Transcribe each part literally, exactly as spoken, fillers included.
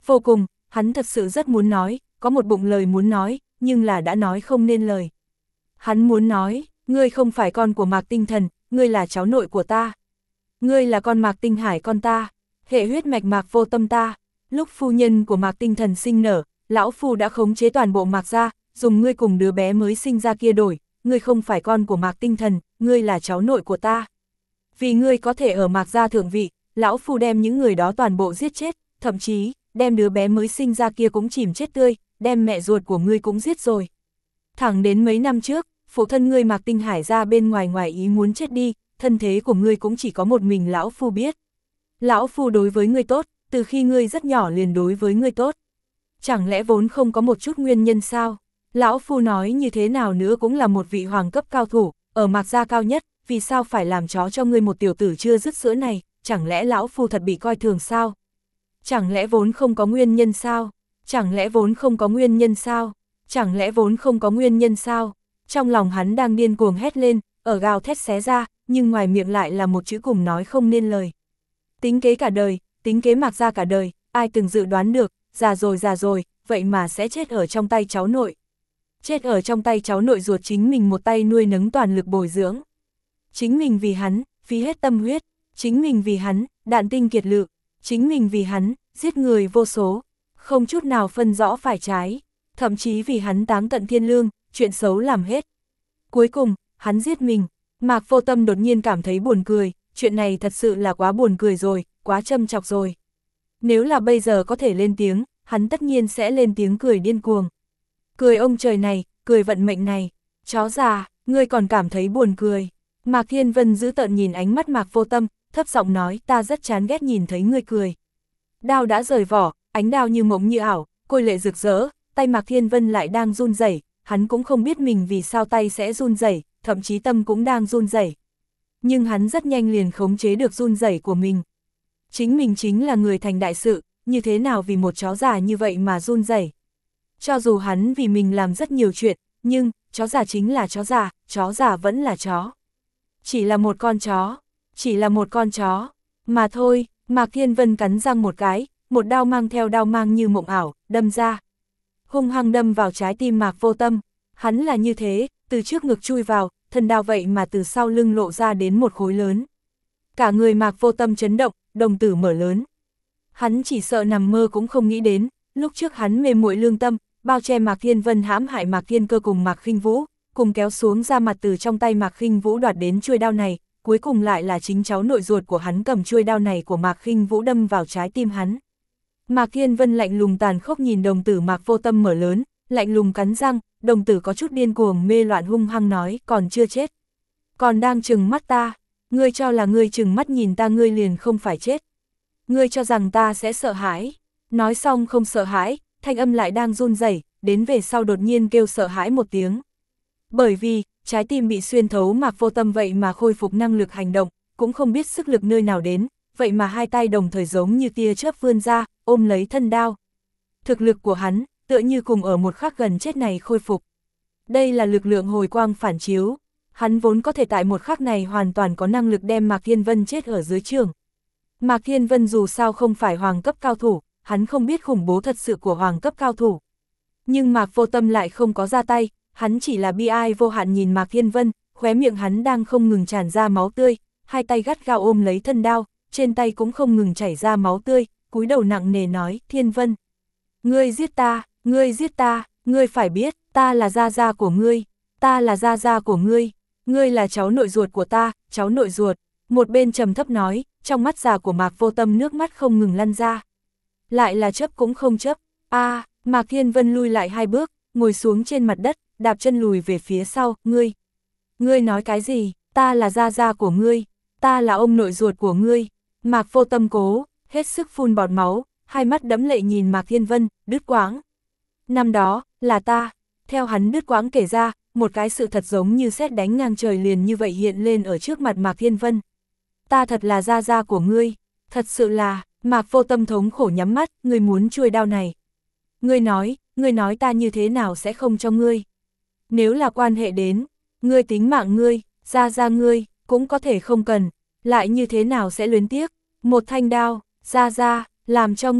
Vô cùng, hắn thật sự rất muốn nói, có một bụng lời muốn nói, nhưng là đã nói không nên lời. Hắn muốn nói, ngươi không phải con của Mạc Tinh Thần, ngươi là cháu nội của ta. Ngươi là con Mạc Tinh Hải con ta, hệ huyết mạch Mạc Vô Tâm ta. Lúc phu nhân của Mạc Tinh Thần sinh nở, lão phu đã khống chế toàn bộ Mạc gia, dùng ngươi cùng đứa bé mới sinh ra kia đổi, ngươi không phải con của Mạc Tinh Thần, ngươi là cháu nội của ta. Vì ngươi có thể ở Mạc gia thượng vị, lão phu đem những người đó toàn bộ giết chết, thậm chí, đem đứa bé mới sinh ra kia cũng chìm chết tươi, đem mẹ ruột của ngươi cũng giết rồi. Thẳng đến mấy năm trước, phụ thân ngươi Mạc Tinh Hải ra bên ngoài ngoài ý muốn chết đi, thân thế của ngươi cũng chỉ có một mình lão phu biết. Lão phu đối với ngươi tốt, từ khi ngươi rất nhỏ liền đối với ngươi tốt. Chẳng lẽ vốn không có một chút nguyên nhân sao? Lão phu nói như thế nào nữa cũng là một vị hoàng cấp cao thủ, ở Mạc gia cao nhất, vì sao phải làm chó cho ngươi một tiểu tử chưa dứt sữa này, chẳng lẽ lão phu thật bị coi thường sao? Chẳng lẽ vốn không có nguyên nhân sao? Chẳng lẽ vốn không có nguyên nhân sao? Chẳng lẽ vốn không có nguyên nhân sao? Trong lòng hắn đang điên cuồng hét lên, ở gào thét xé ra, nhưng ngoài miệng lại là một chữ cùng nói không nên lời. Tính kế cả đời, tính kế Mạc gia cả đời, ai từng dự đoán được, già rồi già rồi, vậy mà sẽ chết ở trong tay cháu nội. Chết ở trong tay cháu nội ruột chính mình một tay nuôi nấng toàn lực bồi dưỡng. Chính mình vì hắn, phí hết tâm huyết, chính mình vì hắn, đạn tinh kiệt lự, chính mình vì hắn, giết người vô số, không chút nào phân rõ phải trái, thậm chí vì hắn táng tận thiên lương, chuyện xấu làm hết. Cuối cùng, hắn giết mình. Mạc Vô Tâm đột nhiên cảm thấy buồn cười, chuyện này thật sự là quá buồn cười rồi, quá châm chọc rồi. Nếu là bây giờ có thể lên tiếng, hắn tất nhiên sẽ lên tiếng cười điên cuồng. Cười ông trời này, cười vận mệnh này, chó già, ngươi còn cảm thấy buồn cười. Mạc Thiên Vân giữ tợn nhìn ánh mắt Mạc Vô Tâm, thấp giọng nói ta rất chán ghét nhìn thấy ngươi cười. Đao đã rời vỏ, ánh đao như mộng như ảo, côi lệ rực rỡ, tay Mạc Thiên Vân lại đang run rẩy, hắn cũng không biết mình vì sao tay sẽ run rẩy, thậm chí tâm cũng đang run rẩy. Nhưng hắn rất nhanh liền khống chế được run rẩy của mình. Chính mình chính là người thành đại sự, như thế nào vì một chó già như vậy mà run rẩy. Cho dù hắn vì mình làm rất nhiều chuyện, nhưng, chó già chính là chó già, chó già vẫn là chó. Chỉ là một con chó, chỉ là một con chó, mà thôi. Mạc Thiên Vân cắn răng một cái, một đao mang theo đao mang như mộng ảo, đâm ra. Hung hăng đâm vào trái tim Mạc Vô Tâm, hắn là như thế, từ trước ngực chui vào, thân đao vậy mà từ sau lưng lộ ra đến một khối lớn. Cả người Mạc Vô Tâm chấn động, đồng tử mở lớn. Hắn chỉ sợ nằm mơ cũng không nghĩ đến, lúc trước hắn mê muội lương tâm, bao che Mạc Thiên Vân hãm hại Mạc Thiên Cơ cùng Mạc Khinh Vũ, cùng kéo xuống ra mặt từ trong tay Mạc Khinh Vũ đoạt đến chuôi đao này, cuối cùng lại là chính cháu nội ruột của hắn cầm chuôi đao này của Mạc Khinh Vũ đâm vào trái tim hắn. Mạc Thiên Vân lạnh lùng tàn khốc nhìn đồng tử Mạc Vô Tâm mở lớn, lạnh lùng cắn răng, đồng tử có chút điên cuồng mê loạn hung hăng nói, còn chưa chết. Còn đang trừng mắt ta, ngươi cho là ngươi trừng mắt nhìn ta ngươi liền không phải chết. Ngươi cho rằng ta sẽ sợ hãi. Nói xong không sợ hãi, thanh âm lại đang run rẩy, đến về sau đột nhiên kêu sợ hãi một tiếng. Bởi vì, trái tim bị xuyên thấu Mạc Vô Tâm vậy mà khôi phục năng lực hành động, cũng không biết sức lực nơi nào đến, vậy mà hai tay đồng thời giống như tia chớp vươn ra, ôm lấy thân đao. Thực lực của hắn, tựa như cùng ở một khắc gần chết này khôi phục. Đây là lực lượng hồi quang phản chiếu, hắn vốn có thể tại một khắc này hoàn toàn có năng lực đem Mạc Thiên Vân chết ở dưới trường. Mạc Thiên Vân dù sao không phải hoàng cấp cao thủ, hắn không biết khủng bố thật sự của hoàng cấp cao thủ. Nhưng Mạc Vô Tâm lại không có ra tay, hắn chỉ là bi ai vô hạn nhìn Mạc Thiên Vân, khóe miệng hắn đang không ngừng tràn ra máu tươi, hai tay gắt gao ôm lấy thân đao, trên tay cũng không ngừng chảy ra máu tươi, cúi đầu nặng nề nói, Thiên Vân. Ngươi giết ta, ngươi giết ta, ngươi phải biết, ta là gia gia của ngươi, ta là gia gia của ngươi, ngươi là cháu nội ruột của ta, cháu nội ruột. Một bên trầm thấp nói, trong mắt già của Mạc Vô Tâm nước mắt không ngừng lăn ra. Lại là chấp cũng không chấp, a à, Mạc Thiên Vân lui lại hai bước, ngồi xuống trên mặt đất, đạp chân lùi về phía sau, ngươi. Ngươi nói cái gì, ta là gia gia của ngươi, ta là ông nội ruột của ngươi. Mạc Vô Tâm cố, hết sức phun bọt máu, hai mắt đẫm lệ nhìn Mạc Thiên Vân, đứt quãng. Năm đó, là ta, theo hắn đứt quãng kể ra, một cái sự thật giống như sét đánh ngang trời liền như vậy hiện lên ở trước mặt Mạc Thiên Vân. Ta thật là gia gia của ngươi, thật sự là. Mạc Vô Tâm thống khổ nhắm mắt, ngươi muốn chuôi đao này. Ngươi nói, ngươi nói ta như thế nào sẽ không cho ngươi. Nếu là quan hệ đến, ngươi tính mạng ngươi, gia gia ngươi, cũng có thể không cần, lại như thế nào sẽ luyến tiếc. Một thanh đao, gia gia, làm cho ngươi,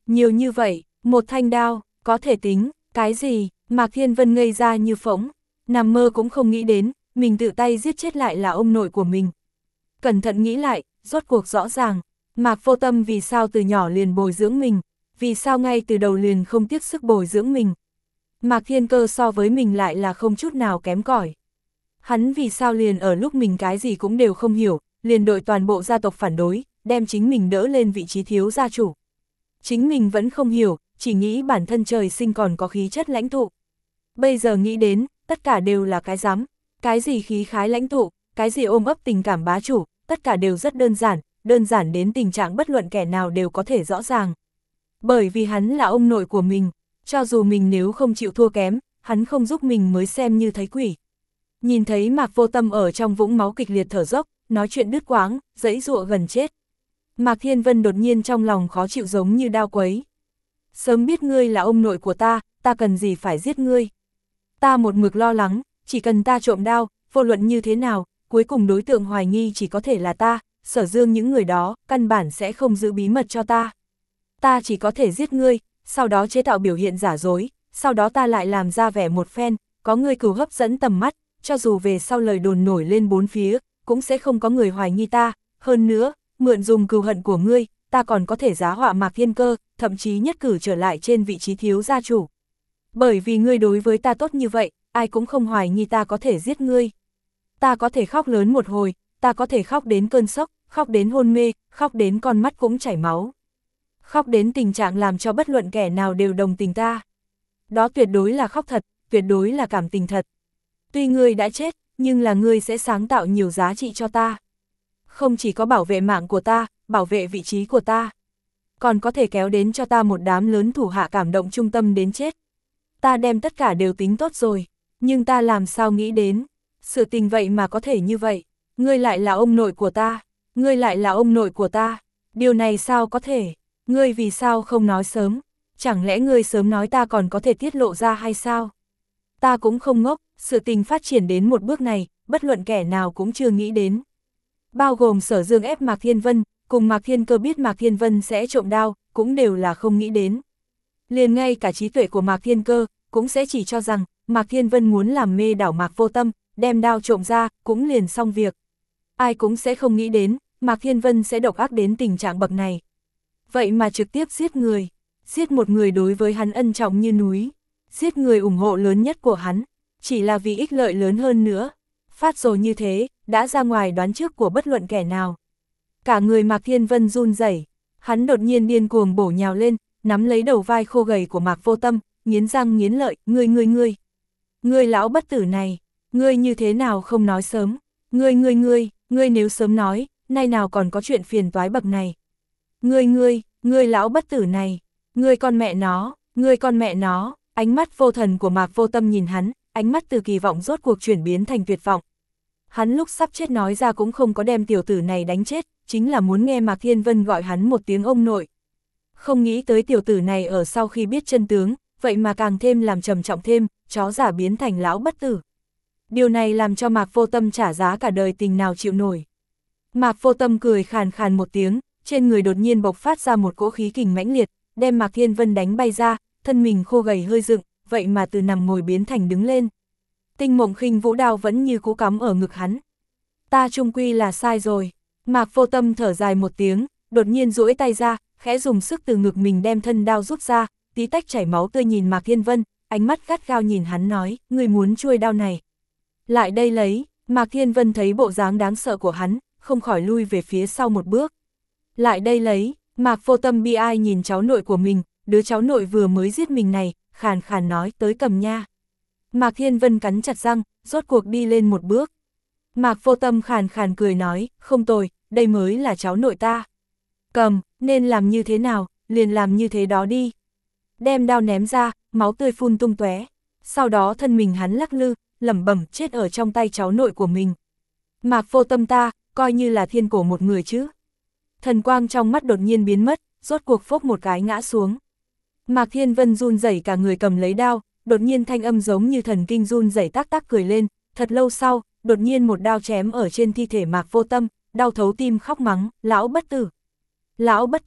Nhiều như vậy, một thanh đao, có thể tính, cái gì, Mạc Thiên Vân ngây ra như phỗng, nằm mơ cũng không nghĩ đến, mình tự tay giết chết lại là ông nội của mình. Cẩn thận nghĩ lại, rốt cuộc rõ ràng, Mạc Vô Tâm vì sao từ nhỏ liền bồi dưỡng mình, vì sao ngay từ đầu liền không tiếc sức bồi dưỡng mình. Mạc Thiên Cơ so với mình lại là không chút nào kém cỏi. Hắn vì sao liền ở lúc mình cái gì cũng đều không hiểu, liền đội toàn bộ gia tộc phản đối, đem chính mình đỡ lên vị trí thiếu gia chủ. Chính mình vẫn không hiểu, chỉ nghĩ bản thân trời sinh còn có khí chất lãnh tụ. Bây giờ nghĩ đến, tất cả đều là cái dám, cái gì khí khái lãnh tụ, cái gì ôm ấp tình cảm bá chủ, tất cả đều rất đơn giản, đơn giản đến tình trạng bất luận kẻ nào đều có thể rõ ràng. Bởi vì hắn là ông nội của mình, cho dù mình nếu không chịu thua kém, hắn không giúp mình mới xem như thấy quỷ. Nhìn thấy Mạc Vô Tâm ở trong vũng máu kịch liệt thở dốc, nói chuyện đứt quãng, giãy giụa gần chết. Mạc Thiên Vân đột nhiên trong lòng khó chịu giống như đao quấy. Sớm biết ngươi là ông nội của ta, ta cần gì phải giết ngươi. Ta một mực lo lắng, chỉ cần ta trộm đao, vô luận như thế nào, cuối cùng đối tượng hoài nghi chỉ có thể là ta, Sở Dương những người đó, căn bản sẽ không giữ bí mật cho ta. Ta chỉ có thể giết ngươi, sau đó chế tạo biểu hiện giả dối, sau đó ta lại làm ra vẻ một phen, có ngươi cừu hấp dẫn tầm mắt, cho dù về sau lời đồn nổi lên bốn phía, cũng sẽ không có người hoài nghi ta, hơn nữa, mượn dùng cừu hận của ngươi, ta còn có thể giá họa Mạc Thiên Cơ, thậm chí nhất cử trở lại trên vị trí thiếu gia chủ. Bởi vì ngươi đối với ta tốt như vậy, ai cũng không hoài nghi ta có thể giết ngươi. Ta có thể khóc lớn một hồi, ta có thể khóc đến cơn sốc, khóc đến hôn mê, khóc đến con mắt cũng chảy máu. Khóc đến tình trạng làm cho bất luận kẻ nào đều đồng tình ta. Đó tuyệt đối là khóc thật, tuyệt đối là cảm tình thật. Tuy ngươi đã chết, nhưng là ngươi sẽ sáng tạo nhiều giá trị cho ta. Không chỉ có bảo vệ mạng của ta, bảo vệ vị trí của ta, còn có thể kéo đến cho ta một đám lớn thủ hạ cảm động trung tâm đến chết. Ta đem tất cả đều tính tốt rồi, nhưng ta làm sao nghĩ đến, sự tình vậy mà có thể như vậy, ngươi lại là ông nội của ta, ngươi lại là ông nội của ta, điều này sao có thể, ngươi vì sao không nói sớm, chẳng lẽ ngươi sớm nói ta còn có thể tiết lộ ra hay sao? Ta cũng không ngốc, sự tình phát triển đến một bước này, bất luận kẻ nào cũng chưa nghĩ đến. Bao gồm Sở Dương ép Mạc Thiên Vân, cùng Mạc Thiên Cơ biết Mạc Thiên Vân sẽ trộm đao, cũng đều là không nghĩ đến. Liền ngay cả trí tuệ của Mạc Thiên Cơ, cũng sẽ chỉ cho rằng, Mạc Thiên Vân muốn làm mê đảo Mạc Vô Tâm, đem đao trộm ra, cũng liền xong việc. Ai cũng sẽ không nghĩ đến, Mạc Thiên Vân sẽ độc ác đến tình trạng bậc này. Vậy mà trực tiếp giết người, giết một người đối với hắn ân trọng như núi, giết người ủng hộ lớn nhất của hắn, chỉ là vì ích lợi lớn hơn nữa. Phát rồi như thế, đã ra ngoài đoán trước của bất luận kẻ nào. Cả người Mạc Thiên Vân run rẩy, hắn đột nhiên điên cuồng bổ nhào lên, nắm lấy đầu vai khô gầy của Mạc Vô Tâm, nghiến răng nghiến lợi, ngươi ngươi ngươi. Ngươi lão bất tử này, ngươi như thế nào không nói sớm, ngươi ngươi ngươi, ngươi nếu sớm nói, nay nào còn có chuyện phiền toái bậc này. Ngươi ngươi, ngươi lão bất tử này, ngươi con mẹ nó, ngươi con mẹ nó, ánh mắt vô thần của Mạc Vô Tâm nhìn hắn, ánh mắt từ kỳ vọng rốt cuộc chuyển biến thành tuyệt vọng. Hắn lúc sắp chết nói ra cũng không có đem tiểu tử này đánh chết, chính là muốn nghe Mạc Thiên Vân gọi hắn một tiếng ông nội. Không nghĩ tới tiểu tử này ở sau khi biết chân tướng, vậy mà càng thêm làm trầm trọng thêm, chó giả biến thành lão bất tử. Điều này làm cho Mạc Vô Tâm trả giá cả đời tình nào chịu nổi. Mạc Vô Tâm cười khàn khàn một tiếng, trên người đột nhiên bộc phát ra một cỗ khí kình mãnh liệt, đem Mạc Thiên Vân đánh bay ra, thân mình khô gầy hơi dựng, vậy mà từ nằm ngồi biến thành đứng lên. Tinh Mộng Khinh Vũ đao vẫn như cũ cắm ở ngực hắn. Ta chung quy là sai rồi. Mạc Vô Tâm thở dài một tiếng, đột nhiên duỗi tay ra, khẽ dùng sức từ ngực mình đem thân đao rút ra, tí tách chảy máu tươi nhìn Mạc Thiên Vân, ánh mắt gắt gao nhìn hắn nói, ngươi muốn chuôi đao này. Lại đây lấy, Mạc Thiên Vân thấy bộ dáng đáng sợ của hắn, không khỏi lui về phía sau một bước. Lại đây lấy, Mạc Vô Tâm bi ai nhìn cháu nội của mình, đứa cháu nội vừa mới giết mình này, khàn khàn nói tới cầm nha. Mạc Thiên Vân cắn chặt răng, rốt cuộc đi lên một bước. Mạc Vô Tâm khàn khàn cười nói, không tồi, đây mới là cháu nội ta. Cầm, nên làm như thế nào, liền làm như thế đó đi. Đem đao ném ra, máu tươi phun tung tóe. Sau đó thân mình hắn lắc lư, lẩm bẩm chết ở trong tay cháu nội của mình. Mạc Vô Tâm ta, coi như là thiên cổ một người chứ. Thần quang trong mắt đột nhiên biến mất, rốt cuộc phốc một cái ngã xuống. Mạc Thiên Vân run rẩy cả người cầm lấy đao, đột nhiên thanh âm giống như thần kinh run rẩy tác tác cười lên, thật lâu sau, đột nhiên một đao chém ở trên thi thể Mạc Vô Tâm, đau thấu tim khóc mắng, lão bất tử. Lão bất tử,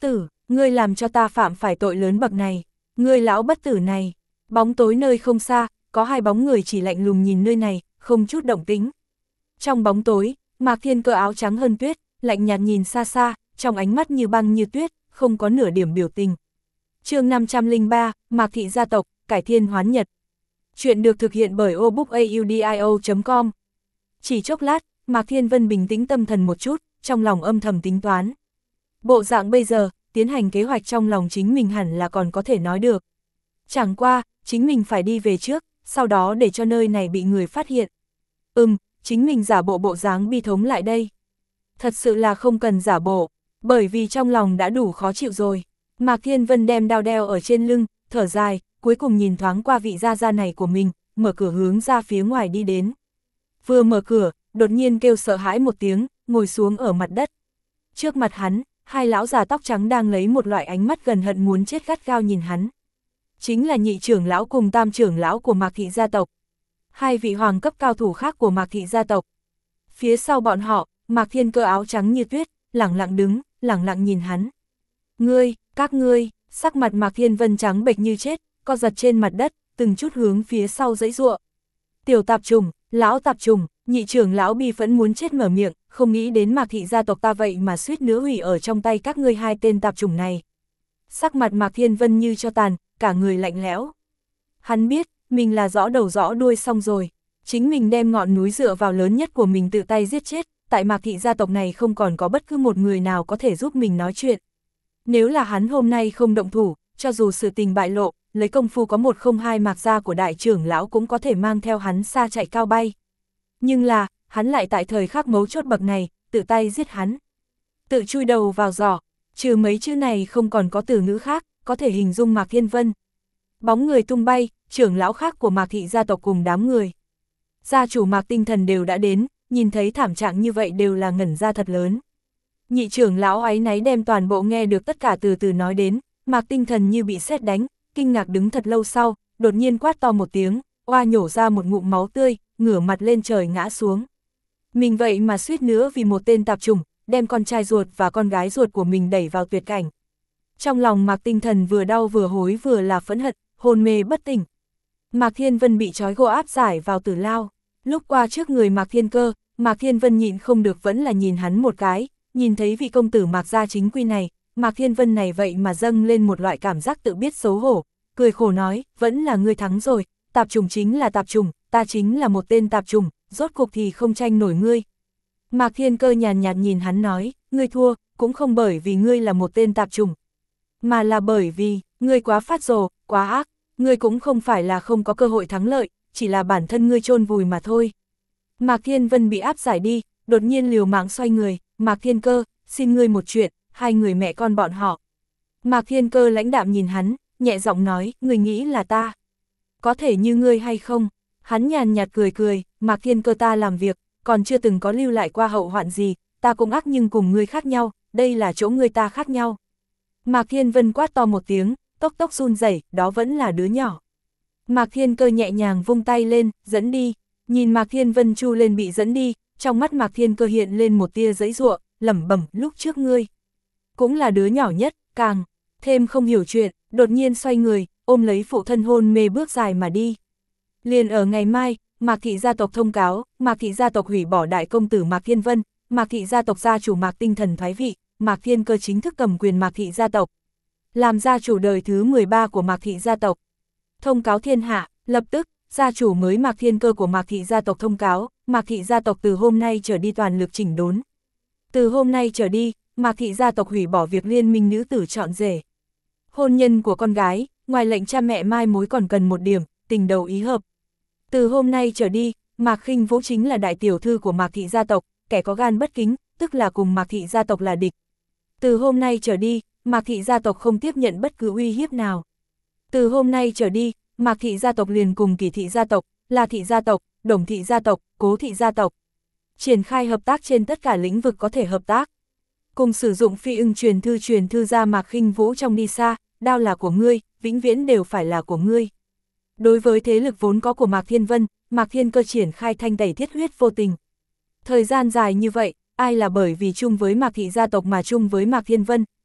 ngươi làm cho ta phạm phải tội lớn bậc này, ngươi lão bất tử này. Bóng tối nơi không xa, có hai bóng người chỉ lạnh lùng nhìn nơi này, không chút động tĩnh. Trong bóng tối, Mạc Thiên Cơ áo trắng hơn tuyết, lạnh nhạt nhìn xa xa, trong ánh mắt như băng như tuyết, không có nửa điểm biểu tình. Chương năm trăm lẻ ba, Mạc Thị gia tộc, cải thiên hoán nhật. Chuyện được thực hiện bởi obookaudio chấm com. Chỉ chốc lát, Mạc Thiên Vân bình tĩnh tâm thần một chút, trong lòng âm thầm tính toán. Bộ dạng bây giờ, tiến hành kế hoạch trong lòng chính mình hẳn là còn có thể nói được. Chẳng qua, chính mình phải đi về trước, sau đó để cho nơi này bị người phát hiện. Ừm, chính mình giả bộ bộ dáng bi thống lại đây. Thật sự là không cần giả bộ, bởi vì trong lòng đã đủ khó chịu rồi. Mạc Thiên Vân đem đao đeo ở trên lưng, thở dài, cuối cùng nhìn thoáng qua vị gia gia này của mình, mở cửa hướng ra phía ngoài đi đến. Vừa mở cửa, đột nhiên kêu sợ hãi một tiếng, ngồi xuống ở mặt đất. Trước mặt hắn, hai lão già tóc trắng đang lấy một loại ánh mắt gần hận muốn chết gắt gao nhìn hắn. Chính là nhị trưởng lão cùng tam trưởng lão của Mạc Thị gia tộc. Hai vị hoàng cấp cao thủ khác của Mạc Thị gia tộc. Phía sau bọn họ, Mạc Thiên Cơ áo trắng như tuyết, lẳng lặng đứng, lẳng lặng nhìn hắn. Ngươi, các ngươi, sắc mặt Mạc Thiên Vân trắng bệch như chết, co giật trên mặt đất, từng chút hướng phía sau giãy giụa. Tiểu tạp trùng, lão tạp trùng, nhị trưởng lão bi phẫn muốn chết mở miệng, không nghĩ đến Mạc Thị gia tộc ta vậy mà suýt nữa hủy ở trong tay các ngươi hai tên tạp trùng này. Sắc mặt Mạc Thiên Vân như cho tàn, cả người lạnh lẽo. Hắn biết, mình là rõ đầu rõ đuôi xong rồi. Chính mình đem ngọn núi dựa vào lớn nhất của mình tự tay giết chết, tại Mạc Thị gia tộc này không còn có bất cứ một người nào có thể giúp mình nói chuyện. Nếu là hắn hôm nay không động thủ, cho dù sự tình bại lộ, lấy công phu có một không hai Mạc gia của đại trưởng lão cũng có thể mang theo hắn xa chạy cao bay. Nhưng là, hắn lại tại thời khắc mấu chốt bậc này, tự tay giết hắn. Tự chui đầu vào giỏ, trừ mấy chữ này không còn có từ ngữ khác, có thể hình dung Mạc Thiên Vân. Bóng người tung bay, trưởng lão khác của Mạc Thị gia tộc cùng đám người. Gia chủ Mạc Tinh Thần đều đã đến, nhìn thấy thảm trạng như vậy đều là ngẩn ra thật lớn. Nhị trưởng lão áy náy đem toàn bộ nghe được tất cả từ từ nói đến, Mạc Tinh Thần như bị sét đánh, kinh ngạc đứng thật lâu sau, đột nhiên quát to một tiếng, oa nhổ ra một ngụm máu tươi, ngửa mặt lên trời ngã xuống. Mình vậy mà suýt nữa vì một tên tạp chủng, đem con trai ruột và con gái ruột của mình đẩy vào tuyệt cảnh. Trong lòng Mạc Tinh Thần vừa đau vừa hối vừa là phẫn hận, hôn mê bất tỉnh. Mạc Thiên Vân bị trói gô áp giải vào tử lao, lúc qua trước người Mạc Thiên Cơ, Mạc Thiên Vân nhịn không được vẫn là nhìn hắn một cái, nhìn thấy vị công tử Mạc gia chính quy này, Mạc Thiên Vân này vậy mà dâng lên một loại cảm giác tự biết xấu hổ, cười khổ nói, vẫn là ngươi thắng rồi, tạp trùng chính là tạp trùng, ta chính là một tên tạp trùng, rốt cuộc thì không tranh nổi ngươi. Mạc Thiên Cơ nhàn nhạt nhìn hắn nói, ngươi thua, cũng không bởi vì ngươi là một tên tạp trùng, mà là bởi vì, ngươi quá phát rồ, quá ác, ngươi cũng không phải là không có cơ hội thắng lợi, chỉ là bản thân ngươi chôn vùi mà thôi. Mạc Thiên Vân bị áp giải đi, đột nhiên liều mạng xoay người, Mạc Thiên Cơ, xin ngươi một chuyện, hai người mẹ con bọn họ. Mạc Thiên Cơ lãnh đạm nhìn hắn, nhẹ giọng nói, ngươi nghĩ là ta có thể như ngươi hay không? Hắn nhàn nhạt cười cười, Mạc Thiên Cơ ta làm việc, còn chưa từng có lưu lại qua hậu hoạn gì, ta cũng ác nhưng cùng ngươi khác nhau, đây là chỗ ngươi ta khác nhau. Mạc Thiên Vân quát to một tiếng, tốc tốc run rẩy, đó vẫn là đứa nhỏ. Mạc Thiên Cơ nhẹ nhàng vung tay lên, dẫn đi, nhìn Mạc Thiên Vân chu lên bị dẫn đi, trong mắt Mạc Thiên Cơ hiện lên một tia giãy giụa, lẩm bẩm, lúc trước ngươi cũng là đứa nhỏ nhất, càng thêm không hiểu chuyện, đột nhiên xoay người, ôm lấy phụ thân hôn mê bước dài mà đi. Liền ở ngày mai, Mạc Thị gia tộc thông cáo, Mạc Thị gia tộc hủy bỏ đại công tử Mạc Thiên Vân, Mạc Thị gia tộc gia chủ Mạc Tinh Thần thoái vị, Mạc Thiên Cơ chính thức cầm quyền Mạc Thị gia tộc, làm gia chủ đời thứ mười ba của Mạc Thị gia tộc. Thông cáo thiên hạ, lập tức, gia chủ mới Mạc Thiên Cơ của Mạc Thị gia tộc thông cáo, Mạc Thị gia tộc từ hôm nay trở đi toàn lực chỉnh đốn. Từ hôm nay trở đi, Mạc Thị gia tộc hủy bỏ việc liên minh nữ tử chọn rể. Hôn nhân của con gái, ngoài lệnh cha mẹ mai mối còn cần một điểm, tình đầu ý hợp. Từ hôm nay trở đi, Mạc Khinh Vũ chính là đại tiểu thư của Mạc Thị gia tộc, kẻ có gan bất kính, tức là cùng Mạc Thị gia tộc là địch. Từ hôm nay trở đi, Mạc Thị gia tộc không tiếp nhận bất cứ uy hiếp nào. Từ hôm nay trở đi, Mạc Thị gia tộc liền cùng Kỳ Thị gia tộc, La Thị gia tộc, Đồng Thị gia tộc, Cố Thị gia tộc triển khai hợp tác trên tất cả lĩnh vực có thể hợp tác. Cùng sử dụng phi ưng truyền thư truyền thư ra Mạc Khinh Vũ trong đi xa, đao là của ngươi, vĩnh viễn đều phải là của ngươi. Đối với thế lực vốn có của Mạc Thiên Vân, Mạc Thiên Cơ triển khai thanh tẩy thiết huyết vô tình. Thời gian dài như vậy, ai là bởi vì chung với Mạc Thị gia tộc mà chung với Mạc Thiên Vân,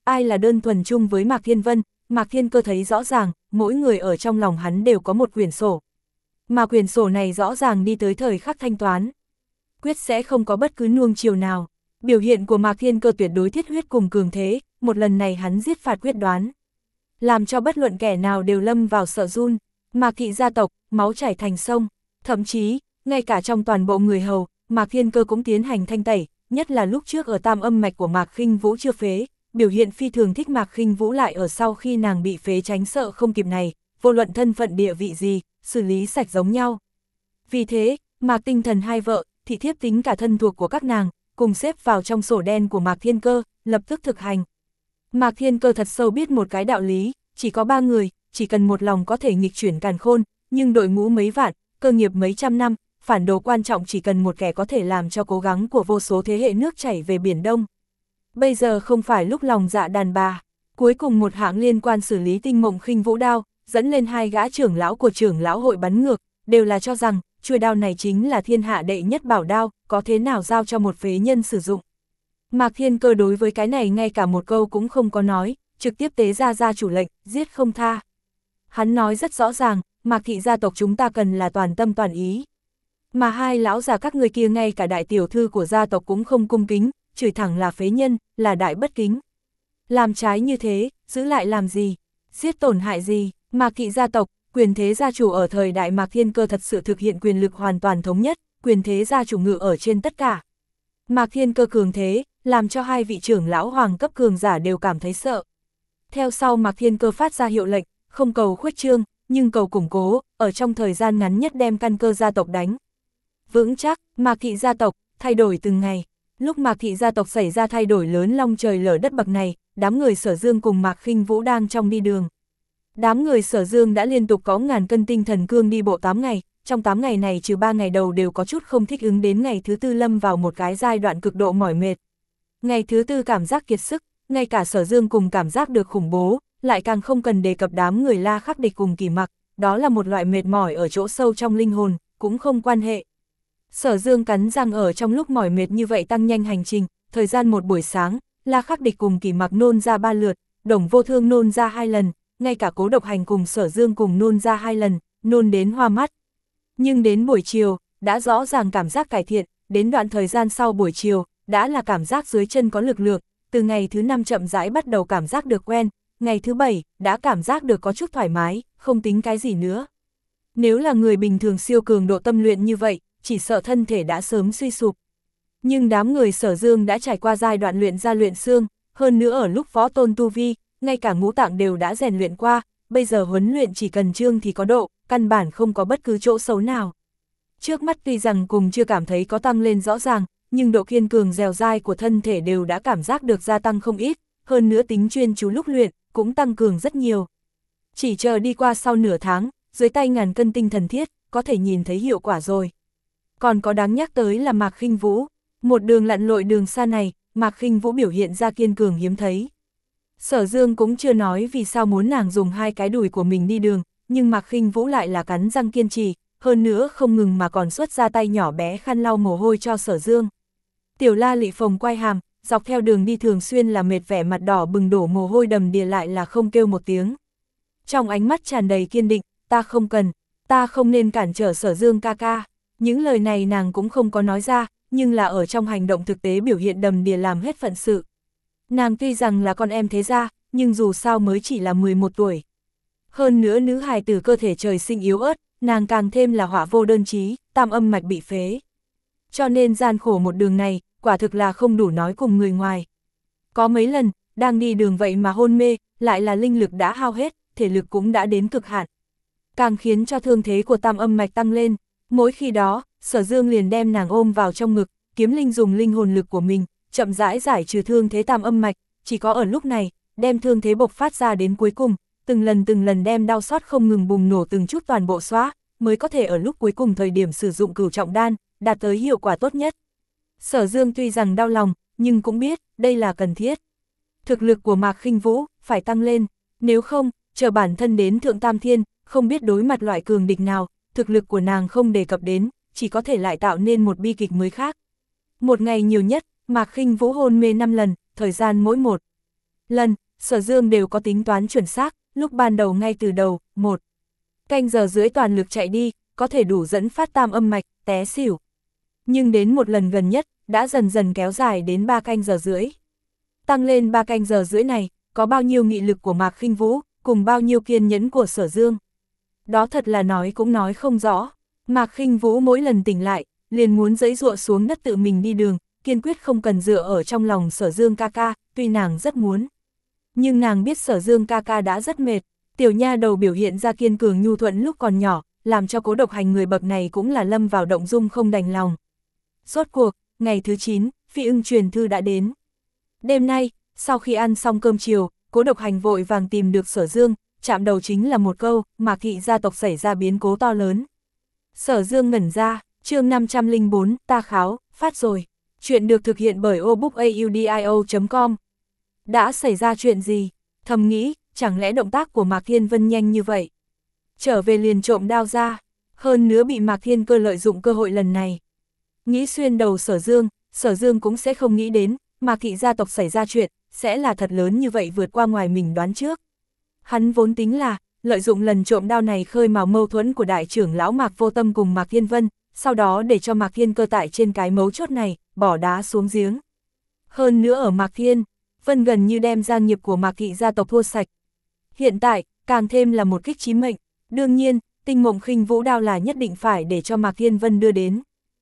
ai là đơn thuần chung với Mạc Thiên Vân, Mạc Thiên Cơ thấy rõ ràng, mỗi người ở trong lòng hắn đều có một quyển sổ. Mà quyển sổ này rõ ràng đi tới thời khắc thanh toán. Quyết sẽ không có bất cứ nuông chiều nào. Biểu hiện của Mạc Thiên Cơ tuyệt đối thiết huyết cùng cường thế, một lần này hắn giết phạt quyết đoán. Làm cho bất luận kẻ nào đều lâm vào sợ run. Mạc thị gia tộc, máu chảy thành sông. Thậm chí, ngay cả trong toàn bộ người hầu, Mạc Thiên Cơ cũng tiến hành thanh tẩy, nhất là lúc trước ở tam âm mạch của Mạc Khinh Vũ chưa phế, biểu hiện phi thường thích Mạc Khinh Vũ lại ở sau khi nàng bị phế tránh sợ không kịp này, vô luận thân phận địa vị gì, xử lý sạch giống nhau. Vì thế, Mạc Tinh Thần hai vợ, thị thiếp tính cả thân thuộc của các nàng, cùng xếp vào trong sổ đen của Mạc Thiên Cơ, lập tức thực hành. Mạc Thiên Cơ thật sâu biết một cái đạo lý, chỉ có ba người, chỉ cần một lòng có thể nghịch chuyển càn khôn, nhưng đội ngũ mấy vạn, cơ nghiệp mấy trăm năm, phản đồ quan trọng chỉ cần một kẻ có thể làm cho cố gắng của vô số thế hệ nước chảy về Biển Đông. Bây giờ không phải lúc lòng dạ đàn bà. Cuối cùng một hạng liên quan xử lý Tinh Mộng Khinh Vũ đao, dẫn lên hai gã trưởng lão của trưởng lão hội bắn ngược, đều là cho rằng, chuôi đao này chính là thiên hạ đệ nhất bảo đao, có thế nào giao cho một phế nhân sử dụng. Mạc Thiên Cơ đối với cái này ngay cả một câu cũng không có nói, trực tiếp tế ra ra chủ lệnh, giết không tha. Hắn nói rất rõ ràng, Mạc thị gia tộc chúng ta cần là toàn tâm toàn ý. Mà hai lão già các người kia ngay cả đại tiểu thư của gia tộc cũng không cung kính, chửi thẳng là phế nhân, là đại bất kính. Làm trái như thế, giữ lại làm gì? Giết tổn hại gì? Mạc thị gia tộc, quyền thế gia chủ ở thời đại Mạc Thiên Cơ thật sự thực hiện quyền lực hoàn toàn thống nhất, quyền thế gia chủ ngự ở trên tất cả. Mạc Thiên Cơ cường thế, làm cho hai vị trưởng lão hoàng cấp cường giả đều cảm thấy sợ. Theo sau Mạc Thiên Cơ phát ra hiệu lệnh, không cầu khuếch trương, nhưng cầu củng cố, ở trong thời gian ngắn nhất đem căn cơ gia tộc đánh vững chắc. Mạc thị gia tộc, thay đổi từng ngày. Lúc Mạc thị gia tộc xảy ra thay đổi lớn long trời lở đất bậc này, đám người Sở Dương cùng Mạc Khinh Vũ đang trong đi đường. Đám người Sở Dương đã liên tục có ngàn cân tinh thần cương đi bộ tám ngày, trong tám ngày này trừ ba ngày đầu đều có chút không thích ứng, đến ngày thứ tư lâm vào một cái giai đoạn cực độ mỏi mệt. Ngày thứ tư cảm giác kiệt sức, ngay cả Sở Dương cùng cảm giác được khủng bố, lại càng không cần đề cập đám người La Khắc Địch cùng Kỳ Mặc, đó là một loại mệt mỏi ở chỗ sâu trong linh hồn, cũng không quan hệ. Sở Dương cắn răng ở trong lúc mỏi mệt như vậy tăng nhanh hành trình, thời gian một buổi sáng, La Khắc Địch cùng Kỳ Mặc nôn ra ba lượt, Đồng Vô Thương nôn ra hai lần, ngay cả Cố Độc Hành cùng Sở Dương cùng nôn ra hai lần, nôn đến hoa mắt. Nhưng đến buổi chiều, đã rõ ràng cảm giác cải thiện, đến đoạn thời gian sau buổi chiều, đã là cảm giác dưới chân có lực lượng, từ ngày thứ năm chậm rãi bắt đầu cảm giác được quen, ngày thứ bảy, đã cảm giác được có chút thoải mái, không tính cái gì nữa. Nếu là người bình thường siêu cường độ tâm luyện như vậy, chỉ sợ thân thể đã sớm suy sụp. Nhưng đám người Sở Dương đã trải qua giai đoạn luyện ra luyện xương, hơn nữa ở lúc võ tôn tu vi, ngay cả ngũ tạng đều đã rèn luyện qua, bây giờ huấn luyện chỉ cần trương thì có độ, căn bản không có bất cứ chỗ xấu nào. Trước mắt tuy rằng cùng chưa cảm thấy có tăng lên rõ ràng, nhưng độ kiên cường dẻo dai của thân thể đều đã cảm giác được gia tăng không ít, hơn nữa tính chuyên chú lúc luyện, cũng tăng cường rất nhiều. Chỉ chờ đi qua sau nửa tháng, dưới tay ngàn cân tinh thần thiết, có thể nhìn thấy hiệu quả rồi. Còn có đáng nhắc tới là Mạc Khinh Vũ, một đường lặn lội đường xa này, Mạc Khinh Vũ biểu hiện ra kiên cường hiếm thấy. Sở Dương cũng chưa nói vì sao muốn nàng dùng hai cái đùi của mình đi đường, nhưng Mạc Khinh Vũ lại là cắn răng kiên trì, hơn nữa không ngừng mà còn xuất ra tay nhỏ bé khăn lau mồ hôi cho Sở Dương. Tiểu La Lị phồng quai hàm, dọc theo đường đi thường xuyên là mệt, vẻ mặt đỏ bừng đổ mồ hôi đầm đìa lại là không kêu một tiếng. Trong ánh mắt tràn đầy kiên định, ta không cần, ta không nên cản trở Sở Dương ca ca. Những lời này nàng cũng không có nói ra, nhưng là ở trong hành động thực tế biểu hiện đầm đìa làm hết phận sự. Nàng tuy rằng là con em thế gia, nhưng dù sao mới chỉ là mười một tuổi. Hơn nữa nữ hài tử cơ thể trời sinh yếu ớt, nàng càng thêm là họa vô đơn chí, tam âm mạch bị phế. Cho nên gian khổ một đường này, quả thực là không đủ nói cùng người ngoài. Có mấy lần, đang đi đường vậy mà hôn mê, lại là linh lực đã hao hết, thể lực cũng đã đến cực hạn. Càng khiến cho thương thế của tam âm mạch tăng lên. Mỗi khi đó, Sở Dương liền đem nàng ôm vào trong ngực, kiếm linh dùng linh hồn lực của mình, chậm rãi giải trừ thương thế tam âm mạch, chỉ có ở lúc này, đem thương thế bộc phát ra đến cuối cùng, từng lần từng lần đem đau xót không ngừng bùng nổ từng chút toàn bộ xóa, mới có thể ở lúc cuối cùng thời điểm sử dụng cửu trọng đan, đạt tới hiệu quả tốt nhất. Sở Dương tuy rằng đau lòng, nhưng cũng biết, đây là cần thiết. Thực lực của Mạc Khinh Vũ, phải tăng lên, nếu không, chờ bản thân đến Thượng Tam Thiên, không biết đối mặt loại cường địch nào, thực lực của nàng không đề cập đến, chỉ có thể lại tạo nên một bi kịch mới khác. Một ngày nhiều nhất, Mạc Khinh Vũ hôn mê năm lần, thời gian mỗi một. lần, Sở Dương đều có tính toán chuẩn xác, lúc ban đầu ngay từ đầu, một canh giờ rưỡi toàn lực chạy đi, có thể đủ dẫn phát tam âm mạch, té xỉu. Nhưng đến một lần gần nhất, đã dần dần kéo dài đến ba canh giờ rưỡi. Tăng lên ba canh giờ rưỡi này, có bao nhiêu nghị lực của Mạc Khinh Vũ, cùng bao nhiêu kiên nhẫn của Sở Dương. Đó thật là nói cũng nói không rõ. Mạc Khinh Vũ mỗi lần tỉnh lại, liền muốn giãy giụa xuống đất tự mình đi đường, kiên quyết không cần dựa ở trong lòng Sở Dương ca ca, tuy nàng rất muốn. Nhưng nàng biết Sở Dương ca ca đã rất mệt, tiểu nha đầu biểu hiện ra kiên cường nhu thuận lúc còn nhỏ, làm cho Cố Độc Hành người bậc này cũng là lâm vào động dung không đành lòng. Rốt cuộc, ngày thứ chín, Phi Ưng truyền thư đã đến. Đêm nay, sau khi ăn xong cơm chiều, Cố Độc Hành vội vàng tìm được Sở Dương, chạm đầu chính là một câu, Mạc thị gia tộc xảy ra biến cố to lớn. Sở Dương ngẩn ra, chương năm trăm lẻ bốn, ta kháo, phát rồi. Chuyện được thực hiện bởi obookaudio chấm com. Đã xảy ra chuyện gì? Thầm nghĩ, chẳng lẽ động tác của Mạc Thiên Vân nhanh như vậy? Trở về liền trộm đao ra, hơn nữa bị Mạc Thiên Cơ lợi dụng cơ hội lần này. Nghĩ xuyên đầu Sở Dương, Sở Dương cũng sẽ không nghĩ đến, Mạc thị gia tộc xảy ra chuyện, sẽ là thật lớn như vậy vượt qua ngoài mình đoán trước. Hắn vốn tính là, lợi dụng lần trộm đao này khơi mào mâu thuẫn của đại trưởng lão Mạc Vô Tâm cùng Mạc Thiên Vân, sau đó để cho Mạc Thiên Cơ tại trên cái mấu chốt này, bỏ đá xuống giếng. Hơn nữa ở Mạc Thiên Vân gần như đem gia nghiệp của Mạc thị gia tộc thua sạch. Hiện tại, càng thêm là một kích chí mệnh, đương nhiên, Tinh Mộng Khinh Vũ đao là nhất định phải để cho Mạc Thiên Vân đưa đến.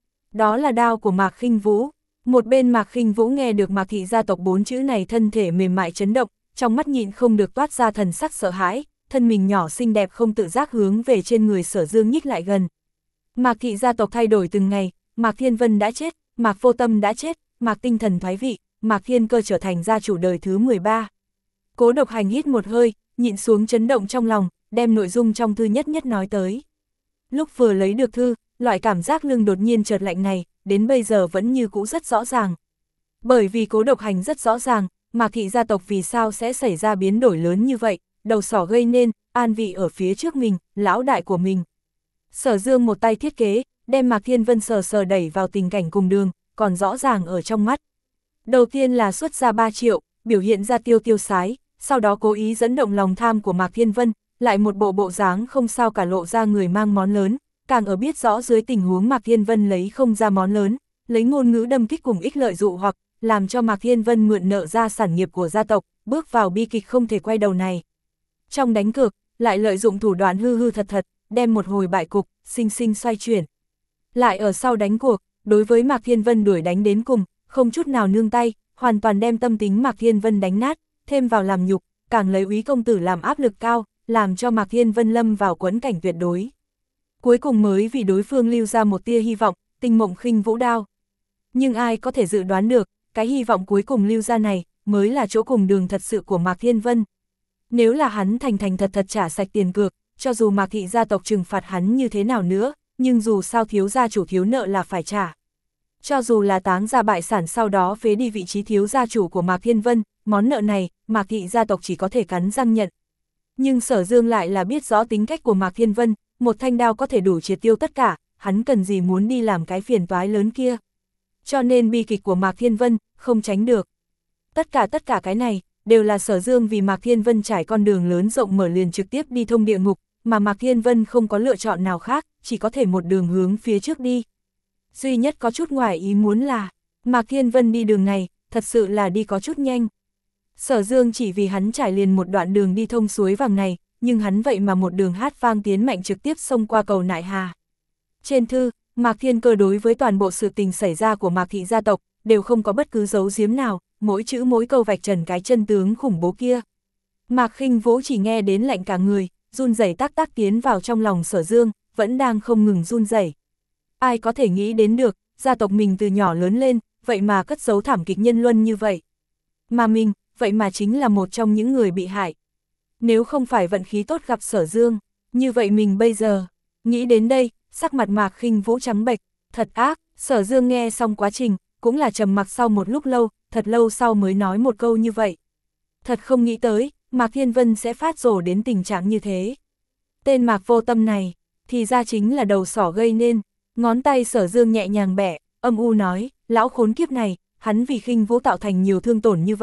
Đó là đao của Mạc Khinh Vũ. Một bên Mạc Khinh Vũ nghe được Mạc thị gia tộc bốn chữ này, thân thể mềm mại chấn động, trong mắt nhịn không được toát ra thần sắc sợ hãi, thân mình nhỏ xinh đẹp không tự giác hướng về trên người Sở Dương nhích lại gần. Mạc thị gia tộc thay đổi từng ngày, Mạc Thiên Vân đã chết, Mạc Vô Tâm đã chết, Mạc Tinh Thần thoái vị, Mạc Thiên Cơ trở thành gia chủ đời thứ mười ba. Cố Độc Hành hít một hơi, nhịn xuống chấn động trong lòng, đem nội dung trong thư nhất nhất nói tới. Lúc vừa lấy được thư, loại cảm giác lưng đột nhiên chợt lạnh này, đến bây giờ vẫn như cũ rất rõ ràng. Bởi vì Cố Độc Hành rất rõ ràng, Mạc thị gia tộc vì sao sẽ xảy ra biến đổi lớn như vậy, đầu sỏ gây nên, an vị ở phía trước mình, lão đại của mình. Sở Dương một tay thiết kế, đem Mạc Thiên Vân sờ sờ đẩy vào tình cảnh cùng đường, còn rõ ràng ở trong mắt. Đầu tiên là xuất ra ba triệu, biểu hiện ra tiêu tiêu sái, sau đó cố ý dẫn động lòng tham của Mạc Thiên Vân, lại một bộ bộ dáng không sao cả lộ ra người mang món lớn, càng ở biết rõ dưới tình huống Mạc Thiên Vân lấy không ra món lớn, lấy ngôn ngữ đâm kích cùng ích lợi dụ hoặc, làm cho Mạc Thiên Vân mượn nợ ra sản nghiệp của gia tộc, bước vào bi kịch không thể quay đầu này. Trong đánh cược, lại lợi dụng thủ đoạn hư hư thật thật, đem một hồi bại cục, sinh sinh xoay chuyển. Lại ở sau đánh cuộc, đối với Mạc Thiên Vân đuổi đánh đến cùng, không chút nào nương tay, hoàn toàn đem tâm tính Mạc Thiên Vân đánh nát, thêm vào làm nhục, càng lấy úy công tử làm áp lực cao, làm cho Mạc Thiên Vân lâm vào quẫn cảnh tuyệt đối. Cuối cùng mới vì đối phương lưu ra một tia hy vọng, Tinh Mộng Khinh Vũ đao. Nhưng ai có thể dự đoán được, cái hy vọng cuối cùng lưu ra này, mới là chỗ cùng đường thật sự của Mạc Thiên Vân. Nếu là hắn thành thành thật thật trả sạch tiền cược, cho dù Mạc thị gia tộc trừng phạt hắn như thế nào nữa, nhưng dù sao thiếu gia chủ thiếu nợ là phải trả. Cho dù là táng ra bại sản sau đó phế đi vị trí thiếu gia chủ của Mạc Thiên Vân, món nợ này, Mạc thị gia tộc chỉ có thể cắn răng nhận. Nhưng Sở Dương lại là biết rõ tính cách của Mạc Thiên Vân, một thanh đao có thể đủ triệt tiêu tất cả, hắn cần gì muốn đi làm cái phiền toái lớn kia. Cho nên bi kịch của Mạc Thiên Vân, không tránh được. Tất cả tất cả cái này, đều là Sở Dương vì Mạc Thiên Vân trải con đường lớn rộng mở liền trực tiếp đi thông địa ngục, mà Mạc Thiên Vân không có lựa chọn nào khác, chỉ có thể một đường hướng phía trước đi. Duy nhất có chút ngoài ý muốn là, Mạc Thiên Vân đi đường này, thật sự là đi có chút nhanh. Sở Dương chỉ vì hắn trải liền một đoạn đường đi thông suối vàng này, nhưng hắn vậy mà một đường hát vang tiến mạnh trực tiếp xông qua cầu Nại Hà. Trên thư, Mạc Thiên Cơ đối với toàn bộ sự tình xảy ra của Mạc thị gia tộc, đều không có bất cứ giấu giếm nào, mỗi chữ mỗi câu vạch trần cái chân tướng khủng bố kia. Mạc Khinh Vũ chỉ nghe đến lạnh cả người, run rẩy tác tác tiến vào trong lòng Sở Dương, vẫn đang không ngừng run rẩy. Ai có thể nghĩ đến được, gia tộc mình từ nhỏ lớn lên, vậy mà cất giấu thảm kịch nhân luân như vậy. Mà mình, vậy mà chính là một trong những người bị hại. Nếu không phải vận khí tốt gặp Sở Dương, như vậy mình bây giờ, nghĩ đến đây, sắc mặt Mạc Khinh Vũ trắng bệch, thật ác. Sở Dương nghe xong quá trình, cũng là trầm mặc sau một lúc lâu, thật lâu sau mới nói một câu như vậy. Thật không nghĩ tới, Mạc Thiên Vân sẽ phát rồ đến tình trạng như thế. Tên Mạc Vô Tâm này, thì ra chính là đầu sỏ gây nên. Ngón tay Sở Dương nhẹ nhàng bẻ, âm u nói, lão khốn kiếp này, hắn vì Khinh Vũ tạo thành nhiều thương tổn như vậy,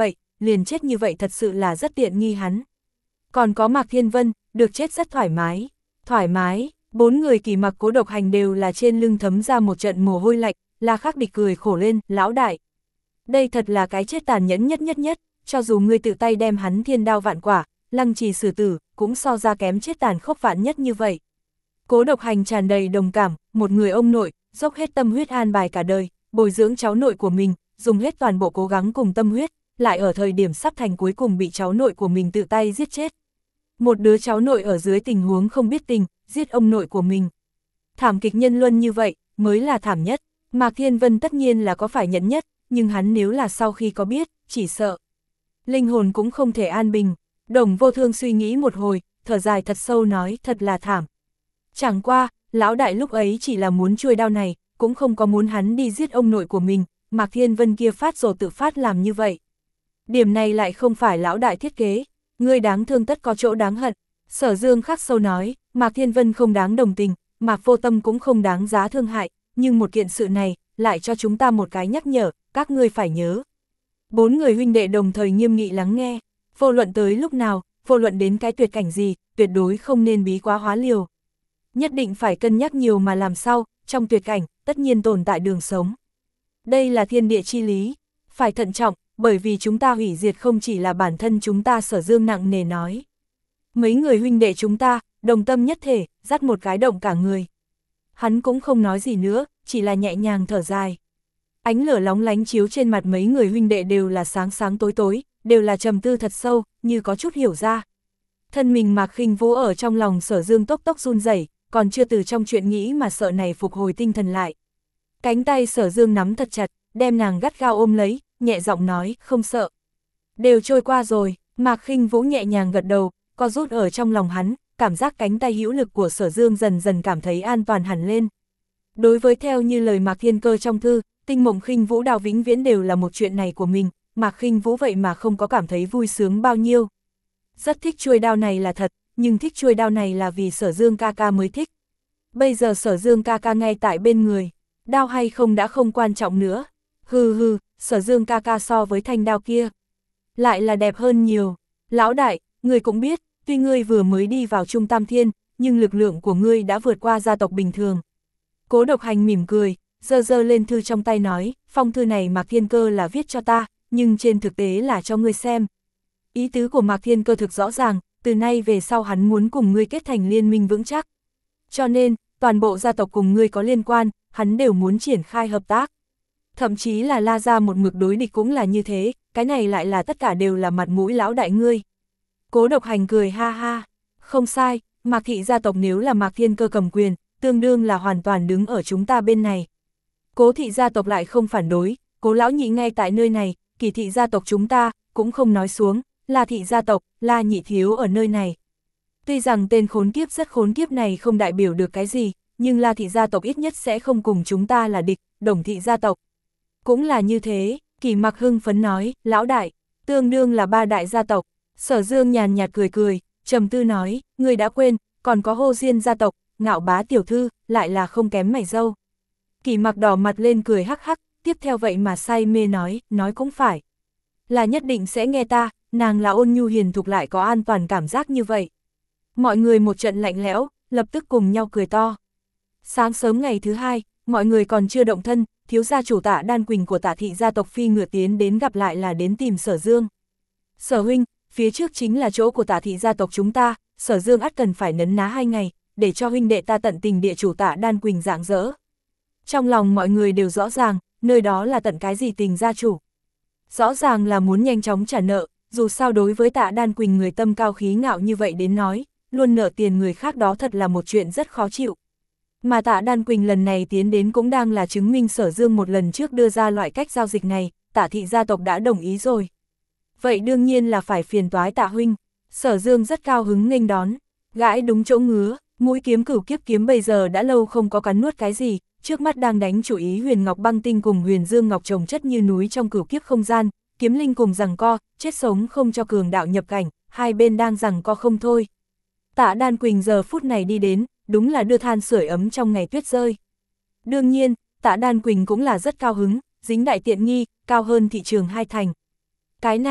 liền chết như vậy thật sự là rất tiện nghi hắn. Còn có Mạc Thiên Vân, được chết rất thoải mái. Thoải mái, bốn người Kỷ Mặc Cố Độc Hành đều là trên lưng thấm ra một trận mồ hôi lạnh, La Khắc Địch cười khổ lên, lão đại. Đây thật là cái chết tàn nhẫn nhất nhất nhất, cho dù ngươi tự tay đem hắn thiên đao vạn quả, lăng trì xử tử, cũng so ra kém chết tàn khốc vạn nhất như vậy. Cố Độc Hành tràn đầy đồng cảm, một người ông nội, dốc hết tâm huyết an bài cả đời, bồi dưỡng cháu nội của mình, dùng hết toàn bộ cố gắng cùng tâm huyết, lại ở thời điểm sắp thành cuối cùng bị cháu nội của mình tự tay giết chết. Một đứa cháu nội ở dưới tình huống không biết tình, giết ông nội của mình. Thảm kịch nhân luân như vậy, mới là thảm nhất. Mạc Thiên Vân tất nhiên là có phải nhận nhất, nhưng hắn nếu là sau khi có biết, chỉ sợ. Linh hồn cũng không thể an bình. Đồng Vô Thương suy nghĩ một hồi, thở dài thật sâu nói, thật là thảm. Chẳng qua, lão đại lúc ấy chỉ là muốn chuôi đao này, cũng không có muốn hắn đi giết ông nội của mình, Mạc Thiên Vân kia phát rồi tự phát làm như vậy. Điểm này lại không phải lão đại thiết kế, ngươi đáng thương tất có chỗ đáng hận. Sở Dương khắc sâu nói, Mạc Thiên Vân không đáng đồng tình, Mạc Vô Tâm cũng không đáng giá thương hại, nhưng một kiện sự này, lại cho chúng ta một cái nhắc nhở, các ngươi phải nhớ. Bốn người huynh đệ đồng thời nghiêm nghị lắng nghe, vô luận tới lúc nào, vô luận đến cái tuyệt cảnh gì, tuyệt đối không nên bí quá hóa liều. Nhất định phải cân nhắc nhiều mà làm sao, trong tuyệt cảnh, tất nhiên tồn tại đường sống. Đây là thiên địa chi lý, phải thận trọng, bởi vì chúng ta hủy diệt không chỉ là bản thân chúng ta. Sở Dương nặng nề nói. Mấy người huynh đệ chúng ta, đồng tâm nhất thể, dắt một cái động cả người. Hắn cũng không nói gì nữa, chỉ là nhẹ nhàng thở dài. Ánh lửa lóng lánh chiếu trên mặt mấy người huynh đệ đều là sáng sáng tối tối, đều là trầm tư thật sâu, như có chút hiểu ra. Thân mình Mạc Khinh Vũ ở trong lòng Sở Dương tốc tốc run rẩy, còn chưa từ trong chuyện nghĩ mà sợ này phục hồi tinh thần lại. Cánh tay Sở Dương nắm thật chặt, đem nàng gắt gao ôm lấy, nhẹ giọng nói, không sợ. Đều trôi qua rồi, Mạc Khinh Vũ nhẹ nhàng gật đầu, co rút ở trong lòng hắn, cảm giác cánh tay hữu lực của Sở Dương dần dần cảm thấy an toàn hẳn lên. Đối với theo như lời Mạc Thiên Cơ trong thư, Tinh Mộng Khinh Vũ đao vĩnh viễn đều là một chuyện này của mình, Mạc Khinh Vũ vậy mà không có cảm thấy vui sướng bao nhiêu. Rất thích chuôi đao này là thật, nhưng thích chuôi đao này là vì Sở Dương ca ca mới thích. Bây giờ Sở Dương ca ca ngay tại bên người, đao hay không đã không quan trọng nữa. Hừ hừ, Sở Dương ca ca so với thanh đao kia, lại là đẹp hơn nhiều. Lão đại, ngươi cũng biết, tuy ngươi vừa mới đi vào Trung Tam Thiên, nhưng lực lượng của ngươi đã vượt qua gia tộc bình thường. Cố Độc Hành mỉm cười, giơ giơ lên thư trong tay nói, phong thư này Mạc Thiên Cơ là viết cho ta, nhưng trên thực tế là cho ngươi xem. Ý tứ của Mạc Thiên Cơ thực rõ ràng, từ nay về sau hắn muốn cùng ngươi kết thành liên minh vững chắc. Cho nên, toàn bộ gia tộc cùng ngươi có liên quan, hắn đều muốn triển khai hợp tác. Thậm chí là La Gia một mực đối địch cũng là như thế, cái này lại là tất cả đều là mặt mũi lão đại ngươi. Cố Độc Hành cười ha ha, không sai, Mạc thị gia tộc nếu là Mạc Thiên Cơ cầm quyền, tương đương là hoàn toàn đứng ở chúng ta bên này. Cố thị gia tộc lại không phản đối, Cố lão nhị ngay tại nơi này, Kỳ thị gia tộc chúng ta, cũng không nói xuống, La thị gia tộc, La nhị thiếu ở nơi này. Tuy rằng tên khốn kiếp rất khốn kiếp này không đại biểu được cái gì, nhưng La thị gia tộc ít nhất sẽ không cùng chúng ta là địch, Đồng thị gia tộc cũng là như thế. Kỷ Mặc hưng phấn nói, lão đại, tương đương là ba đại gia tộc. Sở Dương nhàn nhạt cười cười, trầm tư nói, ngươi đã quên, còn có Hồ Diên gia tộc, Ngạo Bá tiểu thư, lại là không kém mày dâu. Kỷ Mặc đỏ mặt lên cười hắc hắc, tiếp theo vậy mà say mê nói, nói cũng phải. Là nhất định sẽ nghe ta, nàng là ôn nhu hiền thục lại có an toàn cảm giác như vậy. Mọi người một trận lạnh lẽo, lập tức cùng nhau cười to. Sáng sớm ngày thứ hai, mọi người còn chưa động thân, thiếu gia chủ Tạ Đan Quỳnh của Tạ thị gia tộc phi ngựa tiến đến gặp lại là đến tìm Sở Dương. Sở huynh, phía trước chính là chỗ của Tạ thị gia tộc chúng ta, Sở Dương ắt cần phải nấn ná hai ngày, để cho huynh đệ ta tận tình địa chủ Tạ Đan Quỳnh rạng rỡ. Trong lòng mọi người đều rõ ràng, nơi đó là tận cái gì tình gia chủ. Rõ ràng là muốn nhanh chóng trả nợ, dù sao đối với Tạ Đan Quỳnh người tâm cao khí ngạo như vậy đến nói, luôn nợ tiền người khác đó thật là một chuyện rất khó chịu. Mà Tạ Đan Quỳnh lần này tiến đến cũng đang là chứng minh Sở Dương một lần trước đưa ra loại cách giao dịch này, Tạ thị gia tộc đã đồng ý rồi. Vậy đương nhiên là phải phiền toái Tạ huynh. Sở Dương rất cao hứng nghênh đón, gãi đúng chỗ ngứa, mũi kiếm Cửu Kiếp kiếm bây giờ đã lâu không có cắn nuốt cái gì, trước mắt đang đánh chủ ý Huyền Ngọc Băng Tinh cùng Huyền Dương Ngọc chồng chất như núi trong Cửu Kiếp không gian, kiếm linh cùng giằng co, chết sống không cho cường đạo nhập cảnh, hai bên đang giằng co không thôi. Tạ Đan Quỳnh giờ phút này đi đến, đúng là đưa than sưởi ấm trong ngày tuyết rơi. Đương nhiên, Tạ Đan Quỳnh cũng là rất cao hứng, dính đại tiện nghi, cao hơn thị trường hai thành. Cái này,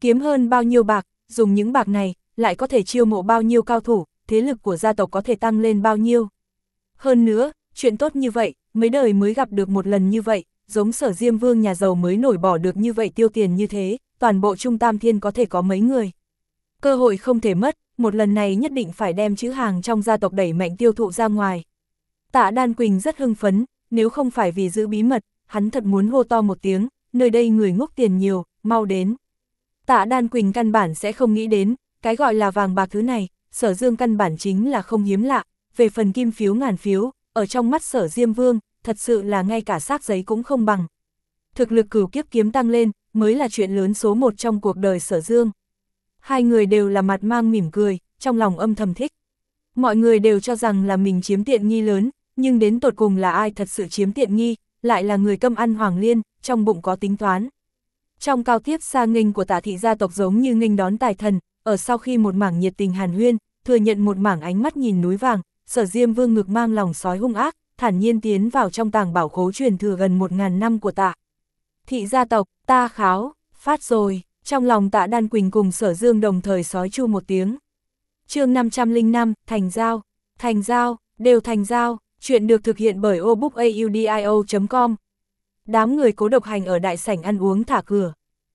kiếm hơn bao nhiêu bạc, dùng những bạc này, lại có thể chiêu mộ bao nhiêu cao thủ, thế lực của gia tộc có thể tăng lên bao nhiêu. Hơn nữa, chuyện tốt như vậy, mấy đời mới gặp được một lần như vậy, giống Sở Diêm Vương nhà giàu mới nổi bỏ được như vậy tiêu tiền như thế, toàn bộ Trung Tam Thiên có thể có mấy người. Cơ hội không thể mất, một lần này nhất định phải đem chữ hàng trong gia tộc đẩy mạnh tiêu thụ ra ngoài. Tạ Đan Quỳnh rất hưng phấn, nếu không phải vì giữ bí mật, hắn thật muốn hô to một tiếng, nơi đây người ngốc tiền nhiều, mau đến. Tạ Đan Quỳnh căn bản sẽ không nghĩ đến, cái gọi là vàng bạc thứ này, Sở Dương căn bản chính là không hiếm lạ, về phần kim phiếu ngàn phiếu, ở trong mắt Sở Diêm Vương, thật sự là ngay cả xác giấy cũng không bằng. Thực lực cửu kiếp kiếm tăng lên, mới là chuyện lớn số một trong cuộc đời Sở Dương. Hai người đều là mặt mang mỉm cười, trong lòng âm thầm thích. Mọi người đều cho rằng là mình chiếm tiện nghi lớn, nhưng đến tột cùng là ai thật sự chiếm tiện nghi, lại là người cơm ăn Hoàng Liên, trong bụng có tính toán. Trong cao tiếp xa nghênh của Tạ thị gia tộc giống như nghênh đón tài thần, ở sau khi một mảng nhiệt tình hàn huyên, thừa nhận một mảng ánh mắt nhìn núi vàng, Sở Diêm Vương ngực mang lòng sói hung ác, thản nhiên tiến vào trong tàng bảo khố truyền thừa gần một ngàn năm của Tạ thị gia tộc. Ta kháo, phát rồi, trong lòng Tạ Đan Quỳnh cùng Sở Dương đồng thời sói chu một tiếng. Chương năm trăm linh năm, thành giao, thành giao, đều thành giao, chuyện được thực hiện bởi obookaudio chấm com. Đám người Cố Độc Hành ở đại sảnh ăn uống thả cửa.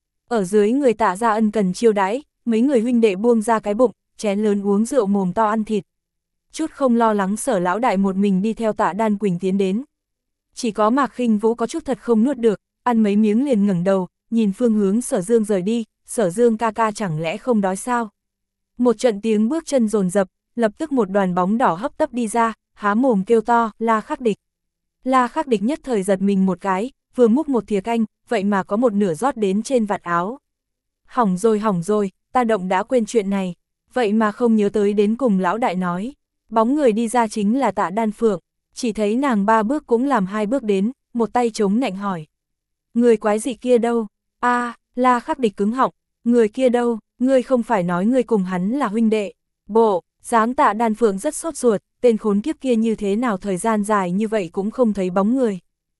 Ở dưới người Tạ gia ân cần chiêu đãi, mấy người huynh đệ buông ra cái bụng, chén lớn uống rượu mồm to ăn thịt. Chút không lo lắng Sở lão đại một mình đi theo Tạ Đan Quỳnh tiến đến. Chỉ có Mạc Khinh Vũ có chút thật không nuốt được, ăn mấy miếng liền ngẩng đầu, nhìn phương hướng Sở Dương rời đi, Sở Dương ca ca chẳng lẽ không đói sao? Một trận tiếng bước chân dồn dập, lập tức một đoàn bóng đỏ hấp tấp đi ra, há mồm kêu to, La Khắc Địch. La Khắc Địch nhất thời giật mình một cái, vừa múc một thìa canh, vậy mà có một nửa rót đến trên vạt áo. Hỏng rồi hỏng rồi, ta động đã quên chuyện này, vậy mà không nhớ tới đến cùng lão đại nói. Bóng người đi ra chính là Tạ Đan Phượng, chỉ thấy nàng ba bước cũng làm hai bước đến, một tay chống nạnh hỏi. Người quái dị kia đâu? A, à, La Khắc Địch cứng họng, người kia đâu? Ngươi không phải nói ngươi cùng hắn là huynh đệ. Bộ, dáng Tạ Đan Phượng rất sốt ruột, tên khốn kiếp kia như thế nào thời gian dài như vậy cũng không thấy bóng người.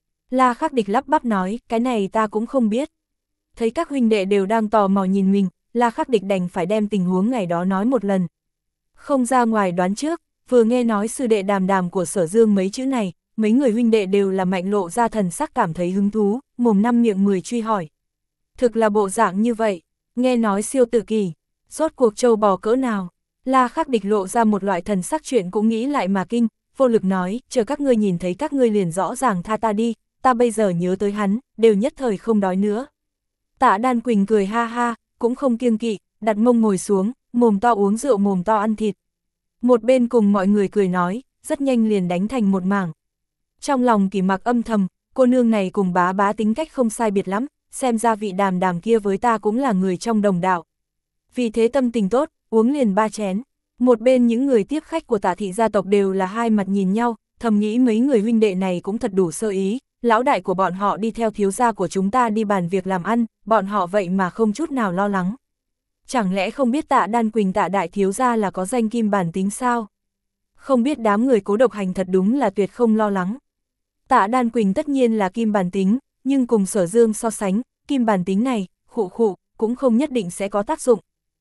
La Khắc Địch lắp bắp nói, cái này ta cũng không biết. Thấy các huynh đệ đều đang tò mò nhìn mình, La Khắc Địch đành phải đem tình huống ngày đó nói một lần. Không ra ngoài đoán trước, vừa nghe nói sư đệ Đàm Đàm của Sở Dương mấy chữ này, mấy người huynh đệ đều là mạnh lộ ra thần sắc cảm thấy hứng thú, mồm năm miệng mười truy hỏi. Thực là bộ dạng như vậy, nghe nói siêu tự kỷ, rốt cuộc trâu bò cỡ nào. La Khắc Địch lộ ra một loại thần sắc chuyện cũng nghĩ lại mà kinh, vô lực nói, chờ các ngươi nhìn thấy các ngươi liền rõ ràng tha ta đi, ta bây giờ nhớ tới hắn, đều nhất thời không đói nữa. Tạ Đan Quỳnh cười ha ha, cũng không kiêng kỵ, đặt mông ngồi xuống, mồm to uống rượu mồm to ăn thịt. Một bên cùng mọi người cười nói, rất nhanh liền đánh thành một mảng. Trong lòng Kỳ Mặc âm thầm, cô nương này cùng bá bá tính cách không sai biệt lắm, xem ra vị Đàm Đàm kia với ta cũng là người trong đồng đạo. Vì thế tâm tình tốt, uống liền ba chén. Một bên những người tiếp khách của Tạ thị gia tộc đều là hai mặt nhìn nhau, thầm nghĩ mấy người huynh đệ này cũng thật đủ sơ ý, lão đại của bọn họ đi theo thiếu gia của chúng ta đi bàn việc làm ăn, bọn họ vậy mà không chút nào lo lắng. Chẳng lẽ không biết Tạ Đan Quỳnh Tạ đại thiếu gia là có danh kim bản tính sao? Không biết đám người Cố Độc Hành thật đúng là tuyệt không lo lắng. Tạ Đan Quỳnh tất nhiên là kim bản tính, nhưng cùng Sở Dương so sánh, kim bản tính này, khụ khụ, cũng không nhất định sẽ có tác dụng.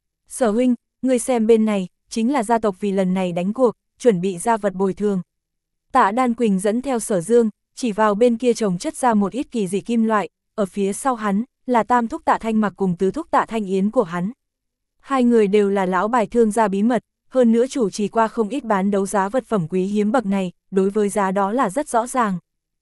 Sở huynh, người xem bên này, chính là gia tộc vì lần này đánh cuộc, chuẩn bị ra vật bồi thường. Tạ Đan Quỳnh dẫn theo Sở Dương, chỉ vào bên kia trồng chất ra một ít kỳ dị kim loại, ở phía sau hắn, là tam thúc Tạ Thanh Mặc cùng tứ thúc Tạ Thanh Yến của hắn. Hai người đều là lão bài thương gia bí mật, hơn nữa chủ trì qua không ít bán đấu giá vật phẩm quý hiếm bậc này, đối với giá đó là rất rõ ràng.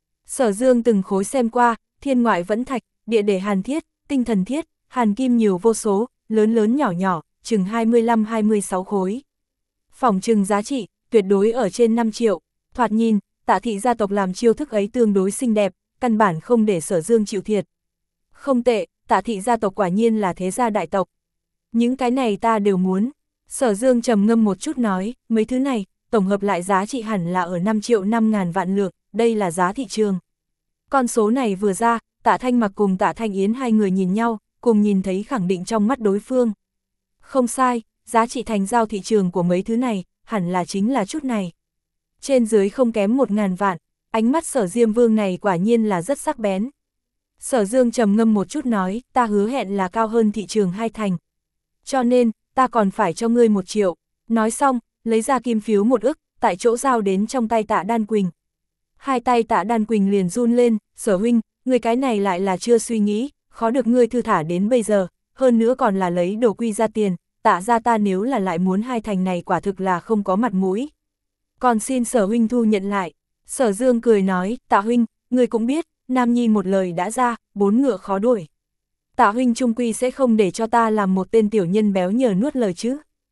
Sở Dương từng khối xem qua, thiên ngoại vẫn thạch, địa để hàn thiết, tinh thần thiết, hàn kim nhiều vô số, lớn lớn nhỏ nhỏ, chừng hai mươi lăm hai mươi sáu khối. Phỏng chừng giá trị, tuyệt đối ở trên năm triệu, thoạt nhìn, Tạ thị gia tộc làm chiêu thức ấy tương đối xinh đẹp, căn bản không để Sở Dương chịu thiệt. Không tệ, Tạ thị gia tộc quả nhiên là thế gia đại tộc. Những cái này ta đều muốn. Sở Dương trầm ngâm một chút nói, mấy thứ này, tổng hợp lại giá trị hẳn là ở năm triệu năm ngàn vạn lượng, đây là giá thị trường. Con số này vừa ra, Tạ Thanh Mặc cùng Tạ Thanh Yến hai người nhìn nhau, cùng nhìn thấy khẳng định trong mắt đối phương. Không sai, giá trị thành giao thị trường của mấy thứ này, hẳn là chính là chút này. Trên dưới không kém một ngàn vạn, ánh mắt Sở Diêm Vương này quả nhiên là rất sắc bén. Sở Dương trầm ngâm một chút nói, ta hứa hẹn là cao hơn thị trường hai thành. Cho nên, ta còn phải cho ngươi một triệu. Nói xong, lấy ra kim phiếu một ức, tại chỗ giao đến trong tay Tạ Đan Quỳnh. Hai tay Tạ Đan Quỳnh liền run lên, Sở huynh, người cái này lại là chưa suy nghĩ, khó được ngươi thư thả đến bây giờ, hơn nữa còn là lấy đồ quy ra tiền, Tạ ra ta nếu là lại muốn hai thành này quả thực là không có mặt mũi. Còn xin Sở huynh thu nhận lại. Sở Dương cười nói, Tạ huynh, ngươi cũng biết, Nam Nhi một lời đã ra, bốn ngựa khó đuổi. Tạ huynh trung quy sẽ không để cho ta làm một tên tiểu nhân béo nhờ nuốt lời chứ.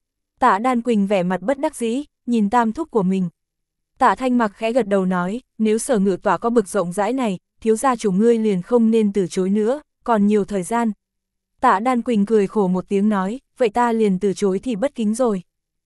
Tạ Đan Quỳnh vẻ mặt bất đắc dĩ, nhìn tam thúc của mình. Tạ Thanh Mặc khẽ gật đầu nói, nếu Sở Ngự Tọa có bực rộng rãi này, thiếu gia chủ ngươi liền không nên từ chối nữa, còn nhiều thời gian. Tạ Đan Quỳnh cười khổ một tiếng nói, vậy ta liền từ chối thì bất kính rồi.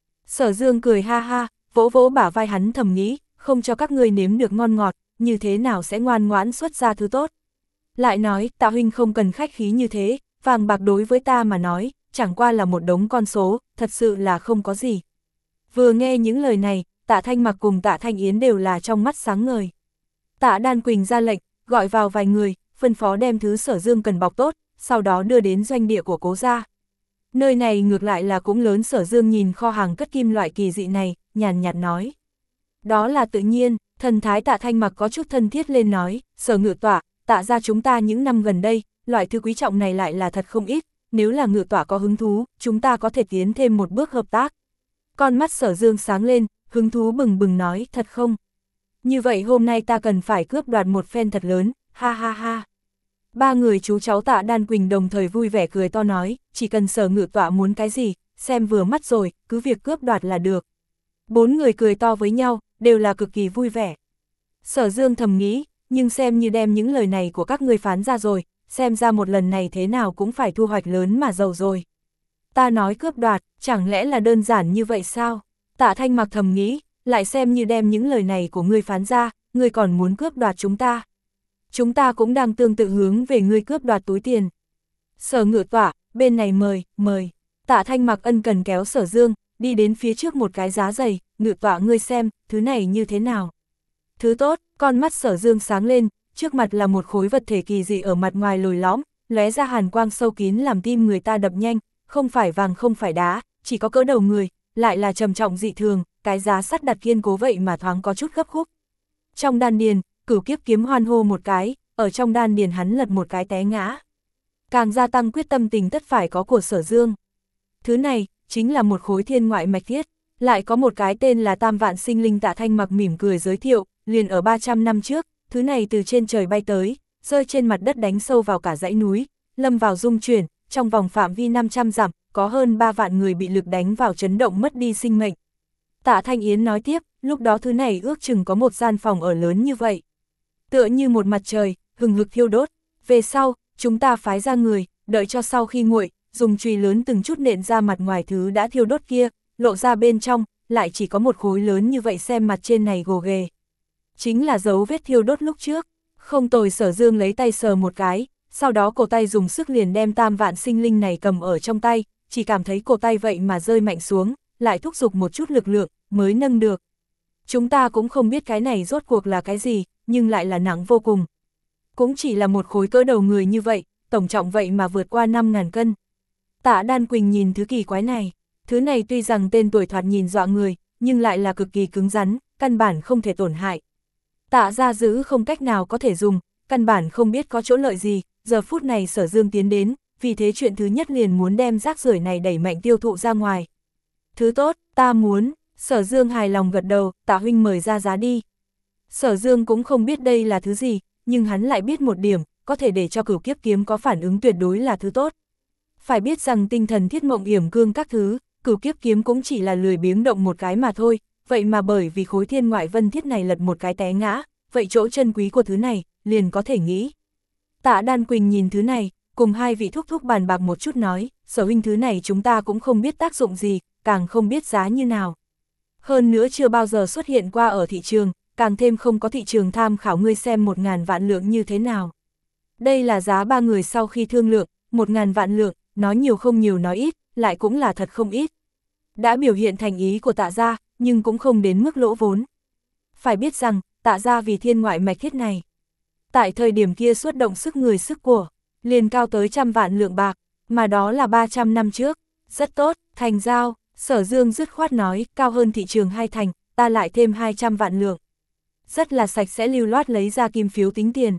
Sở Dương cười ha ha, vỗ vỗ bả vai hắn thầm nghĩ, không cho các ngươi nếm được ngon ngọt, như thế nào sẽ ngoan ngoãn xuất ra thứ tốt. Lại nói, Tạ huynh không cần khách khí như thế, vàng bạc đối với ta mà nói, chẳng qua là một đống con số, thật sự là không có gì. Vừa nghe những lời này, Tạ Thanh Mặc cùng Tạ Thanh Yến đều là trong mắt sáng ngời. Tạ Đan Quỳnh ra lệnh, gọi vào vài người, phân phó đem thứ Sở Dương cần bọc tốt, sau đó đưa đến doanh địa của Cố gia. Nơi này ngược lại là cũng lớn. Sở Dương nhìn kho hàng cất kim loại kỳ dị này, nhàn nhạt nói. Đó là tự nhiên, thần thái Tạ Thanh Mặc có chút thân thiết lên nói, Sở Ngự Tọa, Tạ ra chúng ta những năm gần đây, loại thứ quý trọng này lại là thật không ít, nếu là Ngự Tọa có hứng thú, chúng ta có thể tiến thêm một bước hợp tác. Con mắt Sở Dương sáng lên, hứng thú bừng bừng nói, thật không? Như vậy hôm nay ta cần phải cướp đoạt một phen thật lớn, ha ha ha. Ba người chú cháu Tạ Đan Quỳnh đồng thời vui vẻ cười to nói, chỉ cần Sở Ngự Tọa muốn cái gì, xem vừa mắt rồi, cứ việc cướp đoạt là được. Bốn người cười to với nhau, đều là cực kỳ vui vẻ. Sở Dương thầm nghĩ, nhưng xem như đem những lời này của các ngươi phán ra rồi, xem ra một lần này thế nào cũng phải thu hoạch lớn mà giàu rồi. Ta nói cướp đoạt, chẳng lẽ là đơn giản như vậy sao? Tạ Thanh Mặc thầm nghĩ, lại xem như đem những lời này của ngươi phán ra, ngươi còn muốn cướp đoạt chúng ta. Chúng ta cũng đang tương tự hướng về ngươi cướp đoạt túi tiền. Sở Ngự Tọa, bên này mời, mời. Tạ Thanh Mặc ân cần kéo Sở Dương, đi đến phía trước một cái giá giày, Ngự Tọa ngươi xem, thứ này như thế nào? Thứ tốt, con mắt Sở Dương sáng lên, trước mặt là một khối vật thể kỳ dị ở mặt ngoài lồi lõm, lóe ra hàn quang sâu kín làm tim người ta đập nhanh, không phải vàng không phải đá, chỉ có cỡ đầu người, lại là trầm trọng dị thường, cái giá sắt đặt kiên cố vậy mà thoáng có chút gấp khúc. Trong đan điền, Cửu Kiếp Kiếm hoan hô một cái, ở trong đan điền hắn lật một cái té ngã. Càng gia tăng quyết tâm tình tất phải có của Sở Dương. Thứ này, chính là một khối thiên ngoại mạch thiết, lại có một cái tên là Tam Vạn Sinh Linh. Tạ Thanh Mặc mỉm cười giới thiệu, liền ở ba trăm năm trước, thứ này từ trên trời bay tới, rơi trên mặt đất đánh sâu vào cả dãy núi, lâm vào dung chuyển, trong vòng phạm vi năm trăm dặm, có hơn ba vạn người bị lực đánh vào chấn động mất đi sinh mệnh. Tạ Thanh Yến nói tiếp, lúc đó thứ này ước chừng có một gian phòng ở lớn như vậy. Tựa như một mặt trời, hừng hực thiêu đốt. Về sau, chúng ta phái ra người, đợi cho sau khi nguội, dùng chùy lớn từng chút nện ra mặt ngoài thứ đã thiêu đốt kia, lộ ra bên trong, lại chỉ có một khối lớn như vậy, xem mặt trên này gồ ghề. Chính là dấu vết thiêu đốt lúc trước. Không tồi. Sở Dương lấy tay sờ một cái, sau đó cổ tay dùng sức liền đem Tam Vạn Sinh Linh này cầm ở trong tay, chỉ cảm thấy cổ tay vậy mà rơi mạnh xuống, lại thúc giục một chút lực lượng, mới nâng được. Chúng ta cũng không biết cái này rốt cuộc là cái gì, nhưng lại là nặng vô cùng. Cũng chỉ là một khối cỡ đầu người như vậy, tổng trọng vậy mà vượt qua năm ngàn cân. Tạ Đan Quỳnh nhìn thứ kỳ quái này, thứ này tuy rằng tên tuổi thoạt nhìn dọa người, nhưng lại là cực kỳ cứng rắn, căn bản không thể tổn hại. Tạ gia giữ không cách nào có thể dùng, căn bản không biết có chỗ lợi gì, giờ phút này Sở Dương tiến đến, vì thế chuyện thứ nhất liền muốn đem rác rưởi này đẩy mạnh tiêu thụ ra ngoài. Thứ tốt, ta muốn. Sở Dương hài lòng gật đầu, Tạ huynh mời ra giá đi. Sở Dương cũng không biết đây là thứ gì, nhưng hắn lại biết một điểm, có thể để cho Cửu Kiếp Kiếm có phản ứng tuyệt đối là thứ tốt. Phải biết rằng tinh thần thiết mộng yểm cương các thứ, Cửu Kiếp Kiếm cũng chỉ là lười biếng động một cái mà thôi, vậy mà bởi vì khối thiên ngoại vân thiết này lật một cái té ngã, vậy chỗ chân quý của thứ này, liền có thể nghĩ. Tạ Đan Quỳnh nhìn thứ này, cùng hai vị thúc thúc bàn bạc một chút nói, Sở huynh thứ này chúng ta cũng không biết tác dụng gì, càng không biết giá như nào. Hơn nữa chưa bao giờ xuất hiện qua ở thị trường, càng thêm không có thị trường tham khảo, ngươi xem một ngàn vạn lượng như thế nào. Đây là giá ba người sau khi thương lượng, một ngàn vạn lượng, nói nhiều không nhiều nói ít, lại cũng là thật không ít. Đã biểu hiện thành ý của Tạ gia, nhưng cũng không đến mức lỗ vốn. Phải biết rằng, Tạ gia vì thiên ngoại mạch thiết này, Tại thời điểm kia xuất động sức người sức của, liền cao tới trăm vạn lượng bạc, mà đó là ba trăm năm trước. Rất tốt, thành giao, Sở Dương dứt khoát nói, cao hơn thị trường hai thành, ta lại thêm hai trăm vạn lượng. Rất là sạch sẽ lưu loát lấy ra kim phiếu tính tiền.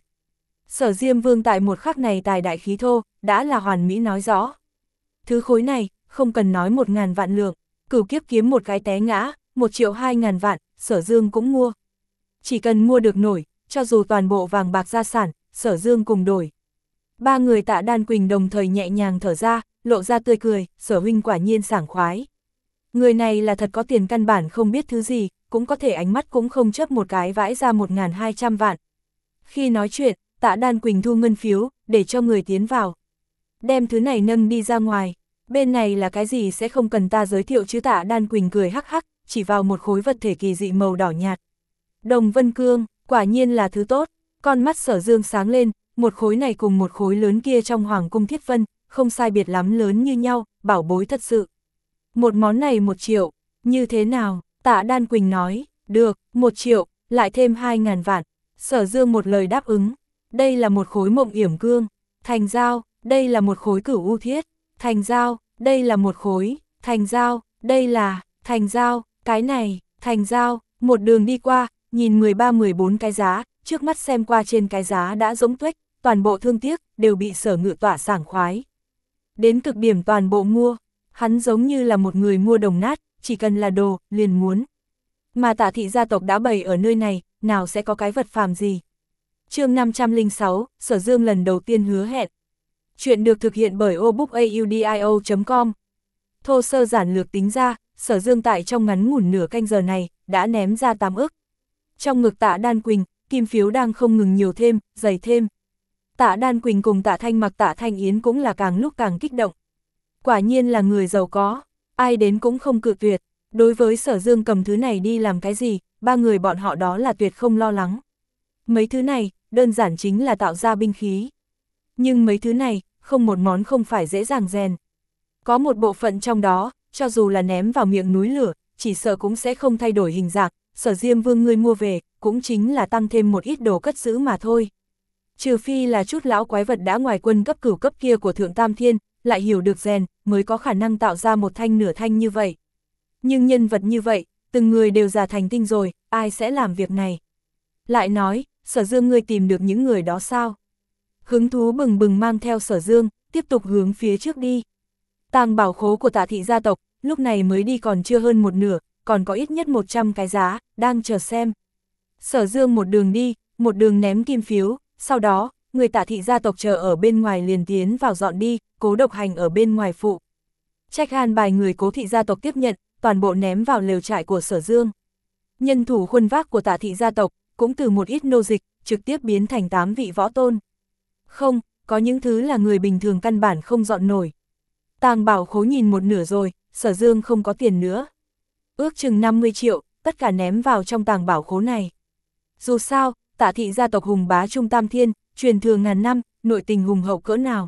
Sở Diêm Vương tại một khắc này tài đại khí thô, đã là hoàn mỹ nói rõ. Thứ khối này, không cần nói một ngàn vạn lượng, cửu kiếp kiếm một cái té ngã, một triệu hai ngàn vạn, Sở Dương cũng mua. Chỉ cần mua được nổi, cho dù toàn bộ vàng bạc gia sản, Sở Dương cùng đổi. Ba người Tạ Đan Quỳnh đồng thời nhẹ nhàng thở ra, lộ ra tươi cười, Sở huynh quả nhiên sảng khoái. Người này là thật có tiền, căn bản không biết thứ gì, cũng có thể ánh mắt cũng không chớp một cái vãi ra một nghìn hai trăm vạn. Khi nói chuyện, Tạ Đan Quỳnh thu ngân phiếu, để cho người tiến vào. Đem thứ này nâng đi ra ngoài, bên này là cái gì sẽ không cần ta giới thiệu chứ. Tạ Đan Quỳnh cười hắc hắc, chỉ vào một khối vật thể kỳ dị màu đỏ nhạt. Đồng Vân Cương, quả nhiên là thứ tốt, con mắt Sở Dương sáng lên, một khối này cùng một khối lớn kia trong Hoàng cung Thiết Vân, không sai biệt lắm lớn như nhau, bảo bối thật sự. Một món này một triệu, như thế nào? Tạ Đan Quỳnh nói, được, một triệu, lại thêm hai ngàn vạn. Sở Dương một lời đáp ứng, đây là một khối mộng yểm cương, thành giao, đây là một khối cửu u thiết, thành giao, đây là một khối, thành giao, đây là, thành giao, cái này, thành giao, một đường đi qua, nhìn mười ba mười bốn cái giá, trước mắt xem qua trên cái giá đã rỗng tuếch, toàn bộ thương tiếc, đều bị Sở Ngự tỏa sảng khoái. Đến cực điểm toàn bộ mua, hắn giống như là một người mua đồng nát, chỉ cần là đồ, liền muốn. Mà Tạ thị gia tộc đã bày ở nơi này, nào sẽ có cái vật phàm gì. Chương năm trăm lẻ sáu, Sở Dương lần đầu tiên hứa hẹn. Chuyện được thực hiện bởi obookaudio chấm com. Thô sơ giản lược tính ra, Sở Dương tại trong ngắn ngủn nửa canh giờ này, đã ném ra tám ức. Trong ngực Tạ Đan Quỳnh, kim phiếu đang không ngừng nhiều thêm, dày thêm. Tạ Đan Quỳnh cùng Tạ Thanh Mặc Tạ Thanh Yến cũng là càng lúc càng kích động. Quả nhiên là người giàu có, ai đến cũng không cự tuyệt. Đối với Sở Dương cầm thứ này đi làm cái gì, ba người bọn họ đó là tuyệt không lo lắng. Mấy thứ này, đơn giản chính là tạo ra binh khí. Nhưng mấy thứ này, không một món không phải dễ dàng rèn. Có một bộ phận trong đó, cho dù là ném vào miệng núi lửa, chỉ sợ cũng sẽ không thay đổi hình dạng. Sở Diêm Vương ngươi mua về, cũng chính là tăng thêm một ít đồ cất giữ mà thôi. Trừ phi là chút lão quái vật đã ngoài quân cấp cửu cấp kia của Thượng Tam Thiên, lại hiểu được rèn, mới có khả năng tạo ra một thanh nửa thanh như vậy. Nhưng nhân vật như vậy, từng người đều già thành tinh rồi, ai sẽ làm việc này? Lại nói, Sở Dương ngươi tìm được những người đó sao? Hứng thú bừng bừng mang theo Sở Dương, tiếp tục hướng phía trước đi. Tàng bảo khố của Tạ thị gia tộc, lúc này mới đi còn chưa hơn một nửa, còn có ít nhất một trăm cái giá, đang chờ xem. Sở Dương một đường đi, một đường ném kim phiếu, sau đó, người Tạ thị gia tộc chờ ở bên ngoài liền tiến vào dọn đi, Cố Độc Hành ở bên ngoài phụ. Trách an bài người Cố thị gia tộc tiếp nhận, toàn bộ ném vào lều trại của Sở Dương. Nhân thủ khuân vác của Tạ thị gia tộc, cũng từ một ít nô dịch, trực tiếp biến thành tám vị võ tôn. Không, có những thứ là người bình thường căn bản không dọn nổi. Tàng bảo khố nhìn một nửa rồi, Sở Dương không có tiền nữa. Ước chừng năm mươi triệu, tất cả ném vào trong tàng bảo khố này. Dù sao, Tạ thị gia tộc hùng bá Trung Tam Thiên, truyền thừa ngàn năm, nội tình hùng hậu cỡ nào.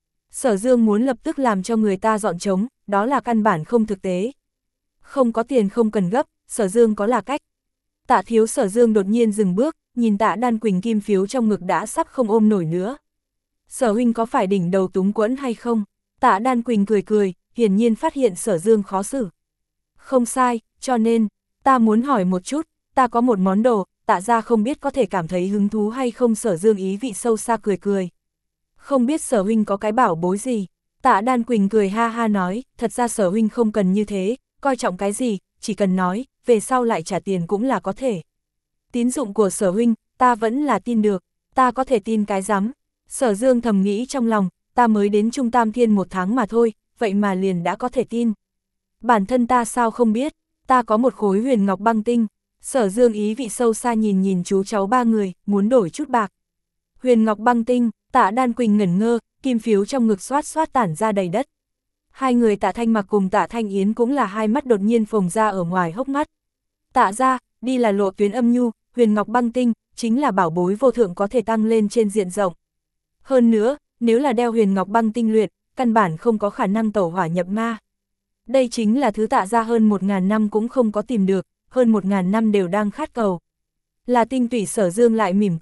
Sở Dương muốn lập tức làm cho người ta dọn trống, đó là căn bản không thực tế. Không có tiền không cần gấp, Sở Dương có là cách. Tạ thiếu Sở Dương đột nhiên dừng bước, nhìn Tạ Đan Quỳnh kim phiếu trong ngực đã sắp không ôm nổi nữa. Sở huynh có phải đỉnh đầu túng quẫn hay không? Tạ Đan Quỳnh cười cười, hiển nhiên phát hiện Sở Dương khó xử. Không sai, cho nên, ta muốn hỏi một chút, ta có một món đồ, Tạ gia không biết có thể cảm thấy hứng thú hay không. Sở Dương ý vị sâu xa cười cười. Không biết Sở huynh có cái bảo bối gì? Tạ Đan Quỳnh cười ha ha nói, thật ra Sở huynh không cần như thế, coi trọng cái gì, chỉ cần nói, về sau lại trả tiền cũng là có thể. Tín dụng của Sở huynh, ta vẫn là tin được, ta có thể tin cái rắm. Sở Dương thầm nghĩ trong lòng, ta mới đến Trung Tam Thiên một tháng mà thôi, vậy mà liền đã có thể tin. Bản thân ta sao không biết, ta có một khối huyền ngọc băng tinh. Sở Dương ý vị sâu xa nhìn nhìn chú cháu ba người, muốn đổi chút bạc. Huyền ngọc băng tinh, Tạ Đan Quỳnh ngẩn ngơ, kim phiếu trong ngực xoát xoát tản ra đầy đất. Hai người Tạ Thanh Mặc cùng Tạ Thanh Yến cũng là hai mắt đột nhiên phồng ra ở ngoài hốc mắt. Tạ ra, đi là lộ tuyến âm nhu, huyền ngọc băng tinh, chính là bảo bối vô thượng có thể tăng lên trên diện rộng. Hơn nữa, nếu là đeo huyền ngọc băng tinh luyện, căn bản không có khả năng tẩu hỏa nhập ma. Đây chính là thứ Tạ ra hơn một ngàn năm cũng không có tìm được, hơn một ngàn năm đều đang khát cầu. Là tinh tủy Sở Dương lại mỉm cười,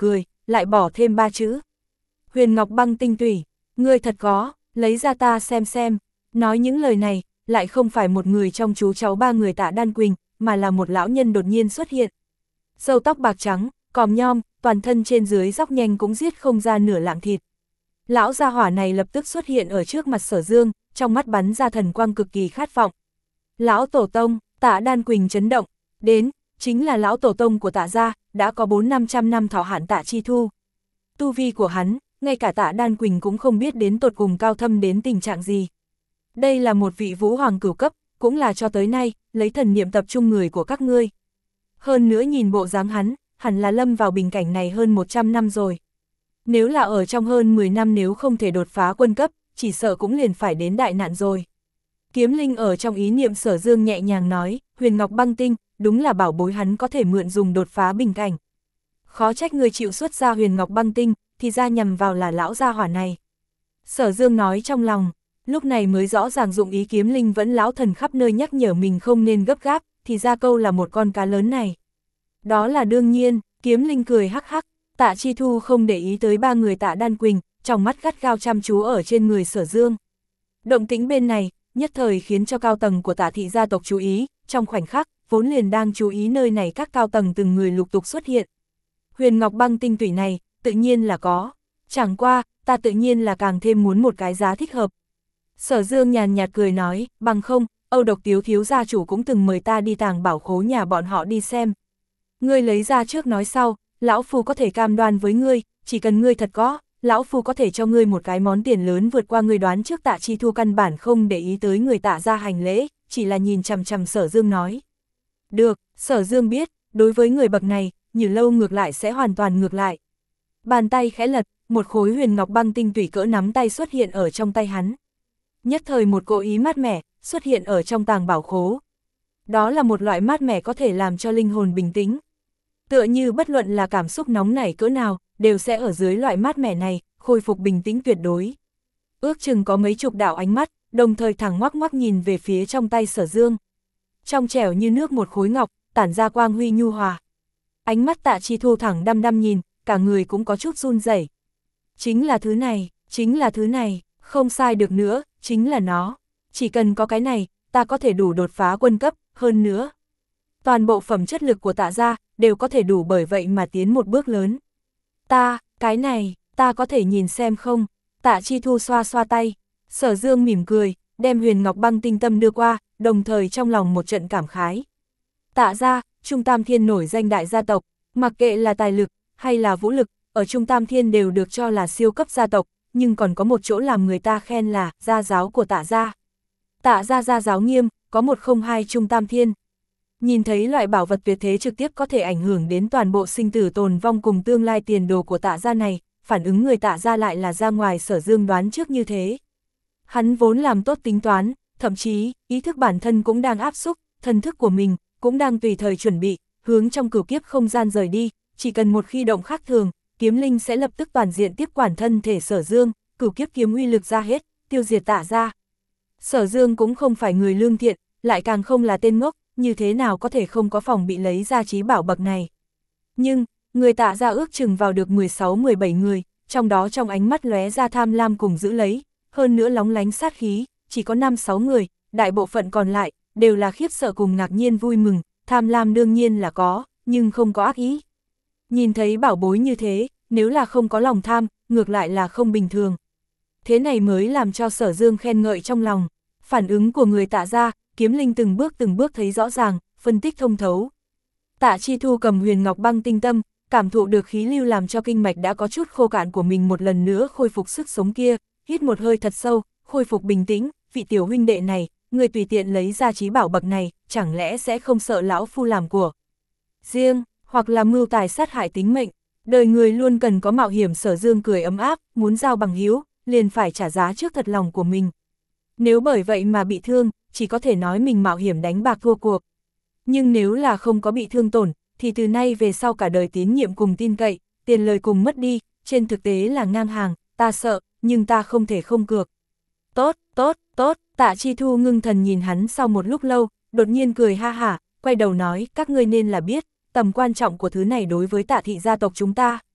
lại bỏ thêm ba chữ. Huyền Ngọc Băng tinh tủy, ngươi thật có, lấy ra ta xem xem. Nói những lời này, lại không phải một người trong chú cháu ba người Tạ Đan Quỳnh, mà là một lão nhân đột nhiên xuất hiện. Râu tóc bạc trắng, còm nhom, toàn thân trên dưới dóc nhanh cũng giết không ra nửa lạng thịt. Lão gia hỏa này lập tức xuất hiện ở trước mặt Sở Dương, trong mắt bắn ra thần quang cực kỳ khát vọng. Lão tổ tông, Tạ Đan Quỳnh chấn động, đến, chính là lão tổ tông của Tạ gia, đã có bốn năm trăm năm thọ hạn Tạ Chi Thu. Tu vi của hắn, ngay cả Tạ Đan Quỳnh cũng không biết đến tột cùng cao thâm đến tình trạng gì. Đây là một vị vũ hoàng cửu cấp, cũng là cho tới nay, lấy thần niệm tập trung người của các ngươi. Hơn nữa nhìn bộ dáng hắn, hẳn là lâm vào bình cảnh này hơn một trăm năm rồi. Nếu là ở trong hơn mười năm nếu không thể đột phá quân cấp, chỉ sợ cũng liền phải đến đại nạn rồi. Kiếm Linh ở trong ý niệm Sở Dương nhẹ nhàng nói, Huyền Ngọc Băng tinh, đúng là bảo bối hắn có thể mượn dùng đột phá bình cảnh. Khó trách người chịu xuất ra Huyền Ngọc Băng tinh, thì ra nhằm vào là lão gia hỏa này. Sở Dương nói trong lòng, lúc này mới rõ ràng dụng ý Kiếm Linh vẫn lão thần khắp nơi nhắc nhở mình không nên gấp gáp, thì ra câu là một con cá lớn này. Đó là đương nhiên, Kiếm Linh cười hắc hắc, Tạ Chi Thu không để ý tới ba người Tạ Đan Quỳnh, trong mắt gắt gao chăm chú ở trên người Sở Dương. Động tĩnh bên này, nhất thời khiến cho cao tầng của Tạ thị gia tộc chú ý, trong khoảnh khắc, vốn liền đang chú ý nơi này các cao tầng từng người lục tục xuất hiện. Huyền Ngọc Băng tinh tủy này, tự nhiên là có, chẳng qua, ta tự nhiên là càng thêm muốn một cái giá thích hợp. Sở Dương nhàn nhạt cười nói, bằng không, Âu Độc Tiếu thiếu gia chủ cũng từng mời ta đi tàng bảo khố nhà bọn họ đi xem. Ngươi lấy ra trước nói sau, lão phu có thể cam đoan với ngươi, chỉ cần ngươi thật có, lão phu có thể cho ngươi một cái món tiền lớn vượt qua ngươi đoán trước. Tạ Chi Thu căn bản không để ý tới người Tạ ra hành lễ, chỉ là nhìn chằm chằm Sở Dương nói. Được, Sở Dương biết, đối với người bậc này, Như Lâu ngược lại sẽ hoàn toàn ngược lại. Bàn tay khẽ lật, một khối Huyền Ngọc Băng tinh tủy cỡ nắm tay xuất hiện ở trong tay hắn. Nhất thời một cỗ ý mát mẻ, xuất hiện ở trong tàng bảo khố. Đó là một loại mát mẻ có thể làm cho linh hồn bình tĩnh. Tựa như bất luận là cảm xúc nóng nảy cỡ nào, đều sẽ ở dưới loại mát mẻ này, khôi phục bình tĩnh tuyệt đối. Ước chừng có mấy chục đạo ánh mắt, đồng thời thẳng ngoắc ngoắc nhìn về phía trong tay Sở Dương. Trong trẻo như nước một khối ngọc, tản ra quang huy nhu hòa. Ánh mắt Tạ Chi Thu thẳng đăm đăm nhìn, cả người cũng có chút run rẩy. Chính là thứ này, chính là thứ này, không sai được nữa, chính là nó. Chỉ cần có cái này, ta có thể đủ đột phá quân cấp, hơn nữa. Toàn bộ phẩm chất lực của Tạ gia, đều có thể đủ bởi vậy mà tiến một bước lớn. Ta, cái này, ta có thể nhìn xem không? Tạ Chi Thu xoa xoa tay, Sở Dương mỉm cười, đem Huyền Ngọc Băng tinh tâm đưa qua, đồng thời trong lòng một trận cảm khái. Tạ gia, Trung Tam Thiên nổi danh đại gia tộc, mặc kệ là tài lực, hay là vũ lực, ở Trung Tam Thiên đều được cho là siêu cấp gia tộc, nhưng còn có một chỗ làm người ta khen là gia giáo của Tạ gia. Tạ gia gia giáo nghiêm, có một không hai Trung Tam Thiên. Nhìn thấy loại bảo vật tuyệt thế trực tiếp có thể ảnh hưởng đến toàn bộ sinh tử tồn vong cùng tương lai tiền đồ của Tạ gia này, phản ứng người Tạ gia lại là ra ngoài Sở Dương đoán trước như thế. Hắn vốn làm tốt tính toán, thậm chí, ý thức bản thân cũng đang áp xúc, thần thức của mình, cũng đang tùy thời chuẩn bị, hướng trong cửu kiếp không gian rời đi, chỉ cần một khi động khác thường, Kiếm Linh sẽ lập tức toàn diện tiếp quản thân thể Sở Dương, cửu kiếp kiếm uy lực ra hết, tiêu diệt Tạ gia. Sở Dương cũng không phải người lương thiện, lại càng không là tên ngốc, như thế nào có thể không có phòng bị lấy ra trí bảo bậc này. Nhưng, người Tạ gia ước chừng vào được mười sáu mười bảy người, trong đó trong ánh mắt lóe ra tham lam cùng giữ lấy, hơn nữa lóng lánh sát khí, chỉ có năm sáu người, đại bộ phận còn lại, đều là khiếp sợ cùng ngạc nhiên vui mừng, tham lam đương nhiên là có, nhưng không có ác ý. Nhìn thấy bảo bối như thế, nếu là không có lòng tham, ngược lại là không bình thường. Thế này mới làm cho Sở Dương khen ngợi trong lòng, phản ứng của người Tạ gia, Kiếm Linh từng bước từng bước thấy rõ ràng, phân tích thông thấu. Tạ Chi Thu cầm Huyền Ngọc Băng tinh tâm, cảm thụ được khí lưu làm cho kinh mạch đã có chút khô cạn của mình một lần nữa khôi phục sức sống kia, hít một hơi thật sâu, khôi phục bình tĩnh, vị tiểu huynh đệ này, người tùy tiện lấy ra trí bảo bậc này, chẳng lẽ sẽ không sợ lão phu làm của riêng, hoặc là mưu tài sát hại tính mệnh, đời người luôn cần có mạo hiểm. Sở Dương cười ấm áp, muốn giao bằng hiếu, liền phải trả giá trước thật lòng của mình. Nếu bởi vậy mà bị thương, chỉ có thể nói mình mạo hiểm đánh bạc thua cuộc. Nhưng nếu là không có bị thương tổn, thì từ nay về sau cả đời tín nhiệm cùng tin cậy, tiền lời cùng mất đi, trên thực tế là ngang hàng, ta sợ, nhưng ta không thể không cược. Tốt, tốt, tốt, Tạ Chi Thu ngưng thần nhìn hắn sau một lúc lâu, đột nhiên cười ha hả, quay đầu nói, các ngươi nên là biết, tầm quan trọng của thứ này đối với Tạ thị gia tộc chúng ta.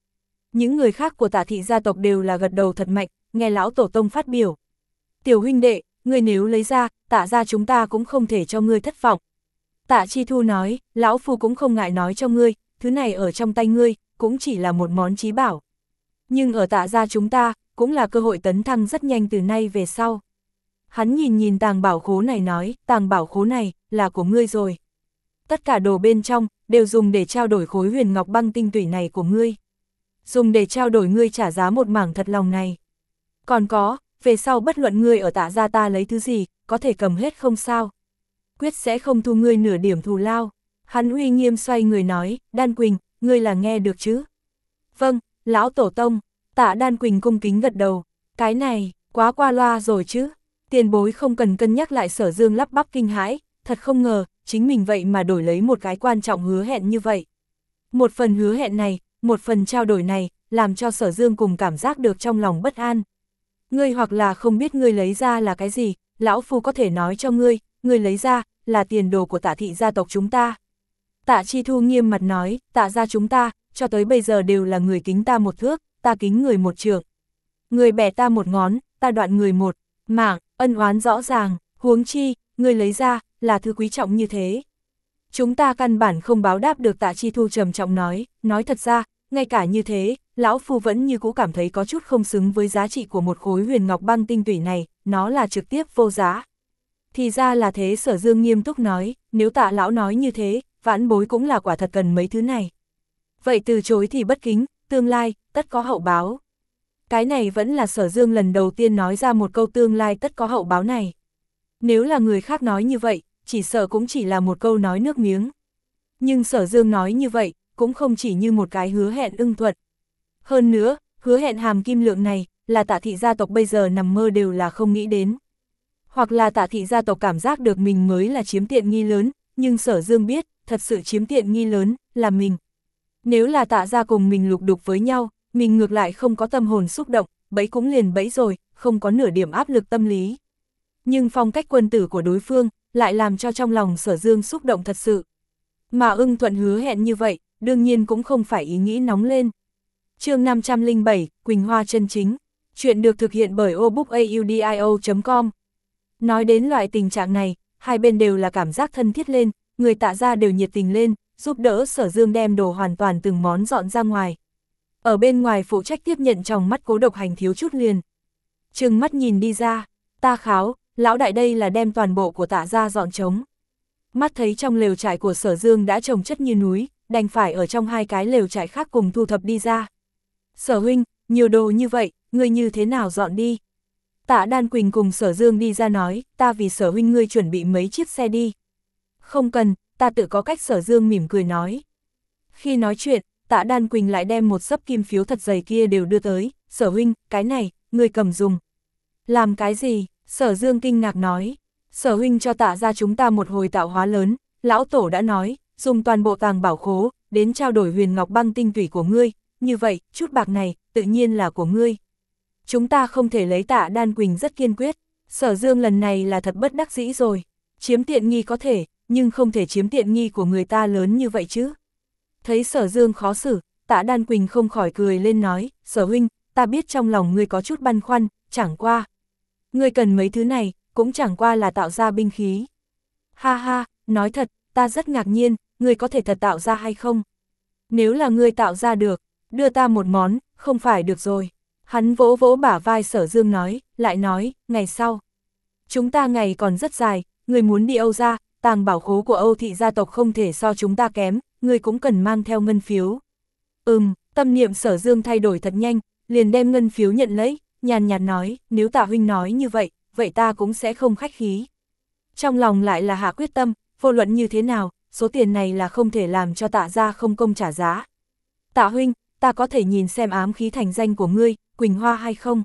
Những người khác của Tạ thị gia tộc đều là gật đầu thật mạnh, nghe lão tổ tông phát biểu. Tiểu huynh đệ, ngươi nếu lấy ra, Tạ gia chúng ta cũng không thể cho ngươi thất vọng. Tạ Chi Thu nói, lão phu cũng không ngại nói cho ngươi, thứ này ở trong tay ngươi, cũng chỉ là một món chí bảo. Nhưng ở Tạ gia chúng ta, cũng là cơ hội tấn thăng rất nhanh từ nay về sau. Hắn nhìn nhìn tàng bảo khố này nói, tàng bảo khố này, là của ngươi rồi. Tất cả đồ bên trong, đều dùng để trao đổi khối huyền ngọc băng tinh tủy này của ngươi. Dùng để trao đổi ngươi trả giá một mảng thật lòng này. Còn có, về sau bất luận ngươi ở Tạ gia ta lấy thứ gì, có thể cầm hết không sao. Quyết sẽ không thu ngươi nửa điểm thù lao. Hắn uy nghiêm xoay người nói, Đan Quỳnh, ngươi là nghe được chứ? Vâng, lão tổ tông. Tạ Đan Quỳnh cung kính gật đầu. Cái này, quá qua loa rồi chứ. Tiền bối không cần cân nhắc lại. Sở Dương lắp bắp kinh hãi, thật không ngờ, chính mình vậy mà đổi lấy một cái quan trọng hứa hẹn như vậy. Một phần hứa hẹn này, một phần trao đổi này, làm cho Sở Dương cùng cảm giác được trong lòng bất an. Ngươi hoặc là không biết ngươi lấy ra là cái gì, lão phu có thể nói cho ngươi, ngươi lấy ra, là tiền đồ của Tạ thị gia tộc chúng ta. Tạ Chi Thu nghiêm mặt nói, Tạ gia chúng ta, cho tới bây giờ đều là người kính ta một thước, ta kính người một trượng. Người bẻ ta một ngón, ta đoạn người một mảng, ân oán rõ ràng, huống chi, ngươi lấy ra, là thứ quý trọng như thế. Chúng ta căn bản không báo đáp được. Tạ Chi Thu trầm trọng nói, nói thật ra, ngay cả như thế, lão phu vẫn như cũ cảm thấy có chút không xứng với giá trị của một khối huyền ngọc băng tinh tủy này, nó là trực tiếp vô giá. Thì ra là thế. Sở Dương nghiêm túc nói, nếu Tạ lão nói như thế, vãn bối cũng là quả thật cần mấy thứ này. Vậy từ chối thì bất kính, tương lai, tất có hậu báo. Cái này vẫn là Sở Dương lần đầu tiên nói ra một câu tương lai tất có hậu báo này. Nếu là người khác nói như vậy, chỉ sợ cũng chỉ là một câu nói nước miếng. Nhưng Sở Dương nói như vậy, cũng không chỉ như một cái hứa hẹn ưng thuận. Hơn nữa, hứa hẹn hàm kim lượng này, là Tạ thị gia tộc bây giờ nằm mơ đều là không nghĩ đến. Hoặc là Tạ thị gia tộc cảm giác được mình mới là chiếm tiện nghi lớn, nhưng Sở Dương biết, thật sự chiếm tiện nghi lớn, là mình. Nếu là Tạ gia cùng mình lục đục với nhau, mình ngược lại không có tâm hồn xúc động, bẫy cũng liền bẫy rồi, không có nửa điểm áp lực tâm lý. Nhưng phong cách quân tử của đối phương, lại làm cho trong lòng Sở Dương xúc động thật sự. Mà ưng thuận hứa hẹn như vậy, đương nhiên cũng không phải ý nghĩ nóng lên. Chương năm trăm lẻ bảy, Quỳnh Hoa chân chính. Chuyện được thực hiện bởi obookaudio chấm com. Nói đến loại tình trạng này, hai bên đều là cảm giác thân thiết lên, người Tạ gia đều nhiệt tình lên, giúp đỡ Sở Dương đem đồ hoàn toàn từng món dọn ra ngoài. Ở bên ngoài phụ trách tiếp nhận trong mắt Cố Độc Hành thiếu chút liền. Trừng mắt nhìn đi ra, ta kháo, lão đại đây là đem toàn bộ của Tạ gia dọn trống. Mắt thấy trong lều trại của Sở Dương đã trồng chất như núi, đành phải ở trong hai cái lều trại khác cùng thu thập đi ra. Sở huynh, nhiều đồ như vậy, ngươi như thế nào dọn đi? Tạ Đan Quỳnh cùng Sở Dương đi ra nói, ta vì Sở huynh ngươi chuẩn bị mấy chiếc xe đi. Không cần, ta tự có cách. Sở Dương mỉm cười nói. Khi nói chuyện, Tạ Đan Quỳnh lại đem một xấp kim phiếu thật dày kia đều đưa tới, Sở huynh, cái này, ngươi cầm dùng. Làm cái gì? Sở Dương kinh ngạc nói. Sở huynh cho Tạ gia chúng ta một hồi tạo hóa lớn, lão tổ đã nói, dùng toàn bộ tàng bảo khố, đến trao đổi huyền ngọc băng tinh tủy của ngươi, như vậy, chút bạc này, tự nhiên là của ngươi. Chúng ta không thể lấy. Tạ Đan Quỳnh rất kiên quyết. Sở Dương lần này là thật bất đắc dĩ rồi. Chiếm tiện nghi có thể, nhưng không thể chiếm tiện nghi của người ta lớn như vậy chứ. Thấy Sở Dương khó xử, Tạ Đan Quỳnh không khỏi cười lên nói, Sở huynh, ta biết trong lòng ngươi có chút băn khoăn, chẳng qua. Ngươi cần mấy thứ này, cũng chẳng qua là tạo ra binh khí. Ha ha, nói thật, ta rất ngạc nhiên, ngươi có thể thật tạo ra hay không? Nếu là ngươi tạo ra được, đưa ta một món, không phải được rồi. Hắn vỗ vỗ bả vai Sở Dương nói, lại nói, ngày sau. Chúng ta ngày còn rất dài, ngươi muốn đi Âu gia, tàng bảo khố của Âu thị gia tộc không thể so chúng ta kém, ngươi cũng cần mang theo ngân phiếu. Ừm, tâm niệm Sở Dương thay đổi thật nhanh, liền đem ngân phiếu nhận lấy, nhàn nhạt nói, nếu Tạ huynh nói như vậy, vậy ta cũng sẽ không khách khí. Trong lòng lại là hạ quyết tâm, vô luận như thế nào, số tiền này là không thể làm cho Tạ gia không công trả giá. Tạ huynh, ta có thể nhìn xem ám khí thành danh của ngươi, Quỳnh Hoa hay không?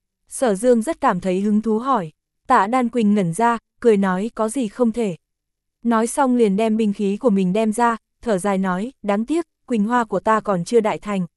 Sở Dương rất cảm thấy hứng thú hỏi. Tạ Đan Quỳnh ngẩn ra, cười nói có gì không thể. Nói xong liền đem binh khí của mình đem ra, thở dài nói, đáng tiếc, Quỳnh Hoa của ta còn chưa đại thành.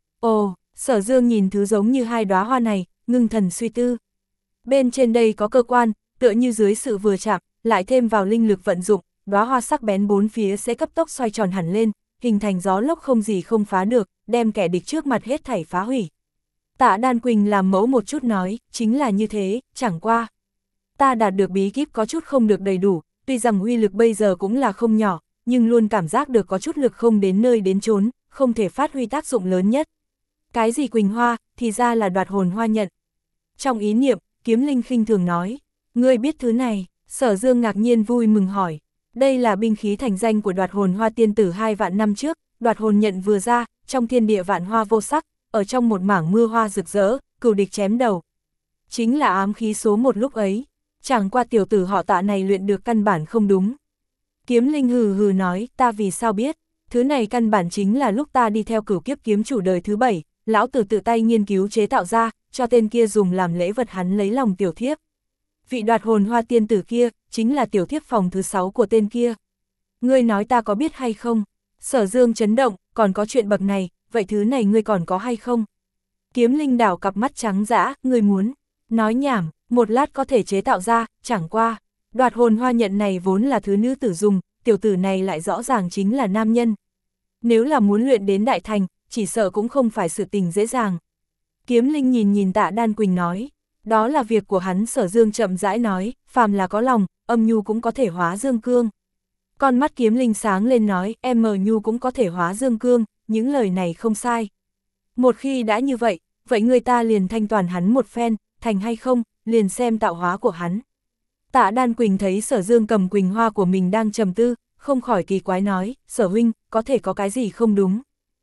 Ồ, Sở Dương nhìn thứ giống như hai đóa hoa này, ngưng thần suy tư. Bên trên đây có cơ quan, tựa như dưới sự vừa chạm, lại thêm vào linh lực vận dụng, đóa hoa sắc bén bốn phía sẽ cấp tốc xoay tròn hẳn lên, hình thành gió lốc không gì không phá được, đem kẻ địch trước mặt hết thảy phá hủy. Tạ Đan Quỳnh làm mẫu một chút nói, chính là như thế, chẳng qua. Ta đạt được bí kíp có chút không được đầy đủ, tuy rằng uy lực bây giờ cũng là không nhỏ, nhưng luôn cảm giác được có chút lực không đến nơi đến chốn, không thể phát huy tác dụng lớn nhất. Cái gì Quỳnh Hoa, thì ra là đoạt hồn hoa nhận. Trong ý niệm, Kiếm Linh khinh thường nói, ngươi biết thứ này, Sở Dương ngạc nhiên vui mừng hỏi, đây là binh khí thành danh của đoạt hồn hoa tiên tử hai vạn năm trước, đoạt hồn nhận vừa ra, trong thiên địa vạn hoa vô sắc, ở trong một mảng mưa hoa rực rỡ, cừu địch chém đầu. Chính là ám khí số một lúc ấy, chẳng qua tiểu tử họ Tạ này luyện được căn bản không đúng. Kiếm Linh hừ hừ nói, ta vì sao biết, thứ này căn bản chính là lúc ta đi theo cửu kiếp kiếm chủ đời thứ bảy, lão tử tự tay nghiên cứu chế tạo ra, cho tên kia dùng làm lễ vật hắn lấy lòng tiểu thiếp. Vị đoạt hồn hoa tiên tử kia, chính là tiểu thiếp phòng thứ sáu của tên kia. Ngươi nói ta có biết hay không? Sở Dương chấn động, còn có chuyện bậc này, vậy thứ này ngươi còn có hay không? Kiếm Linh đảo cặp mắt trắng dã, ngươi muốn, nói nhảm, một lát có thể chế tạo ra, chẳng qua. Đoạt hồn hoa nhận này vốn là thứ nữ tử dùng, tiểu tử này lại rõ ràng chính là nam nhân. Nếu là muốn luyện đến đại thành, chỉ sợ cũng không phải sự tình dễ dàng. Kiếm Linh nhìn nhìn Tạ Đan Quỳnh nói, đó là việc của hắn. Sở Dương chậm rãi nói, phàm là có lòng, âm nhu cũng có thể hóa dương cương. Con mắt Kiếm Linh sáng lên nói, em mờ nhu cũng có thể hóa dương cương, những lời này không sai. Một khi đã như vậy, vậy người ta liền thanh toàn hắn một phen, thành hay không, liền xem tạo hóa của hắn. Tạ Đan Quỳnh thấy Sở Dương cầm quỳnh hoa của mình đang trầm tư, không khỏi kỳ quái nói, Sở huynh, có thể có cái gì không đúng.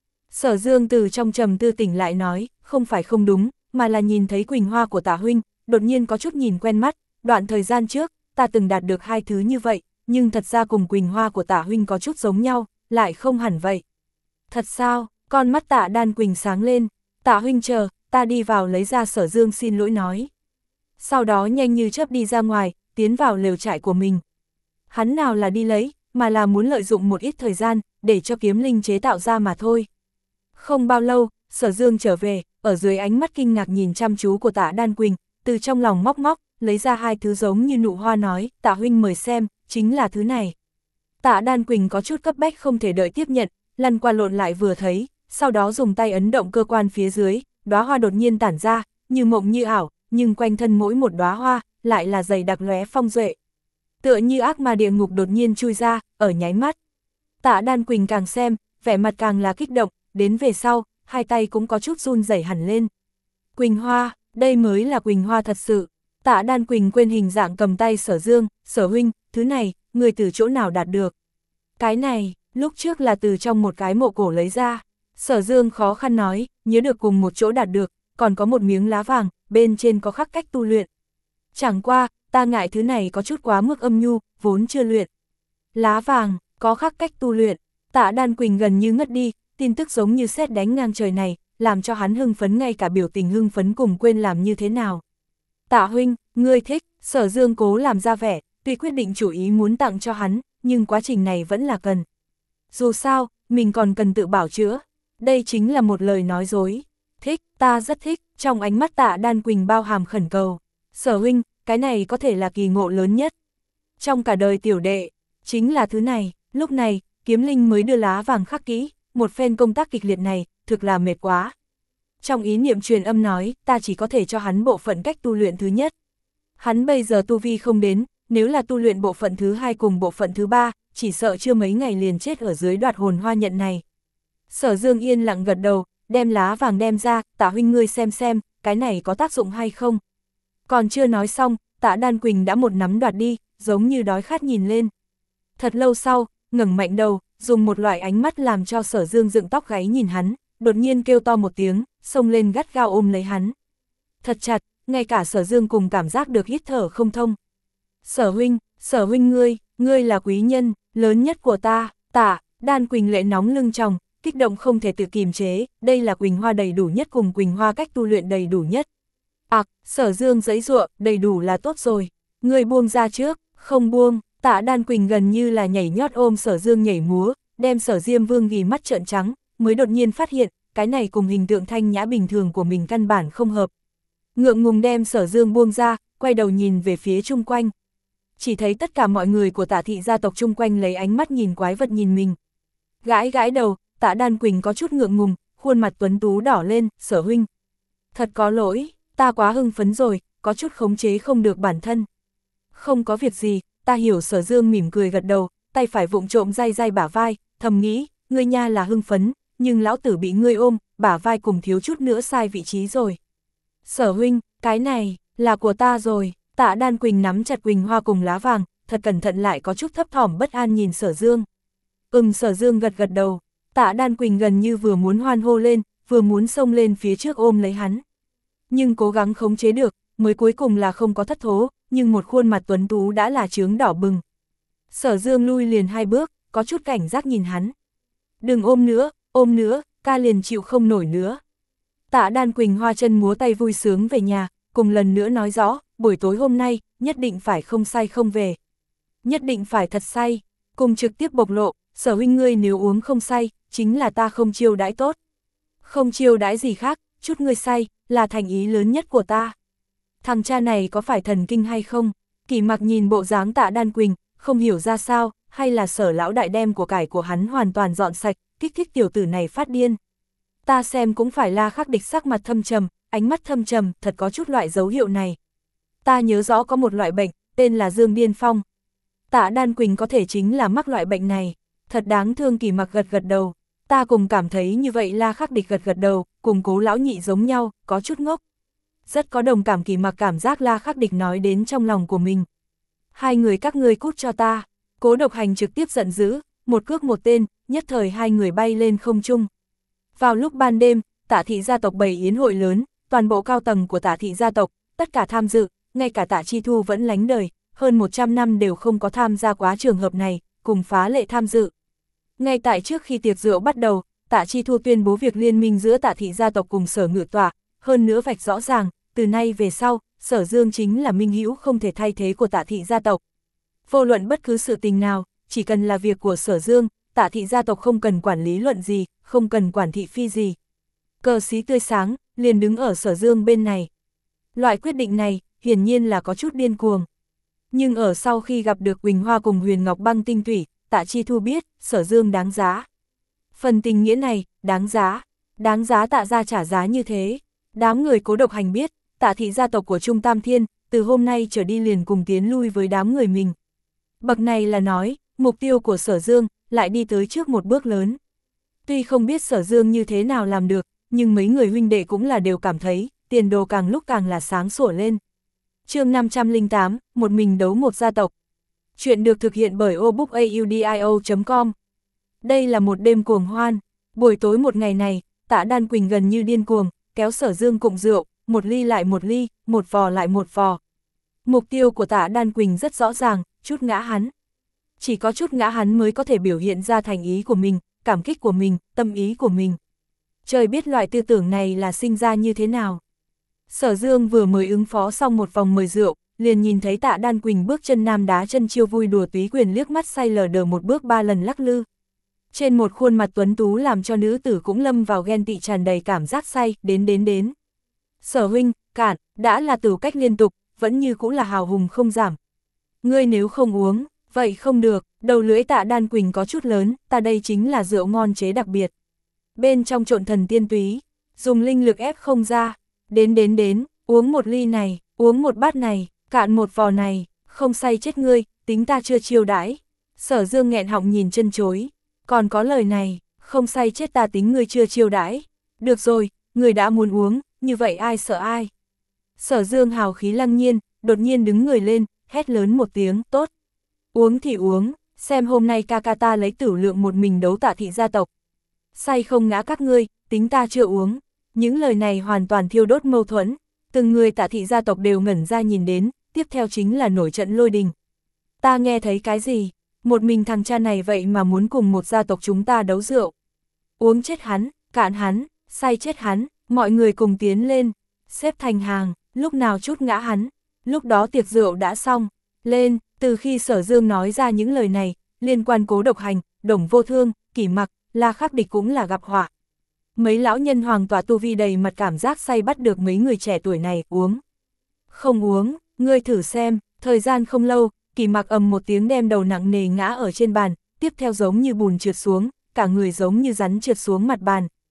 Sở Dương từ trong trầm tư tỉnh lại nói, không phải không đúng, mà là nhìn thấy quỳnh hoa của Tạ huynh, đột nhiên có chút nhìn quen mắt, đoạn thời gian trước, ta từng đạt được hai thứ như vậy, nhưng thật ra cùng quỳnh hoa của Tạ huynh có chút giống nhau, lại không hẳn vậy. Thật sao? Con mắt Tạ Đan Quỳnh sáng lên, Tạ huynh chờ, ta đi vào lấy ra. Sở Dương xin lỗi nói. Sau đó nhanh như chớp đi ra ngoài, tiến vào lều trại của mình. Hắn nào là đi lấy, mà là muốn lợi dụng một ít thời gian, để cho Kiếm Linh chế tạo ra mà thôi. Không bao lâu, Sở Dương trở về, ở dưới ánh mắt kinh ngạc nhìn chăm chú của Tạ Đan Quỳnh, từ trong lòng móc móc, lấy ra hai thứ giống như nụ hoa nói, Tạ huynh mời xem, chính là thứ này. Tạ Đan Quỳnh có chút cấp bách không thể đợi tiếp nhận, lăn qua lộn lại vừa thấy, sau đó dùng tay ấn động cơ quan phía dưới, đóa hoa đột nhiên tản ra, như mộng như ảo, nhưng quanh thân mỗi một đóa hoa, lại là dày đặc lóe phong duệ. Tựa như ác ma địa ngục đột nhiên chui ra, ở nháy mắt. Tạ Đan Quỳnh càng xem, vẻ mặt càng là kích động, đến về sau, hai tay cũng có chút run rẩy hẳn lên. Quỳnh hoa, đây mới là quỳnh hoa thật sự. Tạ Đan Quỳnh quên hình dạng cầm tay Sở Dương, Sở huynh, thứ này, người từ chỗ nào đạt được? Cái này, lúc trước là từ trong một cái mộ cổ lấy ra. Sở Dương khó khăn nói, nhớ được cùng một chỗ đạt được, còn có một miếng lá vàng, bên trên có khắc cách tu luyện. Chẳng qua, ta ngại thứ này có chút quá mức âm nhu, vốn chưa luyện. Lá vàng, có khắc cách tu luyện. Tạ Đan Quỳnh gần như ngất đi, tin tức giống như sét đánh ngang trời này, làm cho hắn hưng phấn, ngay cả biểu tình hưng phấn cùng quên làm như thế nào. Tạ huynh, ngươi thích. Sở Dương cố làm ra vẻ, tuy quyết định chủ ý muốn tặng cho hắn, nhưng quá trình này vẫn là cần. Dù sao, mình còn cần tự bảo chữa. Đây chính là một lời nói dối. Thích, ta rất thích. Trong ánh mắt Tạ Đan Quỳnh bao hàm khẩn cầu. Sở huynh, cái này có thể là kỳ ngộ lớn nhất trong cả đời tiểu đệ, chính là thứ này. Lúc này, Kiếm Linh mới đưa lá vàng khắc kỹ, một phen công tác kịch liệt này, thực là mệt quá. Trong ý niệm truyền âm nói, ta chỉ có thể cho hắn bộ phận cách tu luyện thứ nhất. Hắn bây giờ tu vi không đến, nếu là tu luyện bộ phận thứ hai cùng bộ phận thứ ba, chỉ sợ chưa mấy ngày liền chết ở dưới đoạt hồn hoa nhận này. Sở Dương yên lặng gật đầu, đem lá vàng đem ra, Tạ huynh ngươi xem xem, cái này có tác dụng hay không. Còn chưa nói xong, Tạ Đan Quỳnh đã một nắm đoạt đi, giống như đói khát nhìn lên. Thật lâu sau, ngẩng mạnh đầu, dùng một loại ánh mắt làm cho Sở Dương dựng tóc gáy nhìn hắn, đột nhiên kêu to một tiếng, xông lên gắt gao ôm lấy hắn. Thật chặt, ngay cả Sở Dương cùng cảm giác được hít thở không thông. Sở huynh, Sở huynh ngươi, ngươi là quý nhân, lớn nhất của ta. Tạ Đan Quỳnh lệ nóng lưng tròng, kích động không thể tự kiềm chế, đây là quỳnh hoa đầy đủ nhất cùng quỳnh hoa cách tu luyện đầy đủ nhất. Ặc, à, Sở Dương giãy giụa, đầy đủ là tốt rồi, ngươi buông ra trước. Không buông. Tạ Đan Quỳnh gần như là nhảy nhót ôm Sở Dương nhảy múa, đem Sở Diêm Vương ghì mắt trợn trắng, mới đột nhiên phát hiện, cái này cùng hình tượng thanh nhã bình thường của mình căn bản không hợp. Ngượng ngùng đem Sở Dương buông ra, quay đầu nhìn về phía chung quanh. Chỉ thấy tất cả mọi người của Tạ thị gia tộc chung quanh lấy ánh mắt nhìn quái vật nhìn mình. Gãi gãi đầu, Tạ Đan Quỳnh có chút ngượng ngùng, khuôn mặt tuấn tú đỏ lên, Sở huynh. Thật có lỗi, ta quá hưng phấn rồi, có chút khống chế không được bản thân. Không có việc gì, ta hiểu. Sở Dương mỉm cười gật đầu, tay phải vụng trộm day day bả vai, thầm nghĩ, ngươi nha là hưng phấn, nhưng lão tử bị ngươi ôm, bả vai cùng thiếu chút nữa sai vị trí rồi. Sở huynh, cái này, là của ta rồi. Tạ Đan Quỳnh nắm chặt quỳnh hoa cùng lá vàng, thật cẩn thận lại có chút thấp thỏm bất an nhìn Sở Dương. Ừm. Sở Dương gật gật đầu. Tạ Đan Quỳnh gần như vừa muốn hoan hô lên, vừa muốn xông lên phía trước ôm lấy hắn. Nhưng cố gắng khống chế được, mới cuối cùng là không có thất thố, nhưng một khuôn mặt tuấn tú đã là chướng đỏ bừng. Sở Dương lui liền hai bước, có chút cảnh giác nhìn hắn. Đừng ôm nữa, ôm nữa, ca liền chịu không nổi nữa. Tạ Đan Quỳnh hoa chân múa tay vui sướng về nhà, cùng lần nữa nói rõ, buổi tối hôm nay, nhất định phải không say không về. Nhất định phải thật say, cùng trực tiếp bộc lộ, Sở huynh ngươi nếu uống không say, chính là ta không chiêu đãi tốt. Không chiêu đãi gì khác, chút ngươi say, là thành ý lớn nhất của ta. Thằng cha này có phải thần kinh hay không? Kỳ Mặc nhìn bộ dáng Tạ Đan Quỳnh, không hiểu ra sao, hay là Sở lão đại đem của cải của hắn hoàn toàn dọn sạch, kích thích tiểu tử này phát điên. Ta xem cũng phải. La Khắc Địch sắc mặt thâm trầm, ánh mắt thâm trầm, thật có chút loại dấu hiệu này. Ta nhớ rõ có một loại bệnh, tên là Dương Điên Phong. Tạ Đan Quỳnh có thể chính là mắc loại bệnh này, thật đáng thương. Kỳ Mặc gật gật đầu, ta cùng cảm thấy như vậy. La Khắc Địch gật gật đầu, cùng Cố lão nhị giống nhau, có chút ngốc. Rất có đồng cảm. Kỳ Mặc cảm giác La Khắc Địch nói đến trong lòng của mình. Hai người các ngươi cút cho ta. Cố Độc Hành trực tiếp giận dữ, một cước một tên, nhất thời hai người bay lên không trung. Vào lúc ban đêm, Tạ thị gia tộc bày yến hội lớn, toàn bộ cao tầng của Tạ thị gia tộc, tất cả tham dự, ngay cả Tạ Chi Thu vẫn lánh đời, hơn một trăm năm đều không có tham gia quá trường hợp này, cùng phá lệ tham dự. Ngay tại trước khi tiệc rượu bắt đầu, Tạ Chi Thu tuyên bố việc liên minh giữa Tạ thị gia tộc cùng Sở Ngự Tọa, hơn nữa vạch rõ ràng, từ nay về sau, Sở Dương chính là minh hữu không thể thay thế của Tạ thị gia tộc. Vô luận bất cứ sự tình nào, chỉ cần là việc của Sở Dương, Tạ thị gia tộc không cần quản lý luận gì, không cần quản thị phi gì. Cờ xí tươi sáng, liền đứng ở Sở Dương bên này. Loại quyết định này, hiển nhiên là có chút điên cuồng. Nhưng ở sau khi gặp được Quỳnh Hoa cùng Huyền Ngọc Băng tinh thủy, Tạ Chi Thu biết, Sở Dương đáng giá. Phần tình nghĩa này, đáng giá. Đáng giá Tạ gia trả giá như thế. Đám người Cố Độc Hành biết, Tạ thị gia tộc của Trung Tam Thiên, từ hôm nay trở đi liền cùng tiến lui với đám người mình. Bậc này là nói, mục tiêu của Sở Dương, lại đi tới trước một bước lớn. Tuy không biết Sở Dương như thế nào làm được, nhưng mấy người huynh đệ cũng là đều cảm thấy, tiền đồ càng lúc càng là sáng sủa lên. Chương năm trăm lẻ tám, một mình đấu một gia tộc. Chuyện được thực hiện bởi obookaudio chấm com. Đây là một đêm cuồng hoan. Buổi tối một ngày này, Tạ Đan Quỳnh gần như điên cuồng, kéo Sở Dương cụng rượu, một ly lại một ly, một vò lại một vò. Mục tiêu của Tạ Đan Quỳnh rất rõ ràng, chút ngã hắn. Chỉ có chút ngã hắn mới có thể biểu hiện ra thành ý của mình, cảm kích của mình, tâm ý của mình. Trời biết loại tư tưởng này là sinh ra như thế nào. Sở Dương vừa mới ứng phó xong một vòng mời rượu, liền nhìn thấy Tạ Đan Quỳnh bước chân nam đá chân chiêu vui đùa túy quyền liếc mắt say lờ đờ một bước ba lần lắc lư. Trên một khuôn mặt tuấn tú làm cho nữ tử cũng lâm vào ghen tị tràn đầy cảm giác say, đến đến đến. Sở huynh, cản, đã là tử cách liên tục, vẫn như cũng là hào hùng không giảm. Ngươi nếu không uống, vậy không được. Đầu lưỡi Tạ Đan Quỳnh có chút lớn, ta đây chính là rượu ngon chế đặc biệt. Bên trong trộn thần tiên túy, dùng linh lực ép không ra. Đến đến đến, uống một ly này, uống một bát này, cạn một vò này, không say chết ngươi, tính ta chưa chiêu đãi. Sở Dương nghẹn họng nhìn chân chối, còn có lời này, không say chết ta tính ngươi chưa chiêu đãi. Được rồi, người đã muốn uống, như vậy ai sợ ai. Sở Dương hào khí lăng nhiên, đột nhiên đứng người lên, hét lớn một tiếng, tốt. Uống thì uống, xem hôm nay ca ca ta lấy tử lượng một mình đấu Tạ thị gia tộc. Say không ngã các ngươi, tính ta chưa uống. Những lời này hoàn toàn thiêu đốt mâu thuẫn, từng người Tạ thị gia tộc đều ngẩn ra nhìn đến, tiếp theo chính là nổi trận lôi đình. Ta nghe thấy cái gì? Một mình thằng cha này vậy mà muốn cùng một gia tộc chúng ta đấu rượu. Uống chết hắn, cạn hắn, say chết hắn, mọi người cùng tiến lên, xếp thành hàng, lúc nào chút ngã hắn, lúc đó tiệc rượu đã xong, lên. Từ khi Sở Dương nói ra những lời này, liên quan Cố Độc Hành, Đồng Vô Thương, Kỷ Mặc, La Khắc Địch cũng là gặp họa. Mấy lão nhân hoàng tỏa tu vi đầy mặt cảm giác say bắt được mấy người trẻ tuổi này uống. Không uống, ngươi thử xem. Thời gian không lâu, Kỷ Mặc ầm một tiếng đem đầu nặng nề ngã ở trên bàn, tiếp theo giống như bùn trượt xuống, cả người giống như rắn trượt xuống mặt bàn.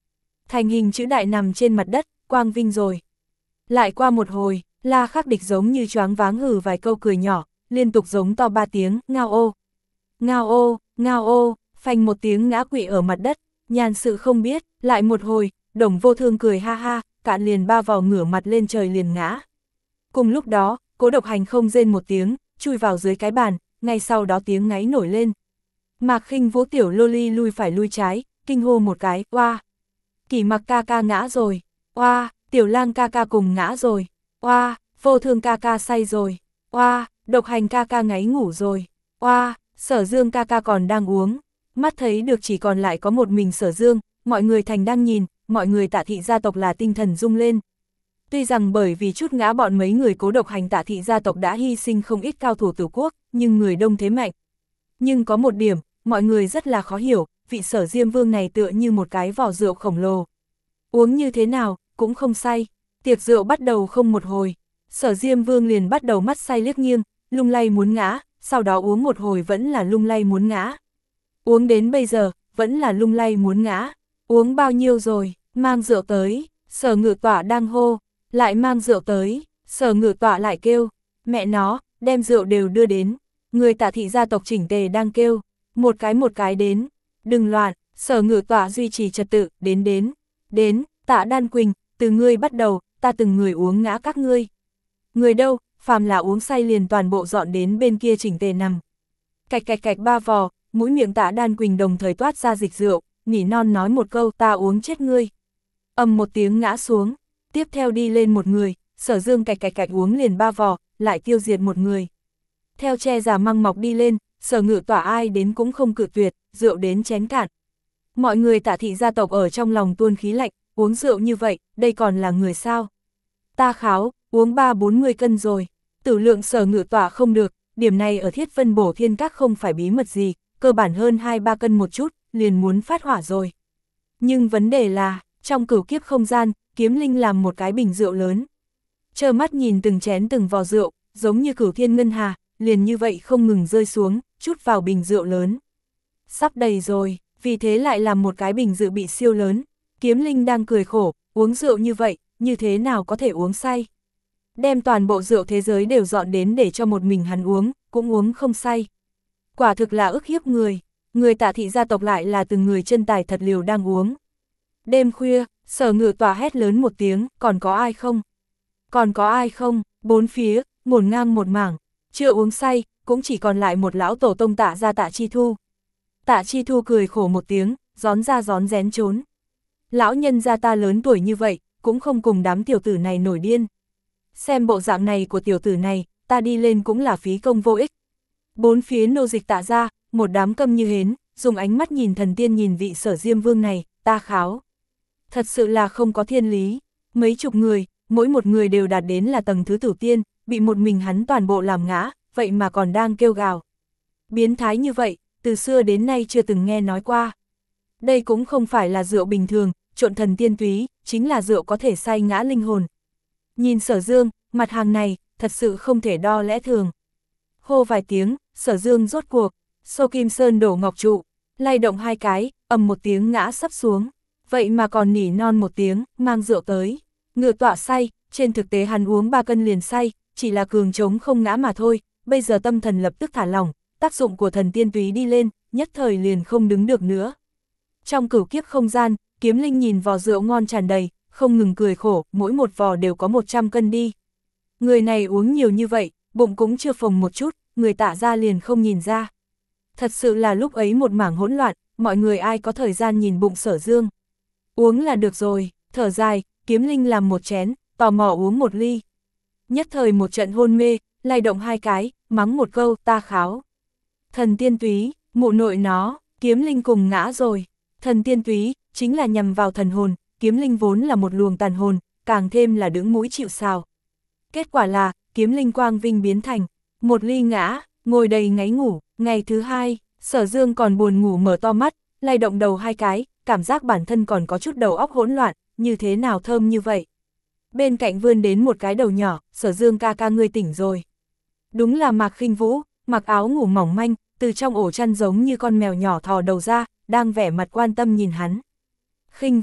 thành hình chữ đại nằm trên mặt đất, quang vinh rồi. Lại qua một hồi, La Khắc Địch giống như choáng váng hừ vài câu cười nhỏ, liên tục giống to ba tiếng, ngao ô. Ngao ô, ngao ô, phanh một tiếng ngã quỵ ở mặt đất, nhàn sự không biết, lại một hồi, Đồng Vô Thương cười ha ha, cạn liền ba vò ngửa mặt lên trời liền ngã. Cùng lúc đó, Cố Độc Hành không rên một tiếng, chui vào dưới cái bàn, ngay sau đó tiếng ngáy nổi lên. Mạc Khinh Vũ tiểu loli lui phải lui trái, kinh hô một cái, oa. Kỷ Mặc ca ca ngã rồi, oa, Tiểu Lang ca ca cùng ngã rồi, oa, Vô Thương ca ca say rồi, oa, Độc Hành ca ca ngáy ngủ rồi, oa, Sở Dương ca ca còn đang uống. Mắt thấy được chỉ còn lại có một mình Sở Dương, mọi người thành đang nhìn, mọi người Tạ thị gia tộc là tinh thần rung lên. Tuy rằng bởi vì chút ngã bọn mấy người Cố Độc Hành Tạ thị gia tộc đã hy sinh không ít cao thủ Tử Quốc, nhưng người đông thế mạnh. Nhưng có một điểm, mọi người rất là khó hiểu, vị Sở Diêm Vương này tựa như một cái vò rượu khổng lồ. Uống như thế nào, cũng không say. Tiệc rượu bắt đầu không một hồi, Sở Diêm Vương liền bắt đầu mắt say liếc nghiêng, lung lay muốn ngã, sau đó uống một hồi vẫn là lung lay muốn ngã. Uống đến bây giờ, vẫn là lung lay muốn ngã. Uống bao nhiêu rồi, mang rượu tới, Sở Ngự Tọa đang hô, lại mang rượu tới, Sở Ngự Tọa lại kêu, mẹ nó, đem rượu đều đưa đến. Người Tạ thị gia tộc chỉnh tề đang kêu, một cái một cái đến, đừng loạn, Sở Ngự Tọa duy trì trật tự, đến đến, đến, Tạ Đan Quỳnh, từ ngươi bắt đầu, ta từng người uống ngã các ngươi. Người đâu, phàm là uống say liền toàn bộ dọn đến bên kia chỉnh tề nằm. Cạch cạch cạch ba vò, mũi miệng Tạ Đan Quỳnh đồng thời toát ra dịch rượu, nỉ non nói một câu ta uống chết ngươi. Ầm một tiếng ngã xuống, tiếp theo đi lên một người, Sở Dương cạch cạch cạch uống liền ba vò, lại tiêu diệt một người. Theo che giả măng mọc đi lên, Sở Ngự Tọa ai đến cũng không cự tuyệt, rượu đến chén cạn. Mọi người Tạ thị gia tộc ở trong lòng tuôn khí lạnh, uống rượu như vậy, đây còn là người sao? Ta kháo, uống ba bốn mươi cân rồi, tử lượng Sở Ngự Tọa không được, điểm này ở Thiết Vân Bổ Thiên Các không phải bí mật gì, cơ bản hơn hai ba cân một chút, liền muốn phát hỏa rồi. Nhưng vấn đề là, trong cửu kiếp không gian, Kiếm Linh làm một cái bình rượu lớn. Trơ mắt nhìn từng chén từng vò rượu, giống như cửu thiên ngân hà, liền như vậy không ngừng rơi xuống, chút vào bình rượu lớn. Sắp đầy rồi, vì thế lại làm một cái bình rượu bị siêu lớn. Kiếm Linh đang cười khổ, uống rượu như vậy, như thế nào có thể uống say. Đem toàn bộ rượu thế giới đều dọn đến để cho một mình hắn uống, cũng uống không say. Quả thực là ức hiếp người, người Tạ thị gia tộc lại là từng người chân tài thật liều đang uống. Đêm khuya, Sở Ngự Tọa hét lớn một tiếng, còn có ai không? Còn có ai không? Bốn phía, ngổn ngang một mảng, chưa uống say, cũng chỉ còn lại một lão tổ tông Tạ gia Tạ Chi Thu. Tạ Chi Thu cười khổ một tiếng, gión ra gión rén trốn. Lão nhân gia ta lớn tuổi như vậy, cũng không cùng đám tiểu tử này nổi điên. Xem bộ dạng này của tiểu tử này, ta đi lên cũng là phí công vô ích. Bốn phía nô dịch Tạ gia, một đám câm như hến, dùng ánh mắt nhìn thần tiên nhìn vị Sở Diêm Vương này, ta kháo. Thật sự là không có thiên lý, mấy chục người, mỗi một người đều đạt đến là tầng thứ tử tiên, bị một mình hắn toàn bộ làm ngã, vậy mà còn đang kêu gào. Biến thái như vậy, từ xưa đến nay chưa từng nghe nói qua. Đây cũng không phải là rượu bình thường, trộn thần tiên túy, chính là rượu có thể say ngã linh hồn. Nhìn Sở Dương, mặt hàng này, thật sự không thể đo lẽ thường. Hô vài tiếng, Sở Dương rốt cuộc, Sô Kim Sơn đổ ngọc trụ, lay động hai cái, ầm một tiếng ngã sắp xuống. Vậy mà còn nỉ non một tiếng, mang rượu tới. Ngự Tọa say, trên thực tế hắn uống ba cân liền say, chỉ là cường trống không ngã mà thôi, bây giờ tâm thần lập tức thả lỏng, tác dụng của thần tiên túy đi lên, nhất thời liền không đứng được nữa. Trong cửu kiếp không gian, Kiếm Linh nhìn vò rượu ngon tràn đầy, không ngừng cười khổ, mỗi một vò đều có một trăm cân đi. Người này uống nhiều như vậy, bụng cũng chưa phồng một chút, người Tạ gia liền không nhìn ra. Thật sự là lúc ấy một mảng hỗn loạn, mọi người ai có thời gian nhìn bụng Sở Dương. Uống là được rồi, thở dài, Kiếm Linh làm một chén, tò mò uống một ly. Nhất thời một trận hôn mê, lay động hai cái, mắng một câu, ta kháo. Thần tiên túy, mụ nội nó, Kiếm Linh cùng ngã rồi. Thần tiên túy, chính là nhằm vào thần hồn, Kiếm Linh vốn là một luồng tàn hồn, càng thêm là đứng mũi chịu sào. Kết quả là, Kiếm Linh quang vinh biến thành, một ly ngã, ngồi đầy ngáy ngủ. Ngày thứ hai, Sở Dương còn buồn ngủ mở to mắt, lay động đầu hai cái, cảm giác bản thân còn có chút đầu óc hỗn loạn, như thế nào thơm như vậy. Bên cạnh vươn đến một cái đầu nhỏ, Sở Dương ca ca ngươi tỉnh rồi. Đúng là Mạc Khinh Vũ, mặc áo ngủ mỏng manh, từ trong ổ chăn giống như con mèo nhỏ thò đầu ra, đang vẻ mặt quan tâm nhìn hắn. Khinh Vũ,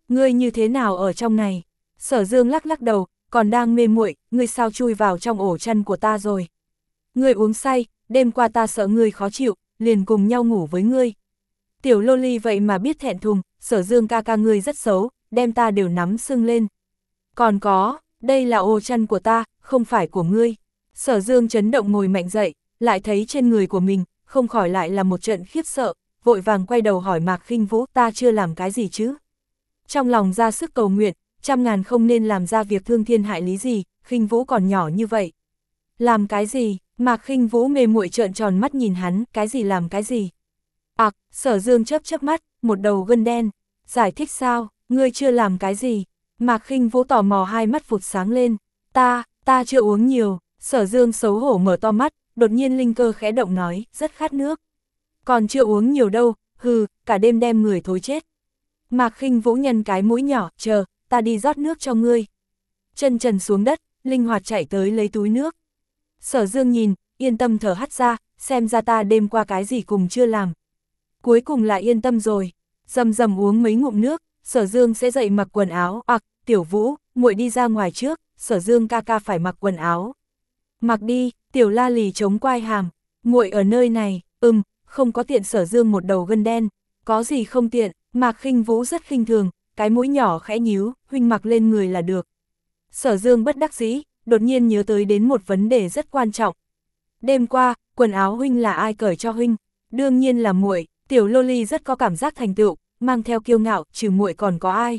ngươi như thế nào ở trong này? Sở Dương lắc lắc đầu, còn đang mê muội, ngươi sao chui vào trong ổ chăn của ta rồi? Ngươi uống say, đêm qua ta sợ ngươi khó chịu, liền cùng nhau ngủ với ngươi. Tiểu loli vậy mà biết thẹn thùng, Sở Dương ca ca ngươi rất xấu, đem ta đều nắm sưng lên. Còn có, đây là ổ chăn của ta, không phải của ngươi. Sở Dương chấn động ngồi mạnh dậy, lại thấy trên người của mình, không khỏi lại là một trận khiếp sợ, vội vàng quay đầu hỏi Mạc Khinh Vũ, ta chưa làm cái gì chứ? Trong lòng ra sức cầu nguyện, trăm ngàn không nên làm ra việc thương thiên hại lý gì, Khinh Vũ còn nhỏ như vậy. Làm cái gì? Mạc Khinh Vũ mê muội trợn tròn mắt nhìn hắn, cái gì làm cái gì? À, Sở Dương chớp chớp mắt, một đầu gân đen. Giải thích sao, ngươi chưa làm cái gì? Mạc Khinh Vũ tò mò hai mắt phụt sáng lên. Ta, ta chưa uống nhiều. Sở Dương xấu hổ mở to mắt, đột nhiên linh cơ khẽ động nói, rất khát nước. Còn chưa uống nhiều đâu, hừ, cả đêm đem người thối chết. Mạc Khinh Vũ nhân cái mũi nhỏ, chờ, ta đi rót nước cho ngươi. Chân trần xuống đất, linh hoạt chạy tới lấy túi nước. Sở Dương nhìn, yên tâm thở hắt ra, xem ra ta đêm qua cái gì cùng chưa làm. Cuối cùng là yên tâm rồi, rầm rầm uống mấy ngụm nước, Sở Dương sẽ dậy mặc quần áo, ặc, à, Tiểu Vũ, muội đi ra ngoài trước, Sở Dương ca ca phải mặc quần áo. Mặc đi, Tiểu La Lì chống quai hàm, muội ở nơi này, ừm, không có tiện. Sở Dương một đầu gân đen, có gì không tiện, Mạc Khinh Vũ rất khinh thường, cái mũi nhỏ khẽ nhíu, huynh mặc lên người là được. Sở Dương bất đắc dĩ, đột nhiên nhớ tới đến một vấn đề rất quan trọng. Đêm qua, quần áo huynh là ai cởi cho huynh? Đương nhiên là muội. Tiểu loli rất có cảm giác thành tựu, mang theo kiêu ngạo, trừ muội còn có ai?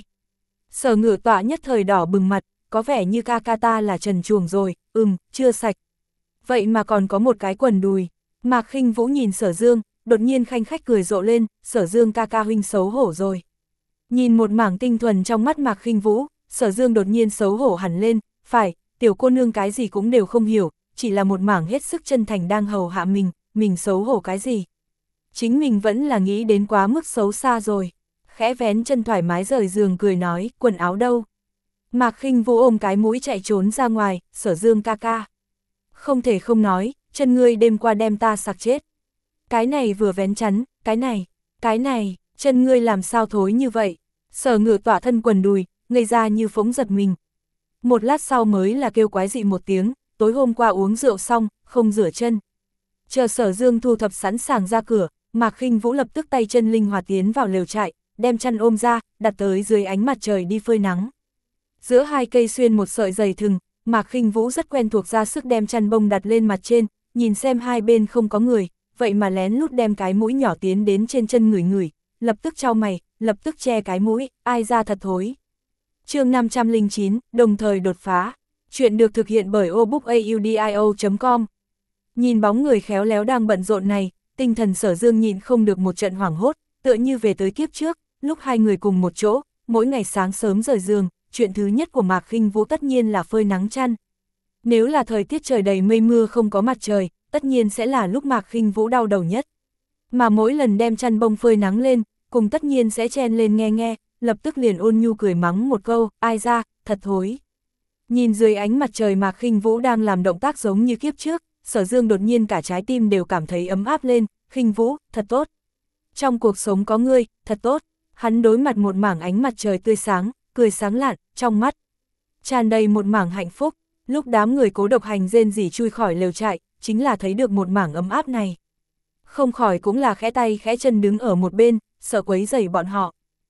Sở Ngự Tọa nhất thời đỏ bừng mặt, có vẻ như ca ca ta là trần truồng rồi, ừm, chưa sạch. Vậy mà còn có một cái quần đùi. Mạc Khinh Vũ nhìn Sở Dương, đột nhiên khanh khách cười rộ lên, Sở Dương ca ca huynh xấu hổ rồi. Nhìn một mảng tinh thuần trong mắt Mạc Khinh Vũ, Sở Dương đột nhiên xấu hổ hẳn lên, phải, tiểu cô nương cái gì cũng đều không hiểu, chỉ là một mảng hết sức chân thành đang hầu hạ mình, mình xấu hổ cái gì? Chính mình vẫn là nghĩ đến quá mức xấu xa rồi. Khẽ vén chân thoải mái rời giường cười nói, quần áo đâu? Mạc Khinh Vũ ôm cái mũi chạy trốn ra ngoài, Sở Dương ca ca. Không thể không nói, chân ngươi đêm qua đem ta sặc chết. Cái này vừa vén chắn, cái này, cái này, chân ngươi làm sao thối như vậy? Sở Ngự Tọa thân quần đùi, ngây ra như phóng giật mình. Một lát sau mới là kêu quái dị một tiếng, tối hôm qua uống rượu xong, không rửa chân. Chờ Sở Dương thu thập sẵn sàng ra cửa, Mạc Khinh Vũ lập tức tay chân linh hoạt tiến vào lều trại, đem chăn ôm ra, đặt tới dưới ánh mặt trời đi phơi nắng. Giữa hai cây xuyên một sợi dày thừng, Mạc Khinh Vũ rất quen thuộc ra sức đem chăn bông đặt lên mặt trên, nhìn xem hai bên không có người, vậy mà lén lút đem cái mũi nhỏ tiến đến trên chân ngửi ngửi, lập tức chau mày, lập tức che cái mũi, ai ra thật thối. Chương năm trăm lẻ chín, đồng thời đột phá. Chuyện được thực hiện bởi obookaudio chấm com. Nhìn bóng người khéo léo đang bận rộn này, tinh thần Sở Dương nhịn không được một trận hoảng hốt, tựa như về tới kiếp trước, lúc hai người cùng một chỗ, mỗi ngày sáng sớm rời giường, chuyện thứ nhất của Mạc Khinh Vũ tất nhiên là phơi nắng chăn. Nếu là thời tiết trời đầy mây mưa không có mặt trời, tất nhiên sẽ là lúc Mạc Khinh Vũ đau đầu nhất. Mà mỗi lần đem chăn bông phơi nắng lên, cùng tất nhiên sẽ chen lên nghe nghe, lập tức liền ôn nhu cười mắng một câu, ai ra, thật thối. Nhìn dưới ánh mặt trời Mạc Khinh Vũ đang làm động tác giống như kiếp trước, Sở Dương đột nhiên cả trái tim đều cảm thấy ấm áp lên, Khinh Vũ, thật tốt. Trong cuộc sống có ngươi, thật tốt. Hắn đối mặt một mảng ánh mặt trời tươi sáng, cười sáng lạn, trong mắt tràn đầy một mảng hạnh phúc. Lúc đám người Cố Độc Hành rên rỉ chui khỏi lều trại, chính là thấy được một mảng ấm áp này. Không khỏi cũng là khẽ tay khẽ chân đứng ở một bên, sợ quấy rầy bọn họ.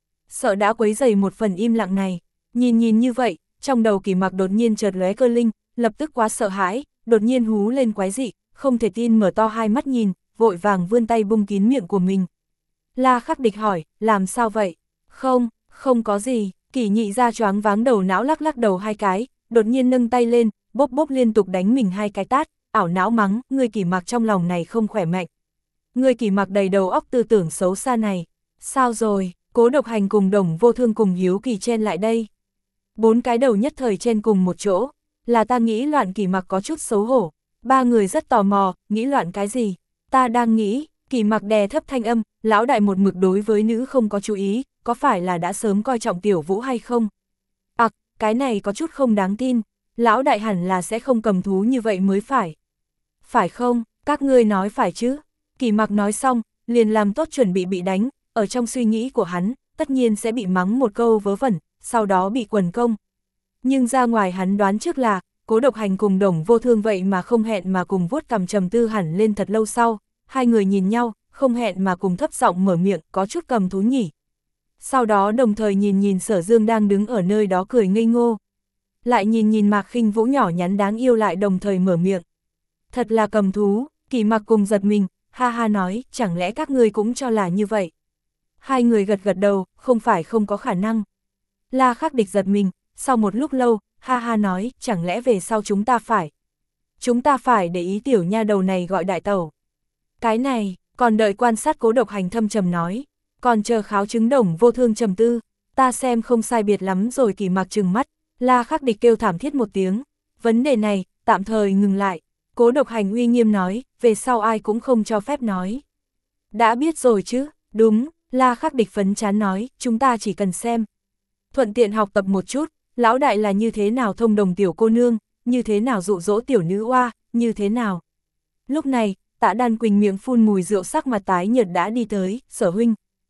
Sợ đã quấy rầy một phần im lặng này. Nhìn nhìn như vậy, trong đầu Kỳ Mặc đột nhiên chợt lóe cơ linh, lập tức quá sợ hãi, đột nhiên hú lên quái dị, không thể tin mở to hai mắt nhìn, vội vàng vươn tay bung kín miệng của mình. La Khắc Địch hỏi, làm sao vậy? Không, không có gì. Kỷ Nhị ra choáng váng đầu não lắc lắc đầu hai cái, đột nhiên nâng tay lên, bốp bốp liên tục đánh mình hai cái tát, ảo não mắng, ngươi Kỳ Mặc trong lòng này không khỏe mạnh. Ngươi Kỳ Mặc đầy đầu óc tư tưởng xấu xa này. Sao rồi? Cố Độc Hành cùng Đồng Vô Thương cùng Hiếu Kỳ chen lại đây. Bốn cái đầu nhất thời chen cùng một chỗ, là ta nghĩ loạn. Kỳ Mặc có chút xấu hổ. Ba người rất tò mò, nghĩ loạn cái gì? Ta đang nghĩ. Kỳ Mặc đè thấp thanh âm, lão đại một mực đối với nữ không có chú ý, có phải là đã sớm coi trọng Tiểu Vũ hay không? À, cái này có chút không đáng tin, lão đại hẳn là sẽ không cầm thú như vậy mới phải. Phải không, các ngươi nói phải chứ? Kỳ Mặc nói xong, liền làm tốt chuẩn bị bị đánh, ở trong suy nghĩ của hắn, tất nhiên sẽ bị mắng một câu vớ vẩn, sau đó bị quần công. Nhưng ra ngoài hắn đoán trước là, Cố Độc Hành cùng Đồng Vô Thương vậy mà không hẹn mà cùng vuốt cằm trầm tư hẳn lên thật lâu sau, hai người nhìn nhau, không hẹn mà cùng thấp giọng mở miệng, có chút cầm thú nhỉ. Sau đó đồng thời nhìn nhìn Sở Dương đang đứng ở nơi đó cười ngây ngô. Lại nhìn nhìn Mạc Khinh Vũ nhỏ nhắn đáng yêu lại đồng thời mở miệng. Thật là cầm thú, Kỳ Mặc cùng giật mình, ha ha nói, chẳng lẽ các ngươi cũng cho là như vậy. Hai người gật gật đầu, không phải không có khả năng. La Khắc Địch giật mình, sau một lúc lâu, ha ha nói, chẳng lẽ về sau chúng ta phải. Chúng ta phải để ý tiểu nha đầu này gọi đại tẩu. Cái này, còn đợi quan sát Cố Độc Hành thâm trầm nói, còn chờ kháo chứng Đồng Vô Thương trầm tư, ta xem không sai biệt lắm rồi. Kỳ Mặc trừng mắt, La Khắc Địch kêu thảm thiết một tiếng, vấn đề này, tạm thời ngừng lại. Cố Độc Hành uy nghiêm nói, về sau ai cũng không cho phép nói. Đã biết rồi chứ, đúng, La Khắc Địch phấn chán nói, chúng ta chỉ cần xem. Thuận tiện học tập một chút, lão đại là như thế nào thông đồng tiểu cô nương, như thế nào dụ dỗ tiểu nữ oa, như thế nào. Lúc này, Tạ Đan Quỳnh miệng phun mùi rượu sắc mặt tái nhợt đã đi tới, Sở huynh.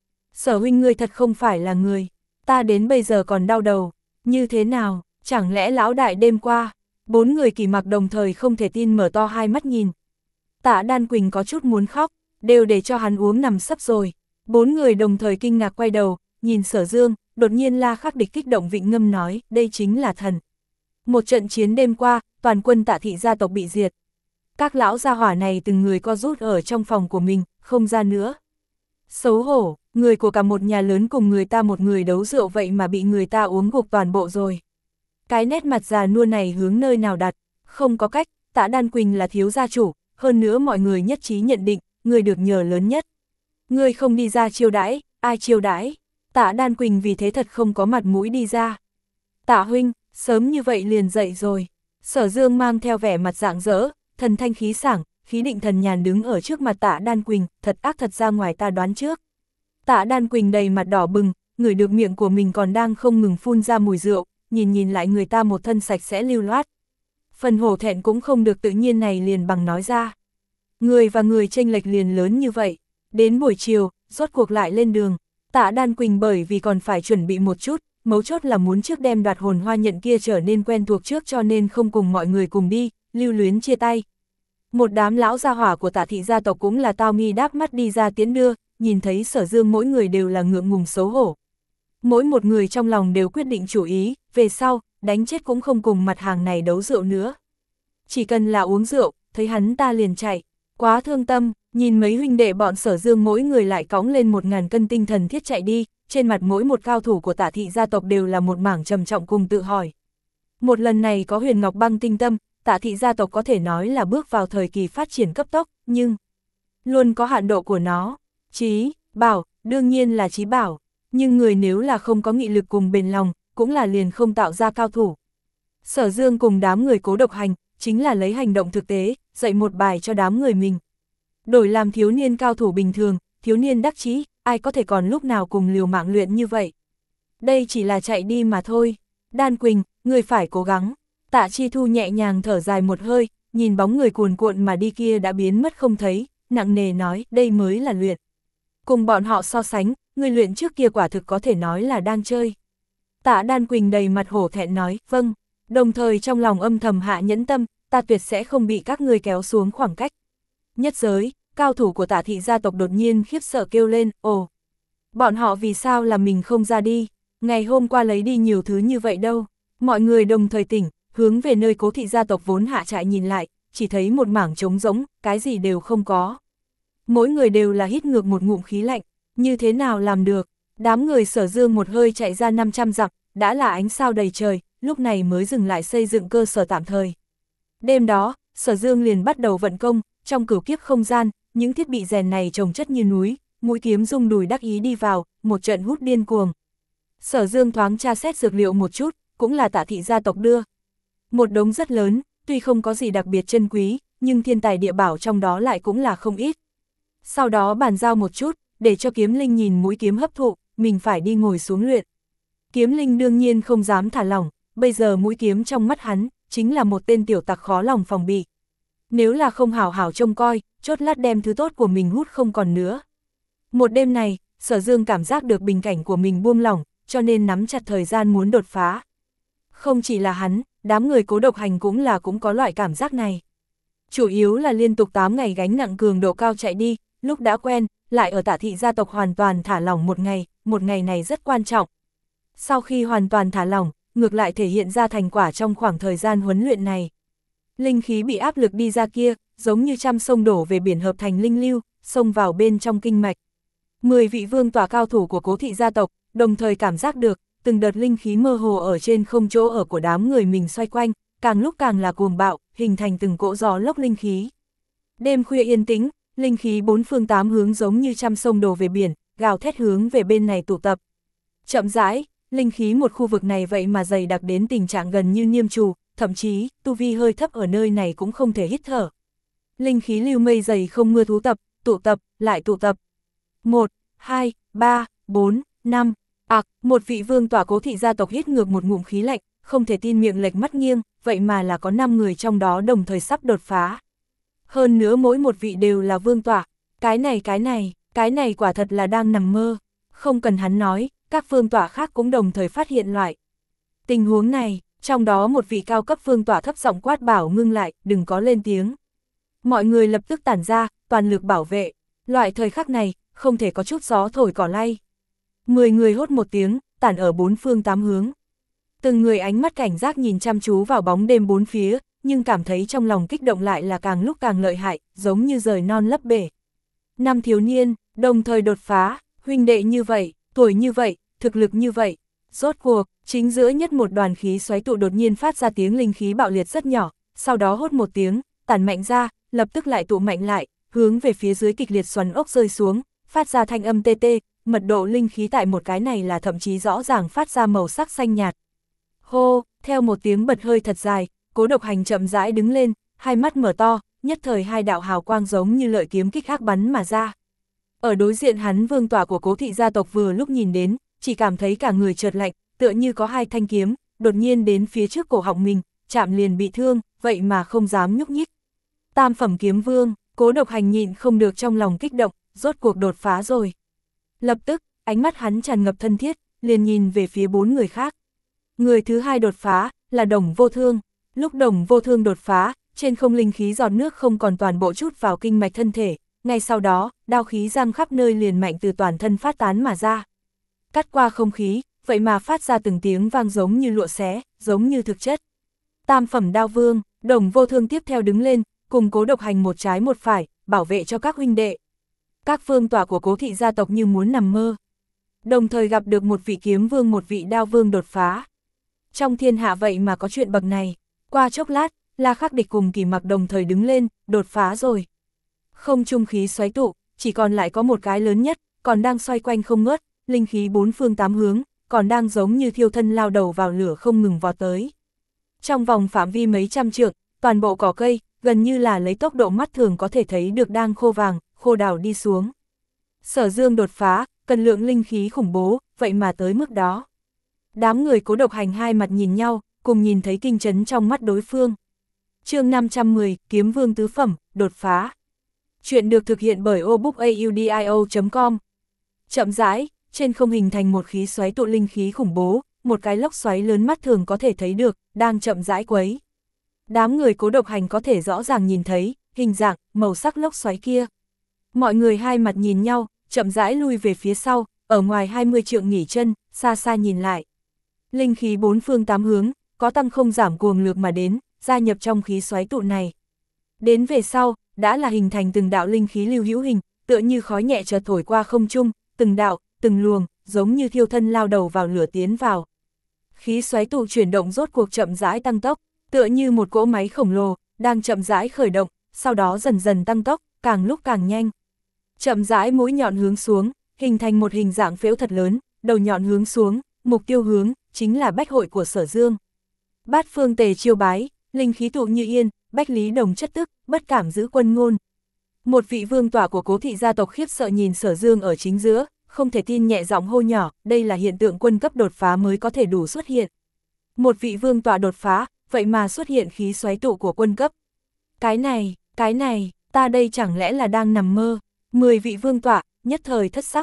Sở huynh ngươi thật không phải là người, ta đến bây giờ còn đau đầu, như thế nào, chẳng lẽ lão đại đêm qua. Bốn người Kỳ Mặc đồng thời không thể tin mở to hai mắt nhìn. Tạ Đan Quỳnh có chút muốn khóc, đều để cho hắn uống nằm sấp rồi. Bốn người đồng thời kinh ngạc quay đầu, nhìn Sở Dương, đột nhiên La Khắc Địch kích động vịnh ngâm nói, đây chính là thần. Một trận chiến đêm qua, toàn quân Tạ thị gia tộc bị diệt. Các lão gia hỏa này từng người co rút ở trong phòng của mình, không ra nữa. Xấu hổ, người của cả một nhà lớn cùng người ta một người đấu rượu vậy mà bị người ta uống gục toàn bộ rồi. Cái nét mặt già nua này hướng nơi nào đặt, không có cách, Tạ Đan Quỳnh là thiếu gia chủ, hơn nữa mọi người nhất trí nhận định, người được nhờ lớn nhất. Người không đi ra chiêu đãi, ai chiêu đãi? Tạ Đan Quỳnh vì thế thật không có mặt mũi đi ra. Tạ huynh, sớm như vậy liền dậy rồi. Sở Dương mang theo vẻ mặt rạng rỡ, thần thanh khí sảng, khí định thần nhàn đứng ở trước mặt Tạ Đan Quỳnh, thật ác thật ra ngoài ta đoán trước. Tạ Đan Quỳnh đầy mặt đỏ bừng, ngửi được miệng của mình còn đang không ngừng phun ra mùi rượu, nhìn nhìn lại người ta một thân sạch sẽ lưu loát. Phần hổ thẹn cũng không được tự nhiên này liền bằng nói ra. Người và người chênh lệch liền lớn như vậy. Đến buổi chiều, rốt cuộc lại lên đường. Tạ Đan Quỳnh bởi vì còn phải chuẩn bị một chút, mấu chốt là muốn trước đem đoạt hồn hoa nhận kia trở nên quen thuộc trước cho nên không cùng mọi người cùng đi, lưu luyến chia tay. Một đám lão gia hỏa của Tạ thị gia tộc cũng là tao mi đáp mắt đi ra tiễn đưa, nhìn thấy Sở Dương mỗi người đều là ngượng ngùng xấu hổ. Mỗi một người trong lòng đều quyết định chủ ý, về sau, đánh chết cũng không cùng mặt hàng này đấu rượu nữa. Chỉ cần là uống rượu, thấy hắn ta liền chạy, quá thương tâm, nhìn mấy huynh đệ bọn Sở Dương mỗi người lại cõng lên một ngàn cân tinh thần thiết chạy đi, trên mặt mỗi một cao thủ của Tạ thị gia tộc đều là một mảng trầm trọng cùng tự hỏi. Một lần này có Huyền Ngọc Băng tinh tâm, Tạ thị gia tộc có thể nói là bước vào thời kỳ phát triển cấp tốc, nhưng luôn có hạn độ của nó. Chí, bảo, đương nhiên là chí bảo, nhưng người nếu là không có nghị lực cùng bền lòng, cũng là liền không tạo ra cao thủ. Sở Dương cùng đám người Cố Độc Hành, chính là lấy hành động thực tế, dạy một bài cho đám người mình. Đổi làm thiếu niên cao thủ bình thường, thiếu niên đắc chí, ai có thể còn lúc nào cùng liều mạng luyện như vậy. Đây chỉ là chạy đi mà thôi. Đan Quỳnh, người phải cố gắng. Tạ Chi Thu nhẹ nhàng thở dài một hơi, nhìn bóng người cuồn cuộn mà đi kia đã biến mất không thấy, nặng nề nói, đây mới là luyện. Cùng bọn họ so sánh, người luyện trước kia quả thực có thể nói là đang chơi. Tạ Đan Quỳnh đầy mặt hổ thẹn nói, vâng, đồng thời trong lòng âm thầm hạ nhẫn tâm, ta tuyệt sẽ không bị các ngươi kéo xuống khoảng cách. Nhất giới, cao thủ của Tạ thị gia tộc đột nhiên khiếp sợ kêu lên, ồ, bọn họ vì sao là mình không ra đi, ngày hôm qua lấy đi nhiều thứ như vậy đâu. Mọi người đồng thời tỉnh, hướng về nơi Cố thị gia tộc vốn hạ trại nhìn lại, chỉ thấy một mảng trống rỗng, cái gì đều không có. Mỗi người đều là hít ngược một ngụm khí lạnh, như thế nào làm được. Đám người Sở Dương một hơi chạy ra năm trăm dặm, đã là ánh sao đầy trời, lúc này mới dừng lại xây dựng cơ sở tạm thời. Đêm đó, Sở Dương liền bắt đầu vận công, trong cửu kiếp không gian, những thiết bị rèn này chồng chất như núi, mũi kiếm rung đùi đắc ý đi vào, một trận hút điên cuồng. Sở Dương thoáng tra xét dược liệu một chút, cũng là Tạ thị gia tộc đưa. Một đống rất lớn, tuy không có gì đặc biệt chân quý, nhưng thiên tài địa bảo trong đó lại cũng là không ít. Sau đó bàn giao một chút, để cho Kiếm Linh nhìn mũi kiếm hấp thụ, mình phải đi ngồi xuống luyện. Kiếm Linh đương nhiên không dám thả lỏng, bây giờ mũi kiếm trong mắt hắn, chính là một tên tiểu tặc khó lòng phòng bị. Nếu là không hảo hảo trông coi, chốt lát đem thứ tốt của mình hút không còn nữa. Một đêm này, Sở Dương cảm giác được bình cảnh của mình buông lỏng, cho nên nắm chặt thời gian muốn đột phá. Không chỉ là hắn, đám người Cố Độc Hành cũng là cũng có loại cảm giác này. Chủ yếu là liên tục tám ngày gánh nặng cường độ cao chạy đi, lúc đã quen, lại ở Tả thị gia tộc hoàn toàn thả lỏng một ngày, một ngày này rất quan trọng. Sau khi hoàn toàn thả lỏng, ngược lại thể hiện ra thành quả trong khoảng thời gian huấn luyện này. Linh khí bị áp lực đi ra kia, giống như trăm sông đổ về biển hợp thành linh lưu, xông vào bên trong kinh mạch. Mười vị vương tỏa cao thủ của Cố thị gia tộc, đồng thời cảm giác được, từng đợt linh khí mơ hồ ở trên không chỗ ở của đám người mình xoay quanh, càng lúc càng là cuồng bạo, hình thành từng cỗ gió lốc linh khí. Đêm khuya yên tĩnh, linh khí bốn phương tám hướng giống như trăm sông đổ về biển, gào thét hướng về bên này tụ tập. Chậm rãi, linh khí một khu vực này vậy mà dày đặc đến tình trạng gần như niêm trù, thậm chí, tu vi hơi thấp ở nơi này cũng không thể hít thở. Linh khí lưu mây dày không mưa thú tập, tụ tập, lại tụ tập. một, hai, ba, bốn, năm. Ặc, một vị vương tỏa Cố thị gia tộc hít ngược một ngụm khí lạnh, không thể tin miệng lệch mắt nghiêng, vậy mà là có năm người trong đó đồng thời sắp đột phá. Hơn nữa mỗi một vị đều là vương tỏa, cái này cái này, cái này quả thật là đang nằm mơ. Không cần hắn nói, các vương tỏa khác cũng đồng thời phát hiện loại tình huống này, trong đó một vị cao cấp vương tỏa thấp giọng quát bảo ngưng lại, đừng có lên tiếng. Mọi người lập tức tản ra, toàn lực bảo vệ, loại thời khắc này, không thể có chút gió thổi cỏ lay. Mười người hốt một tiếng, tản ở bốn phương tám hướng. Từng người ánh mắt cảnh giác nhìn chăm chú vào bóng đêm bốn phía, nhưng cảm thấy trong lòng kích động lại là càng lúc càng lợi hại, giống như rời non lấp bể. Năm thiếu niên, đồng thời đột phá, huynh đệ như vậy, tuổi như vậy, thực lực như vậy. Rốt cuộc, chính giữa nhất một đoàn khí xoáy tụ đột nhiên phát ra tiếng linh khí bạo liệt rất nhỏ, sau đó hốt một tiếng, tản mạnh ra, lập tức lại tụ mạnh lại, hướng về phía dưới kịch liệt xoắn ốc rơi xuống, phát ra thanh âm tê tê, mật độ linh khí tại một cái này là thậm chí rõ ràng phát ra màu sắc xanh nhạt. Hô, theo một tiếng bật hơi thật dài, Cố Độc Hành chậm rãi đứng lên, hai mắt mở to, nhất thời hai đạo hào quang giống như lợi kiếm kích khác bắn mà ra. Ở đối diện hắn vương tỏa của Cố thị gia tộc vừa lúc nhìn đến, chỉ cảm thấy cả người chợt lạnh, tựa như có hai thanh kiếm, đột nhiên đến phía trước cổ họng mình, chạm liền bị thương, vậy mà không dám nhúc nhích. Tam phẩm kiếm vương, Cố Độc Hành nhịn không được trong lòng kích động, rốt cuộc đột phá rồi. Lập tức, ánh mắt hắn tràn ngập thân thiết, liền nhìn về phía bốn người khác. Người thứ hai đột phá, là Đồng Vô Thương. Lúc Đồng Vô Thương đột phá, trên không linh khí giọt nước không còn toàn bộ chút vào kinh mạch thân thể, ngay sau đó, đao khí giang khắp nơi liền mạnh từ toàn thân phát tán mà ra. Cắt qua không khí, vậy mà phát ra từng tiếng vang giống như lụa xé, giống như thực chất. Tam phẩm đao vương, Đồng Vô Thương tiếp theo đứng lên, cùng Cố Độc Hành một trái một phải, bảo vệ cho các huynh đệ. Các vương tỏa của Cố thị gia tộc như muốn nằm mơ. Đồng thời gặp được một vị kiếm vương một vị đao vương đột phá. Trong thiên hạ vậy mà có chuyện bậc này. Qua chốc lát, La Khắc Địch cùng Kỳ Mặc đồng thời đứng lên, đột phá rồi. Không trung khí xoáy tụ, chỉ còn lại có một cái lớn nhất, còn đang xoay quanh không ngớt, linh khí bốn phương tám hướng, còn đang giống như thiêu thân lao đầu vào lửa không ngừng vọt tới. Trong vòng phạm vi mấy trăm trượng, toàn bộ cỏ cây, gần như là lấy tốc độ mắt thường có thể thấy được đang khô vàng, khô đào đi xuống. Sở Dương đột phá, cần lượng linh khí khủng bố, vậy mà tới mức đó. Đám người Cố Độc Hành hai mặt nhìn nhau, cùng nhìn thấy kinh chấn trong mắt đối phương. Chương năm trăm mười, Kiếm Vương tứ phẩm, đột phá. Chuyện được thực hiện bởi obookaudio chấm com. Chậm rãi, trên không hình thành một khí xoáy tụ linh khí khủng bố, một cái lốc xoáy lớn mắt thường có thể thấy được, đang chậm rãi quấy. Đám người Cố Độc Hành có thể rõ ràng nhìn thấy, hình dạng, màu sắc lốc xoáy kia. Mọi người hai mặt nhìn nhau, chậm rãi lui về phía sau, ở ngoài hai mươi trượng nghỉ chân, xa xa nhìn lại. Linh khí bốn phương tám hướng, có tăng không giảm cuồng lược mà đến, gia nhập trong khí xoáy tụ này. Đến về sau, đã là hình thành từng đạo linh khí lưu hữu hình, tựa như khói nhẹ chợt thổi qua không trung, từng đạo, từng luồng, giống như thiêu thân lao đầu vào lửa tiến vào. Khí xoáy tụ chuyển động rốt cuộc chậm rãi tăng tốc, tựa như một cỗ máy khổng lồ, đang chậm rãi khởi động, sau đó dần dần tăng tốc, càng lúc càng nhanh. Chậm rãi mũi nhọn hướng xuống, hình thành một hình dạng phễu thật lớn, đầu nhọn hướng xuống, mục tiêu hướng, chính là bách hội của Sở Dương. Bát phương tề chiêu bái, linh khí tụ như yên, bách lý đồng chất tức, bất cảm giữ quân ngôn. Một vị vương tỏa của Cố thị gia tộc khiếp sợ nhìn Sở Dương ở chính giữa, không thể tin nhẹ giọng hô nhỏ, đây là hiện tượng quân cấp đột phá mới có thể đủ xuất hiện. Một vị vương tỏa đột phá, vậy mà xuất hiện khí xoáy tụ của quân cấp. Cái này, cái này, ta đây chẳng lẽ là đang nằm mơ? Mười vị vương tỏa, nhất thời thất sắc.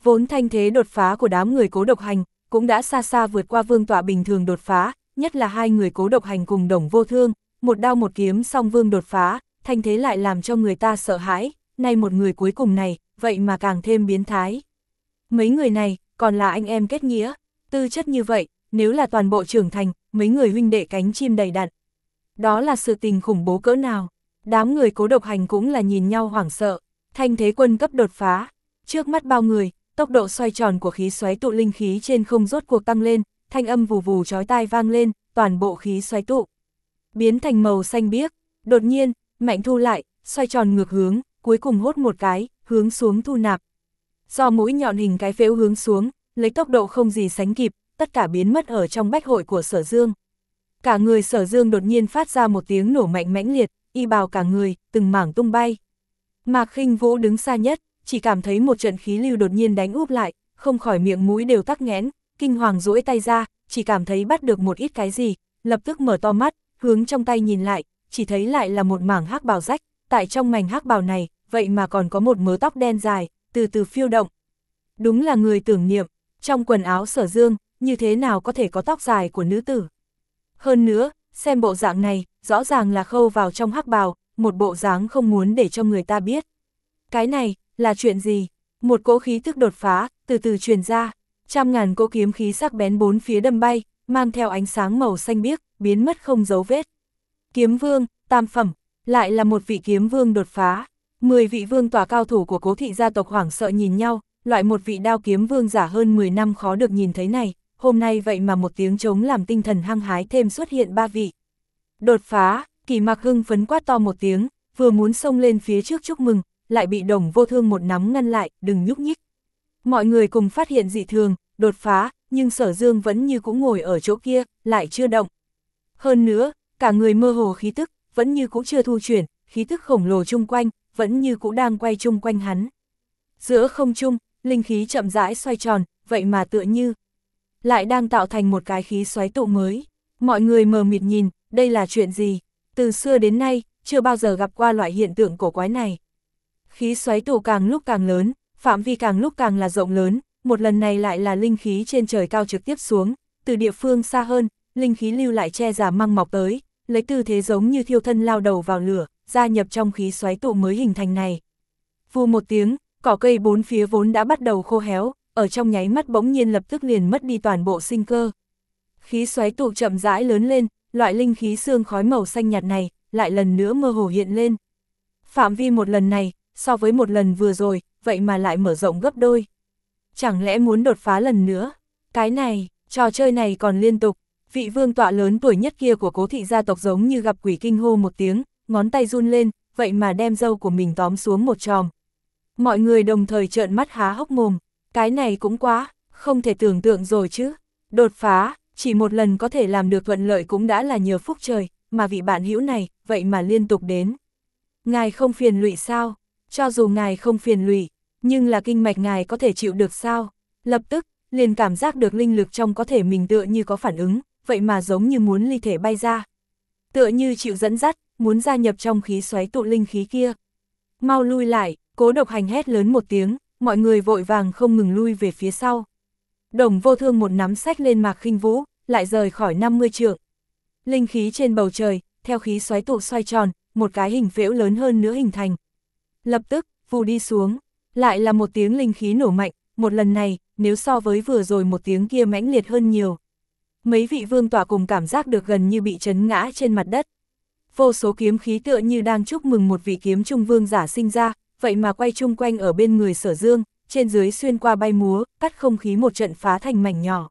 Vốn thanh thế đột phá của đám người Cố Độc Hành, cũng đã xa xa vượt qua vương tọa bình thường đột phá, nhất là hai người Cố Độc Hành cùng Đồng Vô Thương, một đao một kiếm song vương đột phá, thanh thế lại làm cho người ta sợ hãi, nay một người cuối cùng này, vậy mà càng thêm biến thái. Mấy người này, còn là anh em kết nghĩa, tư chất như vậy, nếu là toàn bộ trưởng thành, mấy người huynh đệ cánh chim đầy đặn. Đó là sự tình khủng bố cỡ nào, đám người Cố Độc Hành cũng là nhìn nhau hoảng sợ, thanh thế quân cấp đột phá, trước mắt bao người, tốc độ xoay tròn của khí xoáy tụ linh khí trên không rốt cuộc tăng lên, thanh âm vù vù chói tai vang lên, toàn bộ khí xoáy tụ biến thành màu xanh biếc, đột nhiên, mạnh thu lại, xoay tròn ngược hướng, cuối cùng hốt một cái, hướng xuống thu nạp. Do mũi nhọn hình cái phễu hướng xuống, lấy tốc độ không gì sánh kịp, tất cả biến mất ở trong bách hội của Sở Dương. Cả người Sở Dương đột nhiên phát ra một tiếng nổ mạnh mãnh liệt, y bào cả người, từng mảng tung bay. Mạc Khinh Vũ đứng xa nhất, chỉ cảm thấy một trận khí lưu đột nhiên đánh úp lại, không khỏi miệng mũi đều tắc nghẽn, kinh hoàng duỗi tay ra, chỉ cảm thấy bắt được một ít cái gì, lập tức mở to mắt, hướng trong tay nhìn lại, chỉ thấy lại là một mảng hắc bào rách, tại trong mảnh hắc bào này, vậy mà còn có một mớ tóc đen dài, từ từ phiêu động. Đúng là người tưởng niệm, trong quần áo Sở Dương, như thế nào có thể có tóc dài của nữ tử. Hơn nữa, xem bộ dạng này, rõ ràng là khâu vào trong hắc bào, một bộ dáng không muốn để cho người ta biết. Cái này, là chuyện gì? Một cỗ khí thức đột phá, từ từ truyền ra, trăm ngàn cỗ kiếm khí sắc bén bốn phía đâm bay, mang theo ánh sáng màu xanh biếc, biến mất không dấu vết. Kiếm vương, tam phẩm, lại là một vị kiếm vương đột phá. Mười vị vương tòa cao thủ của Cố thị gia tộc hoảng sợ nhìn nhau, loại một vị đao kiếm vương giả hơn mười năm khó được nhìn thấy này, hôm nay vậy mà một tiếng trống làm tinh thần hăng hái thêm xuất hiện ba vị. Đột phá, Kỳ Mạc hưng phấn quát to một tiếng, vừa muốn xông lên phía trước chúc mừng, lại bị Đồng Vô Thương một nắm ngăn lại, đừng nhúc nhích. Mọi người cùng phát hiện dị thường, đột phá, nhưng Sở Dương vẫn như cũ ngồi ở chỗ kia, lại chưa động. Hơn nữa, cả người mơ hồ khí tức, vẫn như cũ chưa thu chuyển, khí tức khổng lồ chung quanh, vẫn như cũ đang quay chung quanh hắn. Giữa không trung, linh khí chậm rãi xoay tròn, vậy mà tựa như lại đang tạo thành một cái khí xoáy tụ mới. Mọi người mờ mịt nhìn, đây là chuyện gì? Từ xưa đến nay, chưa bao giờ gặp qua loại hiện tượng cổ quái này. Khí xoáy tụ càng lúc càng lớn, phạm vi càng lúc càng là rộng lớn, một lần này lại là linh khí trên trời cao trực tiếp xuống, từ địa phương xa hơn, linh khí lưu lại che giả măng mọc tới, lấy tư thế giống như thiêu thân lao đầu vào lửa, gia nhập trong khí xoáy tụ mới hình thành này. Vù một tiếng, cỏ cây bốn phía vốn đã bắt đầu khô héo, ở trong nháy mắt bỗng nhiên lập tức liền mất đi toàn bộ sinh cơ. Khí xoáy tụ chậm rãi lớn lên, loại linh khí sương khói màu xanh nhạt này, lại lần nữa mơ hồ hiện lên. Phạm vi một lần này, so với một lần vừa rồi, vậy mà lại mở rộng gấp đôi. Chẳng lẽ muốn đột phá lần nữa? Cái này, trò chơi này còn liên tục. Vị vương tọa lớn tuổi nhất kia của Cố thị gia tộc giống như gặp quỷ kinh hô một tiếng, ngón tay run lên, vậy mà đem râu của mình tóm xuống một chòm. Mọi người đồng thời trợn mắt há hốc mồm, cái này cũng quá, không thể tưởng tượng rồi chứ. Đột phá, chỉ một lần có thể làm được thuận lợi cũng đã là nhờ phúc trời, mà vị bạn hữu này, vậy mà liên tục đến. Ngài không phiền lụy sao? Cho dù ngài không phiền lụy, nhưng là kinh mạch ngài có thể chịu được sao? Lập tức, liền cảm giác được linh lực trong có thể mình tựa như có phản ứng, vậy mà giống như muốn ly thể bay ra. Tựa như chịu dẫn dắt, muốn gia nhập trong khí xoáy tụ linh khí kia. Mau lui lại, Cố Độc Hành hét lớn một tiếng, mọi người vội vàng không ngừng lui về phía sau. Đồng Vô Thương một nắm xách lên Mạc Khinh Vũ, lại rời khỏi năm mươi trượng. Linh khí trên bầu trời, theo khí xoáy tụ xoay tròn, một cái hình phễu lớn hơn nữa hình thành. Lập tức, vù đi xuống, lại là một tiếng linh khí nổ mạnh, một lần này, nếu so với vừa rồi một tiếng kia mãnh liệt hơn nhiều. Mấy vị vương tọa cùng cảm giác được gần như bị chấn ngã trên mặt đất. Vô số kiếm khí tựa như đang chúc mừng một vị kiếm trung vương giả sinh ra, vậy mà quay chung quanh ở bên người Sở Dương, trên dưới xuyên qua bay múa, cắt không khí một trận phá thành mảnh nhỏ.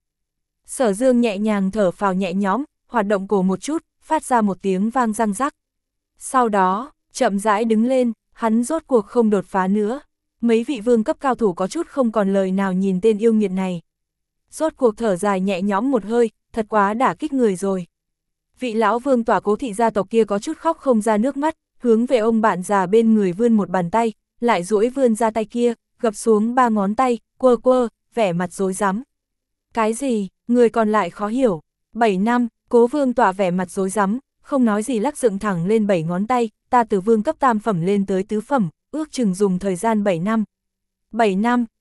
Sở Dương nhẹ nhàng thở phào nhẹ nhõm, hoạt động cổ một chút, phát ra một tiếng vang răng rắc. Sau đó, chậm rãi đứng lên, hắn rốt cuộc không đột phá nữa. Mấy vị vương cấp cao thủ có chút không còn lời nào nhìn tên yêu nghiệt này. Rốt cuộc thở dài nhẹ nhõm một hơi, thật quá đả kích người rồi. Vị lão vương tỏa Cố thị gia tộc kia có chút khóc không ra nước mắt, hướng về ông bạn già bên người vươn một bàn tay, lại duỗi vươn ra tay kia, gập xuống ba ngón tay, quơ quơ, vẻ mặt rối rắm. Cái gì? Người còn lại khó hiểu. Bảy năm, Cố vương tỏa vẻ mặt rối rắm, không nói gì lắc dựng thẳng lên bảy ngón tay, ta từ vương cấp tam phẩm lên tới tứ phẩm, ước chừng dùng thời gian bảy năm. Bảy năm,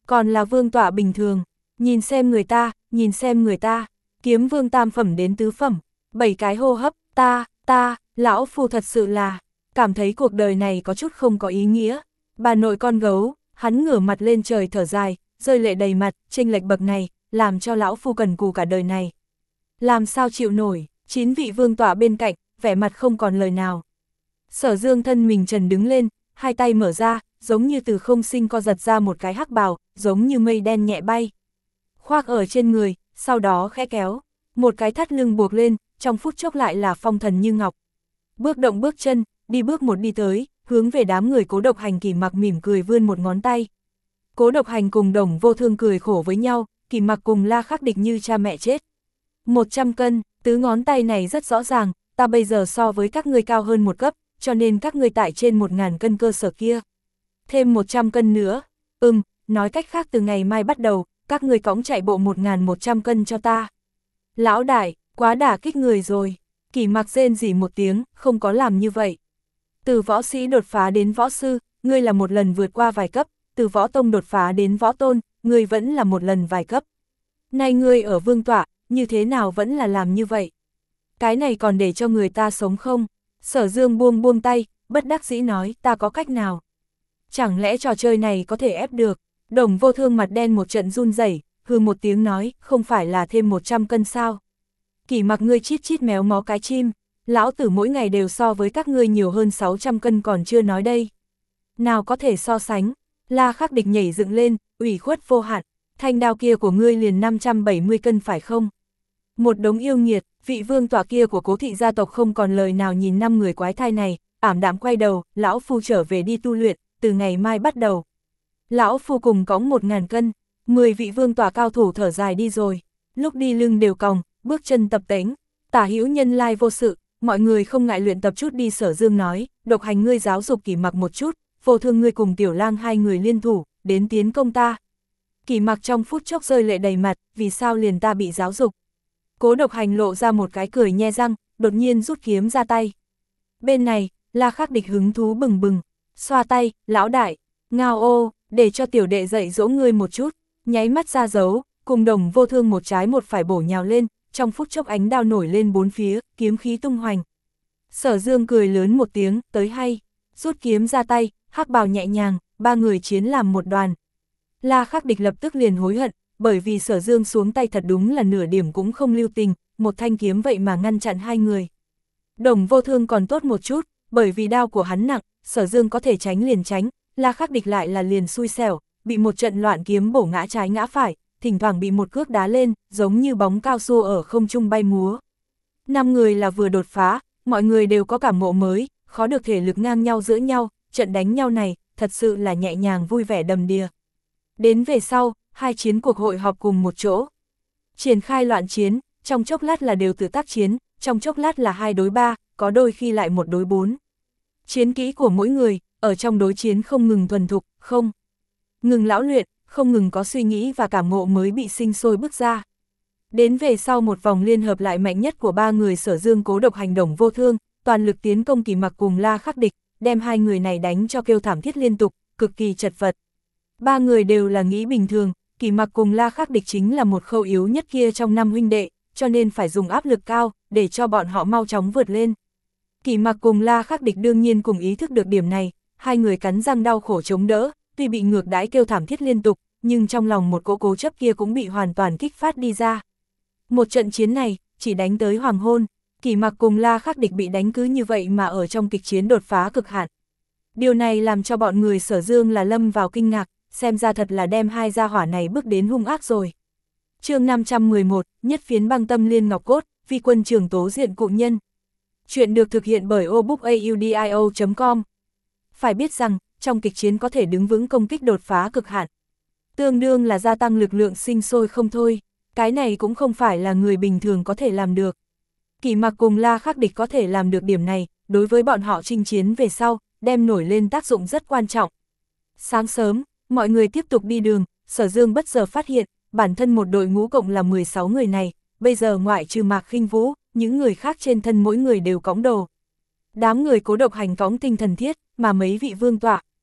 còn là vương tọa bình thường. Nhìn xem người ta, nhìn xem người ta, kiếm vương tam phẩm đến tứ phẩm, bảy cái hô hấp, ta, ta, lão phu thật sự là, cảm thấy cuộc đời này có chút không có ý nghĩa. Bà nội con gấu, hắn ngửa mặt lên trời thở dài, rơi lệ đầy mặt, chênh lệch bậc này, làm cho lão phu cần cù cả đời này. Làm sao chịu nổi, chín vị vương tọa bên cạnh, vẻ mặt không còn lời nào. Sở Dương thân mình trần đứng lên, hai tay mở ra, giống như từ không sinh co giật ra một cái hắc bào, giống như mây đen nhẹ bay. Khoác ở trên người, sau đó khẽ kéo, một cái thắt lưng buộc lên, trong phút chốc lại là phong thần như ngọc. Bước động bước chân, đi bước một đi tới, hướng về đám người Cố Độc Hành Kỷ Mặc mỉm cười vươn một ngón tay. Cố Độc Hành cùng Đồng Vô Thương cười khổ với nhau, Kỷ Mặc cùng La Khắc Địch như cha mẹ chết. một trăm cân, tứ ngón tay này rất rõ ràng, ta bây giờ so với các ngươi cao hơn một cấp, cho nên các ngươi tại trên một ngàn cân cơ sở kia. Thêm một trăm cân nữa, ừm, nói cách khác từ ngày mai bắt đầu, các ngươi cõng chạy bộ một nghìn một trăm cân cho ta. Lão đại, quá đả kích người rồi. Kỷ Mặc rên rỉ một tiếng, không có làm như vậy. Từ võ sĩ đột phá đến võ sư, ngươi là một lần vượt qua vài cấp, từ võ tông đột phá đến võ tôn, ngươi vẫn là một lần vài cấp. Nay ngươi ở vương tọa, như thế nào vẫn là làm như vậy? Cái này còn để cho người ta sống không? Sở Dương buông buông tay, bất đắc dĩ nói, ta có cách nào? Chẳng lẽ trò chơi này có thể ép được? Đồng Vô Thương mặt đen một trận run rẩy, hừ một tiếng nói, không phải là thêm một trăm cân sao? Kỷ Mặc ngươi chít chít méo mó cái chim, lão tử mỗi ngày đều so với các ngươi nhiều hơn sáu trăm cân còn chưa nói đây. Nào có thể so sánh? La Khắc Địch nhảy dựng lên, ủy khuất vô hạn, thanh đao kia của ngươi liền năm trăm bảy mươi cân phải không? Một đống yêu nghiệt, vị vương tọa kia của Cố thị gia tộc không còn lời nào nhìn năm người quái thai này, ảm đạm quay đầu, lão phu trở về đi tu luyện, từ ngày mai bắt đầu. Lão phu cùng cõng một ngàn cân, mười vị vương tọa cao thủ thở dài đi rồi, lúc đi lưng đều còng, bước chân tập tễnh, Tả Hữu nhân lai vô sự, mọi người không ngại luyện tập chút đi. Sở Dương nói, Độc Hành ngươi giáo dục Kỷ Mặc một chút, Vô Thương ngươi cùng Tiểu Lang hai người liên thủ, đến tiến công ta. Kỷ Mặc trong phút chốc rơi lệ đầy mặt, vì sao liền ta bị giáo dục? Cố Độc Hành lộ ra một cái cười nhe răng, đột nhiên rút kiếm ra tay. Bên này, La Khắc Địch hứng thú bừng bừng, xoa tay, lão đại, ngao ô, để cho tiểu đệ dạy dỗ ngươi một chút, nháy mắt ra dấu, cùng Đồng Vô Thương một trái một phải bổ nhào lên, trong phút chốc ánh đao nổi lên bốn phía, kiếm khí tung hoành. Sở Dương cười lớn một tiếng, tới hay, rút kiếm ra tay, hắc bào nhẹ nhàng, ba người chiến làm một đoàn. La Khắc Địch lập tức liền hối hận, bởi vì Sở Dương xuống tay thật đúng là nửa điểm cũng không lưu tình, một thanh kiếm vậy mà ngăn chặn hai người. Đồng Vô Thương còn tốt một chút, bởi vì đao của hắn nặng, Sở Dương có thể tránh liền tránh, La Khắc Địch lại là liền xui xẻo, bị một trận loạn kiếm bổ ngã trái ngã phải, thỉnh thoảng bị một cước đá lên, giống như bóng cao su ở không trung bay múa. Năm người là vừa đột phá, mọi người đều có cảm ngộ mới, khó được thể lực ngang nhau giữa nhau, trận đánh nhau này, thật sự là nhẹ nhàng vui vẻ đầm đìa. Đến về sau, hai chiến cuộc hội họp cùng một chỗ. Triển khai loạn chiến, trong chốc lát là đều tự tác chiến, trong chốc lát là hai đối ba, có đôi khi lại một đối bốn. Chiến kỹ của mỗi người, ở trong đối chiến không ngừng thuần thục, không ngừng lão luyện, không ngừng có suy nghĩ và cảm ngộ mới bị sinh sôi bước ra. Đến về sau một vòng liên hợp lại mạnh nhất của ba người Sở Dương, Cố Độc Hành, Đồng Vô Thương, toàn lực tiến công Kỷ Mặc cùng La Khắc Địch, đem hai người này đánh cho kêu thảm thiết liên tục, cực kỳ chật vật. Ba người đều là nghĩ bình thường, Kỷ Mặc cùng La Khắc Địch chính là một khâu yếu nhất kia trong năm huynh đệ, cho nên phải dùng áp lực cao, để cho bọn họ mau chóng vượt lên. Kỷ Mặc cùng La Khắc Địch đương nhiên cùng ý thức được điểm này, hai người cắn răng đau khổ chống đỡ, tuy bị ngược đãi kêu thảm thiết liên tục, nhưng trong lòng một cỗ cố chấp kia cũng bị hoàn toàn kích phát đi ra. Một trận chiến này, chỉ đánh tới hoàng hôn, Kỷ Mặc cùng La Khắc Địch bị đánh cứ như vậy mà ở trong kịch chiến đột phá cực hạn. Điều này làm cho bọn người Sở Dương là lâm vào kinh ngạc, xem ra thật là đem hai gia hỏa này bước đến hung ác rồi. Chương năm trăm mười một, nhất phiến băng tâm liên ngọc cốt, vi quân trường tố diện cụ nhân. Chuyện được thực hiện bởi obookaudio chấm com. Phải biết rằng, trong kịch chiến có thể đứng vững công kích đột phá cực hạn, tương đương là gia tăng lực lượng sinh sôi không thôi, cái này cũng không phải là người bình thường có thể làm được. Kỷ Mặc cùng La Khắc Địch có thể làm được điểm này, đối với bọn họ chinh chiến về sau, đem nổi lên tác dụng rất quan trọng. Sáng sớm, mọi người tiếp tục đi đường, Sở Dương bất giờ phát hiện, bản thân một đội ngũ cộng là mười sáu người này, bây giờ ngoại trừ Mạc Khinh Vũ, những người khác trên thân mỗi người đều cõng đồ. Đám người Cố Độc Hành cõng tinh thần thiết, mà mấy vị vương tọa.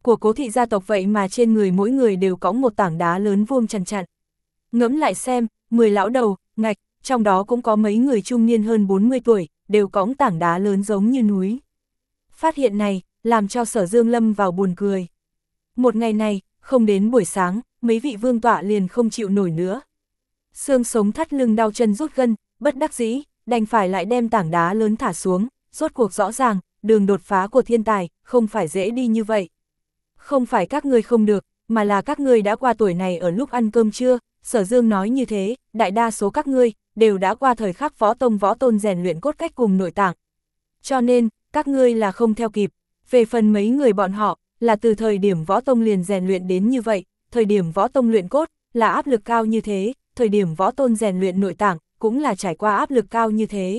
của Cố thị gia tộc vậy mà trên người mỗi người đều có một tảng đá lớn vuông chằn chặn. Ngẫm lại xem, mười lão đầu, ngạch, trong đó cũng có mấy người trung niên hơn bốn mươi tuổi, đều cõng tảng đá lớn giống như núi. Phát hiện này, làm cho Sở Dương lâm vào buồn cười. Một ngày này, không đến buổi sáng, mấy vị vương tọa liền không chịu nổi nữa. Xương sống thắt lưng đau chân rút gân, bất đắc dĩ, đành phải lại đem tảng đá lớn thả xuống, rốt cuộc rõ ràng, đường đột phá của thiên tài, không phải dễ đi như vậy. Không phải các ngươi không được, mà là các ngươi đã qua tuổi này ở lúc ăn cơm trưa. Sở Dương nói như thế, đại đa số các ngươi, đều đã qua thời khắc võ tông võ tôn rèn luyện cốt cách cùng nội tạng. Cho nên, các ngươi là không theo kịp. Về phần mấy người bọn họ, là từ thời điểm võ tông liền rèn luyện đến như vậy, thời điểm võ tông luyện cốt, là áp lực cao như thế, thời điểm võ tôn rèn luyện nội tạng, cũng là trải qua áp lực cao như thế.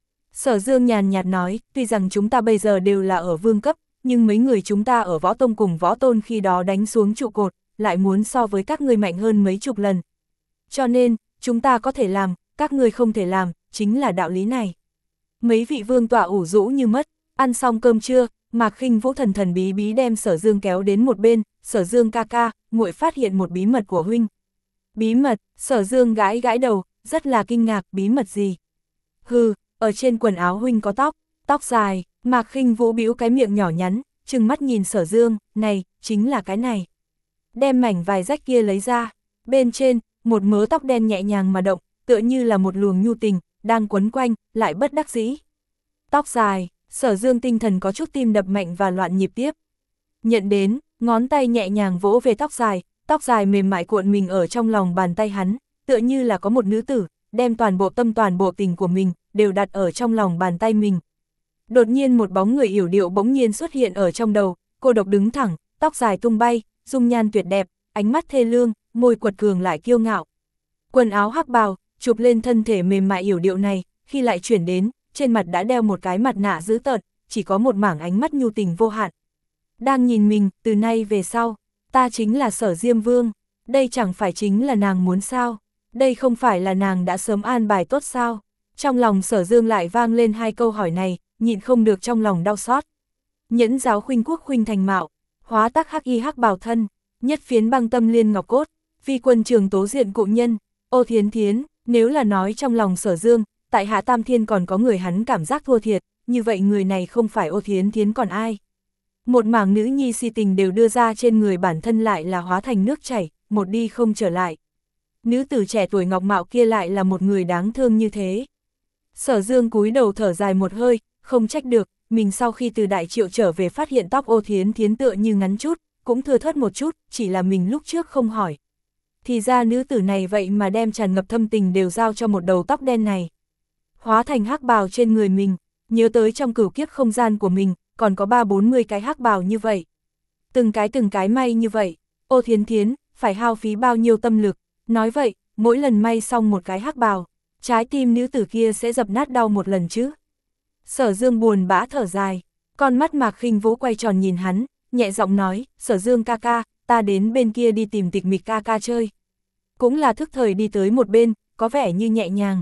Sở Dương nhàn nhạt nói, tuy rằng chúng ta bây giờ đều là ở vương cấp, nhưng mấy người chúng ta ở võ tông cùng võ tôn khi đó đánh xuống trụ cột, lại muốn so với các ngươi mạnh hơn mấy chục lần. Cho nên, chúng ta có thể làm, các ngươi không thể làm, chính là đạo lý này. Mấy vị vương tọa ủ rũ như mất, ăn xong cơm trưa, Mạc Khinh Vũ thần thần bí bí đem Sở Dương kéo đến một bên, Sở Dương ca ca, muội phát hiện một bí mật của huynh. Bí mật, Sở Dương gãi gãi đầu, rất là kinh ngạc, bí mật gì? Hừ, ở trên quần áo huynh có tóc, tóc dài. Mạc Khinh Vũ bĩu cái miệng nhỏ nhắn, trừng mắt nhìn Sở Dương, này, chính là cái này. Đem mảnh vài rách kia lấy ra, bên trên, một mớ tóc đen nhẹ nhàng mà động, tựa như là một luồng nhu tình, đang quấn quanh, lại bất đắc dĩ. Tóc dài, Sở Dương tinh thần có chút tim đập mạnh và loạn nhịp tiếp. Nhận đến, ngón tay nhẹ nhàng vỗ về tóc dài, tóc dài mềm mại cuộn mình ở trong lòng bàn tay hắn, tựa như là có một nữ tử, đem toàn bộ tâm toàn bộ tình của mình, đều đặt ở trong lòng bàn tay mình. Đột nhiên một bóng người yểu điệu bỗng nhiên xuất hiện ở trong đầu, cô độc đứng thẳng, tóc dài tung bay, dung nhan tuyệt đẹp, ánh mắt thê lương, môi quật cường lại kiêu ngạo. Quần áo hắc bào, chụp lên thân thể mềm mại yểu điệu này, khi lại chuyển đến, trên mặt đã đeo một cái mặt nạ dữ tợn, chỉ có một mảng ánh mắt nhu tình vô hạn. Đang nhìn mình, từ nay về sau, ta chính là Sở Diêm Vương, đây chẳng phải chính là nàng muốn sao, đây không phải là nàng đã sớm an bài tốt sao. Trong lòng Sở Dương lại vang lên hai câu hỏi này, nhịn không được trong lòng đau xót. Nhẫn giáo khuynh quốc khuynh thành mạo, hóa tác hắc y hắc bào thân, nhất phiến băng tâm liên ngọc cốt, vi quân trường tố diện cụ nhân, Ô Thiến Thiến. Nếu là nói trong lòng Sở Dương, tại Hạ Tam Thiên còn có người hắn cảm giác thua thiệt, như vậy người này không phải Ô Thiến Thiến còn ai. Một mảng nữ nhi si tình đều đưa ra trên người bản thân lại là hóa thành nước chảy, một đi không trở lại. Nữ tử trẻ tuổi ngọc mạo kia lại là một người đáng thương như thế. Sở Dương cúi đầu thở dài một hơi, không trách được, mình sau khi từ Đại Triệu trở về phát hiện tóc Ô Thiến Thiến tựa như ngắn chút, cũng thưa thớt một chút, chỉ là mình lúc trước không hỏi. Thì ra nữ tử này vậy mà đem tràn ngập thâm tình đều giao cho một đầu tóc đen này. Hóa thành hắc bào trên người mình, nhớ tới trong cửu kiếp không gian của mình, còn có ba bốn mươi cái hắc bào như vậy. Từng cái từng cái may như vậy, Ô Thiến Thiến, phải hao phí bao nhiêu tâm lực, nói vậy, mỗi lần may xong một cái hắc bào, trái tim nữ tử kia sẽ dập nát đau một lần chứ. Sở Dương buồn bã thở dài, con mắt Mạc Khinh Vũ quay tròn nhìn hắn, nhẹ giọng nói, Sở Dương ca ca, ta đến bên kia đi tìm Tịch Mịch ca ca chơi. Cũng là thức thời đi tới một bên, có vẻ như nhẹ nhàng.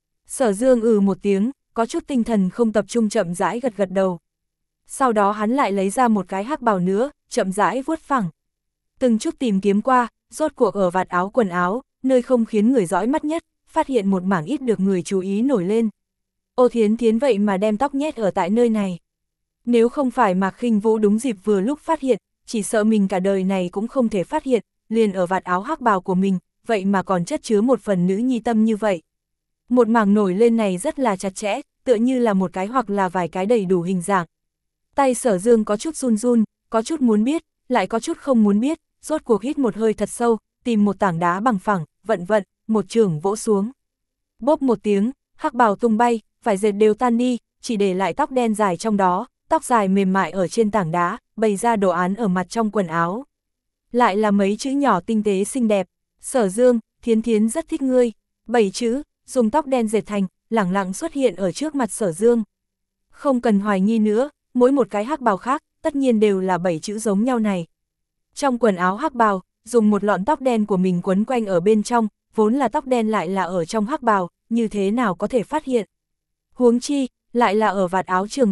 Sở Dương ừ một tiếng, có chút tinh thần không tập trung chậm rãi gật gật đầu. Sau đó hắn lại lấy ra một cái hắc bào nữa, chậm rãi vuốt phẳng. Từng chút tìm kiếm qua, rốt cuộc ở vạt áo quần áo, nơi không khiến người dõi mắt nhất, phát hiện một mảng ít được người chú ý nổi lên. Ô Thiến Thiến vậy mà đem tóc nhét ở tại nơi này. Nếu không phải Mạc Khinh Vũ đúng dịp vừa lúc phát hiện, chỉ sợ mình cả đời này cũng không thể phát hiện, liền ở vạt áo hắc bào của mình, vậy mà còn chất chứa một phần nữ nhi tâm như vậy. Một mảng nổi lên này rất là chặt chẽ, tựa như là một cái hoặc là vài cái đầy đủ hình dạng. Tay Sở Dương có chút run run, có chút muốn biết, lại có chút không muốn biết, rốt cuộc hít một hơi thật sâu, tìm một tảng đá bằng phẳng, vận vận, một chưởng vỗ xuống. Bốp một tiếng, hắc bào tung bay, vải dệt đều tan đi, chỉ để lại tóc đen dài trong đó, tóc dài mềm mại ở trên tảng đá, bày ra đồ án ở mặt trong quần áo. Lại là mấy chữ nhỏ tinh tế xinh đẹp, Sở Dương, Thiến Thiến rất thích ngươi, bảy chữ, dùng tóc đen dệt thành, lẳng lặng xuất hiện ở trước mặt Sở Dương. Không cần hoài nghi nữa, mỗi một cái hắc bào khác, tất nhiên đều là bảy chữ giống nhau này. Trong quần áo hắc bào, dùng một lọn tóc đen của mình quấn quanh ở bên trong, vốn là tóc đen lại là ở trong hắc bào, như thế nào có thể phát hiện. Huống chi, lại là ở vạt áo trường bào,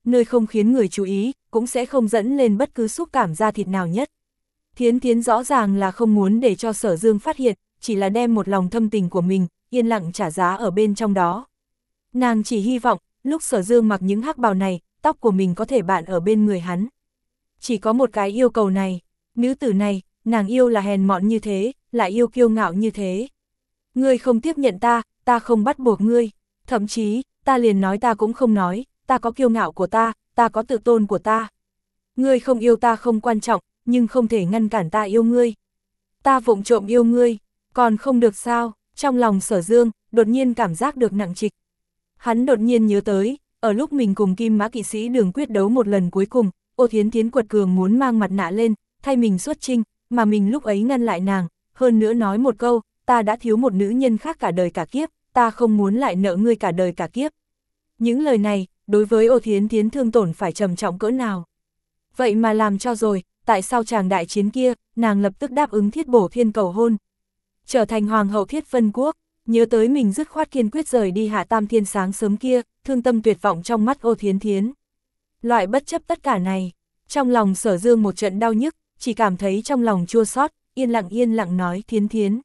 nơi không khiến người chú ý, cũng sẽ không dẫn lên bất cứ xúc cảm da thịt nào nhất. Thiến Thiến rõ ràng là không muốn để cho Sở Dương phát hiện, chỉ là đem một lòng thâm tình của mình, yên lặng trả giá ở bên trong đó. Nàng chỉ hy vọng, lúc Sở Dương mặc những hắc bào này, tóc của mình có thể bạn ở bên người hắn. Chỉ có một cái yêu cầu này, nữ tử này, nàng yêu là hèn mọn như thế, lại yêu kiêu ngạo như thế. Ngươi không tiếp nhận ta, ta không bắt buộc ngươi, thậm chí, ta liền nói ta cũng không nói, ta có kiêu ngạo của ta, ta có tự tôn của ta. Ngươi không yêu ta không quan trọng, nhưng không thể ngăn cản ta yêu ngươi. Ta vụng trộm yêu ngươi, còn không được sao? Trong lòng Sở Dương, đột nhiên cảm giác được nặng trịch. Hắn đột nhiên nhớ tới, ở lúc mình cùng Kim Mã kỵ sĩ Đường quyết đấu một lần cuối cùng, Ô Thiến Thiến quật cường muốn mang mặt nạ lên, thay mình xuất chinh, mà mình lúc ấy ngăn lại nàng, hơn nữa nói một câu, ta đã thiếu một nữ nhân khác cả đời cả kiếp, ta không muốn lại nợ ngươi cả đời cả kiếp. Những lời này, đối với Ô Thiến Thiến thương tổn phải trầm trọng cỡ nào. Vậy mà làm cho rồi, tại sao chàng đại chiến kia, nàng lập tức đáp ứng Thiết Bổ Thiên cầu hôn. Trở thành hoàng hậu Thiết Vân Quốc, nhớ tới mình dứt khoát kiên quyết rời đi Hạ Tam Thiên sáng sớm kia, thương tâm tuyệt vọng trong mắt Ô Thiến Thiến. Loại bất chấp tất cả này, trong lòng Sở Dương một trận đau nhức, chỉ cảm thấy trong lòng chua xót, yên lặng yên lặng nói Thiến Thiến.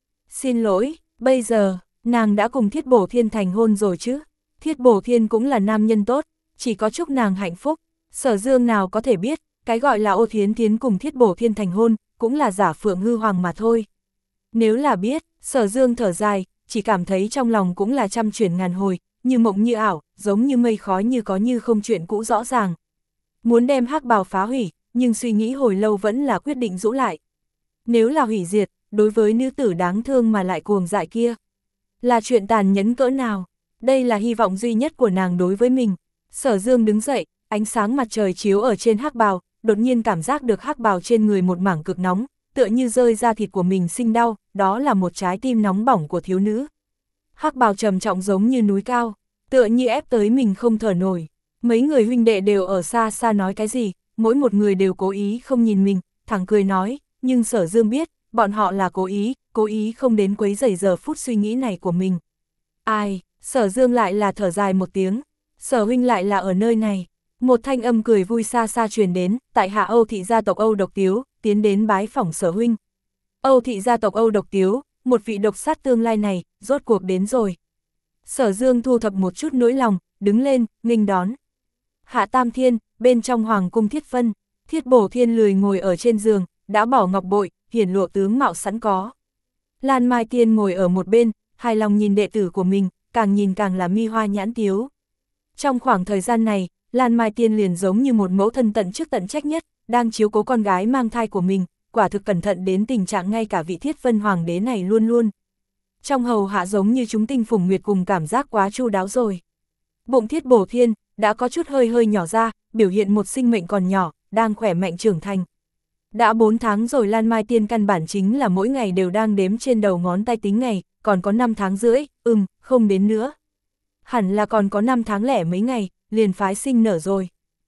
Xin lỗi, bây giờ, nàng đã cùng Thiết Bổ Thiên thành hôn rồi chứ. Thiết Bổ Thiên cũng là nam nhân tốt, chỉ có chúc nàng hạnh phúc. Sở Dương nào có thể biết, cái gọi là Ô Thiến Thiến cùng Thiết Bổ Thiên thành hôn, cũng là giả phượng hư hoàng mà thôi. Nếu là biết, Sở Dương thở dài, chỉ cảm thấy trong lòng cũng là trăm chuyển ngàn hồi, như mộng như ảo, giống như mây khói như có như không chuyện cũ rõ ràng. Muốn đem hắc bào phá hủy, nhưng suy nghĩ hồi lâu vẫn là quyết định giữ lại. Nếu là hủy diệt, đối với nữ tử đáng thương mà lại cuồng dại kia, là chuyện tàn nhẫn cỡ nào, đây là hy vọng duy nhất của nàng đối với mình. Sở Dương đứng dậy, ánh sáng mặt trời chiếu ở trên hắc bào, đột nhiên cảm giác được hắc bào trên người một mảng cực nóng, tựa như rơi ra thịt của mình sinh đau, đó là một trái tim nóng bỏng của thiếu nữ. Hắc bào trầm trọng giống như núi cao, tựa như ép tới mình không thở nổi. Mấy người huynh đệ đều ở xa xa nói cái gì, mỗi một người đều cố ý không nhìn mình, thẳng cười nói, nhưng Sở Dương biết, bọn họ là cố ý, cố ý không đến quấy rầy giờ phút suy nghĩ này của mình. Ai, Sở Dương lại là thở dài một tiếng, Sở huynh lại là ở nơi này. Một thanh âm cười vui xa xa truyền đến, tại hạ Âu thị gia tộc Âu Độc Tiếu, tiến đến bái phỏng Sở huynh. Âu thị gia tộc Âu Độc Tiếu, một vị độc sát tương lai này, rốt cuộc đến rồi. Sở Dương thu thập một chút nỗi lòng, đứng lên, nghênh đón. Hạ Tam Thiên, bên trong hoàng cung Thiết Vân, Thiết Bổ Thiên lười ngồi ở trên giường, đã bỏ ngọc bội, hiển lộ tướng mạo sẵn có. Lan Mai Tiên ngồi ở một bên, hài lòng nhìn đệ tử của mình, càng nhìn càng là mi hoa nhãn tiếu. Trong khoảng thời gian này, Lan Mai Tiên liền giống như một mẫu thân tận chức tận trách nhất, đang chiếu cố con gái mang thai của mình, quả thực cẩn thận đến tình trạng ngay cả vị Thiết Vân Hoàng đế này luôn luôn. Trong hầu hạ giống như chúng tinh phùng nguyệt cùng cảm giác quá chu đáo rồi. Bụng Thiết Bổ Thiên, đã có chút hơi hơi nhỏ ra, biểu hiện một sinh mệnh còn nhỏ, đang khỏe mạnh trưởng thành. Đã bốn tháng rồi Lan Mai Tiên căn bản chính là mỗi ngày đều đang đếm trên đầu ngón tay tính ngày, còn có năm tháng rưỡi, ừm, không đến nữa. Hẳn là còn có năm tháng lẻ mấy ngày, liền phái sinh nở rồi.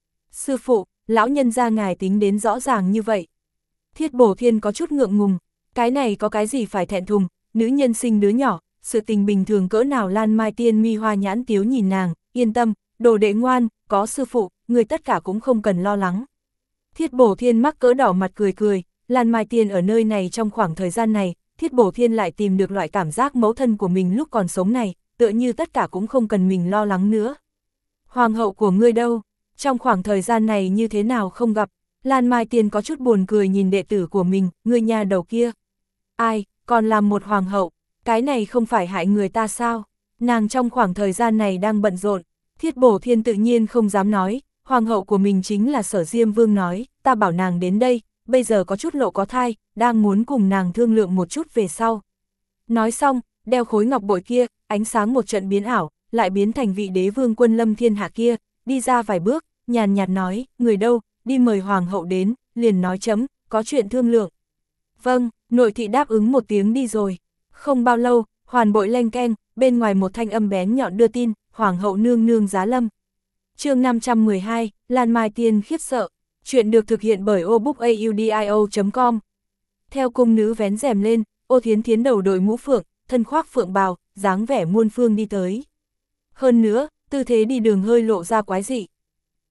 Sư phụ, lão nhân gia ngài tính đến rõ ràng như vậy. Thiết Bổ Thiên có chút ngượng ngùng, cái này có cái gì phải thẹn thùng, nữ nhân sinh đứa nhỏ, sự tình bình thường cỡ nào. Lan Mai Tiên mi hoa nhãn tiếu nhìn nàng, yên tâm, đồ đệ ngoan, có sư phụ, người tất cả cũng không cần lo lắng. Thiết Bổ Thiên mắc cỡ đỏ mặt cười cười, Lan Mai Tiên ở nơi này trong khoảng thời gian này, Thiết Bổ Thiên lại tìm được loại cảm giác mẫu thân của mình lúc còn sống này, tựa như tất cả cũng không cần mình lo lắng nữa. Hoàng hậu của ngươi đâu? Trong khoảng thời gian này như thế nào không gặp? Lan Mai Tiên có chút buồn cười nhìn đệ tử của mình, ngươi nhà đầu kia. Ai, còn làm một hoàng hậu, cái này không phải hại người ta sao? Nàng trong khoảng thời gian này đang bận rộn. Thiết Bổ Thiên tự nhiên không dám nói, hoàng hậu của mình chính là Sở Diêm Vương nói, ta bảo nàng đến đây, bây giờ có chút lộ có thai, đang muốn cùng nàng thương lượng một chút về sau. Nói xong, đeo khối ngọc bội kia, ánh sáng một trận biến ảo, lại biến thành vị đế vương quân lâm thiên hạ kia, đi ra vài bước, nhàn nhạt nói, người đâu, đi mời hoàng hậu đến, liền nói chấm, có chuyện thương lượng. Vâng, nội thị đáp ứng một tiếng đi rồi. Không bao lâu, hoàn bội leng keng, bên ngoài một thanh âm bén nhọn đưa tin, hoàng hậu nương nương giá lâm. Chương năm trăm mười hai, Lan Mai Tiên khiếp sợ. Chuyện được thực hiện bởi obookaudio chấm com. Theo cung nữ vén rèm lên, Ô Thiến Thiến đầu đội mũ phượng, thân khoác phượng bào, dáng vẻ muôn phương đi tới. Hơn nữa, tư thế đi đường hơi lộ ra quái dị.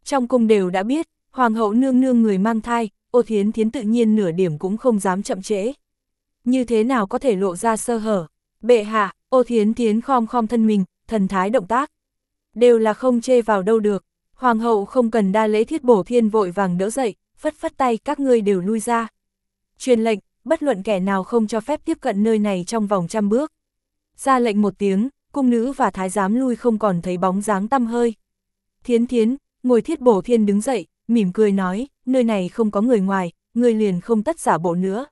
Trong cung đều đã biết, hoàng hậu nương nương người mang thai, Ô Thiến Thiến tự nhiên nửa điểm cũng không dám chậm trễ. Như thế nào có thể lộ ra sơ hở? Bệ hạ, Ô Thiến Thiến khom khom thân mình, thần thái động tác. Đều là không chê vào đâu được. Hoàng hậu không cần đa lễ, Thiết Bổ Thiên vội vàng đỡ dậy, phất phất tay, các ngươi đều lui ra. Truyền lệnh, bất luận kẻ nào không cho phép tiếp cận nơi này trong vòng trăm bước. Ra lệnh một tiếng, cung nữ và thái giám lui không còn thấy bóng dáng tăm hơi. Thiến Thiến, ngồi Thiết Bổ Thiên đứng dậy, mỉm cười nói, nơi này không có người ngoài, người liền không tất giả bộ nữa.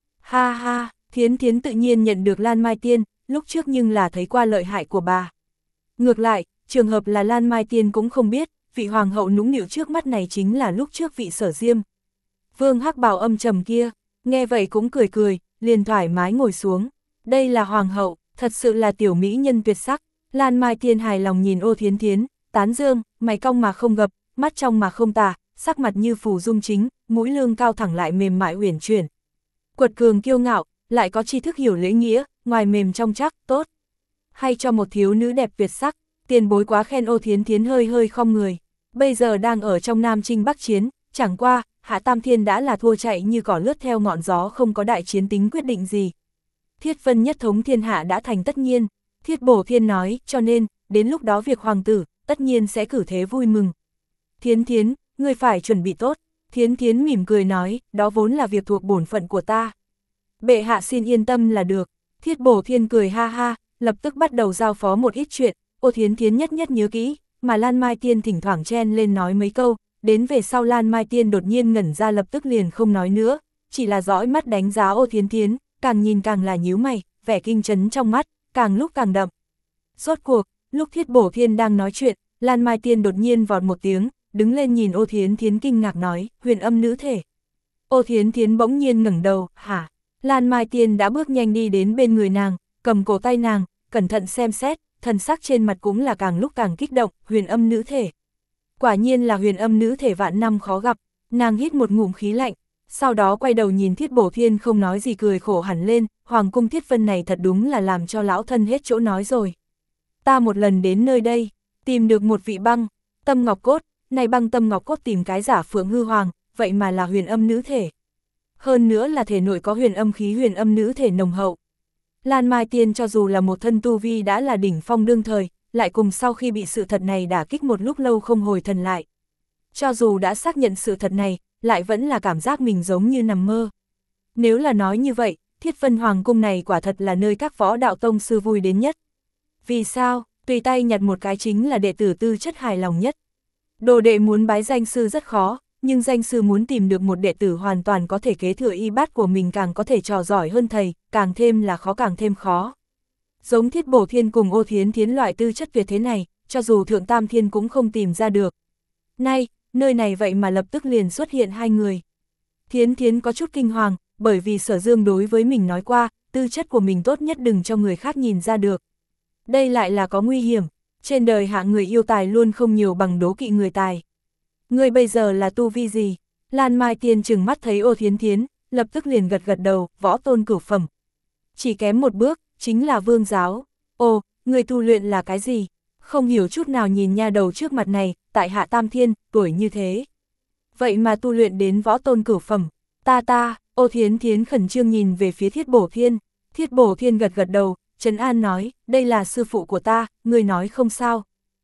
Ha ha, Thiến Thiến tự nhiên nhận được Lan Mai Tiên, lúc trước nhưng là thấy qua lợi hại của bà. Ngược lại, trường hợp là Lan Mai Tiên cũng không biết, vị hoàng hậu nũng nịu trước mắt này chính là lúc trước vị Sở Diêm. Vương Hắc Bào âm trầm kia, nghe vậy cũng cười cười, liền thoải mái ngồi xuống. Đây là hoàng hậu, thật sự là tiểu mỹ nhân tuyệt sắc. Lan Mai Tiên hài lòng nhìn Ô Thiến Thiến, tán dương, mày cong mà không gập, mắt trong mà không tà, sắc mặt như phù dung chính, mũi lương cao thẳng lại mềm mại uyển chuyển. Quật cường kiêu ngạo, lại có tri thức hiểu lễ nghĩa, ngoài mềm trong chắc, tốt. Hay cho một thiếu nữ đẹp tuyệt sắc, tiền bối quá khen. Ô Thiến Thiến hơi hơi khom người. Bây giờ đang ở trong Nam Chinh Bắc Chiến, chẳng qua, Hạ Tam Thiên đã là thua chạy như cỏ lướt theo ngọn gió, không có đại chiến tính quyết định gì. Thiết Vân nhất thống thiên hạ đã thành tất nhiên. Thiết Bổ Thiên nói, cho nên, đến lúc đó việc hoàng tử, tất nhiên sẽ cử thế vui mừng. Thiến Thiến, ngươi phải chuẩn bị tốt. Thiến Thiến mỉm cười nói, đó vốn là việc thuộc bổn phận của ta. Bệ hạ xin yên tâm là được. Thiết Bổ Thiên cười ha ha, lập tức bắt đầu giao phó một ít chuyện. Ô Thiến Thiến nhất nhất nhớ kỹ, mà Lan Mai Tiên thỉnh thoảng chen lên nói mấy câu, đến về sau Lan Mai Tiên đột nhiên ngẩn ra, lập tức liền không nói nữa, chỉ là dõi mắt đánh giá Ô Thiến Thiến, càng nhìn càng là nhíu mày, vẻ kinh chấn trong mắt, càng lúc càng đậm. Rốt cuộc, lúc Thiết Bổ Thiên đang nói chuyện, Lan Mai Tiên đột nhiên vọt một tiếng, đứng lên nhìn Ô Thiến Thiến kinh ngạc nói, huyền âm nữ thể. Ô Thiến Thiến bỗng nhiên ngẩng đầu, hả? Lan Mai Tiên đã bước nhanh đi đến bên người nàng, cầm cổ tay nàng, cẩn thận xem xét, thần sắc trên mặt cũng là càng lúc càng kích động, huyền âm nữ thể. Quả nhiên là huyền âm nữ thể vạn năm khó gặp, nàng hít một ngụm khí lạnh, sau đó quay đầu nhìn Thiết Bổ Thiên không nói gì, cười khổ hẳn lên, hoàng cung Thiết Vân này thật đúng là làm cho lão thân hết chỗ nói rồi. Ta một lần đến nơi đây, tìm được một vị băng, tâm ngọc cốt, này băng tâm ngọc cốt tìm cái giả Phượng Hư Hoàng, vậy mà là huyền âm nữ thể. Hơn nữa là thể nội có huyền âm khí, huyền âm nữ thể nồng hậu. Lan Mai Tiên cho dù là một thân tu vi đã là đỉnh phong đương thời, lại cùng sau khi bị sự thật này đả kích một lúc lâu không hồi thần lại. Cho dù đã xác nhận sự thật này, lại vẫn là cảm giác mình giống như nằm mơ. Nếu là nói như vậy, Thiết Vân Hoàng cung này quả thật là nơi các võ đạo tông sư vui đến nhất. Vì sao? Tùy tay nhặt một cái chính là đệ tử tư chất hài lòng nhất. Đồ đệ muốn bái danh sư rất khó, nhưng danh sư muốn tìm được một đệ tử hoàn toàn có thể kế thừa y bát của mình, càng có thể trò giỏi hơn thầy, càng thêm là khó càng thêm khó. Giống Thiết Bổ Thiên cùng Ô Thiến Thiến loại tư chất tuyệt thế này, cho dù Thượng Tam Thiên cũng không tìm ra được. Nay, nơi này vậy mà lập tức liền xuất hiện hai người. Thiến Thiến có chút kinh hoàng, bởi vì Sở Dương đối với mình nói qua, tư chất của mình tốt nhất đừng cho người khác nhìn ra được. Đây lại là có nguy hiểm, trên đời hạng người yêu tài luôn không nhiều bằng đố kỵ người tài. Ngươi bây giờ là tu vi gì? Lan Mai Tiên chừng mắt thấy Ô Thiến Thiến, lập tức liền gật gật đầu, võ tôn cửu phẩm. Chỉ kém một bước, chính là vương giáo. Ồ, người tu luyện là cái gì? Không hiểu chút nào nhìn nha đầu trước mặt này, tại Hạ Tam Thiên, tuổi như thế. Vậy mà tu luyện đến võ tôn cửu phẩm. Ta ta, Ô Thiến Thiến khẩn trương nhìn về phía Thiết Bổ Thiên. Thiết Bổ Thiên gật gật đầu, trấn an nói, đây là sư phụ của ta, người nói không sao.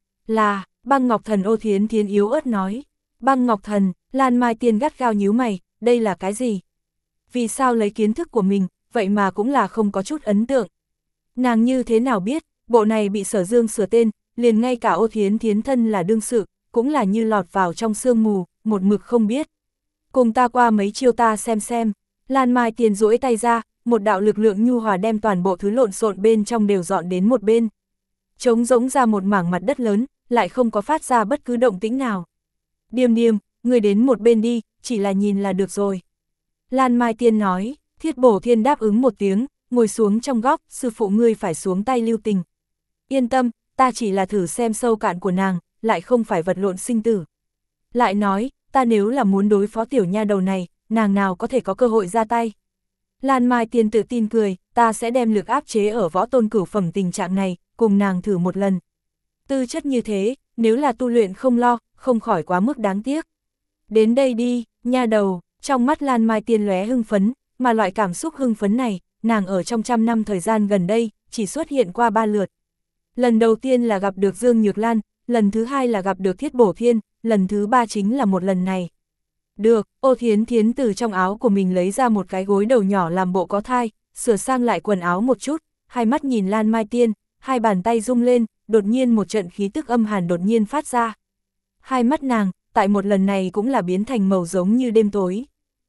Là, Băng Ngọc Thần. Ô Thiến Thiến yếu ớt nói. Băng Ngọc Thần. Lan Mai Tiên gắt gao nhíu mày, đây là cái gì? Vì sao lấy kiến thức của mình, vậy mà cũng là không có chút ấn tượng. Nàng như thế nào biết, bộ này bị Sở Dương sửa tên, liền ngay cả Ô Thiến Thiến thân là đương sự, cũng là như lọt vào trong sương mù, một mực không biết. Cùng ta qua mấy chiêu ta xem xem. Lan Mai Tiên duỗi tay ra, một đạo lực lượng nhu hòa đem toàn bộ thứ lộn xộn bên trong đều dọn đến một bên. Trống rỗng ra một mảng mặt đất lớn, lại không có phát ra bất cứ động tĩnh nào. Điềm điềm, người đến một bên đi, chỉ là nhìn là được rồi. Lan Mai Tiên nói. Thiết Bổ Thiên đáp ứng một tiếng, ngồi xuống trong góc, sư phụ ngươi phải xuống tay lưu tình. Yên tâm, ta chỉ là thử xem sâu cạn của nàng, lại không phải vật lộn sinh tử. Lại nói, ta nếu là muốn đối phó tiểu nha đầu này, nàng nào có thể có cơ hội ra tay. Lan Mai Tiên tự tin cười, ta sẽ đem lực áp chế ở võ tôn cửu phẩm tình trạng này, cùng nàng thử một lần. Tư chất như thế, nếu là tu luyện không lo, không khỏi quá mức đáng tiếc. Đến đây đi, nha đầu, trong mắt Lan Mai Tiên lóe hưng phấn, mà loại cảm xúc hưng phấn này, nàng ở trong trăm năm thời gian gần đây, chỉ xuất hiện qua ba lượt. Lần đầu tiên là gặp được Dương Nhược Lan, lần thứ hai là gặp được Thiết Bổ Thiên, lần thứ ba chính là một lần này. Được, Ô Thiến Thiến từ trong áo của mình lấy ra một cái gối đầu nhỏ làm bộ có thai, sửa sang lại quần áo một chút, hai mắt nhìn Lan Mai Tiên, hai bàn tay rung lên, đột nhiên một trận khí tức âm hàn đột nhiên phát ra. Hai mắt nàng, tại một lần này cũng là biến thành màu giống như đêm tối.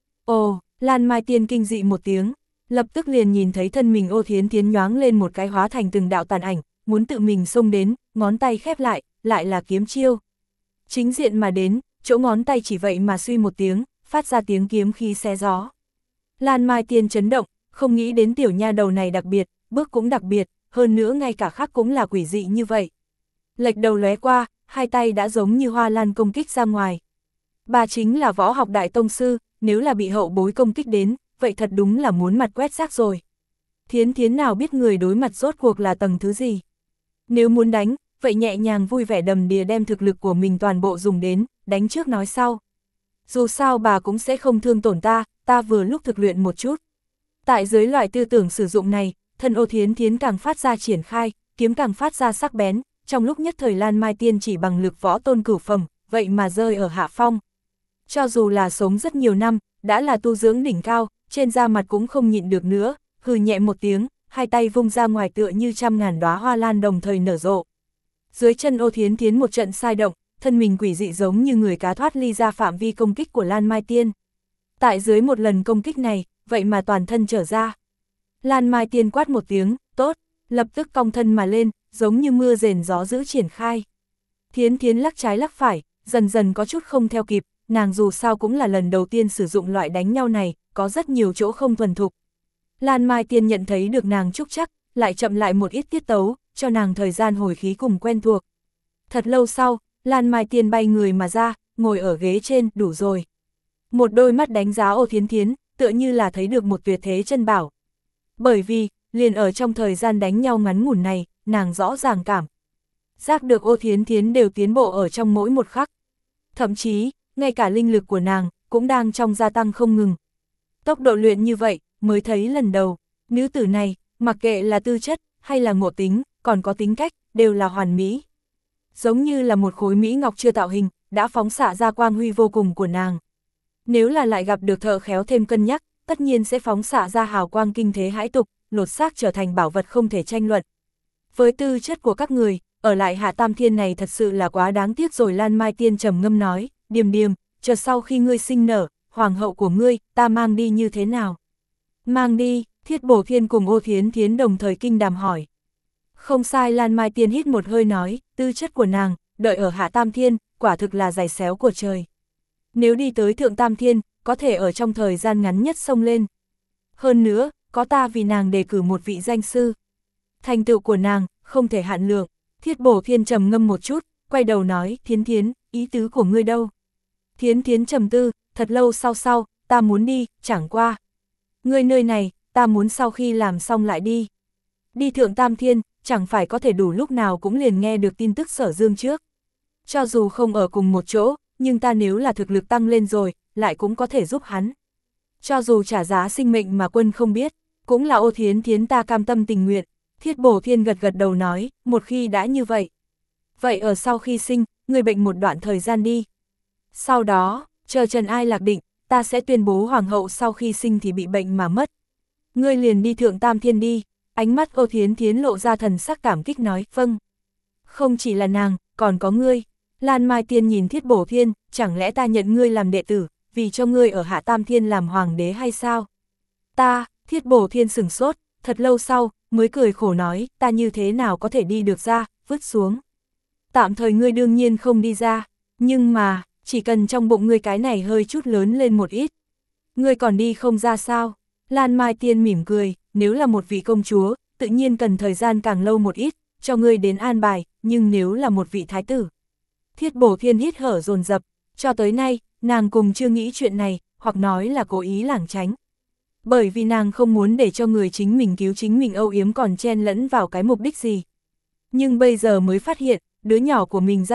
Ồ, Lan Mai Tiên kinh dị một tiếng, lập tức liền nhìn thấy thân mình Ô Thiến Thiến nhoáng lên một cái hóa thành từng đạo tàn ảnh, muốn tự mình xông đến, ngón tay khép lại, lại là kiếm chiêu. Chính diện mà đến, chỗ ngón tay chỉ vậy mà suy một tiếng, phát ra tiếng kiếm khí xé gió. Lan Mai Tiên chấn động, không nghĩ đến tiểu nha đầu này đặc biệt, bước cũng đặc biệt, hơn nữa ngay cả khắc cũng là quỷ dị như vậy. Lệch đầu lóe qua, hai tay đã giống như hoa lan công kích ra ngoài. Bà chính là võ học đại tông sư, nếu là bị hậu bối công kích đến, vậy thật đúng là muốn mặt quét rác rồi. Thiến Thiến nào biết người đối mặt rốt cuộc là tầng thứ gì. Nếu muốn đánh, vậy nhẹ nhàng vui vẻ đầm đìa đem thực lực của mình toàn bộ dùng đến, đánh trước nói sau. Dù sao bà cũng sẽ không thương tổn ta, ta vừa lúc thực luyện một chút. Tại dưới loại tư tưởng sử dụng này, thân Ô Thiến Thiến càng phát ra triển khai, kiếm càng phát ra sắc bén, trong lúc nhất thời Lan Mai Tiên chỉ bằng lực võ tôn cửu phẩm, vậy mà rơi ở hạ phong. Cho dù là sống rất nhiều năm, đã là tu dưỡng đỉnh cao, trên da mặt cũng không nhịn được nữa, hừ nhẹ một tiếng, hai tay vung ra ngoài tựa như trăm ngàn đóa hoa lan đồng thời nở rộ. Dưới chân Ô Thiến Thiến một trận sai động, thân mình quỷ dị giống như người cá thoát ly ra phạm vi công kích của Lan Mai Tiên. Tại dưới một lần công kích này, vậy mà toàn thân trở ra. Lan Mai Tiên quát một tiếng, tốt, lập tức cong thân mà lên, giống như mưa rền gió dữ triển khai. Thiến Thiến lắc trái lắc phải, dần dần có chút không theo kịp, nàng dù sao cũng là lần đầu tiên sử dụng loại đánh nhau này, có rất nhiều chỗ không thuần thục. Lan Mai Tiên nhận thấy được nàng trúc chắc, lại chậm lại một ít tiết tấu, cho nàng thời gian hồi khí cùng quen thuộc. Thật lâu sau, Lan Mai Tiên bay người mà ra, ngồi ở ghế trên, đủ rồi. Một đôi mắt đánh giá Ô Thiến Thiến, tựa như là thấy được một tuyệt thế chân bảo. Bởi vì, liền ở trong thời gian đánh nhau ngắn ngủn này, nàng rõ ràng cảm giác được Ô Thiến Thiến đều tiến bộ ở trong mỗi một khắc. Thậm chí, ngay cả linh lực của nàng, cũng đang trong gia tăng không ngừng. Tốc độ luyện như vậy, mới thấy lần đầu, nữ tử này, mặc kệ là tư chất, hay là ngộ tính, còn có tính cách, đều là hoàn mỹ. Giống như là một khối mỹ ngọc chưa tạo hình, đã phóng xạ ra quang huy vô cùng của nàng. Nếu là lại gặp được thợ khéo thêm cân nhắc, tất nhiên sẽ phóng xạ ra hào quang kinh thế hãi tục, lột xác trở thành bảo vật không thể tranh luận. Với tư chất của các người, ở lại Hạ Tam Thiên này thật sự là quá đáng tiếc rồi. Lan Mai Tiên trầm ngâm nói, Điềm Điềm, chờ sau khi ngươi sinh nở, hoàng hậu của ngươi, ta mang đi như thế nào? Mang đi, Thiết Bổ Thiên cùng Ô Thiến Thiến đồng thời kinh đàm hỏi. Không sai. Lan Mai Tiên hít một hơi nói, tư chất của nàng, đợi ở Hạ Tam Thiên, quả thực là giày xéo của trời. Nếu đi tới Thượng Tam Thiên, có thể ở trong thời gian ngắn nhất xông lên. Hơn nữa, có ta vì nàng đề cử một vị danh sư. Thành tựu của nàng, không thể hạn lượng. Thiết Bổ Thiên trầm ngâm một chút, quay đầu nói, Thiến Thiến, ý tứ của ngươi đâu? Thiến Thiến trầm tư, thật lâu sau sau, ta muốn đi, chẳng qua. Ngươi nơi này, ta muốn sau khi làm xong lại đi. Đi Thượng Tam Thiên, chẳng phải có thể đủ lúc nào cũng liền nghe được tin tức Sở Dương trước. Cho dù không ở cùng một chỗ, nhưng ta nếu là thực lực tăng lên rồi, lại cũng có thể giúp hắn. Cho dù trả giá sinh mệnh mà quân không biết, cũng là Ô Thiến Thiến ta cam tâm tình nguyện. Thiết Bổ Thiên gật gật đầu nói, một khi đã như vậy. Vậy ở sau khi sinh, người bệnh một đoạn thời gian đi. Sau đó, chờ Trần Ai lạc định, ta sẽ tuyên bố hoàng hậu sau khi sinh thì bị bệnh mà mất. Ngươi liền đi Thượng Tam Thiên đi. Ánh mắt Ô Thiến Thiến lộ ra thần sắc cảm kích nói, vâng. Không chỉ là nàng, còn có ngươi. Lan Mai Tiên nhìn Thiết Bổ Thiên, chẳng lẽ ta nhận ngươi làm đệ tử, vì cho ngươi ở Hạ Tam Thiên làm hoàng đế hay sao? Ta, Thiết Bổ Thiên sửng sốt, thật lâu sau, mới cười khổ nói, ta như thế nào có thể đi được ra, vứt xuống. Tạm thời ngươi đương nhiên không đi ra, nhưng mà, chỉ cần trong bụng ngươi cái này hơi chút lớn lên một ít. Ngươi còn đi không ra sao? Lan Mai Tiên mỉm cười, nếu là một vị công chúa, tự nhiên cần thời gian càng lâu một ít, cho ngươi đến an bài, nhưng nếu là một vị thái tử. Thiết Bổ Thiên hít hở dồn dập, cho tới nay, nàng cùng chưa nghĩ chuyện này, hoặc nói là cố ý lảng tránh. Bởi vì nàng không muốn để cho người chính mình cứu chính mình âu yếm còn chen lẫn vào cái mục đích gì. Nhưng bây giờ mới phát hiện, đứa nhỏ của mình ra đời,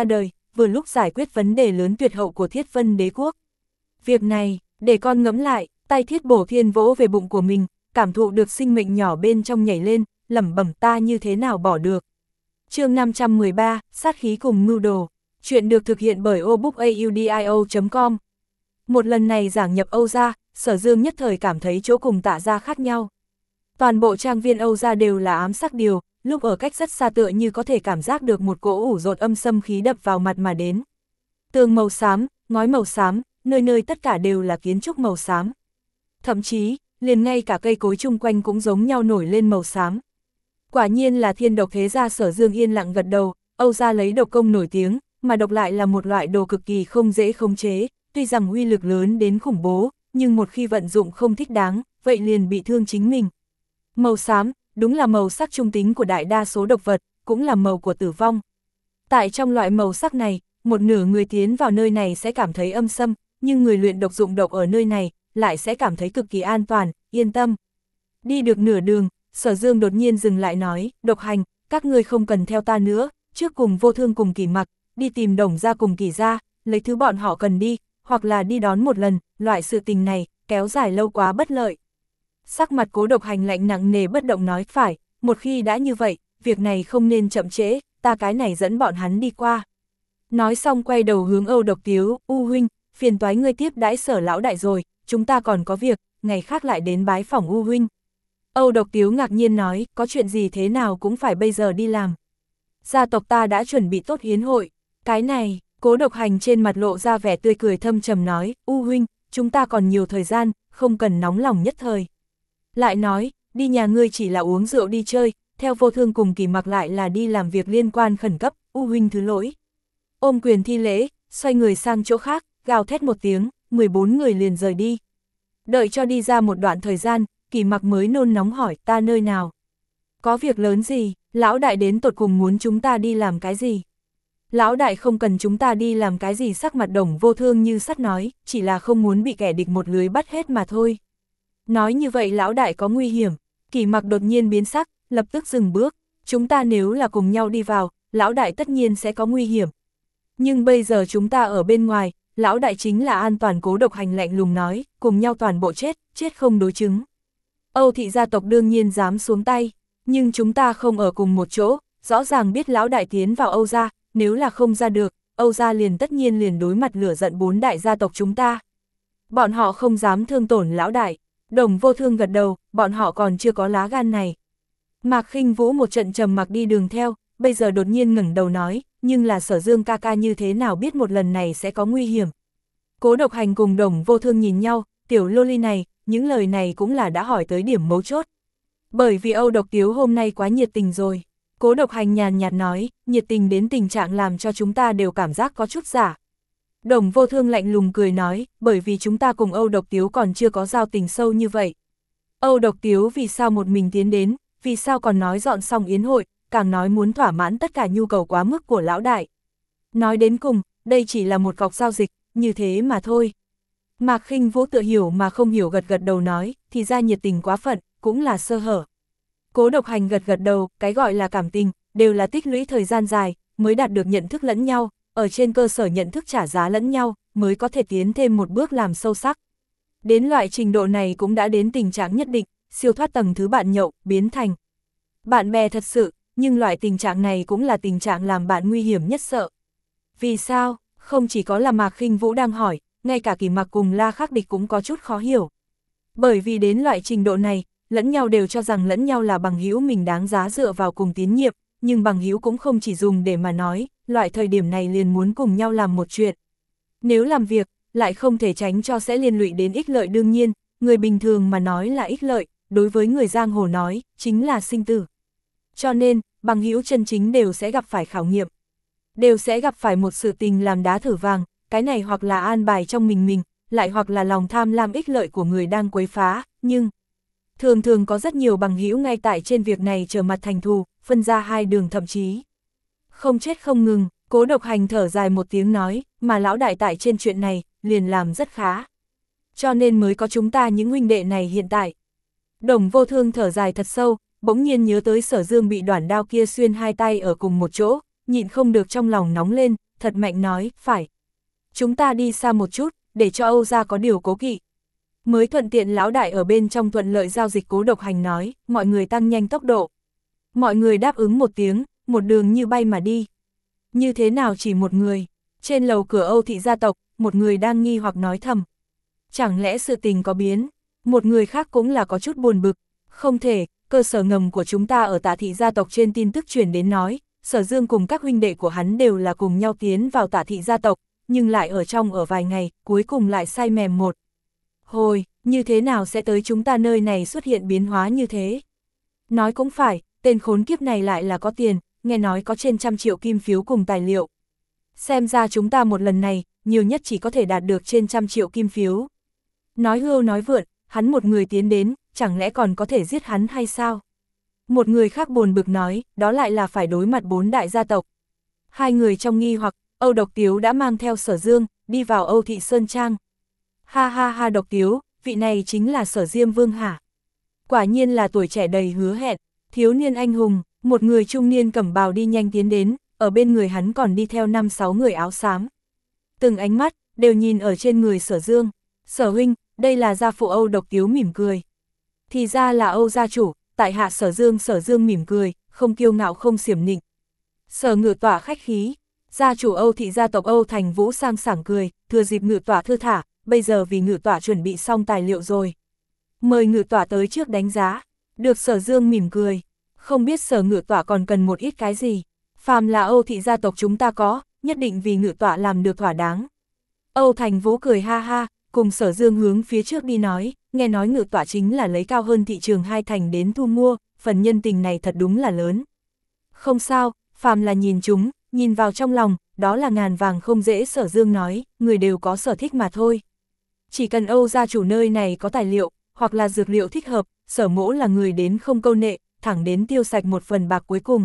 vừa lúc giải quyết vấn đề lớn tuyệt hậu của Thiết Vân đế quốc. Việc này, để con ngẫm lại, tay Thiết Bổ Thiên vỗ về bụng của mình, cảm thụ được sinh mệnh nhỏ bên trong nhảy lên, lẩm bẩm ta như thế nào bỏ được. Chương năm trăm mười ba, sát khí cùng mưu đồ. Chuyện được thực hiện bởi obookaudio chấm com. Một lần này giảng nhập Âu gia, Sở Dương nhất thời cảm thấy chỗ cùng Tạ gia khác nhau. Toàn bộ trang viên Âu gia đều là ám sắc điều, lúc ở cách rất xa tựa như có thể cảm giác được một cỗ ủ rột âm xâm khí đập vào mặt mà đến. Tường màu xám, ngói màu xám, nơi nơi tất cả đều là kiến trúc màu xám. Thậm chí, liền ngay cả cây cối chung quanh cũng giống nhau nổi lên màu xám. Quả nhiên là thiên độc thế gia. Sở Dương yên lặng gật đầu, Âu gia lấy độc công nổi tiếng, mà độc lại là một loại đồ cực kỳ không dễ khống chế, tuy rằng uy lực lớn đến khủng bố, nhưng một khi vận dụng không thích đáng, vậy liền bị thương chính mình. Màu xám, đúng là màu sắc trung tính của đại đa số độc vật, cũng là màu của tử vong. Tại trong loại màu sắc này, một nửa người tiến vào nơi này sẽ cảm thấy âm xâm, nhưng người luyện độc dụng độc ở nơi này, lại sẽ cảm thấy cực kỳ an toàn, yên tâm. Đi được nửa đường, Sở Dương đột nhiên dừng lại nói, Độc Hành, các ngươi không cần theo ta nữa, trước cùng Vô Thương cùng Kỳ Mặc, đi tìm Đồng gia cùng Kỳ gia, lấy thứ bọn họ cần đi, hoặc là đi đón một lần, loại sự tình này, kéo dài lâu quá bất lợi. Sắc mặt Cố Độc Hành lạnh nặng nề bất động nói, phải, một khi đã như vậy, việc này không nên chậm trễ, ta cái này dẫn bọn hắn đi qua. Nói xong quay đầu hướng Âu Độc Tiếu, U huynh, phiền toái ngươi tiếp đãi Sở lão đại rồi, chúng ta còn có việc, ngày khác lại đến bái phỏng U huynh. Âu Độc Tiếu ngạc nhiên nói, có chuyện gì thế nào cũng phải bây giờ đi làm. Gia tộc ta đã chuẩn bị tốt hiến hội, cái này, Cố Độc Hành trên mặt lộ ra vẻ tươi cười thâm trầm nói, U huynh, chúng ta còn nhiều thời gian, không cần nóng lòng nhất thời. Lại nói, đi nhà ngươi chỉ là uống rượu đi chơi, theo Vô Thương cùng Kỳ Mặc lại là đi làm việc liên quan khẩn cấp, U huynh thứ lỗi. Ôm quyền thi lễ, xoay người sang chỗ khác, gào thét một tiếng, mười bốn người liền rời đi. Đợi cho đi ra một đoạn thời gian, Kỳ Mặc mới nôn nóng hỏi, ta nơi nào? Có việc lớn gì, lão đại đến tột cùng muốn chúng ta đi làm cái gì? Lão đại không cần chúng ta đi làm cái gì. Sắc mặt Đồng Vô Thương như sắt nói, chỉ là không muốn bị kẻ địch một lưới bắt hết mà thôi. Nói như vậy lão đại có nguy hiểm. Kỳ Mặc đột nhiên biến sắc, lập tức dừng bước, chúng ta nếu là cùng nhau đi vào, lão đại tất nhiên sẽ có nguy hiểm. Nhưng bây giờ chúng ta ở bên ngoài, lão đại chính là an toàn. Cố Độc Hành lạnh lùng nói, cùng nhau toàn bộ chết, chết không đối chứng. Âu thị gia tộc đương nhiên dám xuống tay, nhưng chúng ta không ở cùng một chỗ, rõ ràng biết lão đại tiến vào Âu gia, nếu là không ra được, Âu gia liền tất nhiên liền đối mặt lửa giận bốn đại gia tộc chúng ta. Bọn họ không dám thương tổn lão đại. Đồng Vô Thương gật đầu, bọn họ còn chưa có lá gan này. Mạc Khinh Vũ một trận trầm mặc đi đường theo, bây giờ đột nhiên ngẩng đầu nói, nhưng là Sở Dương ca ca như thế nào biết một lần này sẽ có nguy hiểm. Cố Độc Hành cùng Đồng Vô Thương nhìn nhau, tiểu loli này, những lời này cũng là đã hỏi tới điểm mấu chốt. Bởi vì Âu Độc Tiếu hôm nay quá nhiệt tình rồi. Cố Độc Hành nhàn nhạt nói, nhiệt tình đến tình trạng làm cho chúng ta đều cảm giác có chút giả. Đồng Vô Thương lạnh lùng cười nói, bởi vì chúng ta cùng Âu Độc Tiếu còn chưa có giao tình sâu như vậy. Âu Độc Tiếu vì sao một mình tiến đến, vì sao còn nói dọn xong yến hội, càng nói muốn thỏa mãn tất cả nhu cầu quá mức của lão đại. Nói đến cùng, đây chỉ là một cọc giao dịch, như thế mà thôi. Mạc Khinh Vũ tự hiểu mà không hiểu gật gật đầu nói, thì ra nhiệt tình quá phận, cũng là sơ hở. Cố Độc Hành gật gật đầu, cái gọi là cảm tình, đều là tích lũy thời gian dài, mới đạt được nhận thức lẫn nhau, ở trên cơ sở nhận thức trả giá lẫn nhau, mới có thể tiến thêm một bước làm sâu sắc. Đến loại trình độ này cũng đã đến tình trạng nhất định, siêu thoát tầng thứ bạn nhậu, biến thành bạn bè thật sự, nhưng loại tình trạng này cũng là tình trạng làm bạn nguy hiểm nhất sợ. Vì sao? Không chỉ có là Mạc Khinh Vũ đang hỏi, ngay cả Kỳ Mặc cùng La Khắc Địch cũng có chút khó hiểu. Bởi vì đến loại trình độ này, lẫn nhau đều cho rằng lẫn nhau là bằng hữu, mình đáng giá dựa vào cùng tín nhiệm, nhưng bằng hữu cũng không chỉ dùng để mà nói, loại thời điểm này liền muốn cùng nhau làm một chuyện. Nếu làm việc, lại không thể tránh cho sẽ liên lụy đến ích lợi. Đương nhiên, người bình thường mà nói là ích lợi, đối với người giang hồ nói, chính là sinh tử. Cho nên, bằng hữu chân chính đều sẽ gặp phải khảo nghiệm. Đều sẽ gặp phải một sự tình làm đá thử vàng, cái này hoặc là an bài trong mình mình, lại hoặc là lòng tham lam ích lợi của người đang quấy phá, nhưng thường thường có rất nhiều bằng hữu ngay tại trên việc này trở mặt thành thù, phân ra hai đường, thậm chí không chết không ngừng. Cố Độc Hành thở dài một tiếng nói, mà lão đại tại trên chuyện này, liền làm rất khá. Cho nên mới có chúng ta những huynh đệ này hiện tại. Đồng Vô Thương thở dài thật sâu, bỗng nhiên nhớ tới Sở Dương bị đoản đao kia xuyên hai tay ở cùng một chỗ, nhịn không được trong lòng nóng lên, thật mạnh nói, phải. Chúng ta đi xa một chút, để cho Âu gia có điều cố kỵ. Mới thuận tiện lão đại ở bên trong thuận lợi giao dịch Cố Độc Hành nói, mọi người tăng nhanh tốc độ. Mọi người đáp ứng một tiếng, một đường như bay mà đi. Như thế nào chỉ một người? Trên lầu cửa Âu thị gia tộc, một người đang nghi hoặc nói thầm. Chẳng lẽ sự tình có biến? Một người khác cũng là có chút buồn bực. Không thể, cơ sở ngầm của chúng ta ở Tạ thị gia tộc trên tin tức truyền đến nói, Sở Dương cùng các huynh đệ của hắn đều là cùng nhau tiến vào Tạ thị gia tộc, nhưng lại ở trong ở vài ngày, cuối cùng lại sai mềm một. Hồi, như thế nào sẽ tới chúng ta nơi này xuất hiện biến hóa như thế? Nói cũng phải, tên khốn kiếp này lại là có tiền, nghe nói có trên trăm triệu kim phiếu cùng tài liệu. Xem ra chúng ta một lần này, nhiều nhất chỉ có thể đạt được trên trăm triệu kim phiếu. Nói hưu nói vượn, hắn một người tiến đến, chẳng lẽ còn có thể giết hắn hay sao? Một người khác buồn bực nói, đó lại là phải đối mặt bốn đại gia tộc. Hai người trong nghi hoặc, Âu Độc Tiếu đã mang theo Sở Dương, đi vào Âu Thị Sơn Trang. Ha ha ha Độc Tiếu, vị này chính là Sở Diêm Vương hả? Quả nhiên là tuổi trẻ đầy hứa hẹn, thiếu niên anh hùng, một người trung niên cẩm bào đi nhanh tiến đến, ở bên người hắn còn đi theo năm sáu người áo xám. Từng ánh mắt, đều nhìn ở trên người Sở Dương. Sở huynh, đây là gia phụ Âu Độc Tiếu mỉm cười. Thì ra là Âu gia chủ, tại hạ Sở Dương. Sở Dương mỉm cười, không kiêu ngạo không xiểm nịnh. Sở Ngự Tỏa khách khí, gia chủ Âu thị gia tộc Âu Thành Vũ sang sảng cười, thừa dịp Ngự Tỏa thư thả, bây giờ vì Ngự Tỏa chuẩn bị xong tài liệu rồi. Mời Ngự Tỏa tới trước đánh giá. Được. Sở Dương mỉm cười, không biết Sở Ngự Tỏa còn cần một ít cái gì. Phàm là Âu thị gia tộc chúng ta có, nhất định vì Ngự Tỏa làm được thỏa đáng. Âu Thành Vũ cười ha ha, cùng Sở Dương hướng phía trước đi nói, nghe nói Ngự Tỏa chính là lấy cao hơn thị trường hai thành đến thu mua, phần nhân tình này thật đúng là lớn. Không sao, phàm là nhìn chúng, nhìn vào trong lòng, đó là ngàn vàng không dễ. Sở Dương nói, người đều có sở thích mà thôi. Chỉ cần Âu gia chủ nơi này có tài liệu, hoặc là dược liệu thích hợp, Sở mỗ là người đến không câu nệ, thẳng đến tiêu sạch một phần bạc cuối cùng.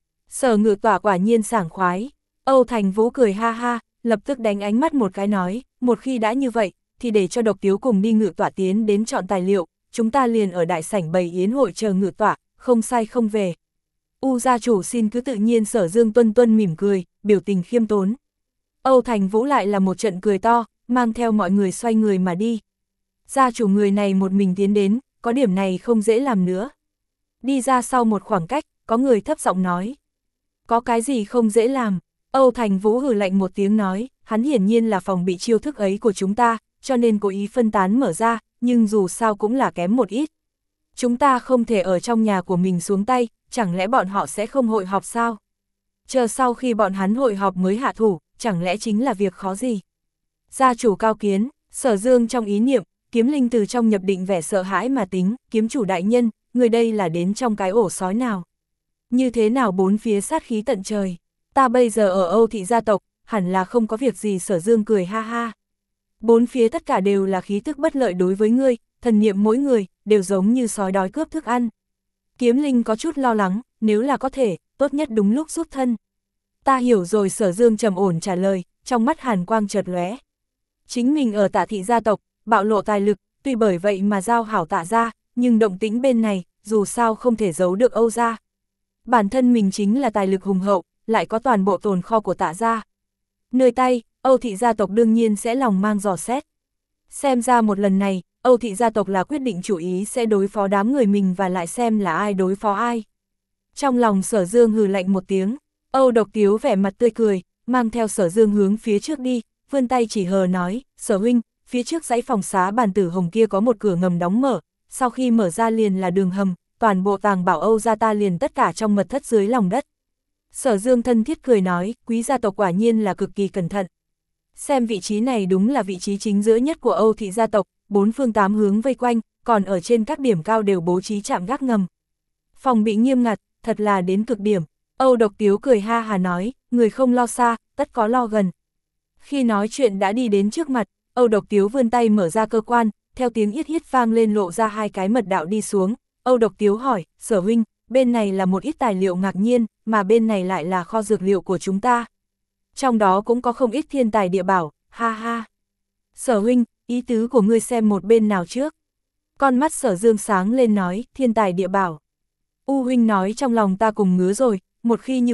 Sở Ngự Tỏa quả nhiên sảng khoái. Âu Thành Vũ cười ha ha, lập tức đánh ánh mắt một cái nói, một khi đã như vậy, thì để cho Độc Tiếu cùng đi Ngự Tỏa tiến đến chọn tài liệu, chúng ta liền ở đại sảnh bày yến hội chờ Ngự Tỏa, không sai không về. U gia chủ xin cứ tự nhiên. Sở Dương tuân tuân mỉm cười, biểu tình khiêm tốn. Âu Thành Vũ lại là một trận cười to, mang theo mọi người xoay người mà đi. Gia chủ người này một mình tiến đến, có điểm này không dễ làm nữa. Đi ra sau một khoảng cách, có người thấp giọng nói. Có cái gì không dễ làm? Âu Thành Vũ hừ lạnh một tiếng nói, hắn hiển nhiên là phòng bị chiêu thức ấy của chúng ta, cho nên cố ý phân tán mở ra, nhưng dù sao cũng là kém một ít. Chúng ta không thể ở trong nhà của mình xuống tay, chẳng lẽ bọn họ sẽ không hội họp sao? Chờ sau khi bọn hắn hội họp mới hạ thủ, chẳng lẽ chính là việc khó gì? Gia chủ cao kiến, Sở Dương trong ý niệm, Kiếm Linh từ trong nhập định vẻ sợ hãi mà tính, kiếm chủ đại nhân, người đây là đến trong cái ổ sói nào? Như thế nào bốn phía sát khí tận trời? Ta bây giờ ở Âu thị gia tộc, hẳn là không có việc gì. Sở Dương cười ha ha. Bốn phía tất cả đều là khí tức bất lợi đối với ngươi, thần niệm mỗi người, đều giống như sói đói cướp thức ăn. Kiếm Linh có chút lo lắng, nếu là có thể, tốt nhất đúng lúc rút thân. Ta hiểu rồi. Sở Dương trầm ổn trả lời, trong mắt hàn quang chợt lóe. Chính mình ở Tạ thị gia tộc, bạo lộ tài lực, tuy bởi vậy mà giao hảo Tạ gia, nhưng động tĩnh bên này, dù sao không thể giấu được Âu gia. Bản thân mình chính là tài lực hùng hậu, lại có toàn bộ tồn kho của Tạ gia. Nơi tay, Âu thị gia tộc đương nhiên sẽ lòng mang dò xét. Xem ra một lần này, Âu thị gia tộc là quyết định chủ ý sẽ đối phó đám người mình và lại xem là ai đối phó ai. Trong lòng Sở Dương hừ lạnh một tiếng, Âu Độc Tiếu vẻ mặt tươi cười, mang theo Sở Dương hướng phía trước đi, vươn tay chỉ hờ nói, Sở huynh, phía trước dãy phòng xá bàn tử hồng kia có một cửa ngầm đóng mở, sau khi mở ra liền là đường hầm, toàn bộ tàng bảo Âu gia ta liền tất cả trong mật thất dưới lòng đất. Sở Dương thân thiết cười nói, quý gia tộc quả nhiên là cực kỳ cẩn thận. Xem vị trí này đúng là vị trí chính giữa nhất của Âu thị gia tộc, bốn phương tám hướng vây quanh, còn ở trên các điểm cao đều bố trí trạm gác ngầm. Phòng bị nghiêm ngặt, thật là đến cực điểm. Âu Độc Tiếu cười ha hà nói, người không lo xa, tất có lo gần. Khi nói chuyện đã đi đến trước mặt, Âu Độc Tiếu vươn tay mở ra cơ quan, theo tiếng yết hít vang lên lộ ra hai cái mật đạo đi xuống. Âu Độc Tiếu hỏi, Sở huynh, bên này là một ít tài liệu ngạc nhiên, mà bên này lại là kho dược liệu của chúng ta. Trong đó cũng có không ít thiên tài địa bảo, ha ha. Sở huynh, ý tứ của ngươi xem một bên nào trước. Con mắt Sở Dương sáng lên nói, thiên tài địa bảo. U huynh nói trong lòng ta cùng ngứa rồi, một khi như vậy,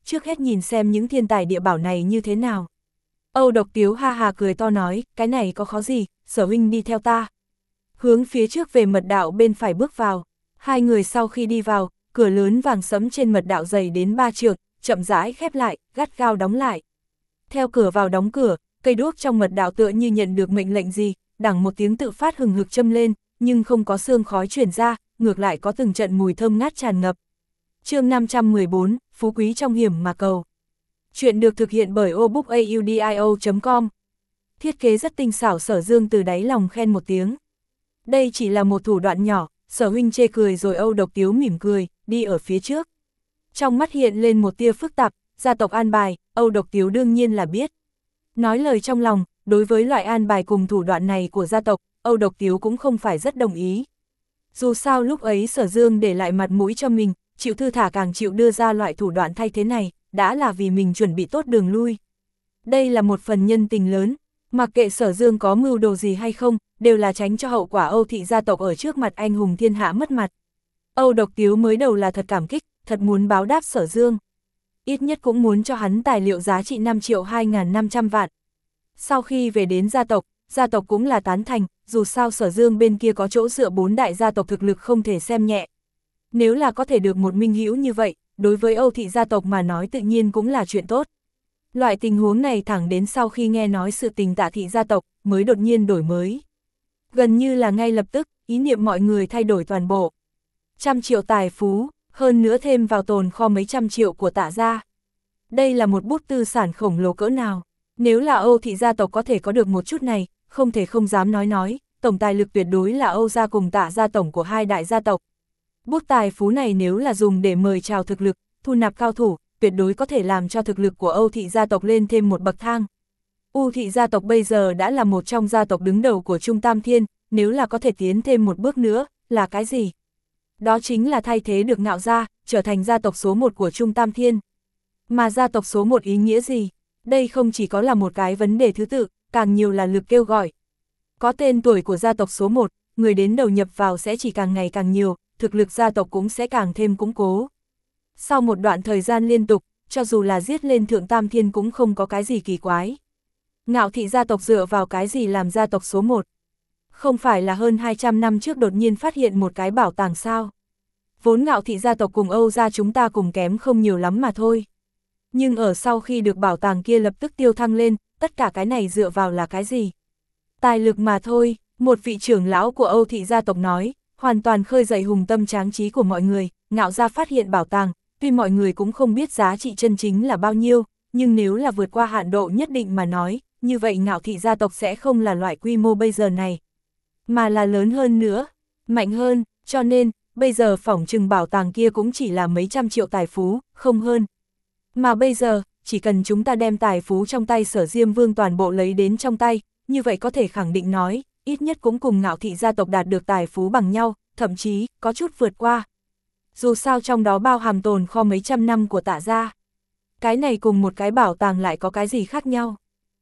trước hết nhìn xem những thiên tài địa bảo này như thế nào. Âu Độc Tiếu ha ha cười to nói, cái này có khó gì, Sở huynh đi theo ta. Hướng phía trước về mật đạo bên phải bước vào, hai người sau khi đi vào, cửa lớn vàng sẫm trên mật đạo dày đến ba trượng, chậm rãi khép lại, gắt gao đóng lại. Theo cửa vào đóng cửa, cây đuốc trong mật đạo tựa như nhận được mệnh lệnh gì, đằng một tiếng tự phát hừng hực châm lên, nhưng không có sương khói truyền ra, ngược lại có từng trận mùi thơm ngát tràn ngập. Chương năm trăm mười bốn, Phú quý trong hiểm mà cầu. Chuyện được thực hiện bởi obookaudio chấm com. Thiết kế rất tinh xảo, Sở Dương từ đáy lòng khen một tiếng. Đây chỉ là một thủ đoạn nhỏ, Sở huynh chê cười rồi. Âu Độc Tiếu mỉm cười, đi ở phía trước. Trong mắt hiện lên một tia phức tạp, gia tộc an bài, Âu Độc Tiếu đương nhiên là biết. Nói lời trong lòng, đối với loại an bài cùng thủ đoạn này của gia tộc, Âu Độc Tiếu cũng không phải rất đồng ý. Dù sao lúc ấy Sở Dương để lại mặt mũi cho mình, chịu thư thả càng chịu đưa ra loại thủ đoạn thay thế này, đã là vì mình chuẩn bị tốt đường lui. Đây là một phần nhân tình lớn, mặc kệ Sở Dương có mưu đồ gì hay không, đều là tránh cho hậu quả Âu thị gia tộc ở trước mặt anh hùng thiên hạ mất mặt. Âu Độc Tiếu mới đầu là thật cảm kích, thật muốn báo đáp Sở Dương. Ít nhất cũng muốn cho hắn tài liệu giá trị năm triệu hai nghìn năm trăm vạn. Sau khi về đến gia tộc, gia tộc cũng là tán thành, dù sao Sở Dương bên kia có chỗ dựa bốn đại gia tộc thực lực không thể xem nhẹ. Nếu là có thể được một minh hữu như vậy, đối với Âu thị gia tộc mà nói tự nhiên cũng là chuyện tốt. Loại tình huống này thẳng đến sau khi nghe nói sự tình Tạ thị gia tộc, mới đột nhiên đổi mới. Gần như là ngay lập tức, ý niệm mọi người thay đổi toàn bộ. Trăm triệu tài phú, hơn nữa thêm vào tồn kho mấy trăm triệu của Tạ gia. Đây là một bút tư sản khổng lồ cỡ nào. Nếu là Âu thị gia tộc có thể có được một chút này, không thể không dám nói nói, tổng tài lực tuyệt đối là Âu gia cùng Tạ gia tổng của hai đại gia tộc. Bút tài phú này nếu là dùng để mời chào thực lực, thu nạp cao thủ, tuyệt đối có thể làm cho thực lực của Âu thị gia tộc lên thêm một bậc thang. U thị gia tộc bây giờ đã là một trong gia tộc đứng đầu của Trung Tam Thiên, nếu là có thể tiến thêm một bước nữa, là cái gì? Đó chính là thay thế được Ngạo gia, trở thành gia tộc số một của Trung Tam Thiên. Mà gia tộc số một ý nghĩa gì? Đây không chỉ có là một cái vấn đề thứ tự, càng nhiều là lực kêu gọi. Có tên tuổi của gia tộc số một, người đến đầu nhập vào sẽ chỉ càng ngày càng nhiều, thực lực gia tộc cũng sẽ càng thêm củng cố. Sau một đoạn thời gian liên tục, cho dù là giết lên Thượng Tam Thiên cũng không có cái gì kỳ quái. Ngạo thị gia tộc dựa vào cái gì làm gia tộc số một? Không phải là hơn hai trăm năm trước đột nhiên phát hiện một cái bảo tàng sao? Vốn Ngạo thị gia tộc cùng Âu gia chúng ta cùng kém không nhiều lắm mà thôi. Nhưng ở sau khi được bảo tàng kia lập tức tiêu thăng lên, tất cả cái này dựa vào là cái gì? Tài lực mà thôi, một vị trưởng lão của Âu thị gia tộc nói, hoàn toàn khơi dậy hùng tâm tráng trí của mọi người. Ngạo gia phát hiện bảo tàng, tuy mọi người cũng không biết giá trị chân chính là bao nhiêu, nhưng nếu là vượt qua hạn độ nhất định mà nói, như vậy Ngạo thị gia tộc sẽ không là loại quy mô bây giờ này, mà là lớn hơn nữa, mạnh hơn, cho nên, bây giờ phỏng chừng bảo tàng kia cũng chỉ là mấy trăm triệu tài phú, không hơn. Mà bây giờ, chỉ cần chúng ta đem tài phú trong tay Sở Diêm Vương toàn bộ lấy đến trong tay, như vậy có thể khẳng định nói, ít nhất cũng cùng Ngạo thị gia tộc đạt được tài phú bằng nhau, thậm chí, có chút vượt qua. Dù sao trong đó bao hàm tồn kho mấy trăm năm của Tạ gia. Cái này cùng một cái bảo tàng lại có cái gì khác nhau?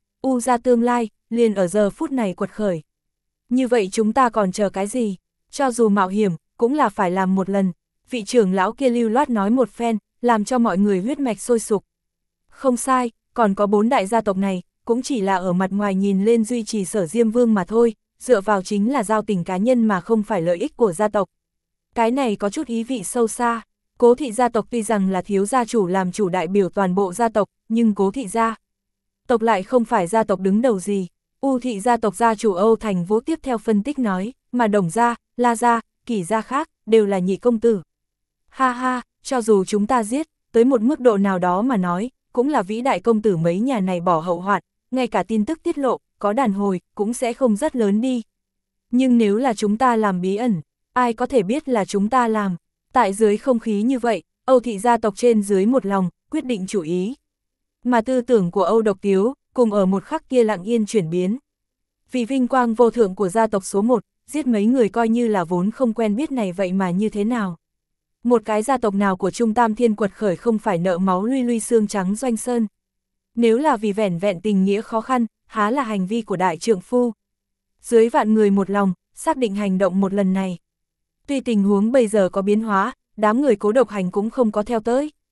U gia tương lai, liền ở giờ phút này quật khởi. Như vậy chúng ta còn chờ cái gì? Cho dù mạo hiểm, cũng là phải làm một lần. Vị trưởng lão kia lưu loát nói một phen, làm cho mọi người huyết mạch sôi sục. Không sai, còn có bốn đại gia tộc này, cũng chỉ là ở mặt ngoài nhìn lên duy trì Sở Diêm Vương mà thôi, dựa vào chính là giao tình cá nhân mà không phải lợi ích của gia tộc. Cái này có chút ý vị sâu xa. Cố thị gia tộc tuy rằng là thiếu gia chủ làm chủ đại biểu toàn bộ gia tộc, nhưng Cố thị gia tộc lại không phải gia tộc đứng đầu gì. U thị gia tộc gia chủ Âu Thành Vũ tiếp theo phân tích nói, mà Đồng gia, La gia, Kỷ gia khác, đều là nhị công tử. Ha ha, cho dù chúng ta giết, tới một mức độ nào đó mà nói, cũng là vĩ đại công tử mấy nhà này bỏ hậu hoạn, ngay cả tin tức tiết lộ, có đàn hồi, cũng sẽ không rất lớn đi. Nhưng nếu là chúng ta làm bí ẩn, ai có thể biết là chúng ta làm? Tại dưới không khí như vậy, Âu thị gia tộc trên dưới một lòng, quyết định chủ ý. Mà tư tưởng của Âu Độc Tiếu, cùng ở một khắc kia lặng yên chuyển biến. Vì vinh quang vô thượng của gia tộc số một, giết mấy người coi như là vốn không quen biết này vậy mà như thế nào. Một cái gia tộc nào của Trung Tam Thiên quật khởi không phải nợ máu luy luy xương trắng doanh sơn. Nếu là vì vẻn vẹn tình nghĩa khó khăn, há là hành vi của đại trượng phu. Dưới vạn người một lòng, xác định hành động một lần này. Tuy tình huống bây giờ có biến hóa, đám người Cố Độc Hành cũng không có theo tới,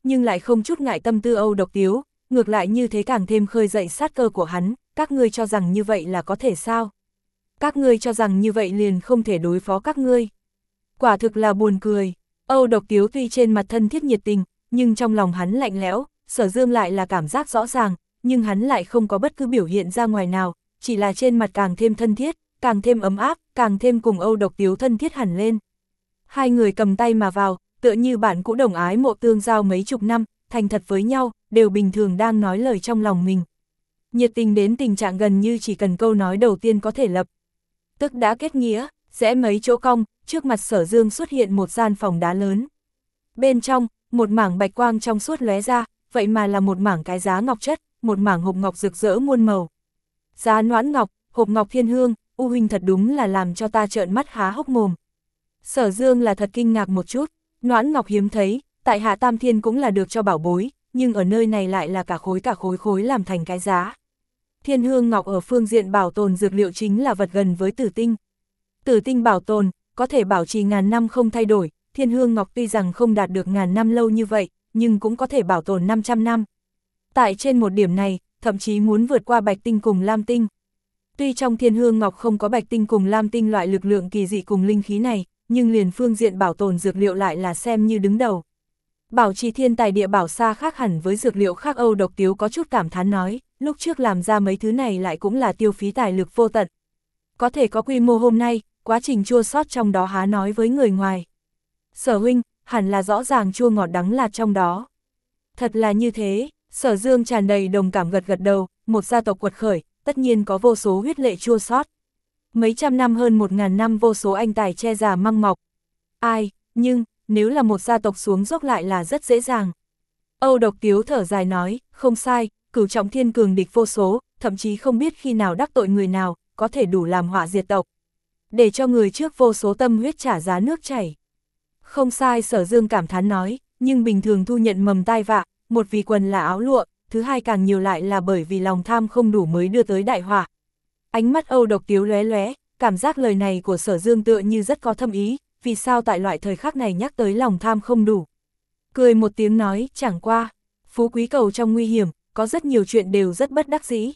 nhưng lại không chút ngại tâm tư Âu Độc Tiếu, ngược lại như thế càng thêm khơi dậy sát cơ của hắn, các ngươi cho rằng như vậy là có thể sao? Các ngươi cho rằng như vậy liền không thể đối phó các ngươi. Quả thực là buồn cười, Âu Độc Tiếu tuy trên mặt thân thiết nhiệt tình, nhưng trong lòng hắn lạnh lẽo, Sở Dương lại là cảm giác rõ ràng, nhưng hắn lại không có bất cứ biểu hiện ra ngoài nào, chỉ là trên mặt càng thêm thân thiết, càng thêm ấm áp, càng thêm cùng Âu Độc Tiếu thân thiết hẳn lên. Hai người cầm tay mà vào, tựa như bạn cũ đồng ái mộ tương giao mấy chục năm, thành thật với nhau, đều bình thường đang nói lời trong lòng mình. Nhiệt tình đến tình trạng gần như chỉ cần câu nói đầu tiên có thể lập tức đã kết nghĩa, rẽ mấy chỗ cong, trước mặt Sở Dương xuất hiện một gian phòng đá lớn. Bên trong, một mảng bạch quang trong suốt lóe ra, vậy mà là một mảng cái giá ngọc chất, một mảng hộp ngọc rực rỡ muôn màu. Giá noãn ngọc, hộp ngọc thiên hương, U huynh thật đúng là làm cho ta trợn mắt há hốc mồm. Sở Dương là thật kinh ngạc một chút, noãn ngọc hiếm thấy, tại Hạ Tam Thiên cũng là được cho bảo bối, nhưng ở nơi này lại là cả khối cả khối khối làm thành cái giá. Thiên hương ngọc ở phương diện bảo tồn dược liệu chính là vật gần với tử tinh. Tử tinh bảo tồn, có thể bảo trì ngàn năm không thay đổi, thiên hương ngọc tuy rằng không đạt được ngàn năm lâu như vậy, nhưng cũng có thể bảo tồn năm trăm năm. Tại trên một điểm này, thậm chí muốn vượt qua bạch tinh cùng lam tinh. Tuy trong thiên hương ngọc không có bạch tinh cùng lam tinh loại lực lượng kỳ dị cùng linh khí này, nhưng liền phương diện bảo tồn dược liệu lại là xem như đứng đầu. Bảo trì thiên tài địa bảo xa khác hẳn với dược liệu khác. Âu Độc Tiếu có chút cảm thán nói, lúc trước làm ra mấy thứ này lại cũng là tiêu phí tài lực vô tận. Có thể có quy mô hôm nay, quá trình chua sót trong đó há nói với người ngoài. Sở huynh, hẳn là rõ ràng chua ngọt đắng là trong đó. Thật là như thế, Sở Dương tràn đầy đồng cảm gật gật đầu, một gia tộc quật khởi, tất nhiên có vô số huyết lệ chua sót. Mấy trăm năm hơn một ngàn năm vô số anh tài che già măng mọc. Ai, nhưng, nếu là một gia tộc xuống dốc lại là rất dễ dàng. Âu Độc Tiếu thở dài nói, không sai, cửu trọng thiên cường địch vô số, thậm chí không biết khi nào đắc tội người nào, có thể đủ làm họa diệt tộc. Để cho người trước vô số tâm huyết trả giá nước chảy. Không sai, Sở Dương cảm thán nói, nhưng bình thường thu nhận mầm tai vạ, một vì quần là áo lụa, thứ hai càng nhiều lại là bởi vì lòng tham không đủ mới đưa tới đại họa. Ánh mắt Âu Độc Tiếu lóe lóe, cảm giác lời này của Sở Dương tựa như rất có thâm ý, vì sao tại loại thời khắc này nhắc tới lòng tham không đủ. Cười một tiếng nói, chẳng qua, phú quý cầu trong nguy hiểm, có rất nhiều chuyện đều rất bất đắc dĩ.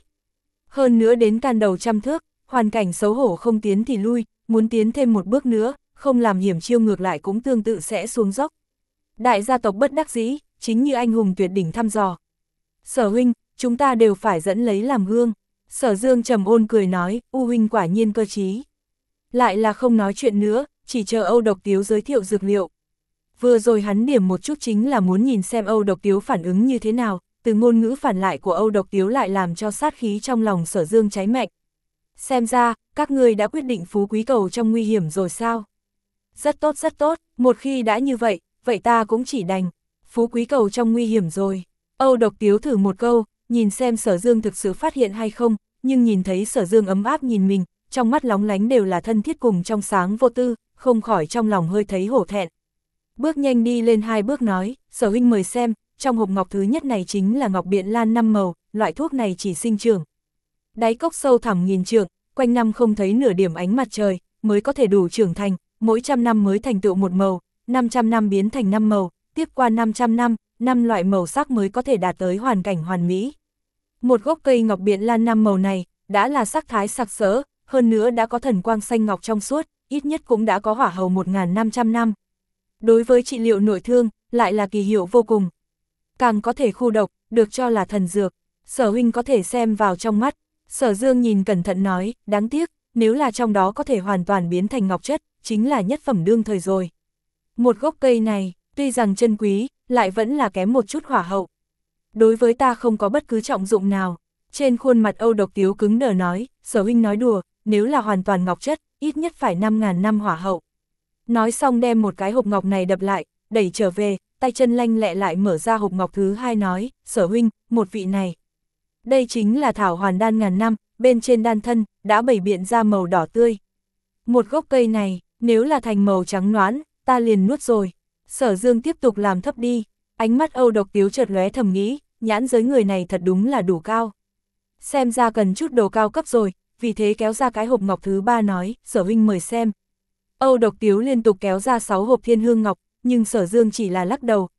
Hơn nữa đến can đầu trăm thước, hoàn cảnh xấu hổ không tiến thì lui, muốn tiến thêm một bước nữa, không làm hiểm chiêu ngược lại cũng tương tự sẽ xuống dốc. Đại gia tộc bất đắc dĩ, chính như anh hùng tuyệt đỉnh thăm dò. Sở huynh, chúng ta đều phải dẫn lấy làm gương. Sở Dương trầm ôn cười nói, U huynh quả nhiên cơ trí. Lại là không nói chuyện nữa, chỉ chờ Âu Độc Tiếu giới thiệu dược liệu. Vừa rồi hắn điểm một chút chính là muốn nhìn xem Âu Độc Tiếu phản ứng như thế nào, từ ngôn ngữ phản lại của Âu Độc Tiếu lại làm cho sát khí trong lòng Sở Dương cháy mạnh. Xem ra, các ngươi đã quyết định phú quý cầu trong nguy hiểm rồi sao? Rất tốt rất tốt, một khi đã như vậy, vậy ta cũng chỉ đành. Phú quý cầu trong nguy hiểm rồi. Âu Độc Tiếu thử một câu, nhìn xem Sở Dương thực sự phát hiện hay không, nhưng nhìn thấy Sở Dương ấm áp nhìn mình, trong mắt lóng lánh đều là thân thiết cùng trong sáng vô tư, không khỏi trong lòng hơi thấy hổ thẹn. Bước nhanh đi lên hai bước nói, Sở huynh mời xem, trong hộp ngọc thứ nhất này chính là ngọc biện lan năm màu, loại thuốc này chỉ sinh trưởng. Đáy cốc sâu thẳm nghìn trượng, quanh năm không thấy nửa điểm ánh mặt trời, mới có thể đủ trưởng thành, mỗi trăm năm mới thành tựu một màu, năm trăm năm biến thành năm màu, tiếp qua năm trăm năm, năm loại màu sắc mới có thể đạt tới hoàn cảnh hoàn mỹ. Một gốc cây ngọc biện lan năm màu này, đã là sắc thái sặc sỡ, hơn nữa đã có thần quang xanh ngọc trong suốt, ít nhất cũng đã có hỏa hầu một nghìn năm trăm năm. Đối với trị liệu nội thương, lại là kỳ hiệu vô cùng. Càng có thể khu độc, được cho là thần dược, Sở huynh có thể xem vào trong mắt. Sở Dương nhìn cẩn thận nói, đáng tiếc, nếu là trong đó có thể hoàn toàn biến thành ngọc chất, chính là nhất phẩm đương thời rồi. Một gốc cây này, tuy rằng chân quý, lại vẫn là kém một chút hỏa hậu. Đối với ta không có bất cứ trọng dụng nào. Trên khuôn mặt Âu Độc Tiếu cứng đờ nói, Sở huynh nói đùa, nếu là hoàn toàn ngọc chất, ít nhất phải năm ngàn năm hỏa hậu. Nói xong đem một cái hộp ngọc này đập lại, đẩy trở về, tay chân lanh lẹ lại mở ra hộp ngọc thứ hai nói, Sở huynh, một vị này. Đây chính là thảo hoàn đan ngàn năm, bên trên đan thân, đã bày biện ra màu đỏ tươi. Một gốc cây này, nếu là thành màu trắng noãn, ta liền nuốt rồi. Sở Dương tiếp tục làm thấp đi, ánh mắt Âu Độc Tiếu chợt lóe thầm nghĩ, nhãn giới người này thật đúng là đủ cao. Xem ra cần chút đồ cao cấp rồi, vì thế kéo ra cái hộp ngọc thứ ba nói, Sở huynh mời xem. Âu Độc Tiếu liên tục kéo ra sáu hộp thiên hương ngọc, nhưng Sở Dương chỉ là lắc đầu,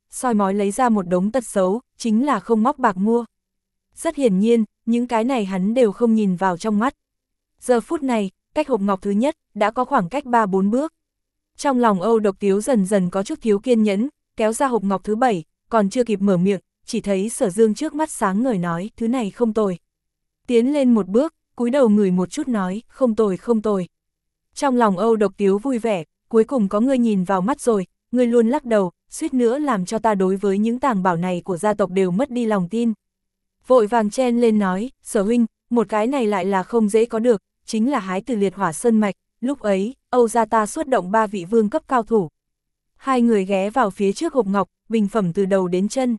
soi mói lấy ra một đống tật xấu, chính là không móc bạc mua. Rất hiển nhiên, những cái này hắn đều không nhìn vào trong mắt. Giờ phút này, cách hộp ngọc thứ nhất, đã có khoảng cách ba bốn bước. Trong lòng Âu Độc Tiếu dần dần có chút thiếu kiên nhẫn, kéo ra hộp ngọc thứ bảy, còn chưa kịp mở miệng, chỉ thấy Sở Dương trước mắt sáng ngời nói, thứ này không tồi. Tiến lên một bước, cúi đầu ngửi một chút nói, không tồi không tồi. Trong lòng Âu Độc Tiếu vui vẻ, cuối cùng có người nhìn vào mắt rồi, người luôn lắc đầu, suýt nữa làm cho ta đối với những tàng bảo này của gia tộc đều mất đi lòng tin. Vội vàng chen lên nói, Sở huynh, một cái này lại là không dễ có được, chính là hái từ liệt hỏa sơn mạch, lúc ấy, Âu gia ta xuất động ba vị vương cấp cao thủ. Hai người ghé vào phía trước hộp ngọc, bình phẩm từ đầu đến chân.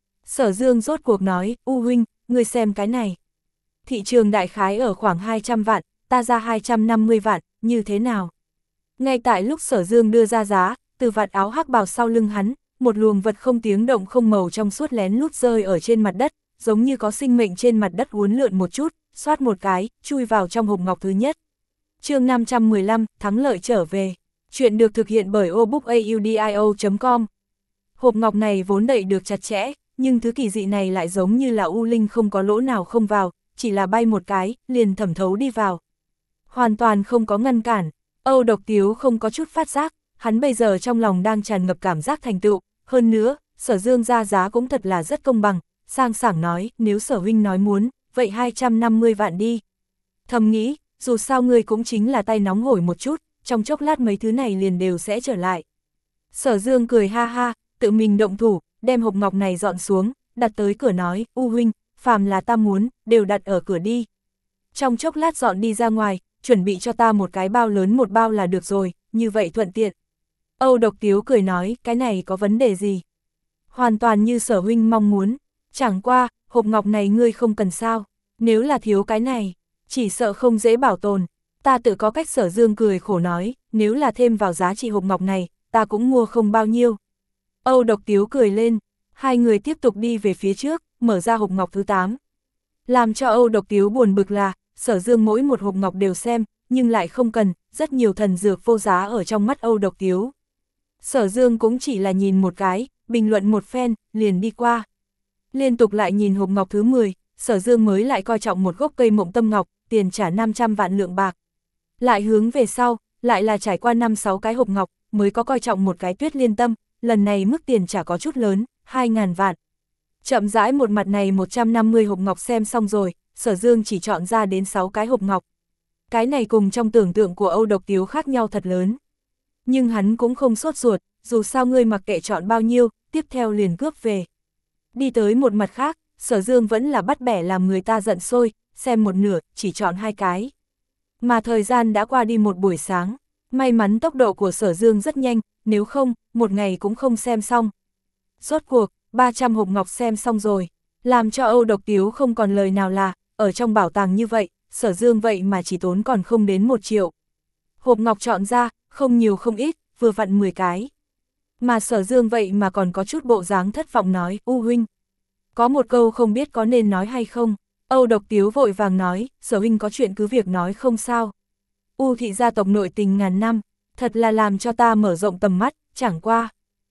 Sở Dương rốt cuộc nói, U huynh, ngươi xem cái này. Thị trường đại khái ở khoảng hai trăm vạn, ta ra hai trăm năm mươi vạn, như thế nào? Ngay tại lúc Sở Dương đưa ra giá, từ vạt áo hắc bào sau lưng hắn, một luồng vật không tiếng động không màu trong suốt lén lút rơi ở trên mặt đất, giống như có sinh mệnh trên mặt đất uốn lượn một chút, xoát một cái, chui vào trong hộp ngọc thứ nhất. Chương năm trăm mười lăm, thắng lợi trở về. Chuyện được thực hiện bởi obookaudio chấm com. Hộp ngọc này vốn đậy được chặt chẽ, nhưng thứ kỳ dị này lại giống như là u linh không có lỗ nào không vào, chỉ là bay một cái, liền thẩm thấu đi vào. Hoàn toàn không có ngăn cản. Âu Độc Tiếu không có chút phát giác, hắn bây giờ trong lòng đang tràn ngập cảm giác thành tựu, hơn nữa, Sở Dương ra giá cũng thật là rất công bằng, sang sảng nói, nếu Sở huynh nói muốn, vậy hai trăm năm mươi vạn đi. Thầm nghĩ, dù sao ngươi cũng chính là tay nóng hổi một chút, trong chốc lát mấy thứ này liền đều sẽ trở lại. Sở Dương cười ha ha, tự mình động thủ, đem hộp ngọc này dọn xuống, đặt tới cửa nói, U huynh, phàm là ta muốn, đều đặt ở cửa đi. Trong chốc lát dọn đi ra ngoài, chuẩn bị cho ta một cái bao lớn một bao là được rồi, như vậy thuận tiện. Âu Độc Tiếu cười nói, cái này có vấn đề gì? Hoàn toàn như Sở huynh mong muốn, chẳng qua, hộp ngọc này ngươi không cần sao, nếu là thiếu cái này, chỉ sợ không dễ bảo tồn. Ta tự có cách. Sở Dương cười khổ nói, nếu là thêm vào giá trị hộp ngọc này, ta cũng mua không bao nhiêu. Âu Độc Tiếu cười lên, hai người tiếp tục đi về phía trước, mở ra hộp ngọc thứ tám. Làm cho Âu Độc Tiếu buồn bực là, Sở Dương mỗi một hộp ngọc đều xem, nhưng lại không cần, rất nhiều thần dược vô giá ở trong mắt Âu Độc Tiếu. Sở Dương cũng chỉ là nhìn một cái, bình luận một phen, liền đi qua. Liên tục lại nhìn hộp ngọc thứ mười, Sở Dương mới lại coi trọng một gốc cây Mộng Tâm Ngọc, tiền trả năm trăm vạn lượng bạc. Lại hướng về sau, lại là trải qua năm sáu cái hộp ngọc, mới có coi trọng một cái Tuyết Liên Tâm, lần này mức tiền trả có chút lớn, hai ngàn vạn. Chậm rãi một mặt này một trăm năm mươi hộp ngọc xem xong rồi, Sở Dương chỉ chọn ra đến sáu cái hộp ngọc. Cái này cùng trong tưởng tượng của Âu Độc Tiếu khác nhau thật lớn. Nhưng hắn cũng không sốt ruột, dù sao ngươi mặc kệ chọn bao nhiêu, tiếp theo liền cướp về. Đi tới một mặt khác, Sở Dương vẫn là bắt bẻ làm người ta giận sôi, xem một nửa, chỉ chọn hai cái. Mà thời gian đã qua đi một buổi sáng, may mắn tốc độ của Sở Dương rất nhanh, nếu không, một ngày cũng không xem xong. Rốt cuộc, ba trăm hộp ngọc xem xong rồi, làm cho Âu Độc Tiếu không còn lời nào là, ở trong bảo tàng như vậy, Sở Dương vậy mà chỉ tốn còn không đến một triệu. Hộp ngọc chọn ra, không nhiều không ít, vừa vặn mười cái. Mà Sở Dương vậy mà còn có chút bộ dáng thất vọng nói, U huynh. Có một câu không biết có nên nói hay không. Âu Độc Tiếu vội vàng nói, Sở huynh có chuyện cứ việc nói không sao. U thị gia tộc nội tình ngàn năm, thật là làm cho ta mở rộng tầm mắt, chẳng qua.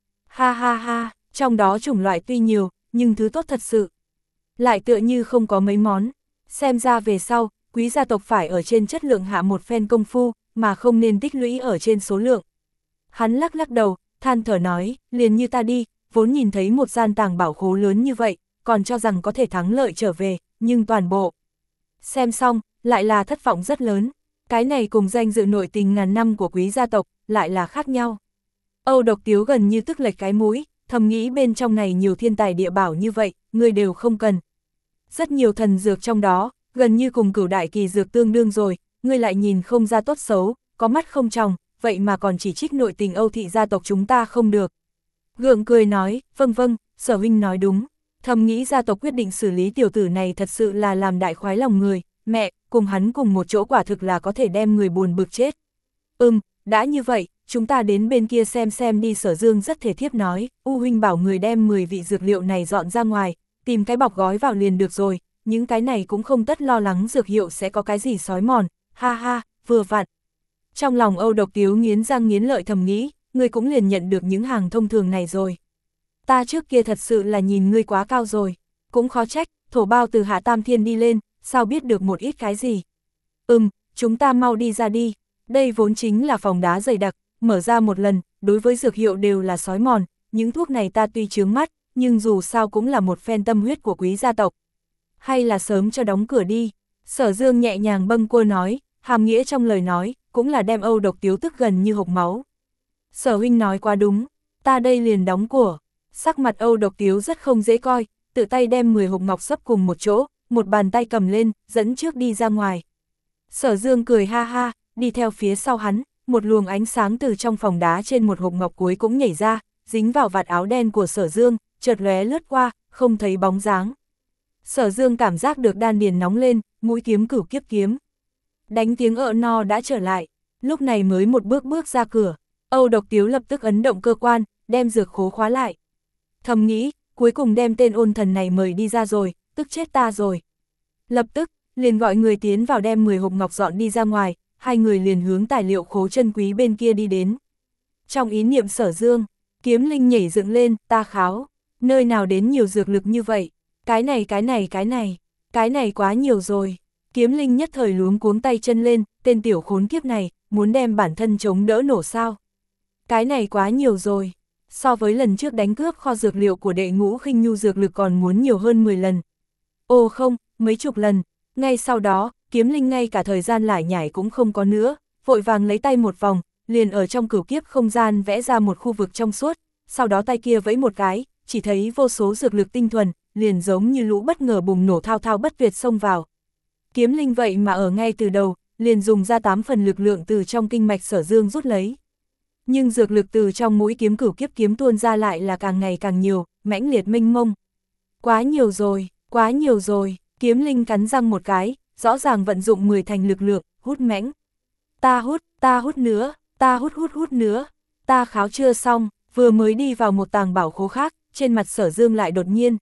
Ha ha ha, trong đó chủng loại tuy nhiều, nhưng thứ tốt thật sự. Lại tựa như không có mấy món. Xem ra về sau, quý gia tộc phải ở trên chất lượng hạ một phen công phu, mà không nên tích lũy ở trên số lượng. Hắn lắc lắc đầu, than thở nói, liền như ta đi, vốn nhìn thấy một gian tàng bảo khố lớn như vậy, còn cho rằng có thể thắng lợi trở về, nhưng toàn bộ. Xem xong, lại là thất vọng rất lớn. Cái này cùng danh dự nội tình ngàn năm của quý gia tộc, lại là khác nhau. Âu Độc Tiếu gần như tức lệch cái mũi, thầm nghĩ bên trong này nhiều thiên tài địa bảo như vậy, người đều không cần. Rất nhiều thần dược trong đó, gần như cùng cửu đại kỳ dược tương đương rồi, ngươi lại nhìn không ra tốt xấu, có mắt không tròng, vậy mà còn chỉ trích nội tình Âu thị gia tộc chúng ta không được. Gượng cười nói, vâng vâng, Sở huynh nói đúng, thầm nghĩ gia tộc quyết định xử lý tiểu tử này thật sự là làm đại khoái lòng người, mẹ, cùng hắn cùng một chỗ quả thực là có thể đem người buồn bực chết. Ừm, đã như vậy, chúng ta đến bên kia xem xem đi. Sở Dương rất thể thiếp nói, U huynh bảo người đem mười vị dược liệu này dọn ra ngoài, tìm cái bọc gói vào liền được rồi, những cái này cũng không tất lo lắng dược hiệu sẽ có cái gì xói mòn, ha ha, vừa vặn. Trong lòng Âu Độc Tiếu nghiến răng nghiến lợi thầm nghĩ, người cũng liền nhận được những hàng thông thường này rồi. ta trước kia thật sự là nhìn ngươi quá cao rồi, cũng khó trách, thổ bao từ Hạ Tam Thiên đi lên, sao biết được một ít cái gì. Ừm, chúng ta mau đi ra đi, đây vốn chính là phòng đá dày đặc, mở ra một lần, đối với dược hiệu đều là sói mòn, những thuốc này ta tuy chướng mắt, nhưng dù sao cũng là một phen tâm huyết của quý gia tộc. Hay là sớm cho đóng cửa đi, Sở Dương nhẹ nhàng bâng quơ nói, hàm nghĩa trong lời nói, cũng là đem Âu Độc Tiếu tức gần như hộc máu. Sở huynh nói quá đúng, ta đây liền đóng cửa. Sắc mặt Âu Độc Tiếu rất không dễ coi, tự tay đem mười hộp ngọc sấp cùng một chỗ, một bàn tay cầm lên, dẫn trước đi ra ngoài. Sở Dương cười ha ha, đi theo phía sau hắn, một luồng ánh sáng từ trong phòng đá trên một hộp ngọc cuối cũng nhảy ra, dính vào vạt áo đen của Sở Dương, chợt lóe lướt qua, không thấy bóng dáng. Sở Dương cảm giác được đan điền nóng lên, mũi kiếm cửu kiếp kiếm. Đánh tiếng ợ no đã trở lại, lúc này mới một bước bước ra cửa, Âu Độc Tiếu lập tức ấn động cơ quan, đem dược khố khóa lại. Thầm nghĩ, cuối cùng đem tên ôn thần này mời đi ra rồi, tức chết ta rồi. Lập tức, liền gọi người tiến vào đem mười hộp ngọc dọn đi ra ngoài, hai người liền hướng tài liệu khố chân quý bên kia đi đến. Trong ý niệm Sở Dương, kiếm linh nhảy dựng lên, ta kháo, nơi nào đến nhiều dược lực như vậy, cái này cái này cái này, cái này quá nhiều rồi. Kiếm linh nhất thời luống cuống tay chân lên, tên tiểu khốn kiếp này, muốn đem bản thân chống đỡ nổ sao. Cái này quá nhiều rồi, so với lần trước đánh cướp kho dược liệu của đệ ngũ khinh nhu dược lực còn muốn nhiều hơn mười lần. Ô không, mấy chục lần, ngay sau đó, kiếm linh ngay cả thời gian lải nhải cũng không có nữa, vội vàng lấy tay một vòng, liền ở trong cửu kiếp không gian vẽ ra một khu vực trong suốt, sau đó tay kia vẫy một cái, chỉ thấy vô số dược lực tinh thuần, liền giống như lũ bất ngờ bùng nổ thao thao bất tuyệt xông vào. Kiếm linh vậy mà ở ngay từ đầu, liền dùng ra tám phần lực lượng từ trong kinh mạch Sở Dương rút lấy. Nhưng dược lực từ trong mũi kiếm cửu kiếp kiếm tuôn ra lại là càng ngày càng nhiều, mãnh liệt mênh mông. Quá nhiều rồi, quá nhiều rồi, kiếm linh cắn răng một cái, rõ ràng vận dụng mười thành lực lượng, hút mãnh. Ta hút, ta hút nữa, ta hút hút hút nữa, ta kháo chưa xong, vừa mới đi vào một tàng bảo khố khác, trên mặt Sở Dương lại đột nhiên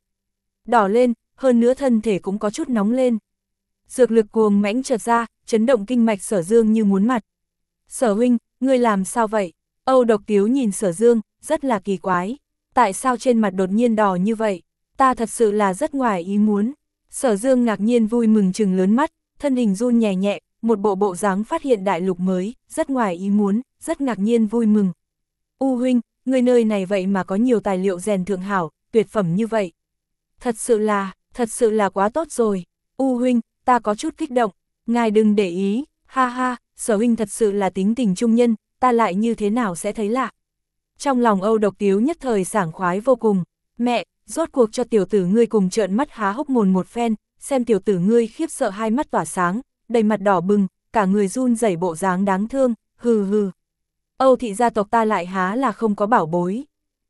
đỏ lên, hơn nữa thân thể cũng có chút nóng lên. Dược lực cuồng mãnh chợt ra, chấn động kinh mạch Sở Dương như muốn mặt. Sở huynh, ngươi làm sao vậy? Âu Độc Tiếu nhìn Sở Dương, rất là kỳ quái. Tại sao trên mặt đột nhiên đỏ như vậy? Ta thật sự là rất ngoài ý muốn. Sở Dương ngạc nhiên vui mừng trừng lớn mắt, thân hình run nhẹ nhẹ, một bộ bộ dáng phát hiện đại lục mới, rất ngoài ý muốn, rất ngạc nhiên vui mừng. U huynh, người nơi này vậy mà có nhiều tài liệu rèn thượng hảo, tuyệt phẩm như vậy. Thật sự là, thật sự là quá tốt rồi. U huynh, ta có chút kích động, ngài đừng để ý, ha ha, Sở huynh thật sự là tính tình trung nhân, ta lại như thế nào sẽ thấy lạ. Trong lòng Âu Độc Tiếu nhất thời sảng khoái vô cùng, mẹ, rốt cuộc cho tiểu tử ngươi cùng trợn mắt há hốc mồm một phen, xem tiểu tử ngươi khiếp sợ hai mắt tỏa sáng, đầy mặt đỏ bừng, cả người run rẩy bộ dáng đáng thương, hừ hừ. Âu thị gia tộc ta lại há là không có bảo bối.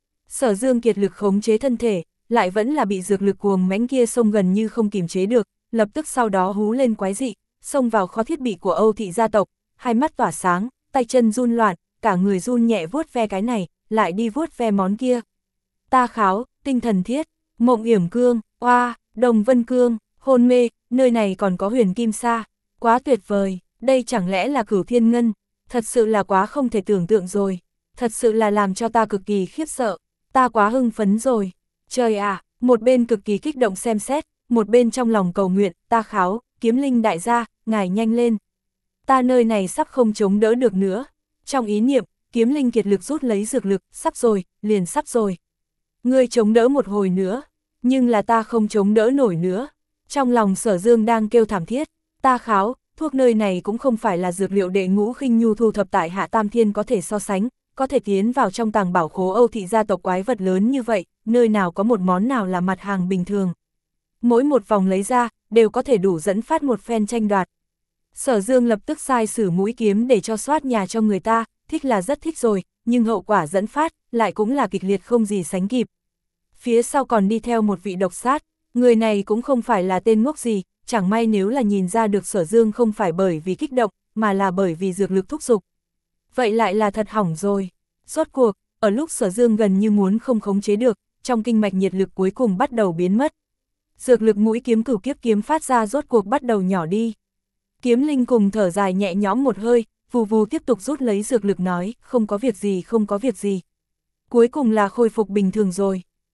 Sở Dương kiệt lực khống chế thân thể, lại vẫn là bị dược lực cuồng mãnh kia xông gần như không kiềm chế được, lập tức sau đó hú lên quái dị, xông vào kho thiết bị của Âu thị gia tộc, hai mắt tỏa sáng, tay chân run loạn, cả người run nhẹ vuốt ve cái này, lại đi vuốt ve món kia. Ta kháo, tinh thần thiết, mộng yểm cương, oa, đồng vân cương, hôn mê, nơi này còn có huyền kim sa, quá tuyệt vời, đây chẳng lẽ là cửu thiên ngân, thật sự là quá không thể tưởng tượng rồi, thật sự là làm cho ta cực kỳ khiếp sợ, ta quá hưng phấn rồi, trời ạ, một bên cực kỳ kích động xem xét, một bên trong lòng cầu nguyện, ta kháo, kiếm linh đại gia, ngài nhanh lên. Ta nơi này sắp không chống đỡ được nữa. Trong ý niệm, kiếm linh kiệt lực rút lấy dược lực, sắp rồi, liền sắp rồi. Ngươi chống đỡ một hồi nữa, nhưng là ta không chống đỡ nổi nữa. Trong lòng Sở Dương đang kêu thảm thiết, ta kháo, thuốc nơi này cũng không phải là dược liệu đệ ngũ khinh nhu thu thập tại Hạ Tam Thiên có thể so sánh, có thể tiến vào trong tàng bảo khố Âu thị gia tộc quái vật lớn như vậy, nơi nào có một món nào là mặt hàng bình thường. Mỗi một vòng lấy ra, đều có thể đủ dẫn phát một phen tranh đoạt. Sở Dương lập tức sai sử mũi kiếm để cho soát nhà cho người ta, thích là rất thích rồi, nhưng hậu quả dẫn phát, lại cũng là kịch liệt không gì sánh kịp. Phía sau còn đi theo một vị độc sát, người này cũng không phải là tên ngốc gì, chẳng may nếu là nhìn ra được Sở Dương không phải bởi vì kích động, mà là bởi vì dược lực thúc giục. Vậy lại là thật hỏng rồi. Rốt cuộc, ở lúc Sở Dương gần như muốn không khống chế được, trong kinh mạch nhiệt lực cuối cùng bắt đầu biến mất. Dược lực mũi kiếm cửu kiếp kiếm phát ra rốt cuộc bắt đầu nhỏ đi. Kiếm linh cùng thở dài nhẹ nhõm một hơi, vù vù tiếp tục rút lấy dược lực nói, không có việc gì không có việc gì. Cuối cùng là khôi phục bình thường rồi.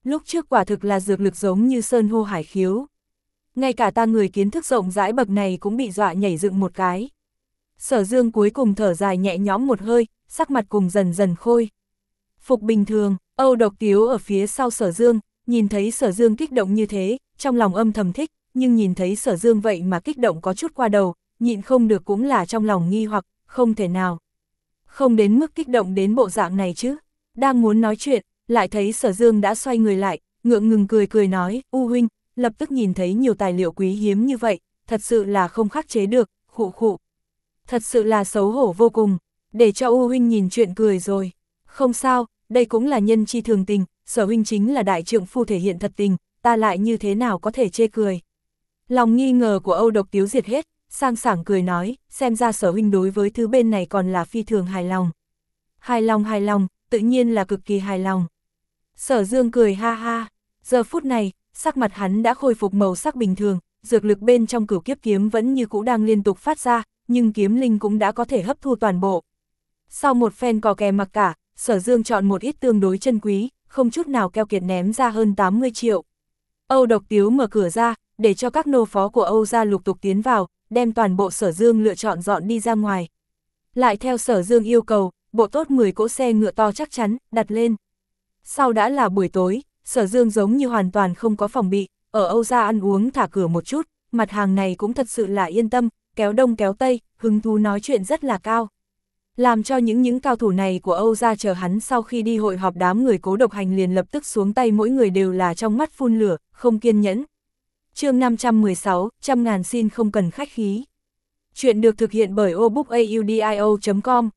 Lúc trước quả thực là dược lực giống như sơn hô hải khiếu. Ngay cả ta người kiến thức rộng rãi bậc này cũng bị dọa nhảy dựng một cái. Sở Dương cuối cùng thở dài nhẹ nhõm một hơi, sắc mặt cùng dần dần khôi phục bình thường. Âu Độc Tiếu ở phía sau Sở Dương, nhìn thấy Sở Dương kích động như thế, trong lòng âm thầm thích, nhưng nhìn thấy Sở Dương vậy mà kích động có chút qua đầu, nhịn không được cũng là trong lòng nghi hoặc, không thể nào. Không đến mức kích động đến bộ dạng này chứ. Đang muốn nói chuyện, lại thấy Sở Dương đã xoay người lại, ngượng ngừng cười cười nói, U huynh, lập tức nhìn thấy nhiều tài liệu quý hiếm như vậy, thật sự là không khắc chế được, khụ khụ. Thật sự là xấu hổ vô cùng, để cho U huynh nhìn chuyện cười rồi. Không sao, đây cũng là nhân chi thường tình, Sở huynh chính là đại trượng phu thể hiện thật tình, ta lại như thế nào có thể chê cười. Lòng nghi ngờ của Âu Độc Tiếu diệt hết, sang sảng cười nói, xem ra Sở huynh đối với thứ bên này còn là phi thường hài lòng. Hài lòng hài lòng, tự nhiên là cực kỳ hài lòng. Sở Dương cười ha ha, giờ phút này, sắc mặt hắn đã khôi phục màu sắc bình thường, dược lực bên trong cửu kiếp kiếm vẫn như cũ đang liên tục phát ra, nhưng kiếm linh cũng đã có thể hấp thu toàn bộ. Sau một phen cò kè mặc cả, Sở Dương chọn một ít tương đối chân quý, không chút nào keo kiệt ném ra hơn tám mươi triệu. Âu Độc Tiếu mở cửa ra, để cho các nô phó của Âu gia lục tục tiến vào, đem toàn bộ Sở Dương lựa chọn dọn đi ra ngoài. Lại theo Sở Dương yêu cầu, bộ tốt mười cỗ xe ngựa to chắc chắn, đặt lên. Sau đã là buổi tối, Sở Dương giống như hoàn toàn không có phòng bị, ở Âu gia ăn uống thả cửa một chút, mặt hàng này cũng thật sự là yên tâm, kéo đông kéo tây, hứng thú nói chuyện rất là cao. Làm cho những những cao thủ này của Âu gia chờ hắn sau khi đi hội họp đám người Cố Độc Hành liền lập tức xuống tay, mỗi người đều là trong mắt phun lửa, không kiên nhẫn. Chương năm trăm mười sáu, trăm ngàn xin không cần khách khí. Chuyện được thực hiện bởi obookaudio chấm com.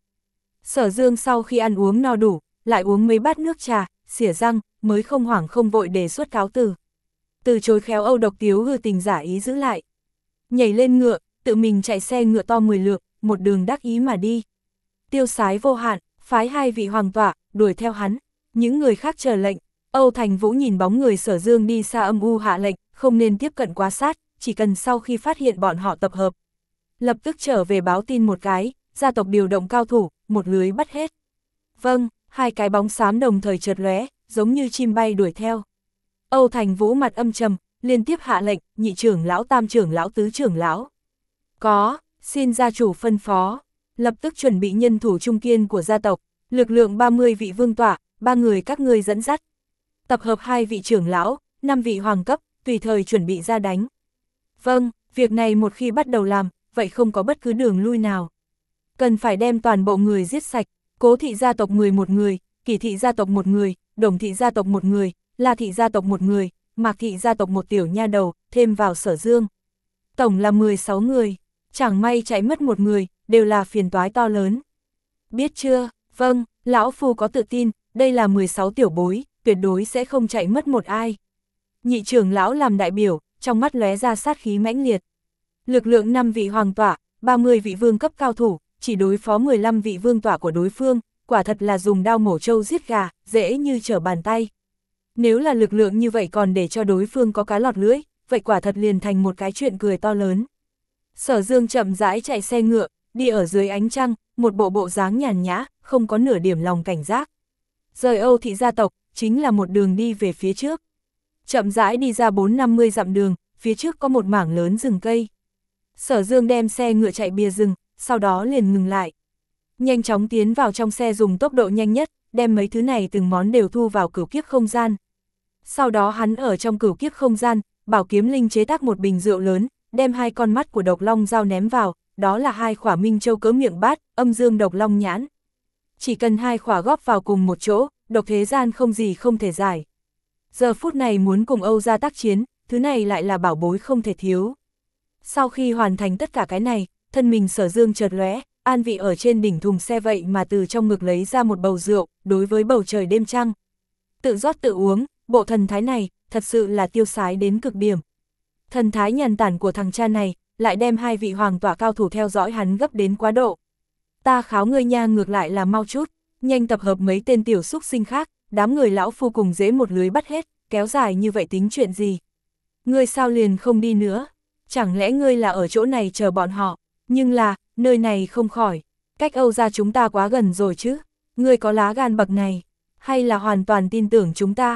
Sở Dương sau khi ăn uống no đủ, lại uống mấy bát nước trà, xỉa răng, mới không hoảng không vội đề xuất cáo từ. Từ chối khéo Âu Độc Tiếu hư tình giả ý giữ lại. Nhảy lên ngựa, tự mình chạy xe ngựa to mười lượt, một đường đắc ý mà đi. Tiêu sái vô hạn, phái hai vị hoàng tọa, đuổi theo hắn. Những người khác chờ lệnh. Âu Thành Vũ nhìn bóng người Sở Dương đi xa âm u hạ lệnh, không nên tiếp cận quá sát, chỉ cần sau khi phát hiện bọn họ tập hợp. Lập tức trở về báo tin một cái, gia tộc điều động cao thủ, một lưới bắt hết. Vâng, hai cái bóng xám đồng thời chợt lóe, giống như chim bay đuổi theo. Âu Thành Vũ mặt âm trầm, liên tiếp hạ lệnh, nhị trưởng lão, tam trưởng lão, tứ trưởng lão. Có, xin gia chủ phân phó. Lập tức chuẩn bị nhân thủ trung kiên của gia tộc, lực lượng ba mươi vị vương tọa, ba người các ngươi dẫn dắt. Tập hợp hai vị trưởng lão, năm vị hoàng cấp, tùy thời chuẩn bị ra đánh. Vâng, việc này một khi bắt đầu làm, vậy không có bất cứ đường lui nào. Cần phải đem toàn bộ người giết sạch, Cố thị gia tộc mười một người, Kỷ thị gia tộc một người, Đồng thị gia tộc một người, La thị gia tộc một người, Mạc thị gia tộc một tiểu nha đầu, thêm vào Sở Dương. Tổng là mười sáu người, chẳng may chạy mất một người, đều là phiền toái to lớn. Biết chưa? Vâng, lão phu có tự tin, đây là mười sáu tiểu bối, tuyệt đối sẽ không chạy mất một ai. Nhị trưởng lão làm đại biểu, trong mắt lóe ra sát khí mãnh liệt. Lực lượng năm vị hoàng tọa, ba mươi vị vương cấp cao thủ, chỉ đối phó mười lăm vị vương tọa của đối phương, quả thật là dùng đao mổ trâu giết gà, dễ như trở bàn tay. Nếu là lực lượng như vậy còn để cho đối phương có cá lọt lưỡi, vậy quả thật liền thành một cái chuyện cười to lớn. Sở Dương chậm rãi chạy xe ngựa, đi ở dưới ánh trăng, một bộ bộ dáng nhàn nhã, không có nửa điểm lòng cảnh giác. Rời Âu thị gia tộc, chính là một đường đi về phía trước. Chậm rãi đi ra bốn năm mươi dặm đường, phía trước có một mảng lớn rừng cây. Sở Dương đem xe ngựa chạy bìa rừng, sau đó liền ngừng lại. Nhanh chóng tiến vào trong xe dùng tốc độ nhanh nhất, đem mấy thứ này từng món đều thu vào cửu kiếp không gian. Sau đó hắn ở trong cửu kiếp không gian, bảo kiếm linh chế tác một bình rượu lớn, đem hai con mắt của độc long dao ném vào, đó là hai khỏa minh châu cỡ miệng bát, âm dương độc long nhãn. Chỉ cần hai khỏa góp vào cùng một chỗ, độc thế gian không gì không thể giải. Giờ phút này muốn cùng Âu gia tác chiến, thứ này lại là bảo bối không thể thiếu. Sau khi hoàn thành tất cả cái này, thân mình Sở Dương chợt lóe, an vị ở trên đỉnh thùng xe vậy mà từ trong ngực lấy ra một bầu rượu, đối với bầu trời đêm trăng. Tự rót tự uống, bộ thần thái này, thật sự là tiêu sái đến cực điểm. Thần thái nhàn tản của thằng cha này, lại đem hai vị hoàng tọa cao thủ theo dõi hắn gấp đến quá độ. Ta kháo ngươi nha, ngược lại là mau chút, nhanh tập hợp mấy tên tiểu xúc sinh khác, đám người lão phu cùng dễ một lưới bắt hết, kéo dài như vậy tính chuyện gì? Ngươi sao liền không đi nữa? Chẳng lẽ ngươi là ở chỗ này chờ bọn họ? Nhưng là, nơi này không khỏi, cách Âu gia chúng ta quá gần rồi chứ? Ngươi có lá gan bậc này, hay là hoàn toàn tin tưởng chúng ta?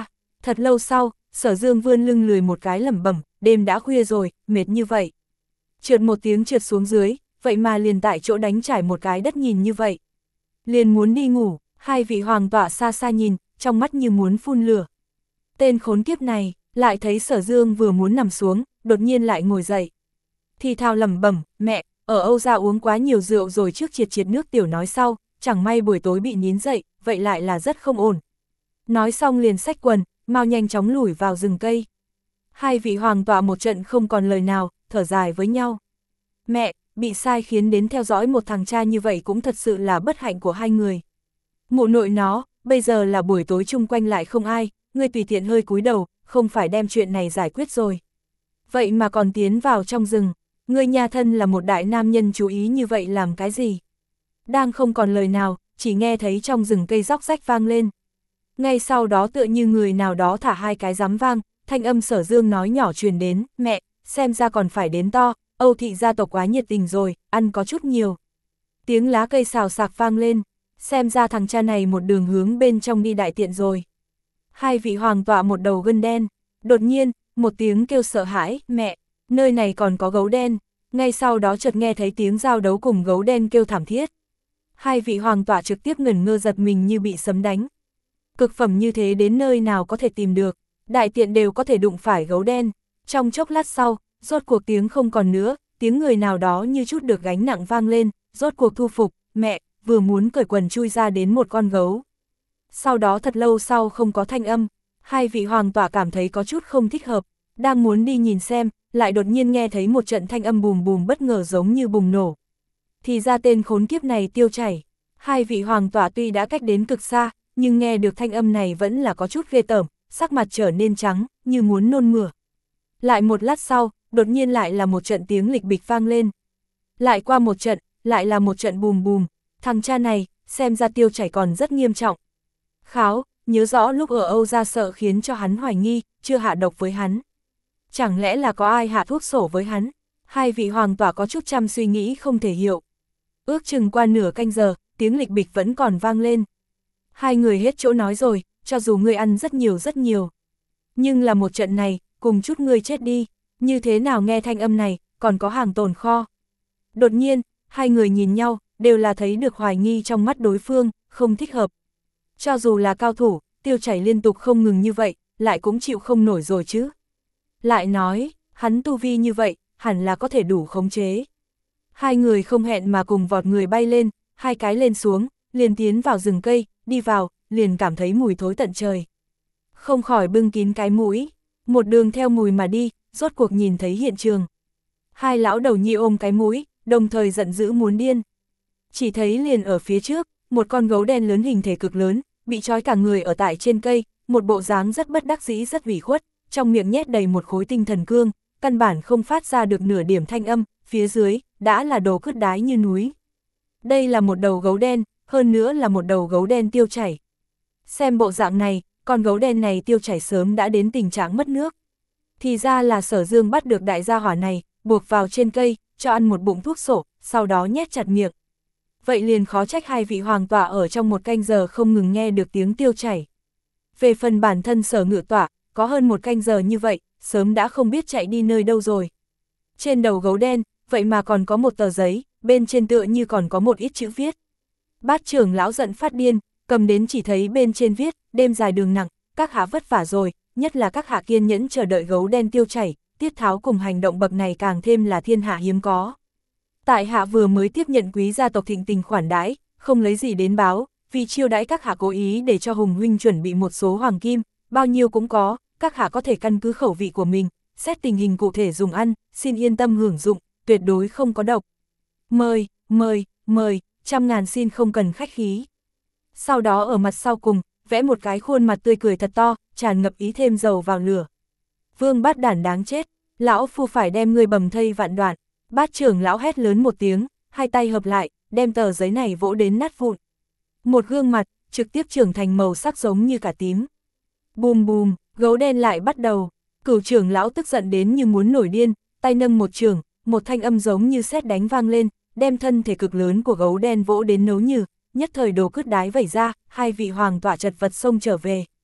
Thật lâu sau, Sở Dương vươn lưng lười một cái lẩm bẩm, đêm đã khuya rồi, mệt như vậy. Trượt một tiếng trượt xuống dưới, vậy mà liền tại chỗ đánh trải một cái đất nhìn như vậy. Liền muốn đi ngủ, hai vị hoàng tọa xa xa nhìn, trong mắt như muốn phun lửa. Tên khốn kiếp này, lại thấy Sở Dương vừa muốn nằm xuống, đột nhiên lại ngồi dậy. Thì thào lẩm bẩm, mẹ, ở Âu gia uống quá nhiều rượu rồi trước triệt triệt nước tiểu nói sau, chẳng may buổi tối bị nín dậy, vậy lại là rất không ổn. Nói xong liền xách quần, mau nhanh chóng lủi vào rừng cây. Hai vị hoàng tọa một trận không còn lời nào, thở dài với nhau. Mẹ, bị sai khiến đến theo dõi một thằng cha như vậy cũng thật sự là bất hạnh của hai người. Mụ nội nó, bây giờ là buổi tối chung quanh lại không ai, ngươi tùy tiện hơi cúi đầu, không phải đem chuyện này giải quyết rồi. Vậy mà còn tiến vào trong rừng, ngươi nhà thân là một đại nam nhân chú ý như vậy làm cái gì? Đang không còn lời nào, chỉ nghe thấy trong rừng cây róc rách vang lên. Ngay sau đó tựa như người nào đó thả hai cái giám vang, thanh âm Sở Dương nói nhỏ truyền đến, mẹ, xem ra còn phải đến to, Âu thị gia tộc quá nhiệt tình rồi, ăn có chút nhiều. Tiếng lá cây xào xạc vang lên, xem ra thằng cha này một đường hướng bên trong đi đại tiện rồi. Hai vị hoàng tọa một đầu gân đen, đột nhiên, một tiếng kêu sợ hãi, mẹ, nơi này còn có gấu đen, ngay sau đó chợt nghe thấy tiếng giao đấu cùng gấu đen kêu thảm thiết. Hai vị hoàng tọa trực tiếp ngẩn ngơ giật mình như bị sấm đánh. Cực phẩm như thế đến nơi nào có thể tìm được, đại tiện đều có thể đụng phải gấu đen. Trong chốc lát sau, rốt cuộc tiếng không còn nữa, tiếng người nào đó như chút được gánh nặng vang lên, rốt cuộc thu phục, mẹ, vừa muốn cởi quần chui ra đến một con gấu. Sau đó thật lâu sau không có thanh âm, hai vị hoàng tọa cảm thấy có chút không thích hợp, đang muốn đi nhìn xem, lại đột nhiên nghe thấy một trận thanh âm bùm bùm bất ngờ giống như bùng nổ. Thì ra tên khốn kiếp này Tiêu Chảy. Hai vị hoàng tọa tuy đã cách đến cực xa, nhưng nghe được thanh âm này vẫn là có chút ghê tởm, sắc mặt trở nên trắng, như muốn nôn mửa. Lại một lát sau, đột nhiên lại là một trận tiếng lịch bịch vang lên. Lại qua một trận, lại là một trận bùm bùm, thằng cha này, xem ra Tiêu Chảy còn rất nghiêm trọng. Kháo, nhớ rõ lúc ở Âu gia sợ khiến cho hắn hoài nghi, chưa hạ độc với hắn. Chẳng lẽ là có ai hạ thuốc sổ với hắn? Hai vị hoàng tọa có chút trăm suy nghĩ không thể hiểu. Ước chừng qua nửa canh giờ, tiếng lịch bịch vẫn còn vang lên. Hai người hết chỗ nói rồi, cho dù ngươi ăn rất nhiều rất nhiều. Nhưng là một trận này, cùng chút ngươi chết đi, như thế nào nghe thanh âm này, còn có hàng tồn kho. Đột nhiên, hai người nhìn nhau, đều là thấy được hoài nghi trong mắt đối phương, không thích hợp. Cho dù là cao thủ, Tiêu Chảy liên tục không ngừng như vậy, lại cũng chịu không nổi rồi chứ. Lại nói, hắn tu vi như vậy, hẳn là có thể đủ khống chế. Hai người không hẹn mà cùng vọt người bay lên, hai cái lên xuống, liền tiến vào rừng cây, đi vào, liền cảm thấy mùi thối tận trời. Không khỏi bưng kín cái mũi, một đường theo mùi mà đi, rốt cuộc nhìn thấy hiện trường. Hai lão đầu nhi ôm cái mũi, đồng thời giận dữ muốn điên. Chỉ thấy liền ở phía trước, một con gấu đen lớn hình thể cực lớn, bị trói cả người ở tại trên cây, một bộ dáng rất bất đắc dĩ rất ủy khuất, trong miệng nhét đầy một khối tinh thần cương, căn bản không phát ra được nửa điểm thanh âm, phía dưới, đã là đồ cứt đái như núi. Đây là một đầu gấu đen, hơn nữa là một đầu gấu đen Tiêu Chảy. Xem bộ dạng này, con gấu đen này Tiêu Chảy sớm đã đến tình trạng mất nước. Thì ra là Sở Dương bắt được đại gia hỏa này, buộc vào trên cây, cho ăn một bụng thuốc sổ, sau đó nhét chặt miệng. Vậy liền khó trách hai vị hoàng tọa ở trong một canh giờ không ngừng nghe được tiếng Tiêu Chảy. Về phần bản thân Sở Ngự tọa, có hơn một canh giờ như vậy, sớm đã không biết chạy đi nơi đâu rồi. Trên đầu gấu đen, vậy mà còn có một tờ giấy, bên trên tựa như còn có một ít chữ viết. Bát trưởng lão giận phát điên, cầm đến chỉ thấy bên trên viết, đêm dài đường nặng, các hạ vất vả rồi, nhất là các hạ kiên nhẫn chờ đợi gấu đen Tiêu Chảy, tiết tháo cùng hành động bậc này càng thêm là thiên hạ hiếm có. Tại hạ vừa mới tiếp nhận quý gia tộc thịnh tình khoản đãi, không lấy gì đến báo, vì chiêu đãi các hạ cố ý để cho Hùng huynh chuẩn bị một số hoàng kim, bao nhiêu cũng có, các hạ có thể căn cứ khẩu vị của mình, xét tình hình cụ thể dùng ăn, xin yên tâm hưởng dụng, tuyệt đối không có độc. Mời, mời, mời, trăm ngàn xin không cần khách khí. Sau đó ở mặt sau cùng, vẽ một cái khuôn mặt tươi cười thật to, tràn ngập ý thêm dầu vào lửa. Vương Bát Đản đáng chết, lão phu phải đem ngươi bầm thây vạn đoạn. Bát trưởng lão hét lớn một tiếng, hai tay hợp lại, đem tờ giấy này vỗ đến nát vụn. Một gương mặt, trực tiếp trưởng thành màu sắc giống như cả tím. Bùm bùm, gấu đen lại bắt đầu. Cửu trưởng lão tức giận đến như muốn nổi điên, tay nâng một trường, một thanh âm giống như sét đánh vang lên, đem thân thể cực lớn của gấu đen vỗ đến nấu nhừ, nhất thời đồ cứt đái vẩy ra, hai vị hoàng tọa chật vật xông trở về.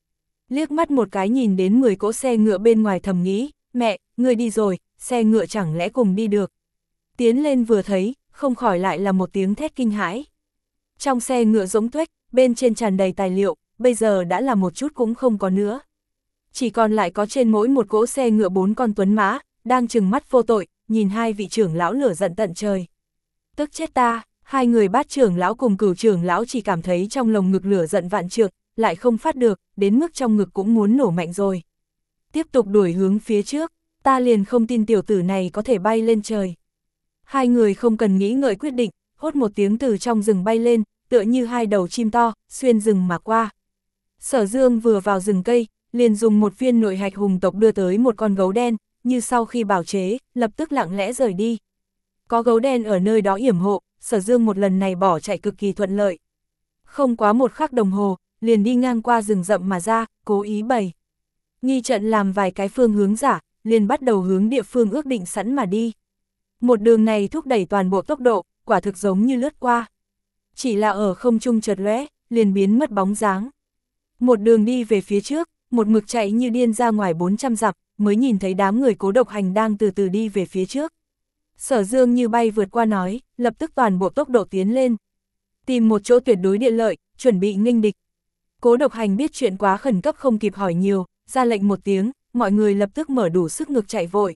liếc mắt một cái nhìn đến mười cỗ xe ngựa bên ngoài thầm nghĩ, mẹ, người đi rồi, xe ngựa chẳng lẽ cùng đi được. Tiến lên vừa thấy, không khỏi lại là một tiếng thét kinh hãi. Trong xe ngựa rỗng tuếch, bên trên tràn đầy tài liệu, bây giờ đã là một chút cũng không có nữa. Chỉ còn lại có trên mỗi một cỗ xe ngựa bốn con tuấn mã, đang trừng mắt vô tội, nhìn hai vị trưởng lão lửa giận tận trời. Tức chết ta, hai người bát trưởng lão cùng cửu trưởng lão chỉ cảm thấy trong lồng ngực lửa giận vạn trượng, lại không phát được, đến mức trong ngực cũng muốn nổ mạnh rồi. Tiếp tục đuổi hướng phía trước, ta liền không tin tiểu tử này có thể bay lên trời. Hai người không cần nghĩ ngợi quyết định, hốt một tiếng từ trong rừng bay lên, tựa như hai đầu chim to, xuyên rừng mà qua. Sở Dương vừa vào rừng cây, liền dùng một viên nội hạch hùng tộc đưa tới một con gấu đen, như sau khi bảo chế, lập tức lặng lẽ rời đi. Có gấu đen ở nơi đó yểm hộ, Sở Dương một lần này bỏ chạy cực kỳ thuận lợi. Không quá một khắc đồng hồ, liền đi ngang qua rừng rậm mà ra, cố ý bày nghi trận làm vài cái phương hướng giả, liền bắt đầu hướng địa phương ước định sẵn mà đi. Một đường này thúc đẩy toàn bộ tốc độ, quả thực giống như lướt qua. Chỉ là ở không trung chợt lóe, liền biến mất bóng dáng. Một đường đi về phía trước, một mực chạy như điên ra ngoài bốn trăm dặm, mới nhìn thấy đám người Cố Độc Hành đang từ từ đi về phía trước. Sở Dương như bay vượt qua nói, lập tức toàn bộ tốc độ tiến lên. Tìm một chỗ tuyệt đối địa lợi, chuẩn bị nghênh địch. Cố Độc Hành biết chuyện quá khẩn cấp không kịp hỏi nhiều, ra lệnh một tiếng, mọi người lập tức mở đủ sức ngực chạy vội.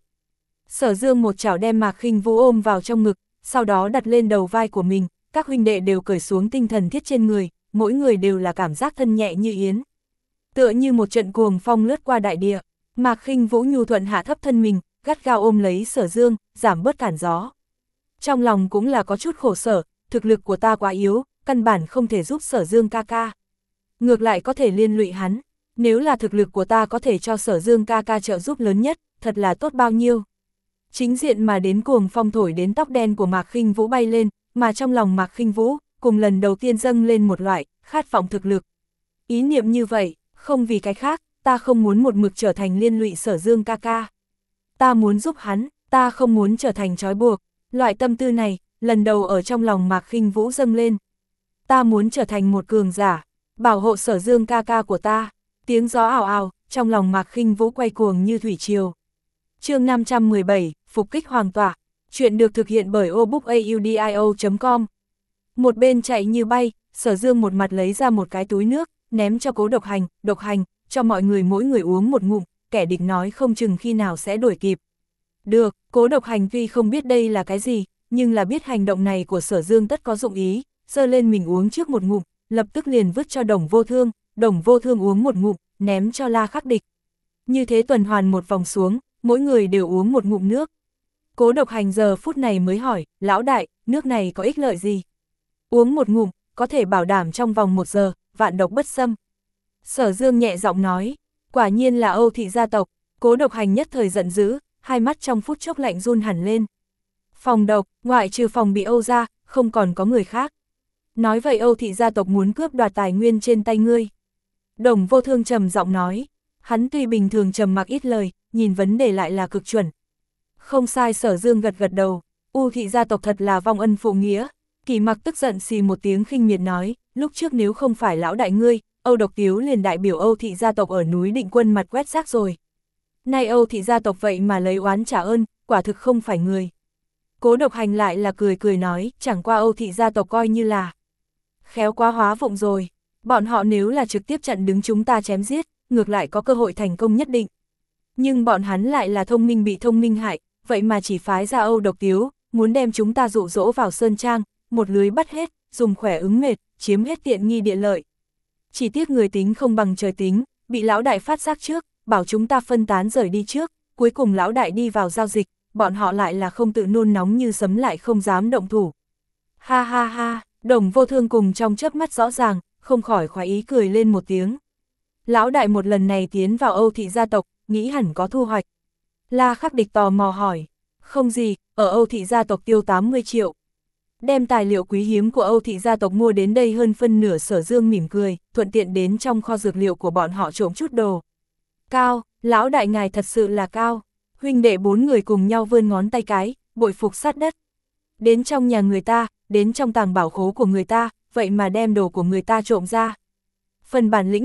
Sở Dương một chảo đem Mạc Khinh Vũ ôm vào trong ngực, sau đó đặt lên đầu vai của mình, các huynh đệ đều cởi xuống tinh thần thiết trên người, mỗi người đều là cảm giác thân nhẹ như yến. Tựa như một trận cuồng phong lướt qua đại địa, Mạc Khinh Vũ nhu thuận hạ thấp thân mình, gắt gao ôm lấy Sở Dương, giảm bớt cản gió. Trong lòng cũng là có chút khổ sở, thực lực của ta quá yếu, căn bản không thể giúp Sở Dương ca ca. Ngược lại có thể liên lụy hắn, nếu là thực lực của ta có thể cho Sở Dương ca ca trợ giúp lớn nhất, thật là tốt bao nhiêu. Chính diện mà đến cuồng phong thổi đến tóc đen của Mạc Khinh Vũ bay lên, mà trong lòng Mạc Khinh Vũ, cùng lần đầu tiên dâng lên một loại, khát vọng thực lực. Ý niệm như vậy, không vì cái khác, ta không muốn một mực trở thành liên lụy Sở Dương ca ca. Ta muốn giúp hắn, ta không muốn trở thành trói buộc. Loại tâm tư này, lần đầu ở trong lòng Mạc Khinh Vũ dâng lên. Ta muốn trở thành một cường giả, bảo hộ Sở Dương ca ca của ta. Tiếng gió ảo ảo, trong lòng Mạc Khinh Vũ quay cuồng như thủy triều. Chương năm trăm mười bảy, Phục kích hoàng tọa. Chuyện được thực hiện bởi obookaudio chấm com. Một bên chạy như bay, Sở Dương một mặt lấy ra một cái túi nước, ném cho Cố Độc Hành, Độc Hành, cho mọi người mỗi người uống một ngụm, kẻ địch nói không chừng khi nào sẽ đuổi kịp. Được, Cố Độc Hành tuy không biết đây là cái gì, nhưng là biết hành động này của Sở Dương tất có dụng ý, giơ lên mình uống trước một ngụm, lập tức liền vứt cho Đồng Vô Thương, Đồng Vô Thương uống một ngụm, ném cho La Khắc Địch. Như thế tuần hoàn một vòng xuống, mỗi người đều uống một ngụm nước. Cố Độc Hành giờ phút này mới hỏi, lão đại, nước này có ích lợi gì? Uống một ngụm, có thể bảo đảm trong vòng một giờ, vạn độc bất xâm. Sở Dương nhẹ giọng nói, quả nhiên là Âu thị gia tộc. Cố Độc Hành nhất thời giận dữ, hai mắt trong phút chốc lạnh run hẳn lên. Phòng độc, ngoại trừ phòng bị Âu ra, không còn có người khác. Nói vậy Âu thị gia tộc muốn cướp đoạt tài nguyên trên tay ngươi. Đồng Vô Thương trầm giọng nói, hắn tuy bình thường trầm mặc ít lời, nhìn vấn đề lại là cực chuẩn. Không sai. Sở Dương gật gật đầu, U thị gia tộc thật là vong ân phụ nghĩa. Kỳ Mặc tức giận xì một tiếng khinh miệt nói, lúc trước nếu không phải lão đại ngươi, Âu Độc Tiếu liền đại biểu Âu thị gia tộc ở núi Định Quân mặt quét rác rồi. Nay Âu thị gia tộc vậy mà lấy oán trả ơn, quả thực không phải người. Cố Độc Hành lại là cười cười nói, chẳng qua Âu thị gia tộc coi như là khéo quá hóa vụng rồi. Bọn họ nếu là trực tiếp chặn đứng chúng ta chém giết, ngược lại có cơ hội thành công nhất định. Nhưng bọn hắn lại là thông minh bị thông minh hại, vậy mà chỉ phái ra Âu Độc Tiếu, muốn đem chúng ta dụ dỗ vào sơn trang, một lưới bắt hết, dùng khỏe ứng mệt, chiếm hết tiện nghi địa lợi. Chỉ tiếc người tính không bằng trời tính, bị lão đại phát giác trước, bảo chúng ta phân tán rời đi trước, cuối cùng lão đại đi vào giao dịch, bọn họ lại là không tự nôn nóng như sấm lại không dám động thủ. Ha ha ha, Đồng Vô Thương cùng trong chớp mắt rõ ràng, không khỏi khoái ý cười lên một tiếng. Lão đại một lần này tiến vào Âu thị gia tộc, nghĩ hẳn có thu hoạch. La Khắc Địch tò mò hỏi, không gì, ở Âu thị gia tộc tiêu tám mươi triệu. Đem tài liệu quý hiếm của Âu thị gia tộc mua đến đây hơn phân nửa. Sở Dương mỉm cười, thuận tiện đến trong kho dược liệu của bọn họ trộm chút đồ. Cao, lão đại ngài thật sự là cao. Huynh đệ bốn người cùng nhau vươn ngón tay cái, bội phục sát đất. Đến trong nhà người ta, đến trong tàng bảo khố của người ta, vậy mà đem đồ của người ta trộm ra. Phần bản lĩnh này,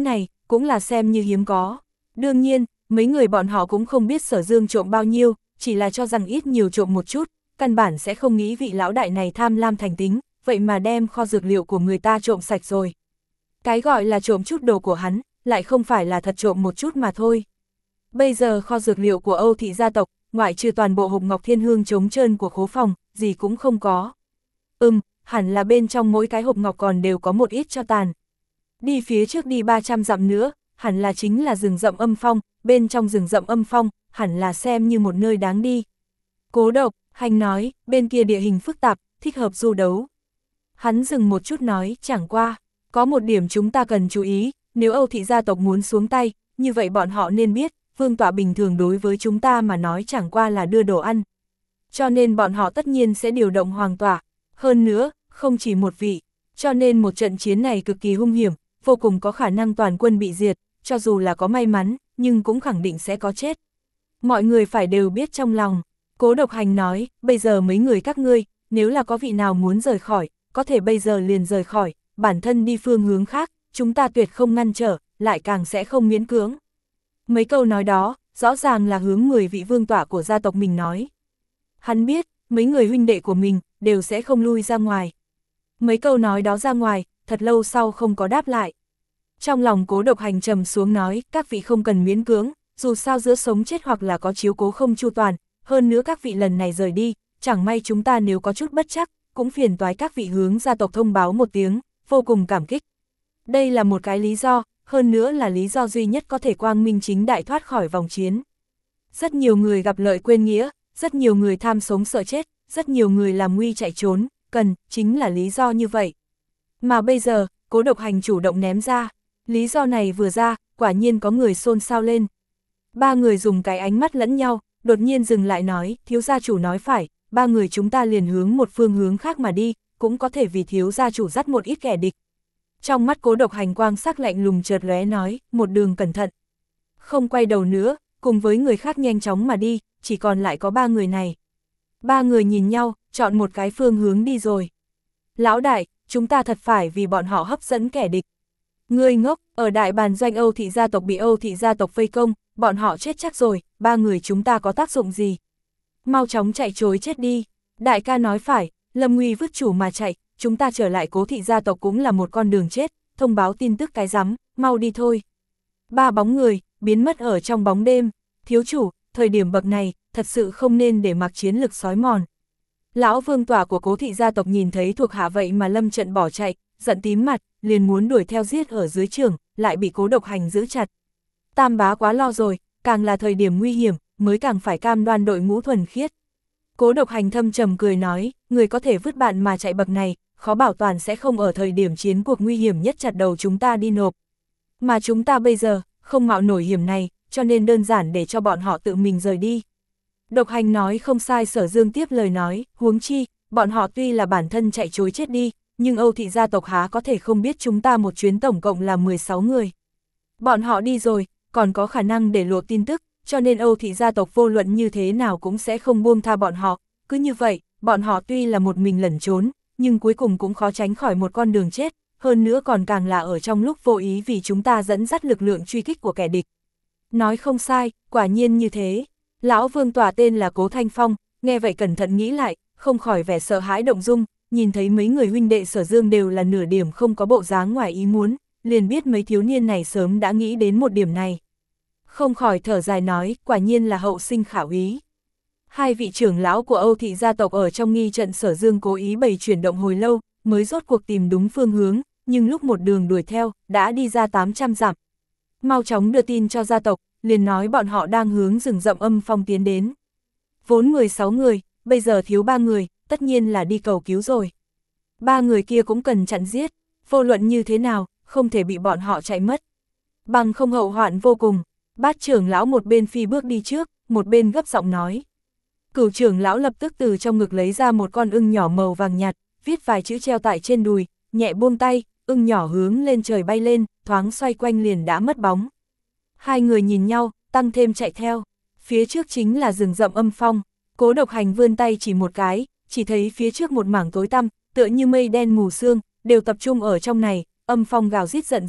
cũng là xem như hiếm có. Đương nhiên, mấy người bọn họ cũng không biết Sở Dương trộm bao nhiêu, chỉ là cho rằng ít nhiều trộm một chút, căn bản sẽ không nghĩ vị lão đại này tham lam thành tính, vậy mà đem kho dược liệu của người ta trộm sạch rồi. Cái gọi là trộm chút đồ của hắn, lại không phải là thật trộm một chút mà thôi. Bây giờ kho dược liệu của Âu thị gia tộc, ngoại trừ toàn bộ hộp ngọc thiên hương trống trơn của khố phòng, gì cũng không có. Ừm, hẳn là bên trong mỗi cái hộp ngọc còn đều có một ít tro tàn. Đi phía trước đi ba trăm dặm nữa, hẳn là chính là rừng rậm âm phong, bên trong rừng rậm âm phong, hẳn là xem như một nơi đáng đi. Cố Độc, Hành nói, bên kia địa hình phức tạp, thích hợp du đấu. Hắn dừng một chút nói, chẳng qua, có một điểm chúng ta cần chú ý, nếu Âu thị gia tộc muốn xuống tay, như vậy bọn họ nên biết, vương tọa bình thường đối với chúng ta mà nói chẳng qua là đưa đồ ăn. Cho nên bọn họ tất nhiên sẽ điều động hoàng tọa, hơn nữa, không chỉ một vị, cho nên một trận chiến này cực kỳ hung hiểm, vô cùng có khả năng toàn quân bị diệt, cho dù là có may mắn, nhưng cũng khẳng định sẽ có chết. Mọi người phải đều biết trong lòng. Cố Độc Hành nói, bây giờ mấy người các ngươi, nếu là có vị nào muốn rời khỏi, có thể bây giờ liền rời khỏi, bản thân đi phương hướng khác, chúng ta tuyệt không ngăn trở, lại càng sẽ không miễn cưỡng. Mấy câu nói đó, rõ ràng là hướng mười vị vương tọa của gia tộc mình nói. Hắn biết, mấy người huynh đệ của mình, đều sẽ không lui ra ngoài. Mấy câu nói đó ra ngoài, thật lâu sau không có đáp lại. Trong lòng Cố Độc Hành trầm xuống nói, các vị không cần miễn cưỡng, dù sao giữa sống chết hoặc là có chiếu cố không chu toàn, hơn nữa các vị lần này rời đi, chẳng may chúng ta nếu có chút bất chắc, cũng phiền toái các vị hướng gia tộc thông báo một tiếng, vô cùng cảm kích. Đây là một cái lý do, hơn nữa là lý do duy nhất có thể quang minh chính đại thoát khỏi vòng chiến. Rất nhiều người gặp lợi quên nghĩa, rất nhiều người tham sống sợ chết, rất nhiều người làm nguy chạy trốn, cần, chính là lý do như vậy. Mà bây giờ, Cố Độc Hành chủ động ném ra, lý do này vừa ra, quả nhiên có người xôn xao lên. Ba người dùng cái ánh mắt lẫn nhau, đột nhiên dừng lại nói, thiếu gia chủ nói phải, ba người chúng ta liền hướng một phương hướng khác mà đi, cũng có thể vì thiếu gia chủ dắt một ít kẻ địch. Trong mắt Cố Độc Hành quang sắc lạnh lùng chợt lóe nói, một đường cẩn thận. Không quay đầu nữa, cùng với người khác nhanh chóng mà đi, chỉ còn lại có ba người này. Ba người nhìn nhau, chọn một cái phương hướng đi rồi. Lão đại, chúng ta thật phải vì bọn họ hấp dẫn kẻ địch. Ngươi ngốc, ở đại bàn doanh Âu thị gia tộc bị Âu thị gia tộc vây công, bọn họ chết chắc rồi, ba người chúng ta có tác dụng gì? Mau chóng chạy trối chết đi. Đại ca nói phải, Lâm Nguy vứt chủ mà chạy, chúng ta trở lại Cố thị gia tộc cũng là một con đường chết, thông báo tin tức cái rắm, mau đi thôi. Ba bóng người, biến mất ở trong bóng đêm. Thiếu chủ, thời điểm bậc này, thật sự không nên để mặc chiến lực sói mòn. Lão vương tỏa của Cố thị gia tộc nhìn thấy thuộc hạ vậy mà lâm trận bỏ chạy, giận tím mặt, liền muốn đuổi theo giết ở dưới trường, lại bị Cố Độc Hành giữ chặt. Tam bá quá lo rồi, càng là thời điểm nguy hiểm, mới càng phải cam đoan đội ngũ thuần khiết. Cố Độc Hành thâm trầm cười nói, người có thể vứt bạn mà chạy bậc này, khó bảo toàn sẽ không ở thời điểm chiến cuộc nguy hiểm nhất chặt đầu chúng ta đi nộp. Mà chúng ta bây giờ, không mạo nổi hiểm này, cho nên đơn giản để cho bọn họ tự mình rời đi. Độc Hành nói không sai. Sở Dương tiếp lời nói, huống chi, bọn họ tuy là bản thân chạy trối chết đi, nhưng Âu thị gia tộc há có thể không biết chúng ta một chuyến tổng cộng là mười sáu người. Bọn họ đi rồi, còn có khả năng để lộ tin tức, cho nên Âu thị gia tộc vô luận như thế nào cũng sẽ không buông tha bọn họ. Cứ như vậy, bọn họ tuy là một mình lẩn trốn, nhưng cuối cùng cũng khó tránh khỏi một con đường chết, hơn nữa còn càng là ở trong lúc vô ý vì chúng ta dẫn dắt lực lượng truy kích của kẻ địch. Nói không sai, quả nhiên như thế. Lão vương tòa tên là Cố Thanh Phong, nghe vậy cẩn thận nghĩ lại, không khỏi vẻ sợ hãi động dung, nhìn thấy mấy người huynh đệ Sở Dương đều là nửa điểm không có bộ dáng ngoài ý muốn, liền biết mấy thiếu niên này sớm đã nghĩ đến một điểm này. Không khỏi thở dài nói, quả nhiên là hậu sinh khảo ý. Hai vị trưởng lão của Âu thị gia tộc ở trong nghi trận Sở Dương cố ý bày chuyển động hồi lâu, mới rốt cuộc tìm đúng phương hướng, nhưng lúc một đường đuổi theo, đã đi ra tám trăm dặm. Mau chóng đưa tin cho gia tộc, liền nói bọn họ đang hướng rừng rậm âm phong tiến đến. Vốn mười sáu người, bây giờ thiếu ba người, tất nhiên là đi cầu cứu rồi. Ba người kia cũng cần chặn giết, vô luận như thế nào, không thể bị bọn họ chạy mất. Bằng không hậu hoạn vô cùng. Bát trưởng lão một bên phi bước đi trước, một bên gấp giọng nói. Cửu trưởng lão lập tức từ trong ngực lấy ra một con ưng nhỏ màu vàng nhạt, viết vài chữ treo tại trên đùi, nhẹ buông tay, ưng nhỏ hướng lên trời bay lên, thoáng xoay quanh liền đã mất bóng. Hai người nhìn nhau, tăng thêm chạy theo. Phía trước chính là rừng rậm âm phong. Cố Độc Hành vươn tay chỉ một cái, chỉ thấy phía trước một mảng tối tăm, tựa như mây đen mù sương, đều tập trung ở trong này, âm phong gào rít giận dữ,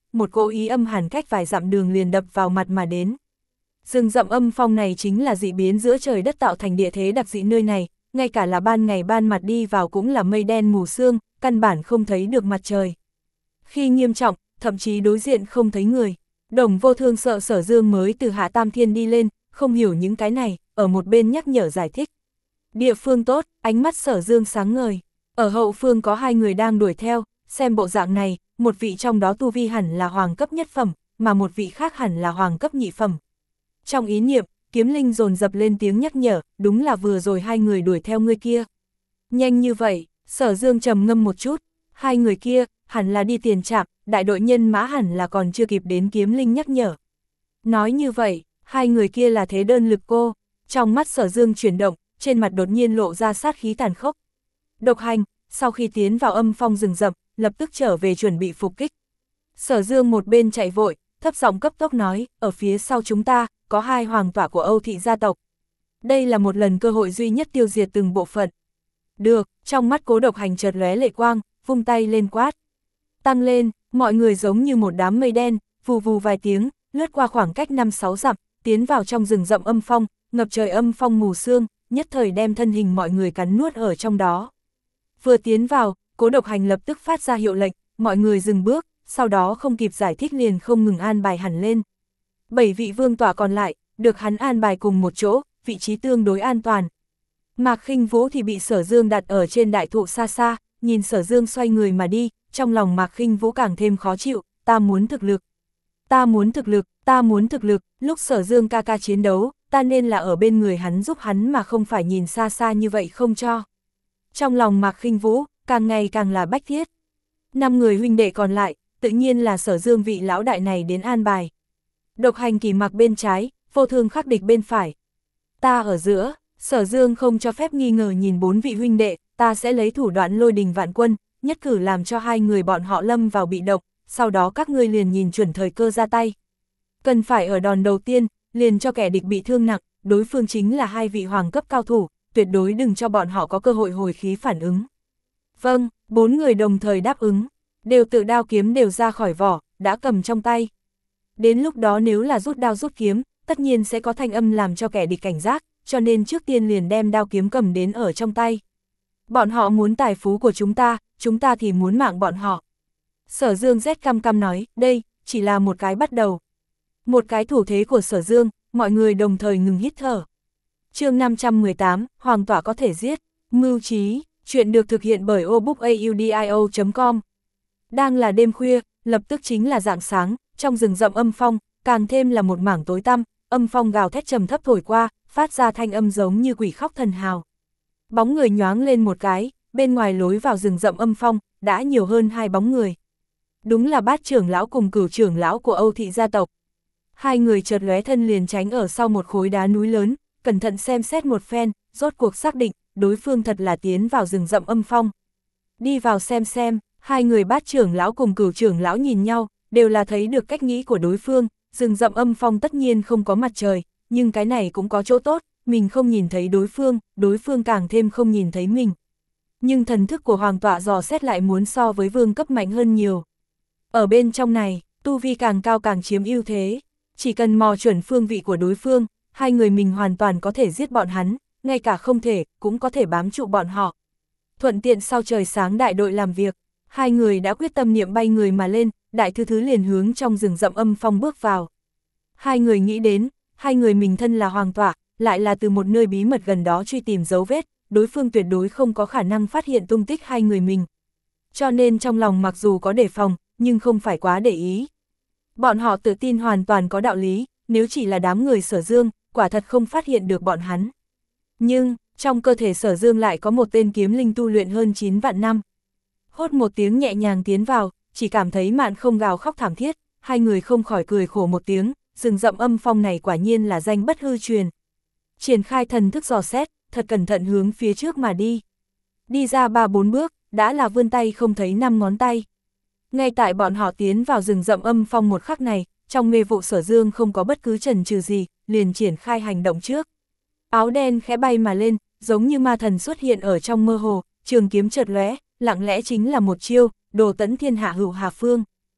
một cỗ ý âm hàn cách vài dặm đường liền đập vào mặt mà đến. Rừng rậm âm phong này chính là dị biến giữa trời đất tạo thành địa thế đặc dị nơi này, ngay cả là ban ngày ban mặt đi vào cũng là mây đen mù sương, căn bản không thấy được mặt trời. Khi nghiêm trọng, thậm chí đối diện không thấy người. Đồng Vô Thương sợ Sở Dương mới từ Hạ Tam Thiên đi lên, không hiểu những cái này, ở một bên nhắc nhở giải thích. Địa phương tốt, ánh mắt Sở Dương sáng ngời. Ở hậu phương có hai người đang đuổi theo, xem bộ dạng này, một vị trong đó tu vi hẳn là hoàng cấp nhất phẩm, mà một vị khác hẳn là hoàng cấp nhị phẩm. Trong ý niệm, Kiếm Linh dồn dập lên tiếng nhắc nhở, đúng là vừa rồi hai người đuổi theo người kia. Nhanh như vậy, Sở Dương trầm ngâm một chút, hai người kia, hẳn là đi tiền trạm, đại đội nhân mã hẳn là còn chưa kịp đến Kiếm Linh nhắc nhở. Nói như vậy, hai người kia là thế đơn lực cô, trong mắt Sở Dương chuyển động, trên mặt đột nhiên lộ ra sát khí tàn khốc. Độc Hành, sau khi tiến vào âm phong rừng rậm, lập tức trở về chuẩn bị phục kích. Sở Dương một bên chạy vội, thấp giọng cấp tốc nói, ở phía sau chúng ta, có hai hoàng tỏa của Âu thị gia tộc. Đây là một lần cơ hội duy nhất tiêu diệt từng bộ phận. Được, trong mắt Cố Độc Hành chợt lóe lệ quang, vung tay lên quát. Tăng lên, mọi người giống như một đám mây đen, vù vù vài tiếng, lướt qua khoảng cách năm sáu dặm, tiến vào trong rừng rậm âm phong, ngập trời âm phong mù sương, nhất thời đem thân hình mọi người cắn nuốt ở trong đó. Vừa tiến vào, Cố Độc Hành lập tức phát ra hiệu lệnh, mọi người dừng bước, sau đó không kịp giải thích liền không ngừng an bài hẳn lên. Bảy vị vương tỏa còn lại, được hắn an bài cùng một chỗ, vị trí tương đối an toàn. Mạc Khinh Vũ thì bị Sở Dương đặt ở trên đại thụ xa xa, nhìn Sở Dương xoay người mà đi, trong lòng Mạc Khinh Vũ càng thêm khó chịu, ta muốn thực lực. Ta muốn thực lực, ta muốn thực lực, lúc Sở Dương ca ca chiến đấu, ta nên là ở bên người hắn giúp hắn mà không phải nhìn xa xa như vậy không cho. Trong lòng Mạc Khinh Vũ, càng ngày càng là bách thiết. Năm người huynh đệ còn lại, tự nhiên là Sở Dương vị lão đại này đến an bài. Độc Hành Kỳ Mặc bên trái, Vô Thương Khắc Địch bên phải. Ta ở giữa, Sở Dương không cho phép nghi ngờ nhìn bốn vị huynh đệ, ta sẽ lấy thủ đoạn lôi đình vạn quân, nhất cử làm cho hai người bọn họ lâm vào bị động, sau đó các ngươi liền nhìn chuẩn thời cơ ra tay. Cần phải ở đòn đầu tiên, liền cho kẻ địch bị thương nặng, đối phương chính là hai vị hoàng cấp cao thủ, tuyệt đối đừng cho bọn họ có cơ hội hồi khí phản ứng. Vâng, bốn người đồng thời đáp ứng, đều tự đao kiếm đều ra khỏi vỏ, đã cầm trong tay. Đến lúc đó nếu là rút đao rút kiếm, tất nhiên sẽ có thanh âm làm cho kẻ địch cảnh giác, cho nên trước tiên liền đem đao kiếm cầm đến ở trong tay. Bọn họ muốn tài phú của chúng ta, chúng ta thì muốn mạng bọn họ. Sở Dương rét căm căm nói, đây, chỉ là một cái bắt đầu. Một cái thủ thế của Sở Dương, mọi người đồng thời ngừng hít thở. Chương năm trăm mười tám, Hoàng tỏa có thể giết, mưu trí, chuyện được thực hiện bởi obookaudio chấm com. Đang là đêm khuya, lập tức chính là rạng sáng, trong rừng rậm âm phong, càng thêm là một mảng tối tăm, âm phong gào thét trầm thấp thổi qua, phát ra thanh âm giống như quỷ khóc thần hào. Bóng người nhoáng lên một cái, bên ngoài lối vào rừng rậm âm phong, đã nhiều hơn hai bóng người. Đúng là Bát trưởng lão cùng Cửu trưởng lão của Âu thị gia tộc. Hai người chợt lóe thân liền tránh ở sau một khối đá núi lớn, cẩn thận xem xét một phen, rốt cuộc xác định, đối phương thật là tiến vào rừng rậm âm phong. Đi vào xem xem, hai người Bát trưởng lão cùng Cửu trưởng lão nhìn nhau, đều là thấy được cách nghĩ của đối phương, rừng rậm âm phong tất nhiên không có mặt trời, nhưng cái này cũng có chỗ tốt, mình không nhìn thấy đối phương, đối phương càng thêm không nhìn thấy mình. Nhưng thần thức của Hoàng tọa dò xét lại muốn so với vương cấp mạnh hơn nhiều. Ở bên trong này, tu vi càng cao càng chiếm ưu thế, chỉ cần mò chuẩn phương vị của đối phương, hai người mình hoàn toàn có thể giết bọn hắn, ngay cả không thể, cũng có thể bám trụ bọn họ. Thuận tiện sau trời sáng đại đội làm việc, hai người đã quyết tâm niệm bay người mà lên, đại thư thứ liền hướng trong rừng rậm âm phong bước vào. Hai người nghĩ đến, hai người mình thân là Hoàng tọa, lại là từ một nơi bí mật gần đó truy tìm dấu vết, đối phương tuyệt đối không có khả năng phát hiện tung tích hai người mình. Cho nên trong lòng mặc dù có đề phòng, nhưng không phải quá để ý. Bọn họ tự tin hoàn toàn có đạo lý, nếu chỉ là đám người Sở Dương, quả thật không phát hiện được bọn hắn. Nhưng, trong cơ thể Sở Dương lại có một tên kiếm linh tu luyện hơn chín vạn năm. Hốt một tiếng nhẹ nhàng tiến vào, chỉ cảm thấy mạn không gào khóc thảm thiết, hai người không khỏi cười khổ một tiếng, rừng rậm âm phong này quả nhiên là danh bất hư truyền. Triển khai thần thức dò xét, thật cẩn thận hướng phía trước mà đi. Đi ra ba bốn bước, đã là vươn tay không thấy năm ngón tay. Ngay tại bọn họ tiến vào rừng rậm âm phong một khắc này, trong mê vụ Sở Dương không có bất cứ chần chừ gì, liền triển khai hành động trước. Áo đen khẽ bay mà lên, giống như ma thần xuất hiện ở trong mơ hồ, trường kiếm chợt lóe, lặng lẽ chính là một chiêu, đồ tẫn thiên hạ hữu hà phương.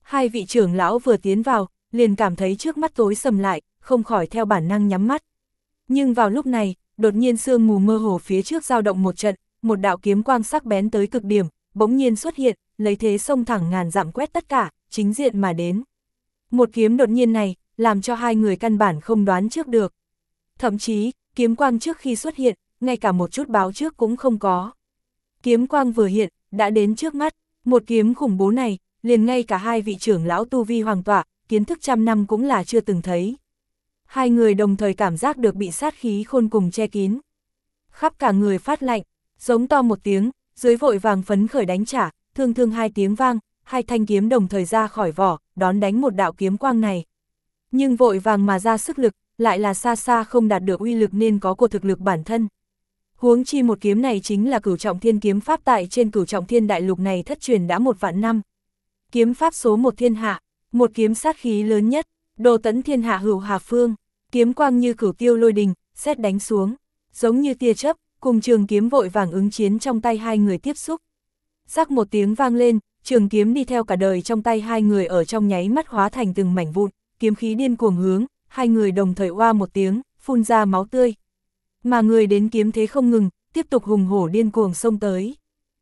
Hai vị trưởng lão vừa tiến vào, liền cảm thấy trước mắt tối sầm lại, không khỏi theo bản năng nhắm mắt. Nhưng vào lúc này, đột nhiên sương mù mơ hồ phía trước dao động một trận, một đạo kiếm quang sắc bén tới cực điểm, bỗng nhiên xuất hiện, lấy thế xông thẳng ngàn dặm quét tất cả, chính diện mà đến. Một kiếm đột nhiên này, làm cho hai người căn bản không đoán trước được. Thậm chí, kiếm quang trước khi xuất hiện, ngay cả một chút báo trước cũng không có. Kiếm quang vừa hiện, đã đến trước mắt, một kiếm khủng bố này, liền ngay cả hai vị trưởng lão tu vi hoàng tọa, kiến thức trăm năm cũng là chưa từng thấy. Hai người đồng thời cảm giác được bị sát khí khôn cùng che kín. Khắp cả người phát lạnh, giống to một tiếng, dưới vội vàng phấn khởi đánh trả, thương thương hai tiếng vang, hai thanh kiếm đồng thời ra khỏi vỏ, đón đánh một đạo kiếm quang này. Nhưng vội vàng mà ra sức lực, lại là xa xa không đạt được uy lực nên có của thực lực bản thân. Huống chi một kiếm này chính là Cửu Trọng Thiên kiếm pháp tại trên Cửu Trọng Thiên đại lục này thất truyền đã một vạn năm. Kiếm pháp số một thiên hạ, một kiếm sát khí lớn nhất, đồ tẫn thiên hạ hữu hà phương, kiếm quang như cửu tiêu lôi đình, sét đánh xuống, giống như tia chớp, cùng trường kiếm vội vàng ứng chiến trong tay hai người tiếp xúc. Rắc một tiếng vang lên, trường kiếm đi theo cả đời trong tay hai người ở trong nháy mắt hóa thành từng mảnh vụn, kiếm khí điên cuồng hướng, hai người đồng thời oa một tiếng, phun ra máu tươi. Mà người đến kiếm thế không ngừng, tiếp tục hùng hổ điên cuồng xông tới.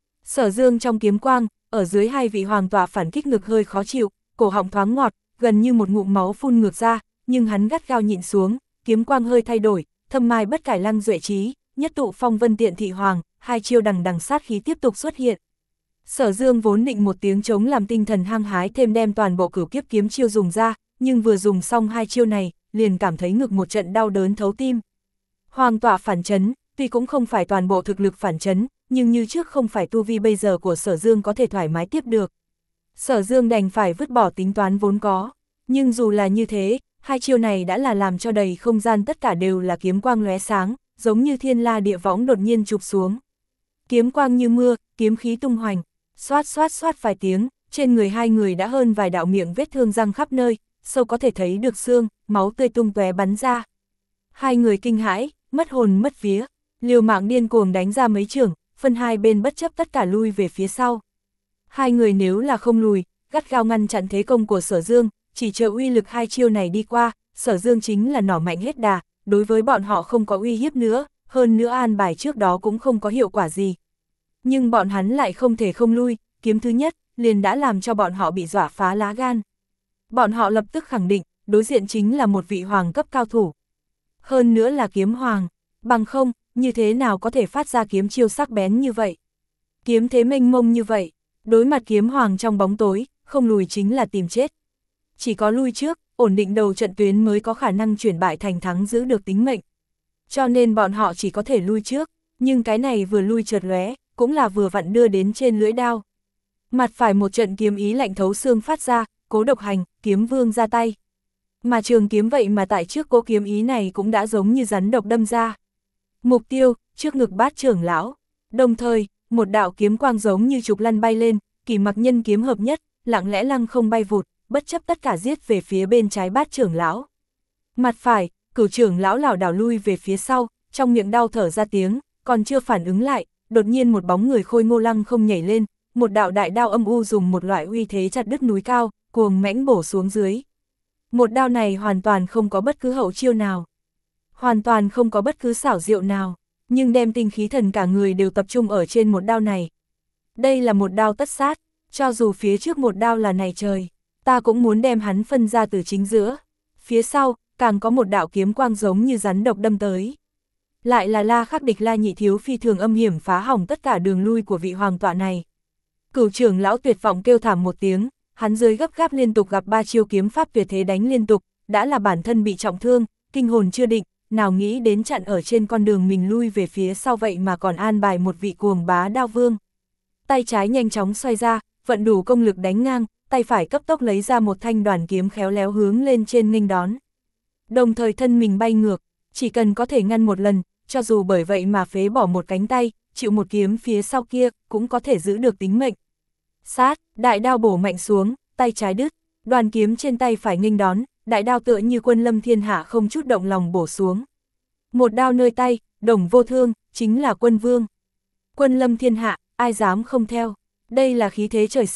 Sở Dương trong kiếm quang, ở dưới hai vị hoàng tọa phản kích ngực hơi khó chịu, cổ họng thoáng ngọt, gần như một ngụm máu phun ngược ra, nhưng hắn gắt gao nhịn xuống, kiếm quang hơi thay đổi, thâm mai bất cải lăng duệ trí, nhất tụ phong vân tiện thị hoàng, hai chiêu đằng đằng sát khí tiếp tục xuất hiện. Sở Dương vốn định một tiếng chống làm tinh thần hăng hái thêm đem toàn bộ cửu kiếp kiếm chiêu dùng ra, nhưng vừa dùng xong hai chiêu này, liền cảm thấy ngực một trận đau đớn thấu tim. Hoàng tọa phản chấn, tuy cũng không phải toàn bộ thực lực phản chấn, nhưng như trước không phải tu vi bây giờ của Sở Dương có thể thoải mái tiếp được. Sở Dương đành phải vứt bỏ tính toán vốn có, nhưng dù là như thế, hai chiêu này đã là làm cho đầy không gian tất cả đều là kiếm quang lóe sáng, giống như thiên la địa võng đột nhiên chụp xuống. Kiếm quang như mưa, kiếm khí tung hoành, xoát xoát xoát vài tiếng, trên người hai người đã hơn vài đạo miệng vết thương răng khắp nơi, sâu có thể thấy được xương, máu tươi tung tóe bắn ra. Hai người kinh hãi, mất hồn mất vía, liều mạng điên cuồng đánh ra mấy chưởng, phân hai bên bất chấp tất cả lui về phía sau. Hai người nếu là không lùi, gắt gao ngăn chặn thế công của Sở Dương, chỉ chờ uy lực hai chiêu này đi qua, Sở Dương chính là nỏ mạnh hết đà, đối với bọn họ không có uy hiếp nữa, hơn nữa an bài trước đó cũng không có hiệu quả gì. Nhưng bọn hắn lại không thể không lui, kiếm thứ nhất, liền đã làm cho bọn họ bị dọa phá lá gan. Bọn họ lập tức khẳng định, đối diện chính là một vị hoàng cấp cao thủ. Hơn nữa là kiếm hoàng, bằng không, như thế nào có thể phát ra kiếm chiêu sắc bén như vậy. Kiếm thế mênh mông như vậy, đối mặt kiếm hoàng trong bóng tối, không lùi chính là tìm chết. Chỉ có lui trước, ổn định đầu trận tuyến mới có khả năng chuyển bại thành thắng giữ được tính mệnh. Cho nên bọn họ chỉ có thể lui trước, nhưng cái này vừa lui chợt lóe, cũng là vừa vặn đưa đến trên lưỡi đao. Mặt phải một trận kiếm ý lạnh thấu xương phát ra, Cố Độc Hành, kiếm vương ra tay. Mà trường kiếm vậy mà tại trước cố kiếm ý này cũng đã giống như rắn độc đâm ra. Mục tiêu, trước ngực Bát trưởng lão. Đồng thời, một đạo kiếm quang giống như trục lăn bay lên, Kỳ Mặc nhân kiếm hợp nhất, lặng lẽ lăng không bay vụt, bất chấp tất cả giết về phía bên trái Bát trưởng lão. Mặt phải, Cửu trưởng lão lảo đảo lui về phía sau, trong miệng đau thở ra tiếng, còn chưa phản ứng lại, đột nhiên một bóng người khôi ngô lăng không nhảy lên, một đạo đại đao âm u dùng một loại uy thế chặt đứt núi cao, cuồng mãnh bổ xuống dưới. Một đao này hoàn toàn không có bất cứ hậu chiêu nào, hoàn toàn không có bất cứ xảo diệu nào, nhưng đem tinh khí thần cả người đều tập trung ở trên một đao này. Đây là một đao tất sát, cho dù phía trước một đao là này trời, ta cũng muốn đem hắn phân ra từ chính giữa. Phía sau, càng có một đạo kiếm quang giống như rắn độc đâm tới. Lại là La Khắc Địch La Nhị Thiếu phi thường âm hiểm phá hỏng tất cả đường lui của vị hoàng tọa này. Cửu trưởng lão tuyệt vọng kêu thảm một tiếng, hắn dưới gấp gáp liên tục gặp ba chiêu kiếm pháp tuyệt thế đánh liên tục, đã là bản thân bị trọng thương, kinh hồn chưa định, nào nghĩ đến chặn ở trên con đường mình lui về phía sau vậy mà còn an bài một vị cuồng bá đao vương. Tay trái nhanh chóng xoay ra, vận đủ công lực đánh ngang, tay phải cấp tốc lấy ra một thanh đoàn kiếm khéo léo hướng lên trên nghênh đón. Đồng thời thân mình bay ngược, chỉ cần có thể ngăn một lần, cho dù bởi vậy mà phế bỏ một cánh tay, chịu một kiếm phía sau kia, cũng có thể giữ được tính mệnh. Sát, đại đao bổ mạnh xuống, tay trái đứt, đoàn kiếm trên tay phải nghênh đón, đại đao tựa như quân lâm thiên hạ không chút động lòng bổ xuống. Một đao nơi tay, Đồng Vô Thương, chính là quân vương. Quân lâm thiên hạ, ai dám không theo, đây là khí thế trời sinh,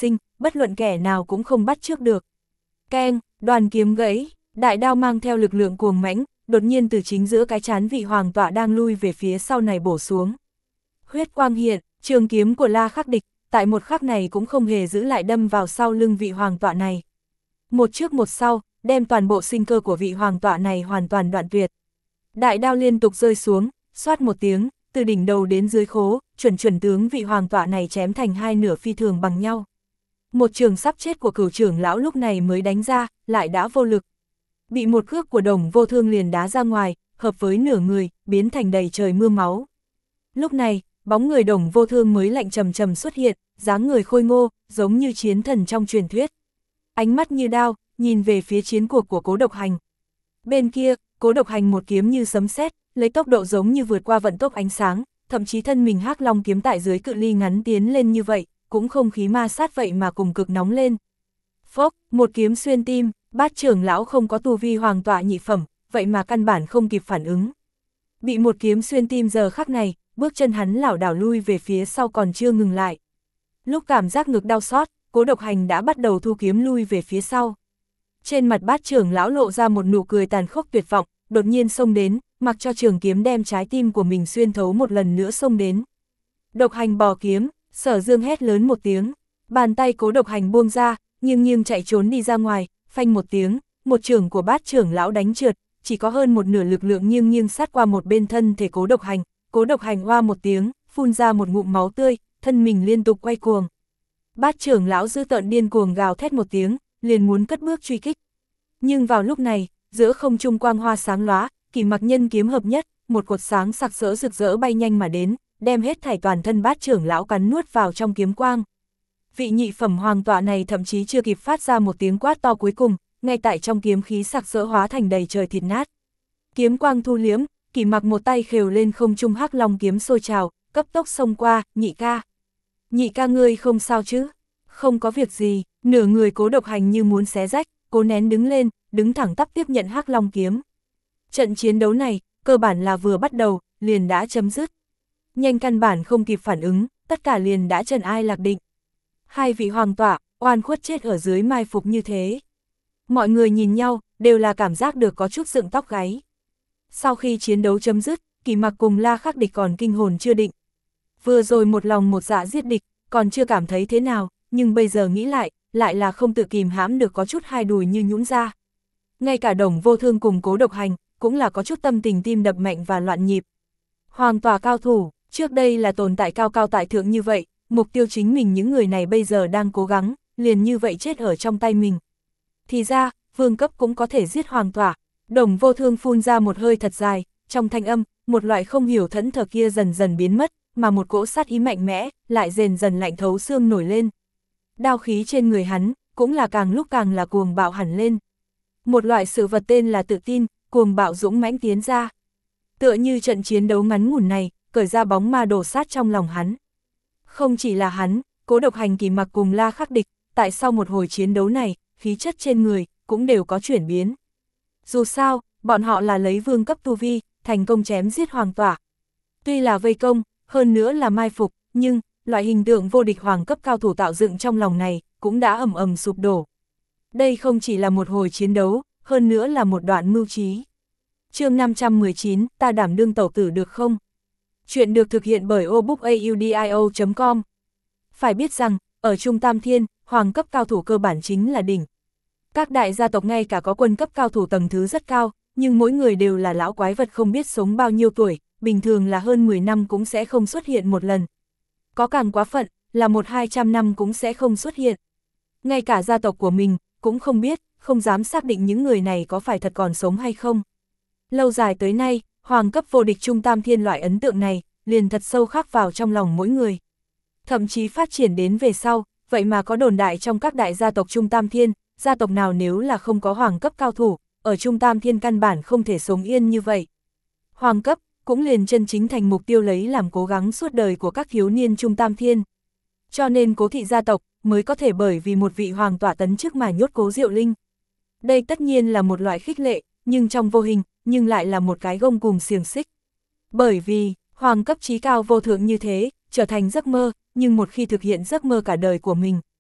bất luận kẻ nào cũng không bắt trước được. Keng, đoàn kiếm gãy, đại đao mang theo lực lượng cuồng mãnh, đột nhiên từ chính giữa cái trán vị hoàng tọa đang lui về phía sau này bổ xuống. Huyết quang hiện, trường kiếm của La Khắc Địch, tại một khắc này cũng không hề giữ lại đâm vào sau lưng vị hoàng tọa này. Một trước một sau, đem toàn bộ sinh cơ của vị hoàng tọa này hoàn toàn đoạn tuyệt. Đại đao liên tục rơi xuống, xoát một tiếng, từ đỉnh đầu đến dưới khố, chuẩn chuẩn tướng vị hoàng tọa này chém thành hai nửa phi thường bằng nhau. Một trường sắp chết của cửu trưởng lão lúc này mới đánh ra, lại đã vô lực. Bị một cước của Đồng Vô Thương liền đá ra ngoài, hợp với nửa người, biến thành đầy trời mưa máu. Lúc này, bóng người Đồng Vô Thương mới lạnh trầm trầm xuất hiện, dáng người khôi ngô, giống như chiến thần trong truyền thuyết. Ánh mắt như đao, nhìn về phía chiến cuộc của Cố Độc Hành. Bên kia, Cố Độc Hành một kiếm như sấm sét, lấy tốc độ giống như vượt qua vận tốc ánh sáng, thậm chí thân mình Hắc Long kiếm tại dưới cự ly ngắn tiến lên như vậy, cũng không khí ma sát vậy mà cùng cực nóng lên. Phốc, một kiếm xuyên tim, Bát trưởng lão không có tu vi hoàng tọa nhị phẩm, vậy mà căn bản không kịp phản ứng. Bị một kiếm xuyên tim giờ khắc này, bước chân hắn lảo đảo lui về phía sau còn chưa ngừng lại. Lúc cảm giác ngực đau xót, Cố Độc Hành đã bắt đầu thu kiếm lui về phía sau. Trên mặt Bát trưởng lão lộ ra một nụ cười tàn khốc tuyệt vọng, đột nhiên xông đến, mặc cho trường kiếm đem trái tim của mình xuyên thấu một lần nữa xông đến. Độc Hành bò kiếm, Sở Dương hét lớn một tiếng, bàn tay Cố Độc Hành buông ra, nghiêng nghiêng chạy trốn đi ra ngoài, phanh một tiếng, một trường của Bát trưởng lão đánh trượt, chỉ có hơn một nửa lực lượng nghiêng nghiêng sát qua một bên thân thể Cố Độc Hành. Cố Độc Hành oa một tiếng, phun ra một ngụm máu tươi, thân mình liên tục quay cuồng. Bát trưởng lão dữ tợn điên cuồng gào thét một tiếng, liền muốn cất bước truy kích. Nhưng vào lúc này, giữa không trung quang hoa sáng lóa, Kỷ Mặc nhân kiếm hợp nhất, một cột sáng sặc sỡ rực rỡ bay nhanh mà đến, đem hết thảy toàn thân Bát trưởng lão cắn nuốt vào trong kiếm quang. Vị nhị phẩm hoàng tọa này thậm chí chưa kịp phát ra một tiếng quát to cuối cùng, ngay tại trong kiếm khí sặc sỡ hóa thành đầy trời thịt nát. Kiếm quang thu liếm, Kỷ Mặc một tay khều lên không trung Hắc Long kiếm sôi trào, cấp tốc xông qua, nhị ca. Nhị ca ngươi không sao chứ? Không có việc gì, nửa người Cố Độc Hành như muốn xé rách, cố nén đứng lên, đứng thẳng tắp tiếp nhận Hắc Long kiếm. Trận chiến đấu này, cơ bản là vừa bắt đầu, liền đã chấm dứt. Nhanh căn bản không kịp phản ứng, tất cả liền đã trần ai lạc định. Hai vị hoàng tọa, oan khuất chết ở dưới mai phục như thế. Mọi người nhìn nhau, đều là cảm giác được có chút dựng tóc gáy. Sau khi chiến đấu chấm dứt, Kỷ Mặc cùng La Khắc Địch còn kinh hồn chưa định. Vừa rồi một lòng một dạ giết địch, còn chưa cảm thấy thế nào, nhưng bây giờ nghĩ lại, lại là không tự kìm hãm được có chút hai đùi như nhũn ra. Ngay cả Đồng Vô Thương cùng Cố Độc Hành, cũng là có chút tâm tình tim đập mạnh và loạn nhịp. Hoàng tòa cao thủ, trước đây là tồn tại cao cao tại thượng như vậy, mục tiêu chính mình những người này bây giờ đang cố gắng, liền như vậy chết ở trong tay mình. Thì ra, vương cấp cũng có thể giết hoàng tòa. Đồng Vô Thương phun ra một hơi thật dài, trong thanh âm, một loại không hiểu thẫn thờ kia dần dần biến mất, mà một cỗ sát ý mạnh mẽ, lại dần dần lạnh thấu xương nổi lên. Đao khí trên người hắn, cũng là càng lúc càng là cuồng bạo hẳn lên. Một loại sự vật tên là tự tin, cuồng bạo dũng mãnh tiến ra. Tựa như trận chiến đấu ngắn ngủn này, cởi ra bóng ma đổ sát trong lòng hắn. Không chỉ là hắn, Cố Độc Hành, Kỷ Mặc cùng La Khắc Địch, tại sau một hồi chiến đấu này, khí chất trên người, cũng đều có chuyển biến. Dù sao, bọn họ là lấy vương cấp tu vi, thành công chém giết hoàng tọa. Tuy là vây công, hơn nữa là mai phục, nhưng, loại hình tượng vô địch hoàng cấp cao thủ tạo dựng trong lòng này, cũng đã ầm ầm sụp đổ. Đây không chỉ là một hồi chiến đấu, hơn nữa là một đoạn mưu trí. Chương năm trăm mười chín, ta đảm đương tẩu tử được không? Chuyện được thực hiện bởi obookaudio chấm com. Phải biết rằng, ở Trung Tam Thiên, hoàng cấp cao thủ cơ bản chính là đỉnh. Các đại gia tộc ngay cả có quân cấp cao thủ tầng thứ rất cao, nhưng mỗi người đều là lão quái vật không biết sống bao nhiêu tuổi, bình thường là hơn mười năm cũng sẽ không xuất hiện một lần. Có càng quá phận, là một hai trăm năm cũng sẽ không xuất hiện. Ngay cả gia tộc của mình, cũng không biết, không dám xác định những người này có phải thật còn sống hay không. Lâu dài tới nay, hoàng cấp vô địch Trung Tam Thiên loại ấn tượng này, liền thật sâu khắc vào trong lòng mỗi người. Thậm chí phát triển đến về sau, vậy mà có đồn đại trong các đại gia tộc Trung Tam Thiên, gia tộc nào nếu là không có hoàng cấp cao thủ, ở Trung Tam Thiên căn bản không thể sống yên như vậy. Hoàng cấp, cũng liền chân chính thành mục tiêu lấy làm cố gắng suốt đời của các thiếu niên Trung Tam Thiên. Cho nên Cố thị gia tộc, mới có thể bởi vì một vị hoàng tọa tấn chức mà nhốt Cố Diệu Linh. Đây tất nhiên là một loại khích lệ, nhưng trong vô hình, nhưng lại là một cái gông cùm xiềng xích. Bởi vì, hoàng cấp trí cao vô thượng như thế, trở thành giấc mơ, nhưng một khi thực hiện giấc mơ cả đời của mình,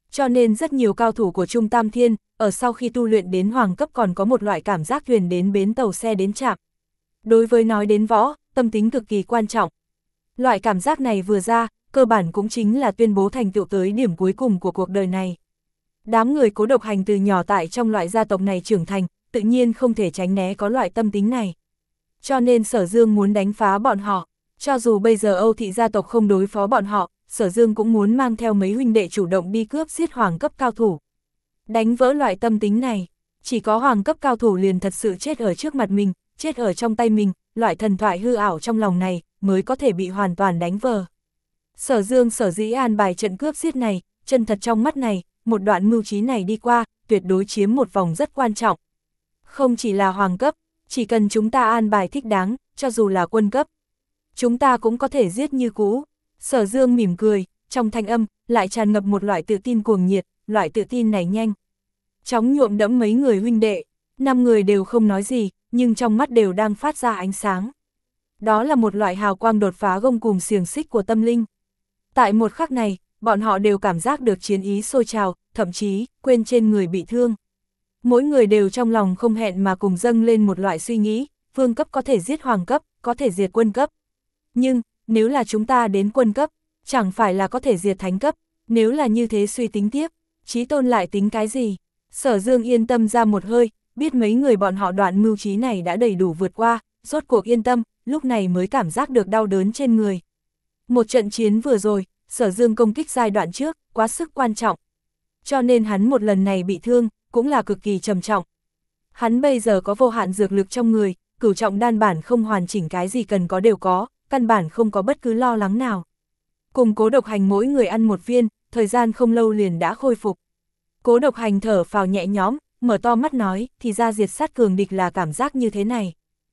Cho nên rất nhiều cao thủ của Trung Tam Thiên, ở sau khi tu luyện đến hoàng cấp còn có một loại cảm giác thuyền đến bến tàu xe đến trạm. Đối với nói đến võ, tâm tính cực kỳ quan trọng. Loại cảm giác này vừa ra, cơ bản cũng chính là tuyên bố thành tựu tới điểm cuối cùng của cuộc đời này. Đám người Cố Độc Hành từ nhỏ tại trong loại gia tộc này trưởng thành, tự nhiên không thể tránh né có loại tâm tính này. Cho nên Sở Dương muốn đánh phá bọn họ, cho dù bây giờ Âu thị gia tộc không đối phó bọn họ, Sở Dương cũng muốn mang theo mấy huynh đệ chủ động đi cướp giết hoàng cấp cao thủ. Đánh vỡ loại tâm tính này, chỉ có hoàng cấp cao thủ liền thật sự chết ở trước mặt mình, chết ở trong tay mình, loại thần thoại hư ảo trong lòng này mới có thể bị hoàn toàn đánh vỡ. Sở Dương sở dĩ an bài trận cướp giết này, chân thật trong mắt này, một đoạn mưu trí này đi qua, tuyệt đối chiếm một vòng rất quan trọng. Không chỉ là hoàng cấp, chỉ cần chúng ta an bài thích đáng, cho dù là quân cấp, chúng ta cũng có thể giết như cũ. Sở Dương mỉm cười, trong thanh âm, lại tràn ngập một loại tự tin cuồng nhiệt, loại tự tin này nhanh chóng nhuộm đẫm mấy người huynh đệ, năm người đều không nói gì, nhưng trong mắt đều đang phát ra ánh sáng. Đó là một loại hào quang đột phá gông cùm xiềng xích của tâm linh. Tại một khắc này, bọn họ đều cảm giác được chiến ý sôi trào, thậm chí, quên trên người bị thương. Mỗi người đều trong lòng không hẹn mà cùng dâng lên một loại suy nghĩ, vương cấp có thể giết hoàng cấp, có thể diệt quân cấp. Nhưng, nếu là chúng ta đến quân cấp, chẳng phải là có thể diệt thánh cấp, nếu là như thế suy tính tiếp, Chí Tôn lại tính cái gì? Sở Dương yên tâm ra một hơi, biết mấy người bọn họ đoạn mưu trí này đã đầy đủ vượt qua, rốt cuộc yên tâm, lúc này mới cảm giác được đau đớn trên người. Một trận chiến vừa rồi, Sở Dương công kích giai đoạn trước, quá sức quan trọng. Cho nên hắn một lần này bị thương, cũng là cực kỳ trầm trọng. Hắn bây giờ có vô hạn dược lực trong người, cửu trọng đan bản không hoàn chỉnh cái gì cần có đều có, căn bản không có bất cứ lo lắng nào. Cùng Cố Độc Hành mỗi người ăn một viên, thời gian không lâu liền đã khôi phục. Cố Độc Hành thở phào nhẹ nhõm, mở to mắt nói, thì ra diệt sát cường địch là cảm giác như thế này.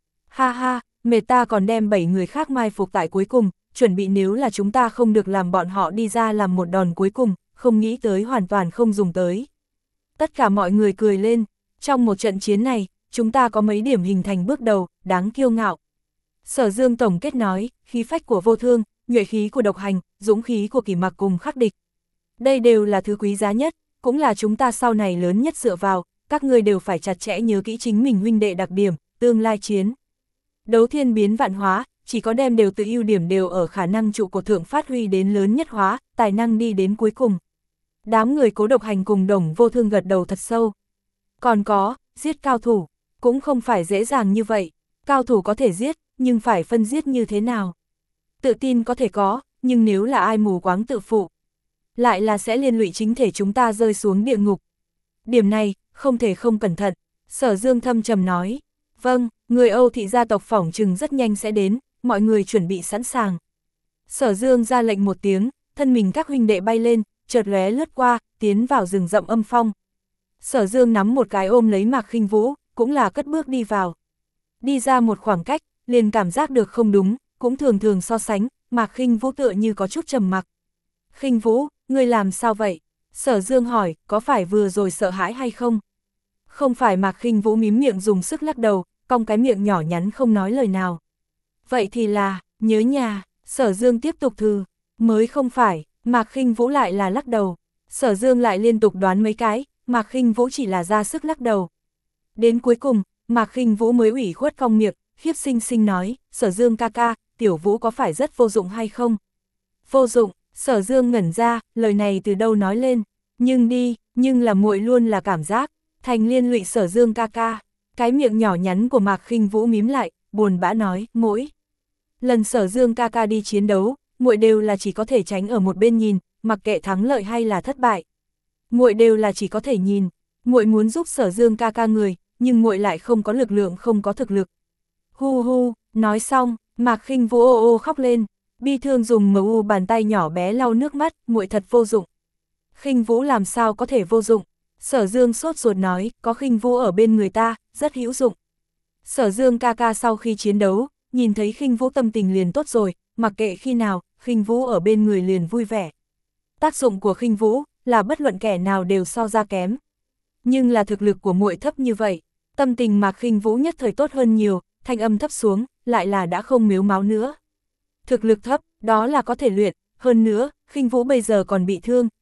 Ha ha, mệt ta còn đem bảy người khác mai phục tại cuối cùng, chuẩn bị nếu là chúng ta không được làm bọn họ đi ra làm một đòn cuối cùng, không nghĩ tới hoàn toàn không dùng tới. Tất cả mọi người cười lên, trong một trận chiến này, chúng ta có mấy điểm hình thành bước đầu, đáng kiêu ngạo. Sở Dương tổng kết nói, khí phách của Vô Thương, nhuệ khí của Độc Hành, dũng khí của Kỷ Mặc cùng khắc địch. Đây đều là thứ quý giá nhất, cũng là chúng ta sau này lớn nhất dựa vào, các ngươi đều phải chặt chẽ nhớ kỹ chính mình huynh đệ đặc điểm, tương lai chiến. Đấu thiên biến vạn hóa, chỉ có đem đều tự ưu điểm đều ở khả năng trụ cột thượng phát huy đến lớn nhất hóa, tài năng đi đến cuối cùng. Đám người Cố Độc Hành cùng Đồng Vô Thương gật đầu thật sâu. Còn có, giết cao thủ, cũng không phải dễ dàng như vậy, cao thủ có thể giết, nhưng phải phân giết như thế nào. Tự tin có thể có, nhưng nếu là ai mù quáng tự phụ, lại là sẽ liên lụy chính thể chúng ta rơi xuống địa ngục. Điểm này, không thể không cẩn thận, Sở Dương thâm trầm nói. Vâng, người Âu thị gia tộc phỏng chừng rất nhanh sẽ đến, mọi người chuẩn bị sẵn sàng. Sở Dương ra lệnh một tiếng, thân mình các huynh đệ bay lên, chợt lóe lướt qua, tiến vào rừng rậm âm phong. Sở Dương nắm một cái ôm lấy Mạc Khinh Vũ, cũng là cất bước đi vào. Đi ra một khoảng cách, liền cảm giác được không đúng, cũng thường thường so sánh, Mạc Khinh Vũ tựa như có chút trầm mặc. Khinh Vũ, ngươi làm sao vậy? Sở Dương hỏi, có phải vừa rồi sợ hãi hay không? Không phải. Mạc Khinh Vũ mím miệng dùng sức lắc đầu, cong cái miệng nhỏ nhắn không nói lời nào. Vậy thì là, nhớ nhà, Sở Dương tiếp tục thử, mới không phải, Mạc Khinh Vũ lại là lắc đầu. Sở Dương lại liên tục đoán mấy cái, Mạc Khinh Vũ chỉ là ra sức lắc đầu. Đến cuối cùng, Mạc Khinh Vũ mới ủy khuất cong miệng, khiếp xinh xinh nói, Sở Dương ca ca, Tiểu Vũ có phải rất vô dụng hay không? Vô dụng, Sở Dương ngẩn ra, lời này từ đâu nói lên, nhưng đi, nhưng là muội luôn là cảm giác, thành liên lụy Sở Dương ca ca. Cái miệng nhỏ nhắn của Mạc Khinh Vũ mím lại, buồn bã nói, mỗi lần Sở Dương ca ca đi chiến đấu, muội đều là chỉ có thể tránh ở một bên nhìn, mặc kệ thắng lợi hay là thất bại. Muội đều là chỉ có thể nhìn, muội muốn giúp Sở Dương ca ca người, nhưng muội lại không có lực lượng, không có thực lực. Hu hu, nói xong, Mạc Khinh Vũ ô ô khóc lên, bi thương dùng mờ u bàn tay nhỏ bé lau nước mắt, muội thật vô dụng. Khinh Vũ làm sao có thể vô dụng? Sở Dương sốt ruột nói, có Khinh Vũ ở bên người ta, rất hữu dụng. Sở Dương ca ca sau khi chiến đấu, nhìn thấy Khinh Vũ tâm tình liền tốt rồi, mặc kệ khi nào, Khinh Vũ ở bên người liền vui vẻ. Tác dụng của Khinh Vũ là bất luận kẻ nào đều so ra kém. Nhưng là thực lực của muội thấp như vậy, tâm tình Mạc Khinh Vũ nhất thời tốt hơn nhiều, thanh âm thấp xuống, lại là đã không mếu máo nữa. Thực lực thấp, đó là có thể luyện, hơn nữa, Khinh Vũ bây giờ còn bị thương,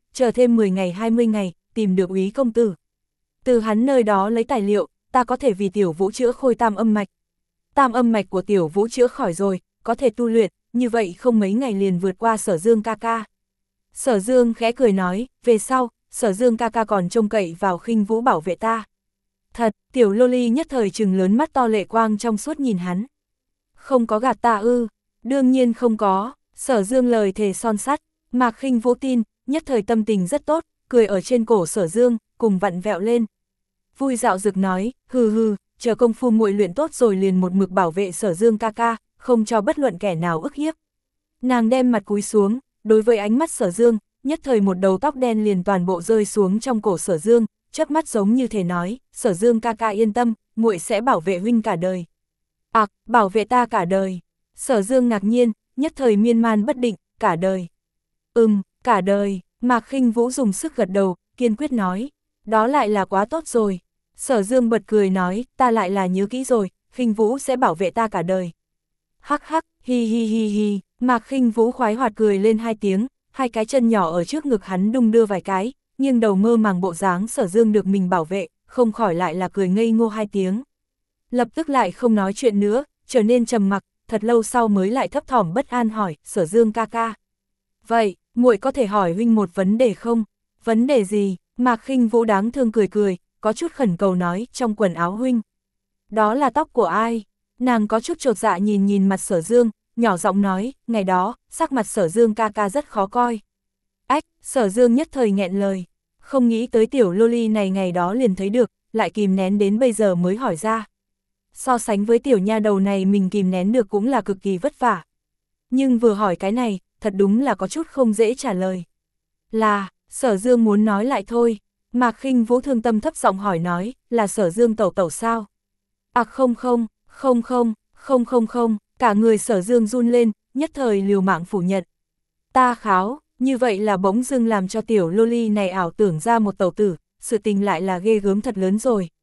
chờ thêm mười ngày hai mươi ngày, tìm được úy công tử. Từ hắn nơi đó lấy tài liệu, ta có thể vì tiểu vũ chữa khôi tam âm mạch. Tam âm mạch của tiểu vũ chữa khỏi rồi, có thể tu luyện, như vậy không mấy ngày liền vượt qua Sở Dương ca ca. Sở Dương khẽ cười nói, về sau, Sở Dương ca ca còn trông cậy vào Khinh Vũ bảo vệ ta. Thật, tiểu loli nhất thời trừng lớn mắt to lệ quang trong suốt nhìn hắn. Không có gạt ta ư, đương nhiên không có, Sở Dương lời thề son sắt, Mạc Khinh Vũ tin, nhất thời tâm tình rất tốt, cười ở trên cổ Sở Dương, cùng vặn vẹo lên. Vui dạo dực nói, hừ hừ, chờ công phu muội luyện tốt rồi liền một mực bảo vệ Sở Dương ca ca, không cho bất luận kẻ nào ức hiếp. Nàng đem mặt cúi xuống, đối với ánh mắt Sở Dương, nhất thời một đầu tóc đen liền toàn bộ rơi xuống trong cổ Sở Dương, chớp mắt giống như thể nói, Sở Dương ca ca yên tâm, muội sẽ bảo vệ huynh cả đời. À, bảo vệ ta cả đời. Sở Dương ngạc nhiên, nhất thời miên man bất định, cả đời. Ừm, cả đời, Mạc Khinh Vũ dùng sức gật đầu, kiên quyết nói, đó lại là quá tốt rồi. Sở Dương bật cười nói, ta lại là nhớ kỹ rồi, Khinh Vũ sẽ bảo vệ ta cả đời. Hắc hắc, hi hi hi hi, Mạc Khinh Vũ khoái hoạt cười lên hai tiếng, hai cái chân nhỏ ở trước ngực hắn đung đưa vài cái, nhưng đầu mơ màng bộ dáng Sở Dương được mình bảo vệ, không khỏi lại là cười ngây ngô hai tiếng. Lập tức lại không nói chuyện nữa, trở nên trầm mặc, thật lâu sau mới lại thấp thỏm bất an hỏi, Sở Dương ca ca. Vậy, muội có thể hỏi huynh một vấn đề không? Vấn đề gì? Mạc Khinh Vũ đáng thương cười cười, có chút khẩn cầu nói, trong quần áo huynh. Đó là tóc của ai? Nàng có chút chột dạ nhìn nhìn mặt Sở Dương, nhỏ giọng nói, ngày đó, sắc mặt Sở Dương ca ca rất khó coi. Ách, Sở Dương nhất thời nghẹn lời, không nghĩ tới tiểu loli này ngày đó liền thấy được, lại kìm nén đến bây giờ mới hỏi ra. So sánh với tiểu nha đầu này mình kìm nén được cũng là cực kỳ vất vả. Nhưng vừa hỏi cái này, thật đúng là có chút không dễ trả lời. Là, Sở Dương muốn nói lại thôi. Mạc Khinh Vũ thương tâm thấp giọng hỏi nói, là Sở Dương tẩu tẩu sao? À không không, không không, không không không, cả người Sở Dương run lên, nhất thời liều mạng phủ nhận. Ta kháo, như vậy là bỗng dưng làm cho tiểu loli này ảo tưởng ra một tẩu tử, sự tình lại là ghê gớm thật lớn rồi.